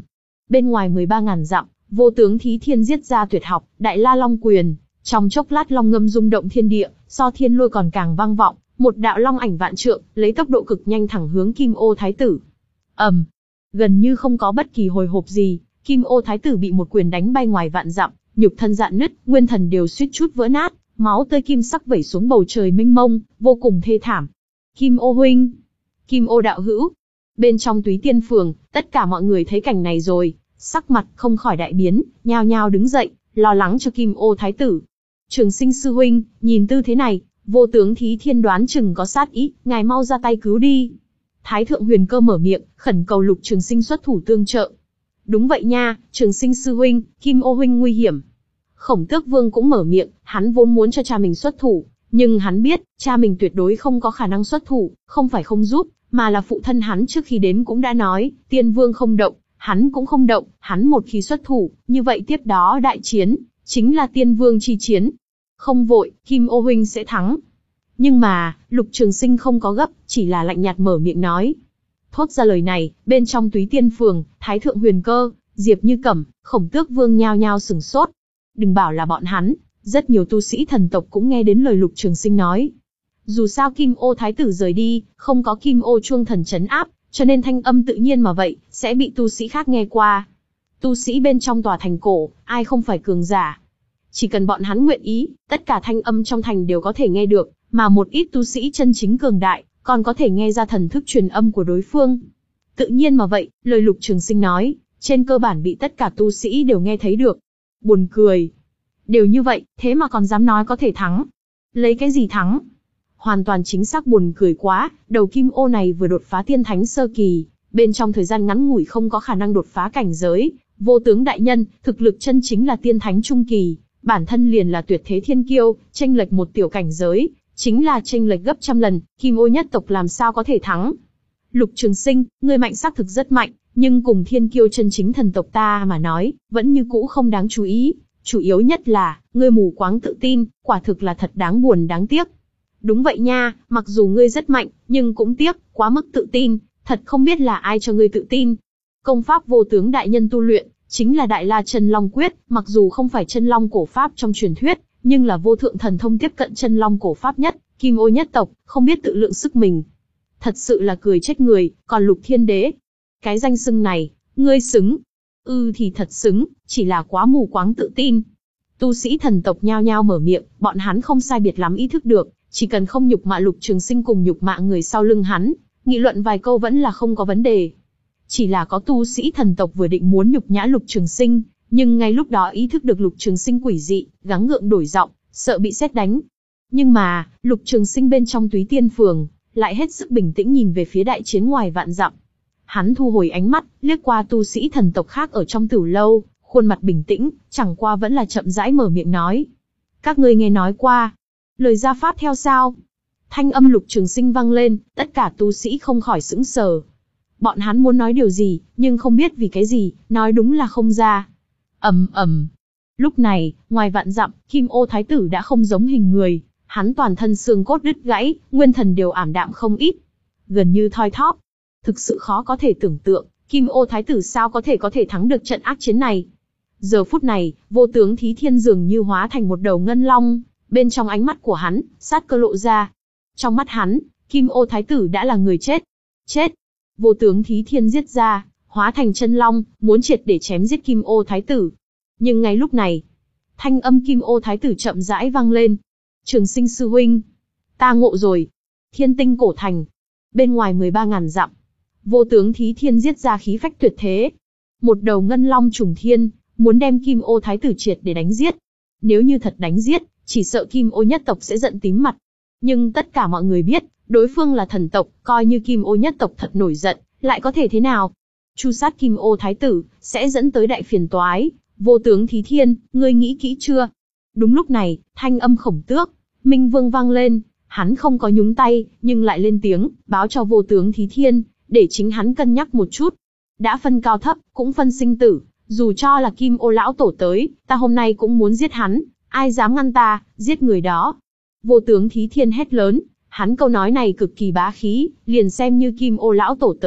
Bên ngoài mười ba ngàn dặm, vô tướng Thí Thiên giết ra tuyệt học, Đại La Long Quyền, trong chốc lát long ngâm rung động thiên địa, so thiên lôi còn càng vang vọng, một đạo long ảnh vạn trượng, lấy tốc độ cực nhanh thẳng hướng Kim Ô Thái tử. ầm, um, gần như không có bất kỳ hồi hộp gì, Kim Ô Thái tử bị một quyền đánh bay ngoài vạn dặm, nhục thân rạn nứt, nguyên thần đều suýt chút vỡ nát, máu tươi kim sắc vẩy xuống bầu trời mênh mông, vô cùng thê thảm. Kim Ô huynh, Kim Ô đạo hữu. Bên trong Túy Tiên Phường, tất cả mọi người thấy cảnh này rồi, sắc mặt không khỏi đại biến, nhao nhao đứng dậy, lo lắng cho Kim Ô Thái tử. Trường Sinh sư huynh, nhìn tư thế này, vô tướng Thí Thiên đoán chừng có sát ý, ngài mau ra tay cứu đi. Thái thượng Huyền Cơ mở miệng, khẩn cầu Lục Trường Sinh xuất thủ tương trợ. Đúng vậy nha, Trường Sinh sư huynh, Kim Ô huynh nguy hiểm. Khổng Tước Vương cũng mở miệng, hắn vốn muốn cho cha mình xuất thủ, nhưng hắn biết, cha mình tuyệt đối không có khả năng xuất thủ, không phải không giúp, mà là phụ thân hắn trước khi đến cũng đã nói, Tiên Vương không động, hắn cũng không động, hắn một khi xuất thủ, như vậy tiếp đó đại chiến, chính là Tiên Vương chi chiến. Không vội, Kim Ô huynh sẽ thắng. Nhưng mà, Lục Trường Sinh không có gấp, chỉ là lạnh nhạt mở miệng nói. Thốt ra lời này, bên trong Túy Tiên Phường, Thái thượng Huyền Cơ, Diệp Như Cẩm, Khổng Tước Vương nhao nhao sửng sốt. Đừng bảo là bọn hắn, rất nhiều tu sĩ thần tộc cũng nghe đến lời Lục Trường Sinh nói. Dù sao Kim Ô Thái tử rời đi, không có Kim Ô chuông thần trấn áp, cho nên thanh âm tự nhiên mà vậy, sẽ bị tu sĩ khác nghe qua. Tu sĩ bên trong tòa thành cổ, ai không phải cường giả. Chỉ cần bọn hắn nguyện ý, tất cả thanh âm trong thành đều có thể nghe được, mà một ít tu sĩ chân chính cường đại, còn có thể nghe ra thần thức truyền âm của đối phương. Tự nhiên mà vậy, lời Lục Trường Sinh nói, trên cơ bản bị tất cả tu sĩ đều nghe thấy được. Buồn cười. Đều như vậy, thế mà còn dám nói có thể thắng. Lấy cái gì thắng? Hoàn toàn chính xác buồn cười quá, đầu Kim Ô này vừa đột phá tiên thánh sơ kỳ, bên trong thời gian ngắn ngủi không có khả năng đột phá cảnh giới. Vô tướng đại nhân, thực lực chân chính là tiên thánh trung kỳ, bản thân liền là tuyệt thế thiên kiêu, chênh lệch một tiểu cảnh giới, chính là chênh lệch gấp trăm lần, Kim Ô nhất tộc làm sao có thể thắng? Lục Trường Sinh, ngươi mạnh xác thực rất mạnh, nhưng cùng thiên kiêu chân chính thần tộc ta mà nói, vẫn như cũ không đáng chú ý. Chủ yếu nhất là, ngươi mù quáng tự tin, quả thực là thật đáng buồn đáng tiếc. Đúng vậy nha, mặc dù ngươi rất mạnh, nhưng cũng tiếc, quá mức tự tin, thật không biết là ai cho ngươi tự tin. Công pháp vô tướng đại nhân tu luyện, chính là Đại La Chân Long Quyết, mặc dù không phải chân long cổ pháp trong truyền thuyết, nhưng là vô thượng thần thông tiếp cận chân long cổ pháp nhất, Kim Ô nhất tộc, không biết tự lượng sức mình. Thật sự là cười chết người, còn Lục Thiên Đế. Cái danh xưng này, ngươi xứng. Ừ thì thật xứng, chỉ là quá mù quáng tự tin. Tu sĩ thần tộc nhao nhao mở miệng, bọn hắn không sai biệt lắm ý thức được, chỉ cần không nhục mạ Lục Trường Sinh cùng nhục mạ người sau lưng hắn, nghị luận vài câu vẫn là không có vấn đề. Chỉ là có tu sĩ thần tộc vừa định muốn nhục nhã Lục Trường Sinh, nhưng ngay lúc đó ý thức được Lục Trường Sinh quỷ dị, gắng gượng đổi giọng, sợ bị sét đánh. Nhưng mà, Lục Trường Sinh bên trong Túy Tiên Phường, lại hết sức bình tĩnh nhìn về phía đại chiến ngoài vạn dặm. Hắn thu hồi ánh mắt, liếc qua tu sĩ thần tộc khác ở trong tử lâu, khuôn mặt bình tĩnh, chẳng qua vẫn là chậm rãi mở miệng nói. Các ngươi nghe nói qua, lời gia pháp theo sao? Thanh âm Lục Trường Sinh vang lên, tất cả tu sĩ không khỏi sững sờ. Bọn hắn muốn nói điều gì, nhưng không biết vì cái gì, nói đúng là không ra. Ầm ầm. Lúc này, ngoài vạn dặm, Kim Ô Thái tử đã không giống hình người, hắn toàn thân xương cốt đứt gãy, nguyên thần đều ảm đạm không ít, gần như thoi thóp. Thực sự khó có thể tưởng tượng, Kim Ô Thái tử sao có thể có thể thắng được trận ác chiến này. Giờ phút này, vô tướng Thí Thiên dường như hóa thành một đầu ngân long, bên trong ánh mắt của hắn, sát cơ lộ ra. Trong mắt hắn, Kim Ô Thái tử đã là người chết. Chết! Vô tướng Thí Thiên giết ra, hóa thành chân long, muốn triệt để chém giết Kim Ô Thái tử. Nhưng ngay lúc này, thanh âm Kim Ô Thái tử chậm rãi vang lên. Trường Sinh sư huynh, ta ngộ rồi. Thiên Tinh cổ thành, bên ngoài mười ba ngàn dặm, vô tướng Thí Thiên giết ra khí phách tuyệt thế. Một đầu ngân long trùng thiên, muốn đem Kim Ô Thái tử triệt để đánh giết. Nếu như thật đánh giết, chỉ sợ Kim Ô nhất tộc sẽ giận tím mặt. Nhưng tất cả mọi người biết, đối phương là thần tộc, coi như Kim Ô nhất tộc thật nổi giận, lại có thể thế nào? Chu sát Kim Ô Thái tử, sẽ dẫn tới đại phiền toái. Vô tướng Thí Thiên, ngươi nghĩ kỹ chưa? Đúng lúc này, thanh âm Khổng Tước, Minh Vương vang lên, hắn không có nhúng tay, nhưng lại lên tiếng, báo cho vô tướng Thí Thiên, để chính hắn cân nhắc một chút. Đã phân cao thấp, cũng phân sinh tử, dù cho là Kim Ô lão tổ tới, ta hôm nay cũng muốn giết hắn, ai dám ngăn ta, giết người đó. Vô tướng Thí Thiên hét lớn, hắn câu nói này cực kỳ bá khí, liền xem như Kim Ô lão tổ tới,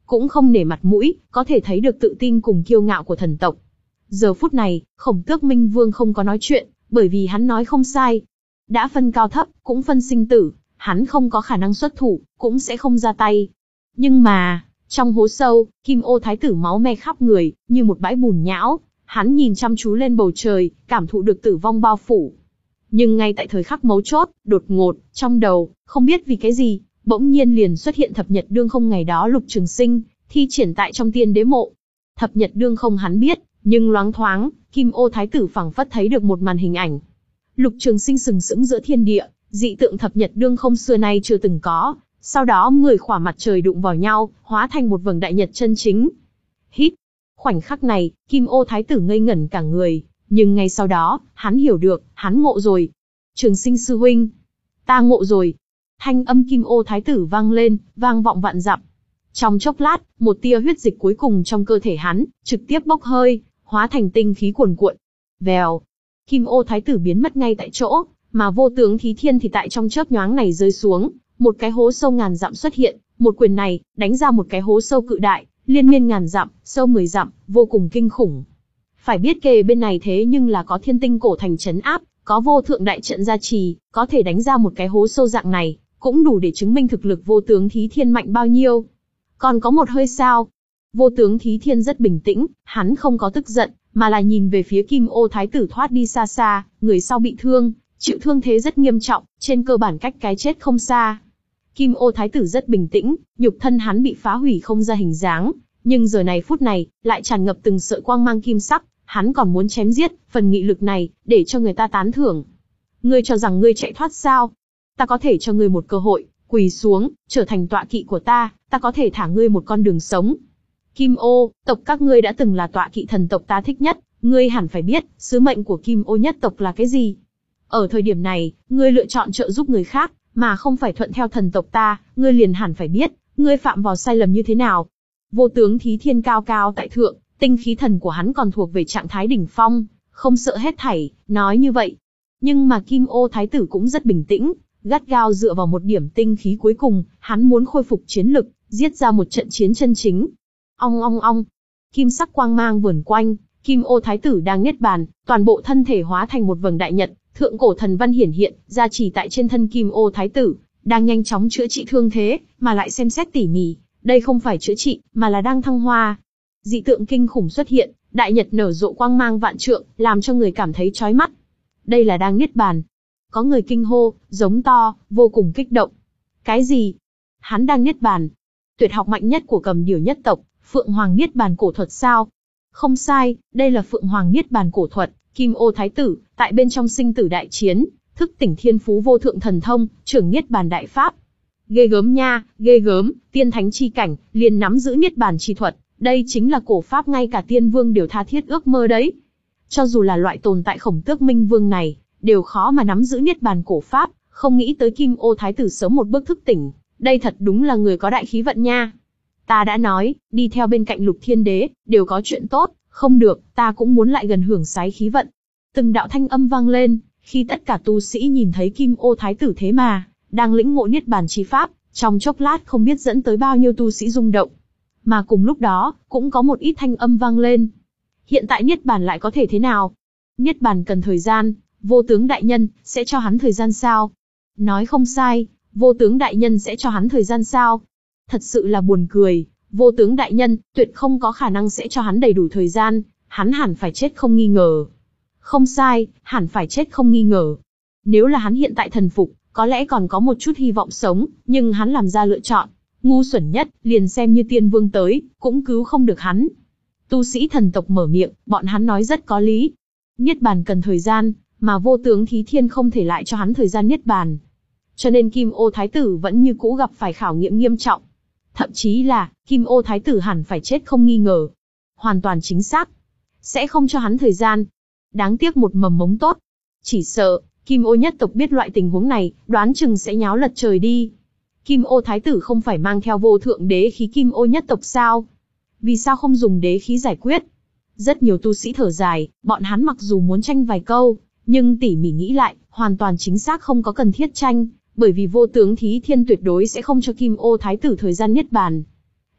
cũng không nể mặt mũi, có thể thấy được tự tin cùng kiêu ngạo của thần tộc. Giờ phút này, Khổng Tước Minh Vương không có nói chuyện, bởi vì hắn nói không sai. Đã phân cao thấp, cũng phân sinh tử, hắn không có khả năng xuất thủ, cũng sẽ không ra tay. Nhưng mà, trong hố sâu, Kim Ô Thái tử máu me khắp người, như một bãi bùn nhão, hắn nhìn chăm chú lên bầu trời, cảm thụ được tử vong bao phủ. Nhưng ngay tại thời khắc mấu chốt, đột ngột, trong đầu, không biết vì cái gì, bỗng nhiên liền xuất hiện thập nhật đương không ngày đó Lục Trường Sinh, thi triển tại trong tiên đế mộ. Thập nhật đương không hắn biết, nhưng loáng thoáng, Kim Ô Thái tử phảng phất thấy được một màn hình ảnh. Lục Trường Sinh sừng sững giữa thiên địa, dị tượng thập nhật đương không xưa nay chưa từng có, sau đó mười khỏa mặt trời đụng vào nhau, hóa thành một vầng đại nhật chân chính. Hít. Khoảnh khắc này, Kim Ô Thái tử ngây ngẩn cả người, nhưng ngay sau đó, hắn hiểu được, hắn ngộ rồi. Trường Sinh sư huynh, ta ngộ rồi. Thanh âm Kim Ô Thái tử vang lên, vang vọng vạn dặm. Trong chốc lát, một tia huyết dịch cuối cùng trong cơ thể hắn, trực tiếp bốc hơi, hóa thành tinh khí cuồn cuộn. Vèo. Kim Ô Thái tử biến mất ngay tại chỗ, mà Vô Tướng Thí Thiên thì tại trong chớp nhoáng này rơi xuống, một cái hố sâu ngàn dặm xuất hiện, một quyền này, đánh ra một cái hố sâu cự đại, liên miên ngàn dặm, sâu mười dặm, vô cùng kinh khủng. Phải biết kề bên này thế nhưng là có thiên tinh cổ thành trấn áp, có vô thượng đại trận gia trì, có thể đánh ra một cái hố sâu dạng này, cũng đủ để chứng minh thực lực Vô Tướng Thí Thiên mạnh bao nhiêu. Còn có một hơi sao? Vô Tướng Thí Thiên rất bình tĩnh, hắn không có tức giận, mà là nhìn về phía Kim Ô Thái tử thoát đi xa xa, người sau bị thương, chịu thương thế rất nghiêm trọng, trên cơ bản cách cái chết không xa. Kim Ô Thái tử rất bình tĩnh, nhục thân hắn bị phá hủy không ra hình dáng, nhưng giờ này phút này, lại tràn ngập từng sợi quang mang kim sắc, hắn còn muốn chém giết, phần nghị lực này, để cho người ta tán thưởng. Ngươi cho rằng ngươi chạy thoát sao? Ta có thể cho ngươi một cơ hội, quỳ xuống, trở thành tọa kỵ của ta, ta có thể thả ngươi một con đường sống. Kim Ô, tộc các ngươi đã từng là tọa kỵ thần tộc ta thích nhất, ngươi hẳn phải biết, sứ mệnh của Kim Ô nhất tộc là cái gì? Ở thời điểm này, ngươi lựa chọn trợ giúp người khác, mà không phải thuận theo thần tộc ta, ngươi liền hẳn phải biết, ngươi phạm vào sai lầm như thế nào. Vô Tướng Thí Thiên cao cao tại thượng, tinh khí thần của hắn còn thuộc về trạng thái đỉnh phong, không sợ hết thảy, nói như vậy. Nhưng mà Kim Ô Thái tử cũng rất bình tĩnh, gắt gao dựa vào một điểm tinh khí cuối cùng, hắn muốn khôi phục chiến lực, giết ra một trận chiến chân chính. Ong ong ong, kim sắc quang mang vờn quanh, Kim Ô Thái tử đang niết bàn, toàn bộ thân thể hóa thành một vầng đại nhật, thượng cổ thần văn hiển hiện, gia trì tại trên thân Kim Ô Thái tử, đang nhanh chóng chữa trị thương thế, mà lại xem xét tỉ mỉ, đây không phải chữa trị, mà là đang thăng hoa. Dị tượng kinh khủng xuất hiện, đại nhật nở rộ quang mang vạn trượng, làm cho người cảm thấy chói mắt. Đây là đang niết bàn. Có người kinh hô, giống to, vô cùng kích động. Cái gì? Hắn đang niết bàn. Tuyệt học mạnh nhất của Cầm Điểu nhất tộc, Phượng Hoàng Niết Bàn cổ thuật sao? Không sai, đây là Phượng Hoàng Niết Bàn cổ thuật. Kim Ô Thái tử, tại bên trong sinh tử đại chiến, thức tỉnh thiên phú vô thượng thần thông, trưởng Niết Bàn đại pháp. Ghê gớm nha, ghê gớm, tiên thánh chi cảnh, liền nắm giữ Niết Bàn chi thuật, đây chính là cổ pháp ngay cả tiên vương đều tha thiết ước mơ đấy. Cho dù là loại tồn tại Khổng Tước Minh Vương này, đều khó mà nắm giữ Niết Bàn cổ pháp, không nghĩ tới Kim Ô Thái tử sớm một bước thức tỉnh, đây thật đúng là người có đại khí vận nha. Ta đã nói, đi theo bên cạnh Lục Thiên Đế, đều có chuyện tốt, không được, ta cũng muốn lại gần hưởng sái khí vận. Từng đạo thanh âm vang lên, khi tất cả tu sĩ nhìn thấy Kim Ô Thái tử thế mà, đang lĩnh ngộ Niết Bàn chi pháp, trong chốc lát không biết dẫn tới bao nhiêu tu sĩ rung động. Mà cùng lúc đó, cũng có một ít thanh âm vang lên. Hiện tại Niết Bàn lại có thể thế nào? Niết Bàn cần thời gian, Vô Tướng đại nhân, sẽ cho hắn thời gian sao? Nói không sai, Vô Tướng đại nhân sẽ cho hắn thời gian sao? Thật sự là buồn cười, Vô Tướng đại nhân, tuyệt không có khả năng sẽ cho hắn đầy đủ thời gian, hắn hẳn phải chết không nghi ngờ. Không sai, hẳn phải chết không nghi ngờ. Nếu là hắn hiện tại thần phục, có lẽ còn có một chút hy vọng sống, nhưng hắn làm ra lựa chọn. Ngu xuẩn nhất, liền xem như tiên vương tới, cũng cứu không được hắn. Tu sĩ thần tộc mở miệng, bọn hắn nói rất có lý. Niết Bàn cần thời gian, mà Vô Tướng Thí Thiên không thể lại cho hắn thời gian Niết Bàn. Cho nên Kim Ô Thái tử vẫn như cũ gặp phải khảo nghiệm nghiêm trọng. Thậm chí là, Kim Ô Thái tử hẳn phải chết không nghi ngờ. Hoàn toàn chính xác. Sẽ không cho hắn thời gian. Đáng tiếc một mầm mống tốt. Chỉ sợ, Kim Ô nhất tộc biết loại tình huống này, đoán chừng sẽ nháo lật trời đi. Kim Ô Thái tử không phải mang theo vô thượng đế khí Kim Ô nhất tộc sao? Vì sao không dùng đế khí giải quyết? Rất nhiều tu sĩ thở dài, bọn hắn mặc dù muốn tranh vài câu, nhưng tỉ mỉ nghĩ lại, hoàn toàn chính xác không có cần thiết tranh, bởi vì Vô Tướng Thí Thiên tuyệt đối sẽ không cho Kim Ô Thái tử thời gian Niết Bàn.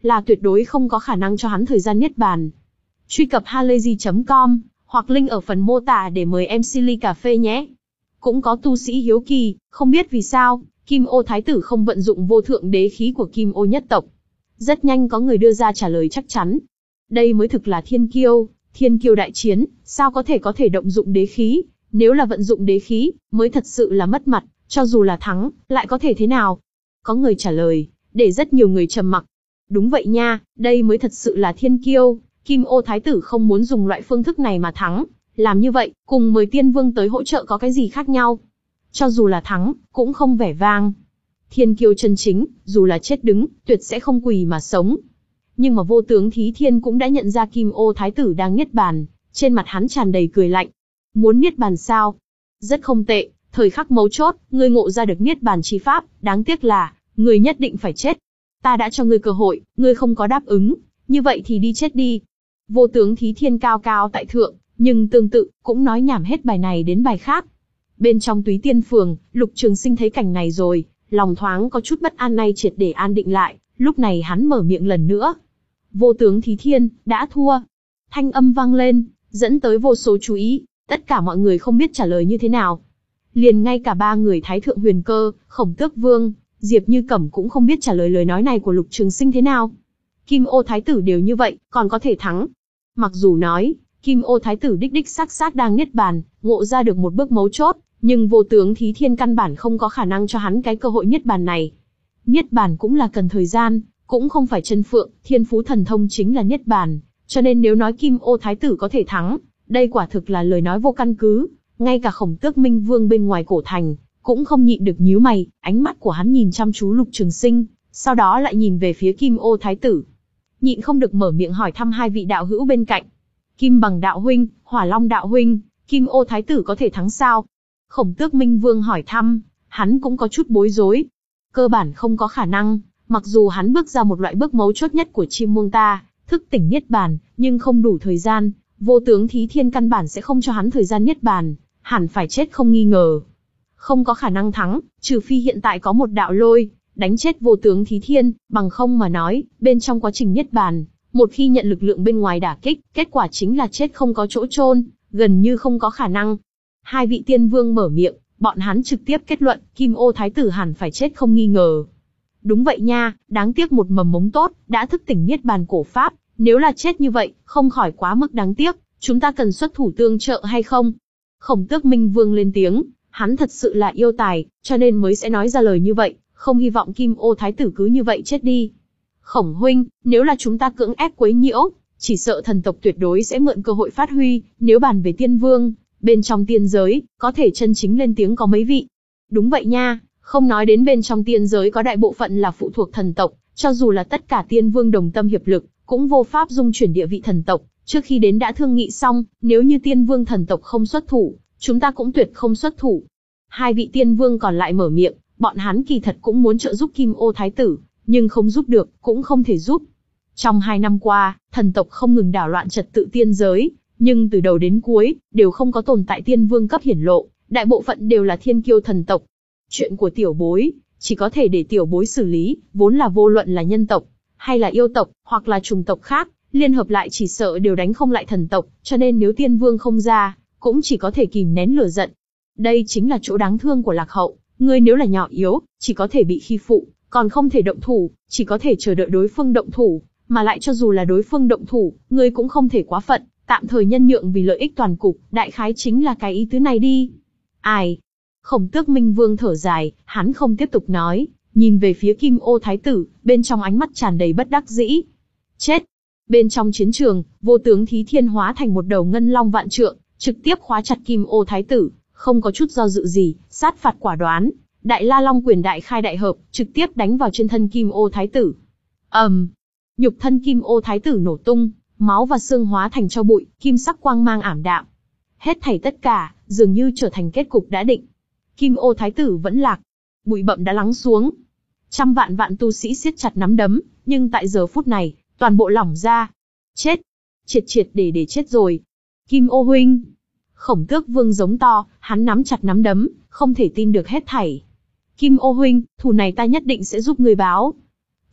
là tuyệt đối không có khả năng cho hắn thời gian niết bàn. Truy cập halayzi chấm com hoặc link ở phần mô tả để mời em xê ly cà phê nhé. Cũng có tu sĩ hiếu kỳ, không biết vì sao, Kim Ô Thái tử không vận dụng vô thượng đế khí của Kim Ô nhất tộc. Rất nhanh có người đưa ra trả lời chắc chắn. Đây mới thực là thiên kiêu, thiên kiêu đại chiến, sao có thể có thể động dụng đế khí, nếu là vận dụng đế khí, mới thật sự là mất mặt, cho dù là thắng, lại có thể thế nào? Có người trả lời, để rất nhiều người trầm mặc. Đúng vậy nha, đây mới thật sự là thiên kiêu, Kim Ô Thái tử không muốn dùng loại phương thức này mà thắng. Làm như vậy, cùng mời tiên vương tới hỗ trợ có cái gì khác nhau? Cho dù là thắng, cũng không vẻ vang. Thiên kiêu chân chính, dù là chết đứng, tuyệt sẽ không quỳ mà sống. Nhưng mà vô tướng Thí Thiên cũng đã nhận ra Kim Ô Thái tử đang niết bàn, trên mặt hắn tràn đầy cười lạnh. Muốn niết bàn sao? Rất không tệ, thời khắc mấu chốt, ngươi ngộ ra được niết bàn chi pháp, đáng tiếc là, ngươi nhất định phải chết. Ta đã cho ngươi cơ hội, ngươi không có đáp ứng, như vậy thì đi chết đi. Vô tướng Thí Thiên cao cao tại thượng, nhưng tương tự, cũng nói nhảm hết bài này đến bài khác. Bên trong Túy Tiên Phường, Lục Trường Sinh thấy cảnh này rồi, lòng thoáng có chút bất an, nay triệt để an định lại, lúc này hắn mở miệng lần nữa. Vô tướng Thí Thiên, đã thua. Thanh âm vang lên, dẫn tới vô số chú ý, tất cả mọi người không biết trả lời như thế nào. Liền ngay cả ba người Thái Thượng Huyền Cơ, Khổng Tước Vương, Diệp Như Cẩm cũng không biết trả lời lời nói này của Lục Trường Sinh thế nào. Kim Ô Thái tử đều như vậy, còn có thể thắng. Mặc dù nói, Kim Ô Thái tử đích đích xác xác đang niết bàn, ngộ ra được một bước mấu chốt, nhưng vô tướng Thí Thiên căn bản không có khả năng cho hắn cái cơ hội niết bàn này. Niết bàn cũng là cần thời gian, cũng không phải chân phượng, thiên phú thần thông chính là niết bàn, cho nên nếu nói Kim Ô Thái tử có thể thắng, đây quả thực là lời nói vô căn cứ. Ngay cả Khổng Tước Minh Vương bên ngoài cổ thành, cũng không nhịn được nhíu mày, ánh mắt của hắn nhìn chăm chú Lục Trường Sinh, sau đó lại nhìn về phía Kim Ô Thái tử. Nhịn không được mở miệng hỏi thăm hai vị đạo hữu bên cạnh. Kim Bằng đạo huynh, Hỏa Long đạo huynh, Kim Ô Thái tử có thể thắng sao? Khổng Tước Minh Vương hỏi thăm, hắn cũng có chút bối rối. Cơ bản không có khả năng, mặc dù hắn bước ra một loại bước mấu chốt nhất của chim muông ta, thức tỉnh niết bàn, nhưng không đủ thời gian, vô tướng Thí Thiên căn bản sẽ không cho hắn thời gian niết bàn, hẳn phải chết không nghi ngờ. Không có khả năng thắng, trừ phi hiện tại có một đạo lôi, đánh chết vô tướng Thí Thiên, bằng không mà nói, bên trong quá trình niết bàn, một khi nhận lực lượng bên ngoài đả kích, kết quả chính là chết không có chỗ chôn, gần như không có khả năng. Hai vị tiên vương mở miệng, bọn hắn trực tiếp kết luận, Kim Ô Thái tử hẳn phải chết không nghi ngờ. Đúng vậy nha, đáng tiếc một mầm mống tốt, đã thức tỉnh niết bàn cổ pháp, nếu là chết như vậy, không khỏi quá mức đáng tiếc, chúng ta cần xuất thủ tương trợ hay không? Khổng Tước Minh Vương lên tiếng, hắn thật sự là yêu tài, cho nên mới sẽ nói ra lời như vậy, không hy vọng Kim Ô Thái tử cứ như vậy chết đi. Khổng huynh, nếu là chúng ta cưỡng ép quấy nhiễu, chỉ sợ thần tộc tuyệt đối sẽ mượn cơ hội phát huy, nếu bàn về tiên vương, bên trong tiên giới, có thể chân chính lên tiếng có mấy vị. Đúng vậy nha, không nói đến bên trong tiên giới có đại bộ phận là phụ thuộc thần tộc, cho dù là tất cả tiên vương đồng tâm hiệp lực, cũng vô pháp dung chuyển địa vị thần tộc, trước khi đến đã thương nghị xong, nếu như tiên vương thần tộc không xuất thủ, chúng ta cũng tuyệt không xuất thủ. Hai vị tiên vương còn lại mở miệng, bọn hắn kỳ thật cũng muốn trợ giúp Kim Ô Thái tử, nhưng không giúp được, cũng không thể giúp. Trong hai năm qua, thần tộc không ngừng đảo loạn trật tự tiên giới, nhưng từ đầu đến cuối, đều không có tồn tại tiên vương cấp hiển lộ, đại bộ phận đều là thiên kiêu thần tộc. Chuyện của tiểu bối, chỉ có thể để tiểu bối xử lý, vốn là vô luận là nhân tộc, hay là yêu tộc, hoặc là chủng tộc khác, liên hợp lại chỉ sợ đều đánh không lại thần tộc, cho nên nếu tiên vương không ra, cũng chỉ có thể kìm nén lửa giận. Đây chính là chỗ đáng thương của Lạc Hậu, ngươi nếu là nhỏ yếu, chỉ có thể bị khi phụ, còn không thể động thủ, chỉ có thể chờ đợi đối phương động thủ, mà lại cho dù là đối phương động thủ, ngươi cũng không thể quá phận, tạm thời nhân nhượng vì lợi ích toàn cục, đại khái chính là cái ý tứ này đi. Ai? Khổng Tước Minh Vương thở dài, hắn không tiếp tục nói, nhìn về phía Kim Ô Thái tử, bên trong ánh mắt tràn đầy bất đắc dĩ. Chết! Bên trong chiến trường, vô tướng Thí Thiên hóa thành một đầu ngân long vạn trượng, trực tiếp khóa chặt Kim Ô Thái tử, không có chút do dự gì, sát phạt quả đoán, Đại La Long quyền đại khai đại hợp, trực tiếp đánh vào trên thân Kim Ô Thái tử. ầm, um, nhục thân Kim Ô Thái tử nổ tung, máu và xương hóa thành tro bụi, kim sắc quang mang ảm đạm. Hết thảy tất cả, dường như trở thành kết cục đã định. Kim Ô Thái tử vẫn lạc, bụi bặm đã lắng xuống. Trăm vạn vạn tu sĩ siết chặt nắm đấm, nhưng tại giờ phút này, toàn bộ lỏng ra. Chết, triệt triệt để để chết rồi. Kim Ô huynh. Khổng Tước Vương giống to, hắn nắm chặt nắm đấm, không thể tin được hết thảy. Kim Ô huynh, thù này ta nhất định sẽ giúp người báo.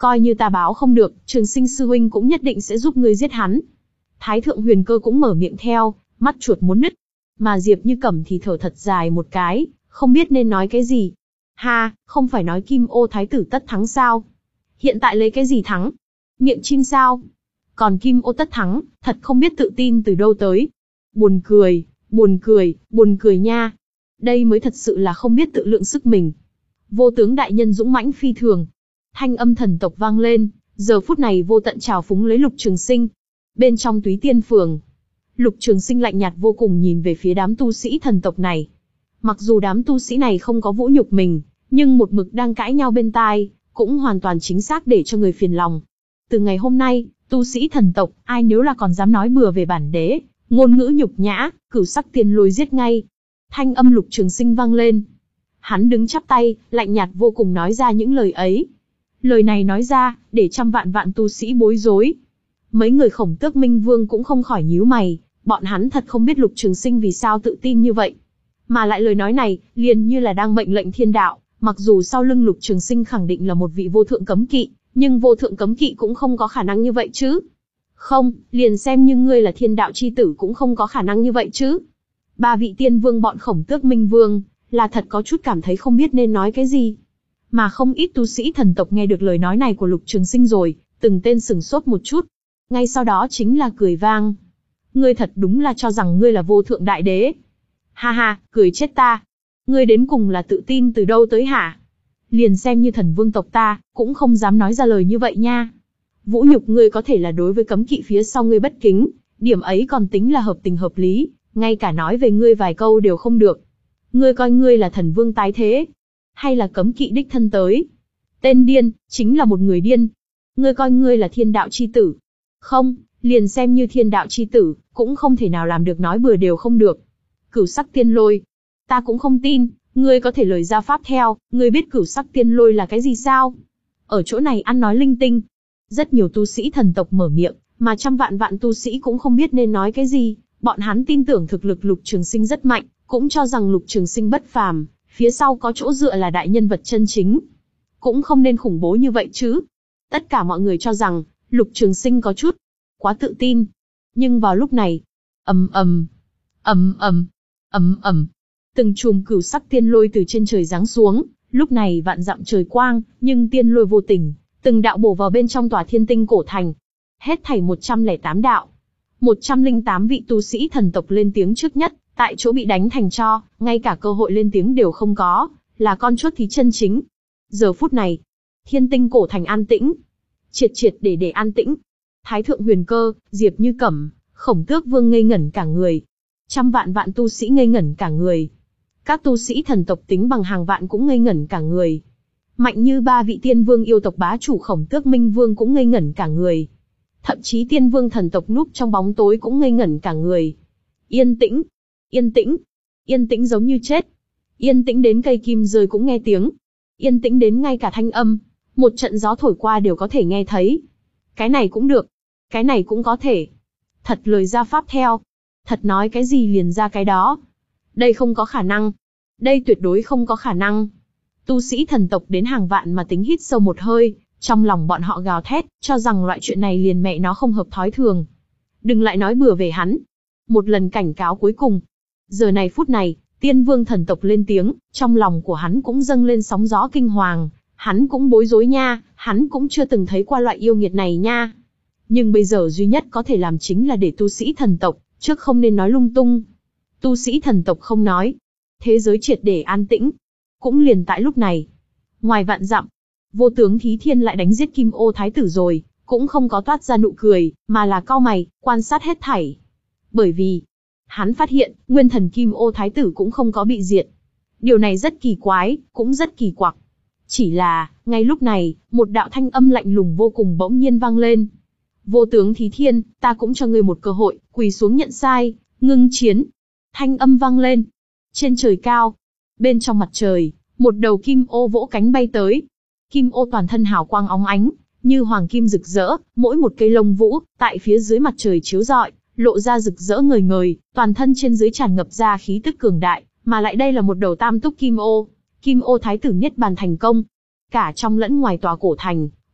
Coi như ta báo không được, Trường Sinh sư huynh cũng nhất định sẽ giúp ngươi giết hắn. Thái thượng huyền cơ cũng mở miệng theo, mắt chuột muốn nứt. Mà Diệp Như Cẩm thì thở thật dài một cái, không biết nên nói cái gì. Ha, không phải nói Kim Ô thái tử tất thắng sao? Hiện tại lấy cái gì thắng? Miệng chim sao? Còn Kim Ô tất thắng, thật không biết tự tin từ đâu tới. Buồn cười, buồn cười, buồn cười nha. Đây mới thật sự là không biết tự lượng sức mình. Vô tướng đại nhân dũng mãnh phi thường. Thanh âm thần tộc vang lên, giờ phút này vô tận trào phúng lấy Lục Trường Sinh. Bên trong Túy Tiên Phường, Lục Trường Sinh lạnh nhạt vô cùng nhìn về phía đám tu sĩ thần tộc này. Mặc dù đám tu sĩ này không có vũ nhục mình, nhưng một mực đang cãi nhau bên tai, cũng hoàn toàn chính xác để cho người phiền lòng. Từ ngày hôm nay, tu sĩ thần tộc, ai nếu là còn dám nói bừa về bản đế, ngôn ngữ nhục nhã, cửu sắc tiên lôi giết ngay. Thanh âm Lục Trường Sinh vang lên. Hắn đứng chắp tay, lạnh nhạt vô cùng nói ra những lời ấy. Lời này nói ra, để trăm vạn vạn tu sĩ bối rối. Mấy người Khổng Tước Minh Vương cũng không khỏi nhíu mày, bọn hắn thật không biết Lục Trường Sinh vì sao tự tin như vậy. Mà lại lời nói này, liền như là đang mệnh lệnh thiên đạo, mặc dù sau lưng Lục Trường Sinh khẳng định là một vị vô thượng cấm kỵ, nhưng vô thượng cấm kỵ cũng không có khả năng như vậy chứ. Không, liền xem như ngươi là thiên đạo chi tử cũng không có khả năng như vậy chứ. Ba vị tiên vương bọn Khổng Tước Minh Vương, là thật có chút cảm thấy không biết nên nói cái gì. Mà không ít tu sĩ thần tộc nghe được lời nói này của Lục Trường Sinh rồi, từng tên sừng sốt một chút. Ngay sau đó chính là cười vang. Ngươi thật đúng là cho rằng ngươi là vô thượng đại đế. Ha ha, cười chết ta. Ngươi đến cùng là tự tin từ đâu tới hả? Liền xem như thần vương tộc ta, cũng không dám nói ra lời như vậy nha. Vũ nhục ngươi có thể là đối với cấm kỵ phía sau ngươi bất kính, điểm ấy còn tính là hợp tình hợp lý, ngay cả nói về ngươi vài câu đều không được. Ngươi coi ngươi là thần vương tái thế, hay là cấm kỵ đích thân tới? Tên điên, chính là một người điên. Ngươi coi ngươi là thiên đạo chi tử. Không, liền xem như thiên đạo chi tử, cũng không thể nào làm được nói bừa đều không được. Cửu sắc tiên lôi. Ta cũng không tin, ngươi có thể lời ra pháp theo, ngươi biết cửu sắc tiên lôi là cái gì sao? Ở chỗ này ăn nói linh tinh. Rất nhiều tu sĩ thần tộc mở miệng, mà trăm vạn vạn tu sĩ cũng không biết nên nói cái gì. Bọn hắn tin tưởng thực lực Lục Trường Sinh rất mạnh, cũng cho rằng Lục Trường Sinh bất phàm, phía sau có chỗ dựa là đại nhân vật chân chính. Cũng không nên khủng bố như vậy chứ. Tất cả mọi người cho rằng, Lục Trường Sinh có chút quá tự tin. Nhưng vào lúc này, ầm ầm, ầm ầm, ầm ầm, từng chùm cửu sắc tiên lôi từ trên trời giáng xuống, lúc này vạn dặm trời quang, nhưng tiên lôi vô tình, từng đạo bổ vào bên trong tòa Thiên Tinh cổ thành. Hết thảy một trăm lẻ tám đạo. một trăm lẻ tám vị tu sĩ thần tộc lên tiếng trước nhất, tại chỗ bị đánh thành tro, ngay cả cơ hội lên tiếng đều không có, là con chốt thí chân chính. Giờ phút này, Thiên Tinh cổ thành an tĩnh, triệt triệt để để an tĩnh. Thái thượng huyền cơ, Diệp Như Cẩm, Khổng Tước Vương ngây ngẩn cả người. Trăm vạn vạn tu sĩ ngây ngẩn cả người. Các tu sĩ thần tộc tính bằng hàng vạn cũng ngây ngẩn cả người. Mạnh như ba vị tiên vương yêu tộc bá chủ Khổng Tước Minh Vương cũng ngây ngẩn cả người. Thậm chí tiên vương thần tộc núp trong bóng tối cũng ngây ngẩn cả người. Yên tĩnh, yên tĩnh, yên tĩnh giống như chết. Yên tĩnh đến cây kim rơi cũng nghe tiếng. Yên tĩnh đến ngay cả thanh âm, một trận gió thổi qua đều có thể nghe thấy. Cái này cũng được, cái này cũng có thể. Thật lời ra pháp theo. Thật nói cái gì liền ra cái đó. Đây không có khả năng. Đây tuyệt đối không có khả năng. Tu sĩ thần tộc đến hàng vạn mà tính hít sâu một hơi, trong lòng bọn họ gào thét, cho rằng loại chuyện này liền mẹ nó không hợp thói thường. Đừng lại nói bừa về hắn. Một lần cảnh cáo cuối cùng. Giờ này phút này, tiên vương thần tộc lên tiếng, trong lòng của hắn cũng dâng lên sóng gió kinh hoàng. Hắn cũng bối rối nha, hắn cũng chưa từng thấy qua loại yêu nghiệt này nha. Nhưng bây giờ duy nhất có thể làm chính là để tu sĩ thần tộc, trước không nên nói lung tung. Tu sĩ thần tộc không nói. Thế giới triệt để an tĩnh. Cũng liền tại lúc này. Ngoài vạn dặm, vô tướng Thí Thiên lại đánh giết Kim Ô Thái tử rồi, cũng không có toát ra nụ cười, mà là cau mày, quan sát hết thảy. Bởi vì, hắn phát hiện, nguyên thần Kim Ô Thái tử cũng không có bị diệt. Điều này rất kỳ quái, cũng rất kỳ quặc. Chỉ là, ngay lúc này, một đạo thanh âm lạnh lùng vô cùng bỗng nhiên vang lên. Vô tướng Thí Thiên, ta cũng cho ngươi một cơ hội, quỳ xuống nhận sai, ngưng chiến. Thanh âm vang lên. Trên trời cao, bên trong mặt trời, một đầu kim ô vỗ cánh bay tới. Kim ô toàn thân hào quang óng ánh, như hoàng kim rực rỡ, mỗi một cây lông vũ, tại phía dưới mặt trời chiếu rọi, lộ ra rực rỡ ngời ngời, toàn thân trên dưới tràn ngập ra khí tức cường đại, mà lại đây là một đầu tam túc kim ô. Kim ô thái tử niết bàn thành công. Cả trong lẫn ngoài tòa cổ thành,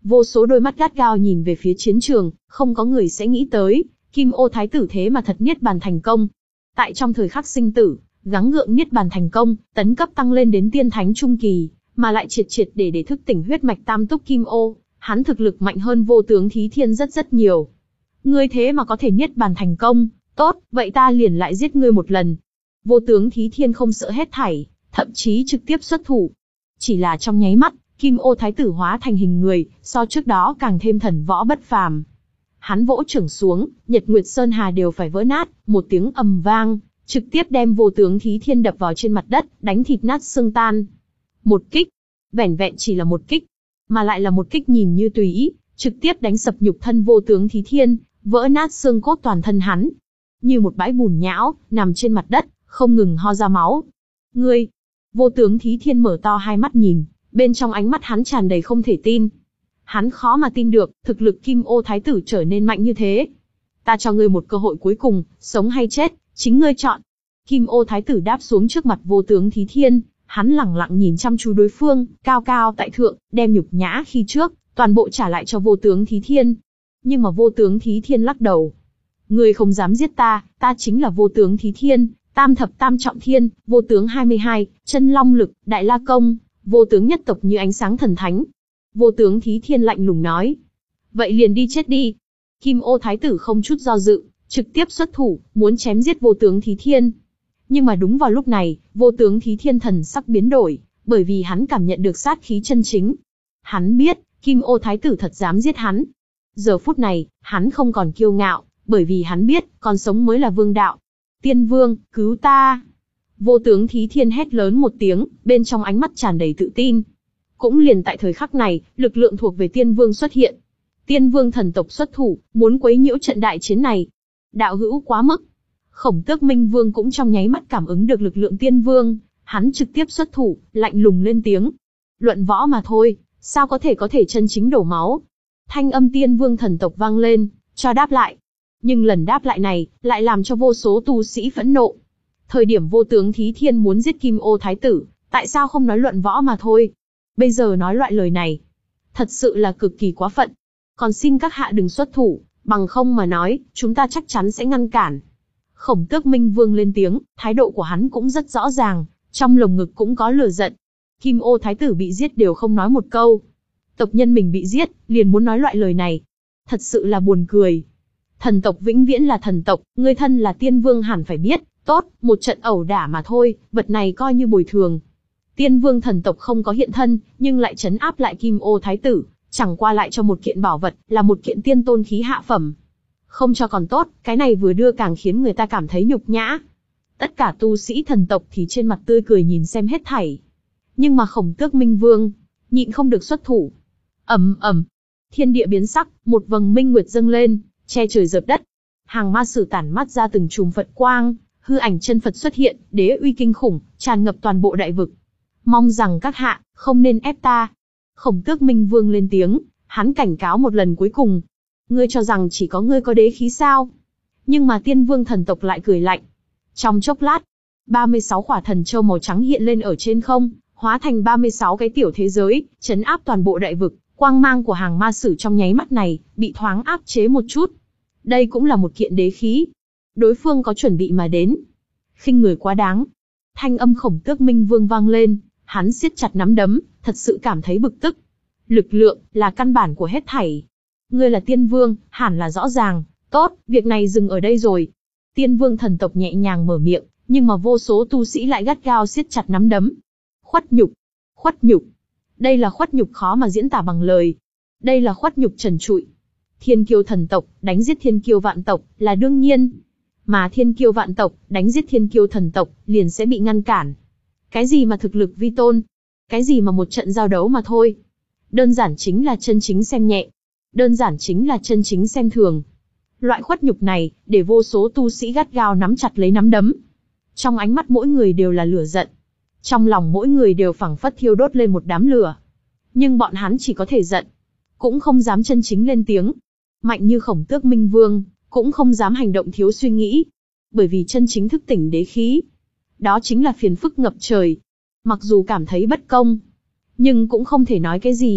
vô số đôi mắt gắt gao nhìn về phía chiến trường, không có người sẽ nghĩ tới, Kim Ô Thái tử thế mà thật niết bàn thành công. Tại trong thời khắc sinh tử, gắng gượng niết bàn thành công, tấn cấp tăng lên đến tiên thánh trung kỳ, mà lại triệt triệt để để thức tỉnh huyết mạch tam túc Kim Ô, hắn thực lực mạnh hơn vô tướng Thí Thiên rất rất nhiều. Ngươi thế mà có thể niết bàn thành công, tốt, vậy ta liền lại giết ngươi một lần. Vô tướng Thí Thiên không sợ hết thảy, thậm chí trực tiếp xuất thủ. Chỉ là trong nháy mắt, Kim Ô Thái tử hóa thành hình người, so trước đó càng thêm thần võ bất phàm. Hắn vỗ chưởng xuống, Nhật Nguyệt Sơn Hà đều phải vỡ nát, một tiếng ầm vang, trực tiếp đem vô tướng Thí Thiên đập vào trên mặt đất, đánh thịt nát xương tan. Một kích, vẻn vẹn chỉ là một kích, mà lại là một kích nhìn như tùy ý, trực tiếp đánh sập nhục thân vô tướng Thí Thiên, vỡ nát xương cốt toàn thân hắn. Như một bãi bùn nhão, nằm trên mặt đất, không ngừng ho ra máu. Ngươi! Vô tướng Thí Thiên mở to hai mắt nhìn, bên trong ánh mắt hắn tràn đầy không thể tin. Hắn khó mà tin được, thực lực Kim Ô Thái tử trở nên mạnh như thế. Ta cho ngươi một cơ hội cuối cùng, sống hay chết, chính ngươi chọn. Kim Ô Thái tử đáp xuống trước mặt vô tướng Thí Thiên, hắn lẳng lặng nhìn chăm chú đối phương, cao cao tại thượng, đem nhục nhã khi trước, toàn bộ trả lại cho vô tướng Thí Thiên. Nhưng mà vô tướng Thí Thiên lắc đầu. Ngươi không dám giết ta, ta chính là vô tướng Thí Thiên, tam thập tam trọng thiên, vô tướng hai mươi hai, chân long lực, đại la công, vô tướng nhất tộc như ánh sáng thần thánh. Vô tướng Thí Thiên lạnh lùng nói. Vậy liền đi chết đi. Kim Ô Thái tử không chút do dự, trực tiếp xuất thủ, muốn chém giết vô tướng Thí Thiên. Nhưng mà đúng vào lúc này, vô tướng Thí Thiên thần sắc biến đổi, bởi vì hắn cảm nhận được sát khí chân chính. Hắn biết, Kim Ô Thái tử thật dám giết hắn. Giờ phút này, hắn không còn kiêu ngạo, bởi vì hắn biết, còn sống mới là vương đạo. Tiên vương, cứu ta! Vô tướng Thí Thiên hét lớn một tiếng, bên trong ánh mắt tràn đầy tự tin. Cũng liền tại thời khắc này, lực lượng thuộc về Tiên vương xuất hiện. Tiên vương thần tộc xuất thủ, muốn quấy nhiễu trận đại chiến này. Đạo hữu quá mức. Khổng Tước Minh Vương cũng trong nháy mắt cảm ứng được lực lượng Tiên vương, hắn trực tiếp xuất thủ, lạnh lùng lên tiếng. Luận võ mà thôi, sao có thể có thể chân chính đổ máu? Thanh âm Tiên vương thần tộc vang lên, cho đáp lại. Nhưng lần đáp lại này, lại làm cho vô số tu sĩ phẫn nộ. Thời điểm vô tướng Thí Thiên muốn giết Kim Ô Thái tử, tại sao không nói luận võ mà thôi? Bây giờ nói loại lời này, thật sự là cực kỳ quá phận. Còn xin các hạ đừng xuất thủ, bằng không mà nói, chúng ta chắc chắn sẽ ngăn cản. Khổng Tước Minh Vương lên tiếng, thái độ của hắn cũng rất rõ ràng, trong lồng ngực cũng có lửa giận. Kim Ô Thái tử bị giết đều không nói một câu. Tộc nhân mình bị giết, liền muốn nói loại lời này. Thật sự là buồn cười. Thần tộc vĩnh viễn là thần tộc, ngươi thân là Tiên vương hẳn phải biết, tốt, một trận ẩu đả mà thôi, vật này coi như bồi thường. Tiên vương thần tộc không có hiện thân, nhưng lại trấn áp lại Kim Ô Thái tử, chẳng qua lại cho một kiện bảo vật, là một kiện tiên tôn khí hạ phẩm. Không cho còn tốt, cái này vừa đưa càng khiến người ta cảm thấy nhục nhã. Tất cả tu sĩ thần tộc thì trên mặt tươi cười nhìn xem hết thảy. Nhưng mà Khổng Tước Minh Vương, nhịn không được xuất thủ. Ầm ầm, thiên địa biến sắc, một vầng minh nguyệt dâng lên, che trời dợp đất. Hàng ma sử tản mắt ra từng chùm Phật quang, hư ảnh chân Phật xuất hiện, đế uy kinh khủng, tràn ngập toàn bộ đại vực. Mong rằng các hạ, không nên ép ta. Khổng Tước Minh Vương lên tiếng, hắn cảnh cáo một lần cuối cùng. Ngươi cho rằng chỉ có ngươi có đế khí sao? Nhưng mà Tiên vương thần tộc lại cười lạnh. Trong chốc lát, ba mươi sáu quả thần châu màu trắng hiện lên ở trên không, hóa thành ba mươi sáu cái tiểu thế giới, trấn áp toàn bộ đại vực. Quang mang của hàng ma sử trong nháy mắt này, bị thoáng áp chế một chút. Đây cũng là một kiện đế khí. Đối phương có chuẩn bị mà đến. Khinh người quá đáng. Thanh âm Khổng Tước Minh Vương vang lên, hắn siết chặt nắm đấm, thật sự cảm thấy bực tức. Lực lượng, là căn bản của hết thảy. Ngươi là Tiên vương, hẳn là rõ ràng. Tốt, việc này dừng ở đây rồi. Tiên vương thần tộc nhẹ nhàng mở miệng, nhưng mà vô số tu sĩ lại gắt gao siết chặt nắm đấm. Khuất nhục, khuất nhục. Đây là khuất nhục khó mà diễn tả bằng lời. Đây là khuất nhục trần trụi. Thiên kiêu thần tộc, đánh giết thiên kiêu vạn tộc, là đương nhiên. Mà thiên kiêu vạn tộc, đánh giết thiên kiêu thần tộc, liền sẽ bị ngăn cản. Cái gì mà thực lực vi tôn? Cái gì mà một trận giao đấu mà thôi? Đơn giản chính là chân chính xem nhẹ. Đơn giản chính là chân chính xem thường. Loại khuất nhục này, để vô số tu sĩ gắt gao nắm chặt lấy nắm đấm. Trong ánh mắt mỗi người đều là lửa giận. Trong lòng mỗi người đều phảng phất thiêu đốt lên một đám lửa. Nhưng bọn hắn chỉ có thể giận, cũng không dám chân chính lên tiếng. Mạnh như Khổng Tước Minh Vương, cũng không dám hành động thiếu suy nghĩ. Bởi vì chân chính thức tỉnh đế khí, đó chính là phiền phức ngập trời. Mặc dù cảm thấy bất công, nhưng cũng không thể nói cái gì.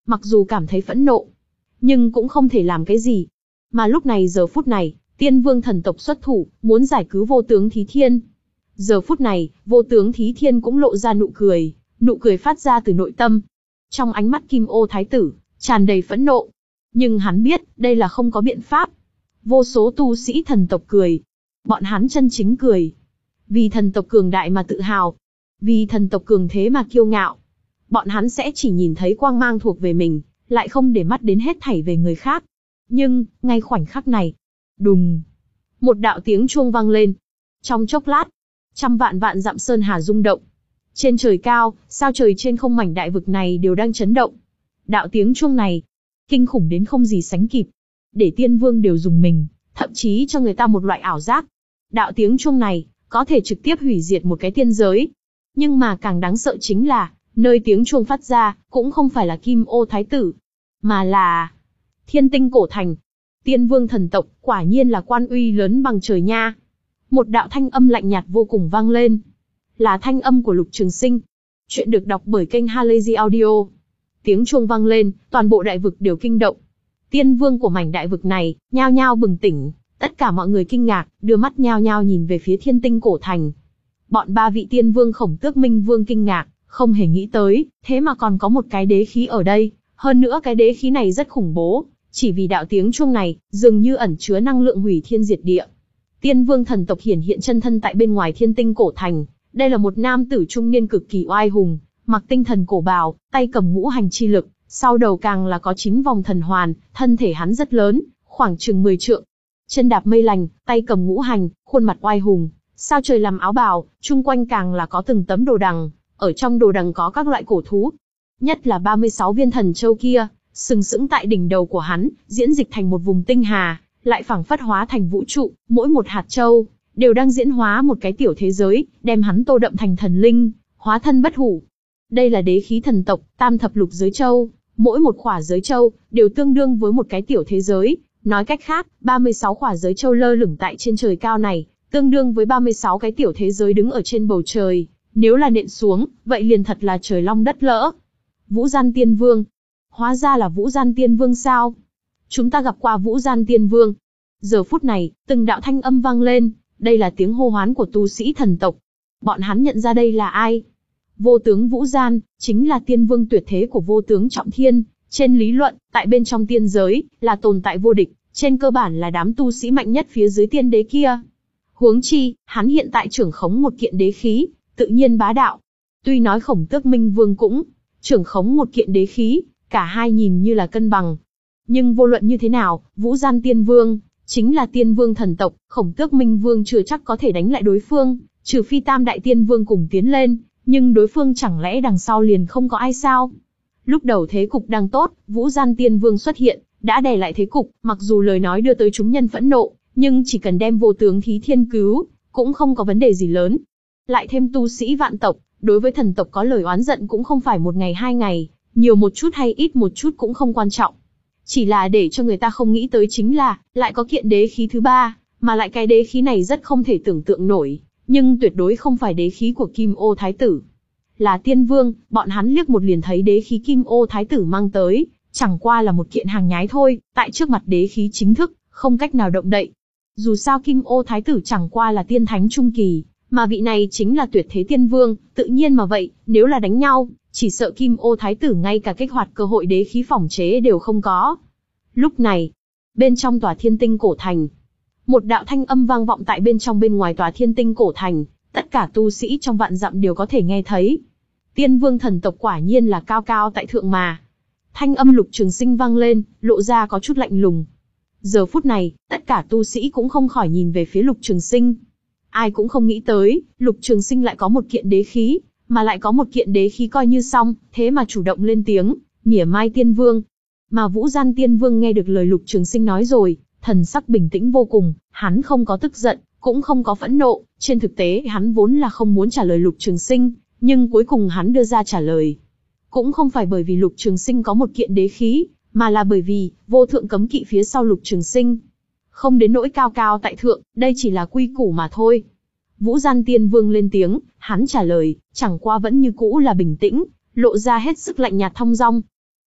Mặc dù cảm thấy phẫn nộ, nhưng cũng không thể làm cái gì. Mà lúc này giờ phút này, Tiên Vương thần tộc xuất thủ, muốn giải cứu vô tướng Thí Thiên. Giờ phút này, vô tướng Thí Thiên cũng lộ ra nụ cười, nụ cười phát ra từ nội tâm. Trong ánh mắt Kim Ô Thái tử, tràn đầy phẫn nộ. Nhưng hắn biết, đây là không có biện pháp. Vô số tu sĩ thần tộc cười. Bọn hắn chân chính cười. Vì thần tộc cường đại mà tự hào. Vì thần tộc cường thế mà kiêu ngạo. Bọn hắn sẽ chỉ nhìn thấy quang mang thuộc về mình, lại không để mắt đến hết thảy về người khác. Nhưng, ngay khoảnh khắc này, đùng, một đạo tiếng chuông vang lên. Trong chốc lát, trăm vạn vạn dặm sơn hà rung động. Trên trời cao, sao trời trên không mảnh đại vực này đều đang chấn động. Đạo tiếng chuông này, kinh khủng đến không gì sánh kịp. Để Tiên Vương đều dùng mình, thậm chí cho người ta một loại ảo giác. Đạo tiếng chuông này, có thể trực tiếp hủy diệt một cái tiên giới. Nhưng mà càng đáng sợ chính là, nơi tiếng chuông phát ra, cũng không phải là Kim Ô Thái tử, mà là Thiên Tinh Cổ Thành. Tiên Vương thần tộc, quả nhiên là quan uy lớn bằng trời nha. Một đạo thanh âm lạnh nhạt vô cùng vang lên. Là thanh âm của Lục Trường Sinh. Chuyện được đọc bởi kênh Halazy Audio. Tiếng chuông vang lên, toàn bộ đại vực đều kinh động. Tiên Vương của mảnh đại vực này, nhao nhao bừng tỉnh. Tất cả mọi người kinh ngạc, đưa mắt nhao nhao nhìn về phía Thiên Tinh Cổ Thành. Bọn ba vị Tiên Vương Khổng Tước Minh Vương kinh ngạc, không hề nghĩ tới, thế mà còn có một cái đế khí ở đây. Hơn nữa cái đế khí này rất khủng bố, chỉ vì đạo tiếng chuông này, dường như ẩn chứa năng lượng hủy thiên diệt địa. Tiên Vương thần tộc hiển hiện chân thân tại bên ngoài Thiên Tinh Cổ Thành. Đây là một nam tử trung niên cực kỳ oai hùng, mặc tinh thần cổ bào, tay cầm ngũ hành chi lực, sau đầu càng là có chín vòng thần hoàn, thân thể hắn rất lớn, khoảng chừng mười trượng. Chân đạp mây lành, tay cầm ngũ hành, khuôn mặt oai hùng, sao trời làm áo bào, chung quanh càng là có từng tấm đồ đằng, ở trong đồ đằng có các loại cổ thú. Nhất là ba mươi sáu viên thần châu kia, sừng sững tại đỉnh đầu của hắn, diễn dịch thành một vùng tinh hà, lại phảng phất hóa thành vũ trụ, mỗi một hạt châu đều đang diễn hóa một cái tiểu thế giới, đem hắn tô đậm thành thần linh, hóa thân bất hủ. Đây là đế khí thần tộc, tam thập lục giới châu, mỗi một khỏa giới châu đều tương đương với một cái tiểu thế giới. Nói cách khác, ba mươi sáu khỏa giới châu lơ lửng tại trên trời cao này, tương đương với ba mươi sáu cái tiểu thế giới đứng ở trên bầu trời. Nếu là nện xuống, vậy liền thật là trời long đất lỡ. Vũ Gian Tiên Vương. Hóa ra là Vũ Gian Tiên Vương sao? Chúng ta gặp qua Vũ Gian Tiên Vương. Giờ phút này, từng đạo thanh âm vang lên, đây là tiếng hô hoán của tu sĩ thần tộc. Bọn hắn nhận ra đây là ai? Vô tướng Vũ Gian, chính là Tiên Vương tuyệt thế của vô tướng Trọng Thiên. Trên lý luận, tại bên trong tiên giới, là tồn tại vô địch, trên cơ bản là đám tu sĩ mạnh nhất phía dưới tiên đế kia. Huống chi, hắn hiện tại trưởng khống một kiện đế khí, tự nhiên bá đạo. Tuy nói Khổng Tước Minh Vương cũng trưởng khống một kiện đế khí, cả hai nhìn như là cân bằng. Nhưng vô luận như thế nào, Vũ Gian Tiên Vương chính là Tiên Vương thần tộc, Khổng Tước Minh Vương chưa chắc có thể đánh lại đối phương, trừ phi Tam Đại Tiên Vương cùng tiến lên, nhưng đối phương chẳng lẽ đằng sau liền không có ai sao? Lúc đầu thế cục đang tốt, Vũ Gian Tiên Vương xuất hiện, đã đè lại thế cục, mặc dù lời nói đưa tới chúng nhân phẫn nộ, nhưng chỉ cần đem vô tướng Thí Thiên cứu, cũng không có vấn đề gì lớn. Lại thêm tu sĩ vạn tộc, đối với thần tộc có lời oán giận cũng không phải một ngày hai ngày, nhiều một chút hay ít một chút cũng không quan trọng. Chỉ là để cho người ta không nghĩ tới chính là, lại có kiện đế khí thứ ba, mà lại cái đế khí này rất không thể tưởng tượng nổi, nhưng tuyệt đối không phải đế khí của Kim Ô Thái tử. Là Tiên Vương, bọn hắn liếc một liền thấy đế khí Kim Ô Thái tử mang tới, chẳng qua là một kiện hàng nhái thôi, tại trước mặt đế khí chính thức, không cách nào động đậy. Dù sao Kim Ô Thái tử chẳng qua là tiên thánh trung kỳ, mà vị này chính là tuyệt thế Tiên Vương, tự nhiên mà vậy, nếu là đánh nhau, chỉ sợ Kim Ô Thái tử ngay cả kích hoạt cơ hội đế khí phỏng chế đều không có. Lúc này, bên trong tòa Thiên Tinh Cổ Thành, một đạo thanh âm vang vọng tại bên trong bên ngoài tòa Thiên Tinh Cổ Thành, tất cả tu sĩ trong vạn dặm đều có thể nghe thấy. Tiên Vương thần tộc quả nhiên là cao cao tại thượng mà. Thanh âm Lục Trường Sinh vang lên, lộ ra có chút lạnh lùng. Giờ phút này, tất cả tu sĩ cũng không khỏi nhìn về phía Lục Trường Sinh. Ai cũng không nghĩ tới, Lục Trường Sinh lại có một kiện đế khí, mà lại có một kiện đế khí coi như xong, thế mà chủ động lên tiếng, mỉa mai Tiên Vương. Mà Vũ Gian Tiên Vương nghe được lời Lục Trường Sinh nói rồi, thần sắc bình tĩnh vô cùng, hắn không có tức giận, cũng không có phẫn nộ, trên thực tế hắn vốn là không muốn trả lời Lục Trường Sinh, nhưng cuối cùng hắn đưa ra trả lời. Cũng không phải bởi vì Lục Trường Sinh có một kiện đế khí, mà là bởi vì, vô thượng cấm kỵ phía sau Lục Trường Sinh. Không đến nỗi cao cao tại thượng, đây chỉ là quy củ mà thôi. Vũ Gian Tiên Vương lên tiếng, hắn trả lời, chẳng qua vẫn như cũ là bình tĩnh, lộ ra hết sức lạnh nhạt thong dong.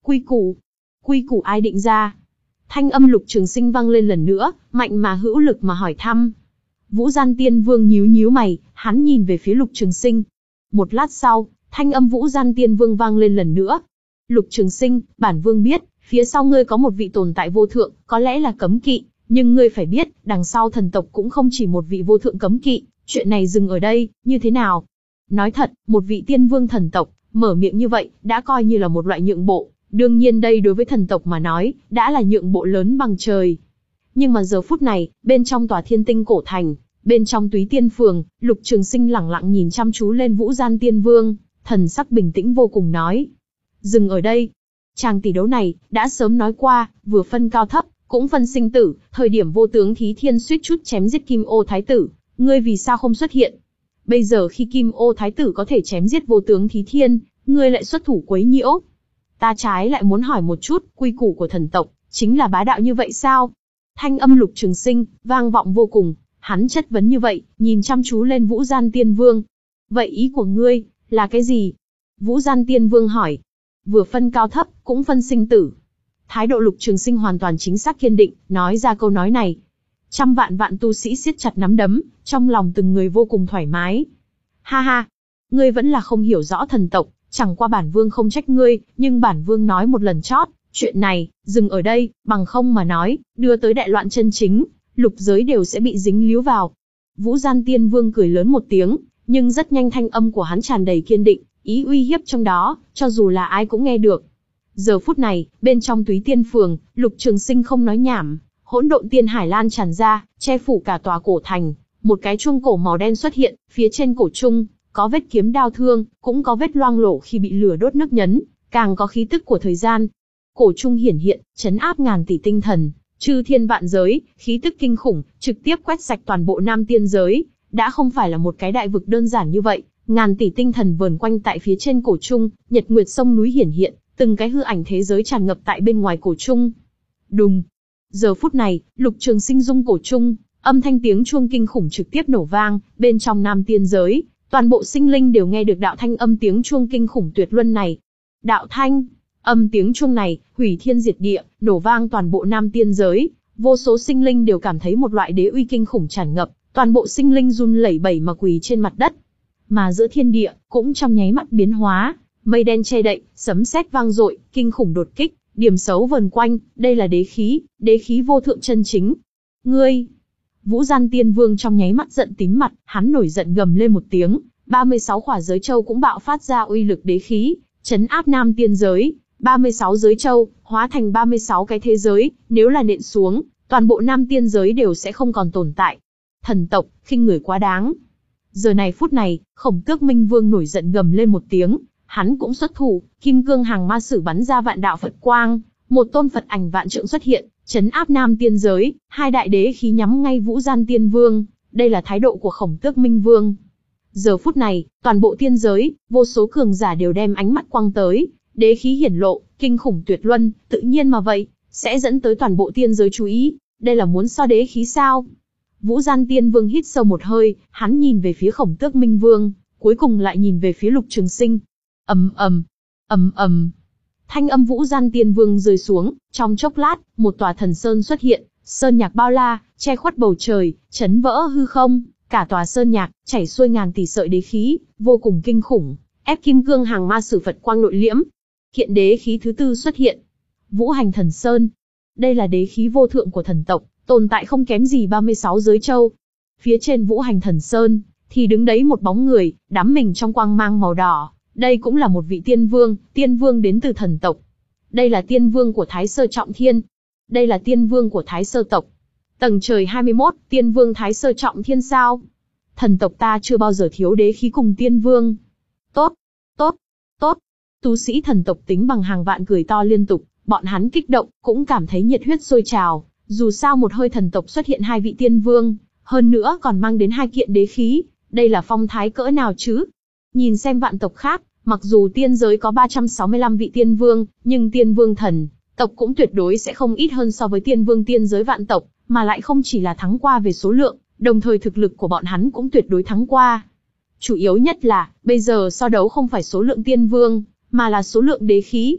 Quy củ. Quy củ ai định ra? Thanh âm Lục Trường Sinh vang lên lần nữa, mạnh mà hữu lực mà hỏi thăm. Vũ Gian Tiên Vương nhíu nhíu mày, hắn nhìn về phía Lục Trường Sinh. Một lát sau, thanh âm Vũ Gian Tiên Vương vang lên lần nữa. Lục Trường Sinh, bản vương biết, phía sau ngươi có một vị tồn tại vô thượng, có lẽ là cấm kỵ, nhưng ngươi phải biết, đằng sau thần tộc cũng không chỉ một vị vô thượng cấm kỵ, chuyện này dừng ở đây, như thế nào? Nói thật, một vị tiên vương thần tộc, mở miệng như vậy, đã coi như là một loại nhượng bộ, đương nhiên đây đối với thần tộc mà nói, đã là nhượng bộ lớn bằng trời. Nhưng mà giờ phút này, bên trong tòa Thiên Tinh cổ thành, bên trong Túy Tiên phường, Lục Trường Sinh lẳng lặng nhìn chăm chú lên Vũ Gian Tiên Vương, thần sắc bình tĩnh vô cùng nói. Dừng ở đây. Chàng tỷ đấu này, đã sớm nói qua, vừa phân cao thấp, cũng phân sinh tử, thời điểm vô tướng Thí Thiên suýt chút chém giết Kim Ô Thái Tử, ngươi vì sao không xuất hiện? Bây giờ khi Kim Ô Thái Tử có thể chém giết vô tướng Thí Thiên, ngươi lại xuất thủ quấy nhiễu. Ta trái lại muốn hỏi một chút, quy củ của thần tộc, chính là bá đạo như vậy sao? Thanh âm Lục Trường Sinh, vang vọng vô cùng, hắn chất vấn như vậy, nhìn chăm chú lên Vũ Gian Tiên Vương. Vậy ý của ngươi, là cái gì? Vũ Gian Tiên Vương hỏi. Vừa phân cao thấp, cũng phân sinh tử. Thái độ Lục Trường Sinh hoàn toàn chính xác kiên định, nói ra câu nói này. Trăm vạn vạn tu sĩ siết chặt nắm đấm, trong lòng từng người vô cùng thoải mái. Ha ha, ngươi vẫn là không hiểu rõ thần tộc, chẳng qua bản vương không trách ngươi, nhưng bản vương nói một lần chót, chuyện này, dừng ở đây, bằng không mà nói, đưa tới đại loạn chân chính, lục giới đều sẽ bị dính líu vào. Vũ Gian Tiên Vương cười lớn một tiếng, nhưng rất nhanh thanh âm của hắn tràn đầy kiên định, ý uy hiếp trong đó, cho dù là ai cũng nghe được. Giờ phút này, bên trong Túy Tiên phường, Lục Trường Sinh không nói nhảm, hỗn độn tiên hải lan tràn ra, che phủ cả tòa cổ thành. Một cái chuông cổ màu đen xuất hiện, phía trên cổ trung, có vết kiếm đao thương, cũng có vết loang lổ khi bị lửa đốt nức nhấn, càng có khí tức của thời gian. Cổ trung hiển hiện, chấn áp ngàn tỷ tinh thần, chư thiên vạn giới, khí tức kinh khủng, trực tiếp quét sạch toàn bộ Nam Tiên giới, đã không phải là một cái đại vực đơn giản như vậy. Ngàn tỷ tinh thần vờn quanh tại phía trên cổ trung, nhật nguyệt sông núi hiển hiện, từng cái hư ảnh thế giới tràn ngập tại bên ngoài cổ trung. Đùng. Giờ phút này, Lục Trường Sinh rung cổ trung, âm thanh tiếng chuông kinh khủng trực tiếp nổ vang, bên trong Nam Tiên giới, toàn bộ sinh linh đều nghe được đạo thanh âm tiếng chuông kinh khủng tuyệt luân này. Đạo thanh, âm tiếng chuông này, hủy thiên diệt địa, nổ vang toàn bộ Nam Tiên giới, vô số sinh linh đều cảm thấy một loại đế uy kinh khủng tràn ngập, toàn bộ sinh linh run lẩy bẩy mà quỳ trên mặt đất. Mà giữa thiên địa, cũng trong nháy mắt biến hóa, mây đen che đậy, sấm sét vang dội, kinh khủng đột kích, điểm xấu vần quanh, đây là đế khí, đế khí vô thượng chân chính. Ngươi! Vũ Gian Tiên Vương trong nháy mắt giận tím mặt, hắn nổi giận gầm lên một tiếng, ba mươi sáu khỏa giới châu cũng bạo phát ra uy lực đế khí, chấn áp Nam Tiên giới, ba mươi sáu giới châu, hóa thành ba mươi sáu cái thế giới, nếu là nện xuống, toàn bộ Nam Tiên giới đều sẽ không còn tồn tại. Thần tộc, khinh người quá đáng. Giờ này phút này, Khổng Tước Minh Vương nổi giận gầm lên một tiếng, hắn cũng xuất thủ, kim cương hàng ma sử bắn ra vạn đạo Phật quang, một tôn Phật ảnh vạn trượng xuất hiện, chấn áp Nam Tiên giới, hai đại đế khí nhắm ngay Vũ Gian Tiên Vương, đây là thái độ của Khổng Tước Minh Vương. Giờ phút này, toàn bộ tiên giới, vô số cường giả đều đem ánh mắt quang tới, đế khí hiển lộ, kinh khủng tuyệt luân, tự nhiên mà vậy, sẽ dẫn tới toàn bộ tiên giới chú ý, đây là muốn so đế khí sao? Vũ Gian Tiên Vương hít sâu một hơi, hắn nhìn về phía Khổng Tước Minh Vương, cuối cùng lại nhìn về phía Lục Trường Sinh. Ầm ầm, ầm ầm. Thanh âm Vũ Gian Tiên Vương rơi xuống, trong chốc lát, một tòa thần sơn xuất hiện, sơn nhạc bao la, che khuất bầu trời, chấn vỡ hư không, cả tòa sơn nhạc chảy xuôi ngàn tỷ sợi đế khí, vô cùng kinh khủng, ép kim cương hàng ma sử Phật quang nội liễm. Hiện đế khí thứ tư xuất hiện, Vũ Hành Thần Sơn. Đây là đế khí vô thượng của thần tộc, tồn tại không kém gì ba mươi sáu giới châu. Phía trên Vũ Hành Thần Sơn, thì đứng đấy một bóng người, đắm mình trong quang mang màu đỏ. Đây cũng là một vị tiên vương, tiên vương đến từ thần tộc. Đây là tiên vương của Thái Sơ Trọng Thiên. Đây là tiên vương của Thái Sơ tộc. Tầng trời hai mươi mốt, tiên vương Thái Sơ Trọng Thiên sao? Thần tộc ta chưa bao giờ thiếu đế khí cùng tiên vương. Tốt, tốt, tốt. Tu sĩ thần tộc tính bằng hàng vạn cười to liên tục, bọn hắn kích động, cũng cảm thấy nhiệt huyết sôi trào. Dù sao một hơi thần tộc xuất hiện hai vị tiên vương, hơn nữa còn mang đến hai kiện đế khí, đây là phong thái cỡ nào chứ? Nhìn xem vạn tộc khác, mặc dù tiên giới có ba trăm sáu mươi lăm vị tiên vương, nhưng tiên vương thần tộc cũng tuyệt đối sẽ không ít hơn so với tiên vương tiên giới vạn tộc, mà lại không chỉ là thắng qua về số lượng, đồng thời thực lực của bọn hắn cũng tuyệt đối thắng qua. Chủ yếu nhất là, bây giờ so đấu không phải số lượng tiên vương, mà là số lượng đế khí.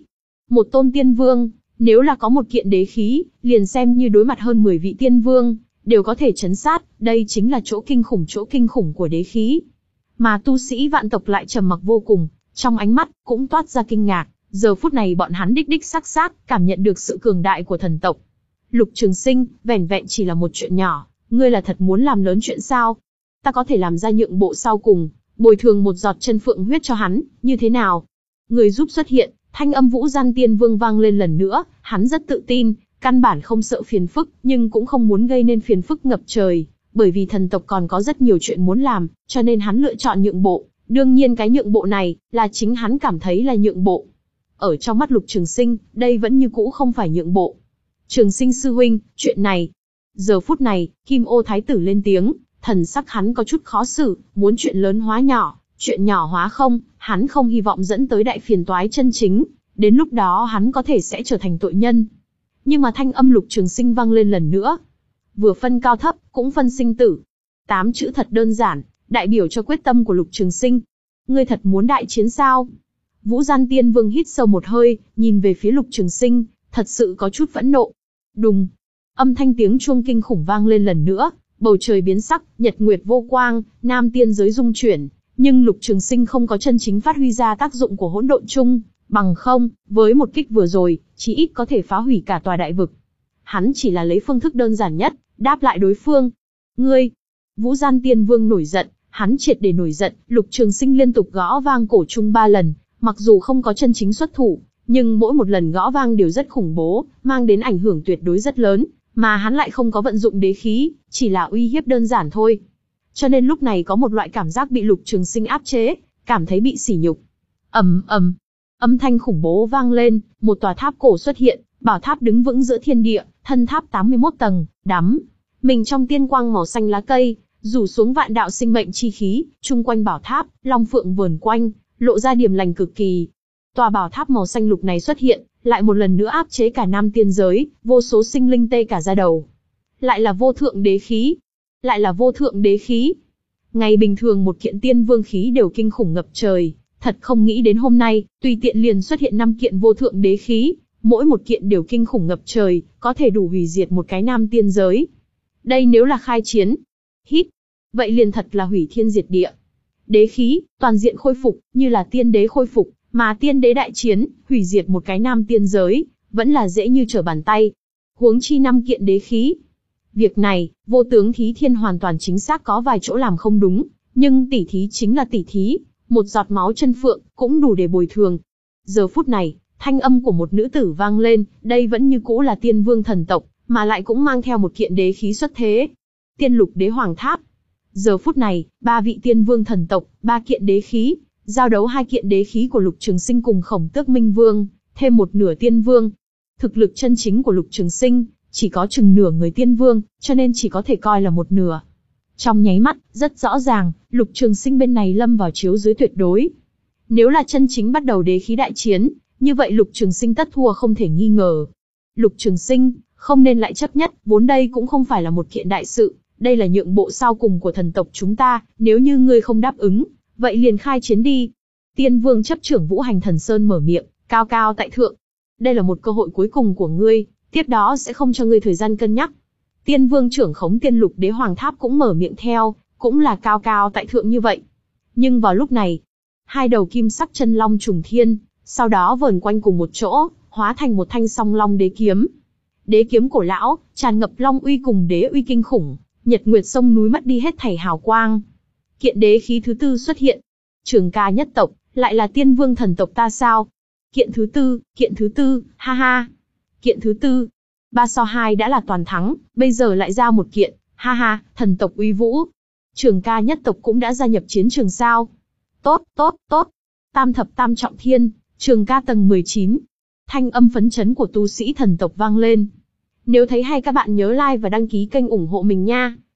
Một tôn tiên vương, nếu là có một kiện đế khí, liền xem như đối mặt hơn mười vị tiên vương, đều có thể chấn sát, đây chính là chỗ kinh khủng chỗ kinh khủng của đế khí. Mà tu sĩ vạn tộc lại trầm mặc vô cùng, trong ánh mắt cũng toát ra kinh ngạc, giờ phút này bọn hắn đích đích xác xác cảm nhận được sự cường đại của thần tộc. Lục Trường Sinh, vẻn vẹn chỉ là một chuyện nhỏ, ngươi là thật muốn làm lớn chuyện sao? Ta có thể làm ra nhượng bộ sau cùng, bồi thường một giọt chân phượng huyết cho hắn, như thế nào? Người giúp xuất hiện, thanh âm Vũ Gian Tiên Vương vang lên lần nữa, hắn rất tự tin, căn bản không sợ phiền phức, nhưng cũng không muốn gây nên phiền phức ngập trời, bởi vì thần tộc còn có rất nhiều chuyện muốn làm, cho nên hắn lựa chọn nhượng bộ. Đương nhiên cái nhượng bộ này, là chính hắn cảm thấy là nhượng bộ. Ở trong mắt Lục Trường Sinh, đây vẫn như cũ không phải nhượng bộ. Trường Sinh sư huynh, chuyện này. Giờ phút này, Kim Ô Thái tử lên tiếng, thần sắc hắn có chút khó xử, muốn chuyện lớn hóa nhỏ, chuyện nhỏ hóa không, hắn không hy vọng dẫn tới đại phiền toái chân chính, đến lúc đó hắn có thể sẽ trở thành tội nhân. Nhưng mà thanh âm Lục Trường Sinh vang lên lần nữa. Vừa phân cao thấp, cũng phân sinh tử. Tám chữ thật đơn giản, đại biểu cho quyết tâm của Lục Trường Sinh. Ngươi thật muốn đại chiến sao? Vũ Gian Tiên Vương hít sâu một hơi, nhìn về phía Lục Trường Sinh, thật sự có chút phẫn nộ. Đùng, âm thanh tiếng chuông kinh khủng vang lên lần nữa, bầu trời biến sắc, nhật nguyệt vô quang, nam tiên giới rung chuyển, nhưng Lục Trường Sinh không có chân chính phát huy ra tác dụng của hỗn độn chung, bằng không, với một kích vừa rồi, chí ít có thể phá hủy cả tòa đại vực. Hắn chỉ là lấy phương thức đơn giản nhất, đáp lại đối phương. Ngươi! Vũ Gian Tiên Vương nổi giận, hắn triệt để nổi giận, Lục Trường Sinh liên tục gõ vang cổ chung ba lần, mặc dù không có chân chính xuất thủ, nhưng mỗi một lần gõ vang đều rất khủng bố, mang đến ảnh hưởng tuyệt đối rất lớn, mà hắn lại không có vận dụng đế khí, chỉ là uy hiếp đơn giản thôi. Cho nên lúc này có một loại cảm giác bị Lục Trường Sinh áp chế, cảm thấy bị sỉ nhục. Ầm ầm, âm thanh khủng bố vang lên, một tòa tháp cổ xuất hiện, bảo tháp đứng vững giữa thiên địa, thân tháp tám mươi mốt tầng, đắm mình trong tiên quang màu xanh lá cây, rủ xuống vạn đạo sinh mệnh chi khí, chung quanh bảo tháp, long phượng vờn quanh, lộ ra điềm lành cực kỳ. Tòa bảo tháp màu xanh lục này xuất hiện, lại một lần nữa áp chế cả nam tiên giới, vô số sinh linh tê cả da đầu. Lại là vô thượng đế khí, lại là vô thượng đế khí. Ngày bình thường một kiện tiên vương khí đều kinh khủng ngập trời, thật không nghĩ đến hôm nay, tùy tiện liền xuất hiện năm kiện vô thượng đế khí, mỗi một kiện đều kinh khủng ngập trời, có thể đủ hủy diệt một cái nam tiên giới. Đây nếu là khai chiến, hít, vậy liền thật là hủy thiên diệt địa. Đế khí, toàn diện khôi phục, như là tiên đế khôi phục, mà tiên đế đại chiến, hủy diệt một cái nam tiên giới, vẫn là dễ như trở bàn tay. Huống chi năm kiện đế khí. Việc này, vô tướng thí thiên hoàn toàn chính xác có vài chỗ làm không đúng, nhưng tỉ thí chính là tỉ thí, một giọt máu chân phượng, cũng đủ để bồi thường. Giờ phút này, thanh âm của một nữ tử vang lên, đây vẫn như cũ là tiên vương thần tộc, mà lại cũng mang theo một kiện đế khí xuất thế. Tiên lục đế hoàng tháp. Giờ phút này, ba vị tiên vương thần tộc, ba kiện đế khí, giao đấu hai kiện đế khí của Lục Trường Sinh cùng Khổng Tước Minh Vương, thêm một nửa tiên vương. Thực lực chân chính của Lục Trường Sinh, chỉ có chừng nửa người tiên vương, cho nên chỉ có thể coi là một nửa. Trong nháy mắt, rất rõ ràng, Lục Trường Sinh bên này lâm vào chiếu dưới tuyệt đối. Nếu là chân chính bắt đầu đế khí đại chiến, như vậy Lục Trường Sinh tất thua không thể nghi ngờ. Lục Trường Sinh, không nên lại chấp nhất, vốn đây cũng không phải là một kiện đại sự, đây là nhượng bộ sau cùng của thần tộc chúng ta, nếu như ngươi không đáp ứng, vậy liền khai chiến đi. Tiên Vương chấp trưởng Vũ Hành Thần Sơn mở miệng, cao cao tại thượng. Đây là một cơ hội cuối cùng của ngươi, tiếp đó sẽ không cho ngươi thời gian cân nhắc. Tiên Vương trưởng khống Tiên Lục Đế Hoàng Tháp cũng mở miệng theo, cũng là cao cao tại thượng như vậy. Nhưng vào lúc này, hai đầu kim sắc chân long trùng thiên, sau đó vờn quanh cùng một chỗ, hóa thành một thanh song long đế kiếm. Đế kiếm cổ lão, tràn ngập long uy cùng đế uy kinh khủng, nhật nguyệt sông núi mất đi hết thảy hào quang. Kiện đế khí thứ tư xuất hiện. Trường Ca nhất tộc, lại là Tiên Vương thần tộc ta sao? Kiện thứ tư, kiện thứ tư, ha ha. Kiện thứ tư, ba so hai đã là toàn thắng, bây giờ lại ra một kiện, ha ha, thần tộc uy vũ. Trường Ca nhất tộc cũng đã gia nhập chiến trường sao? Tốt, tốt, tốt. Tam thập tam trọng thiên, Trường Ca tầng mười chín. Thanh âm phấn chấn của tu sĩ thần tộc vang lên. Nếu thấy hay các bạn nhớ like và đăng ký kênh ủng hộ mình nha.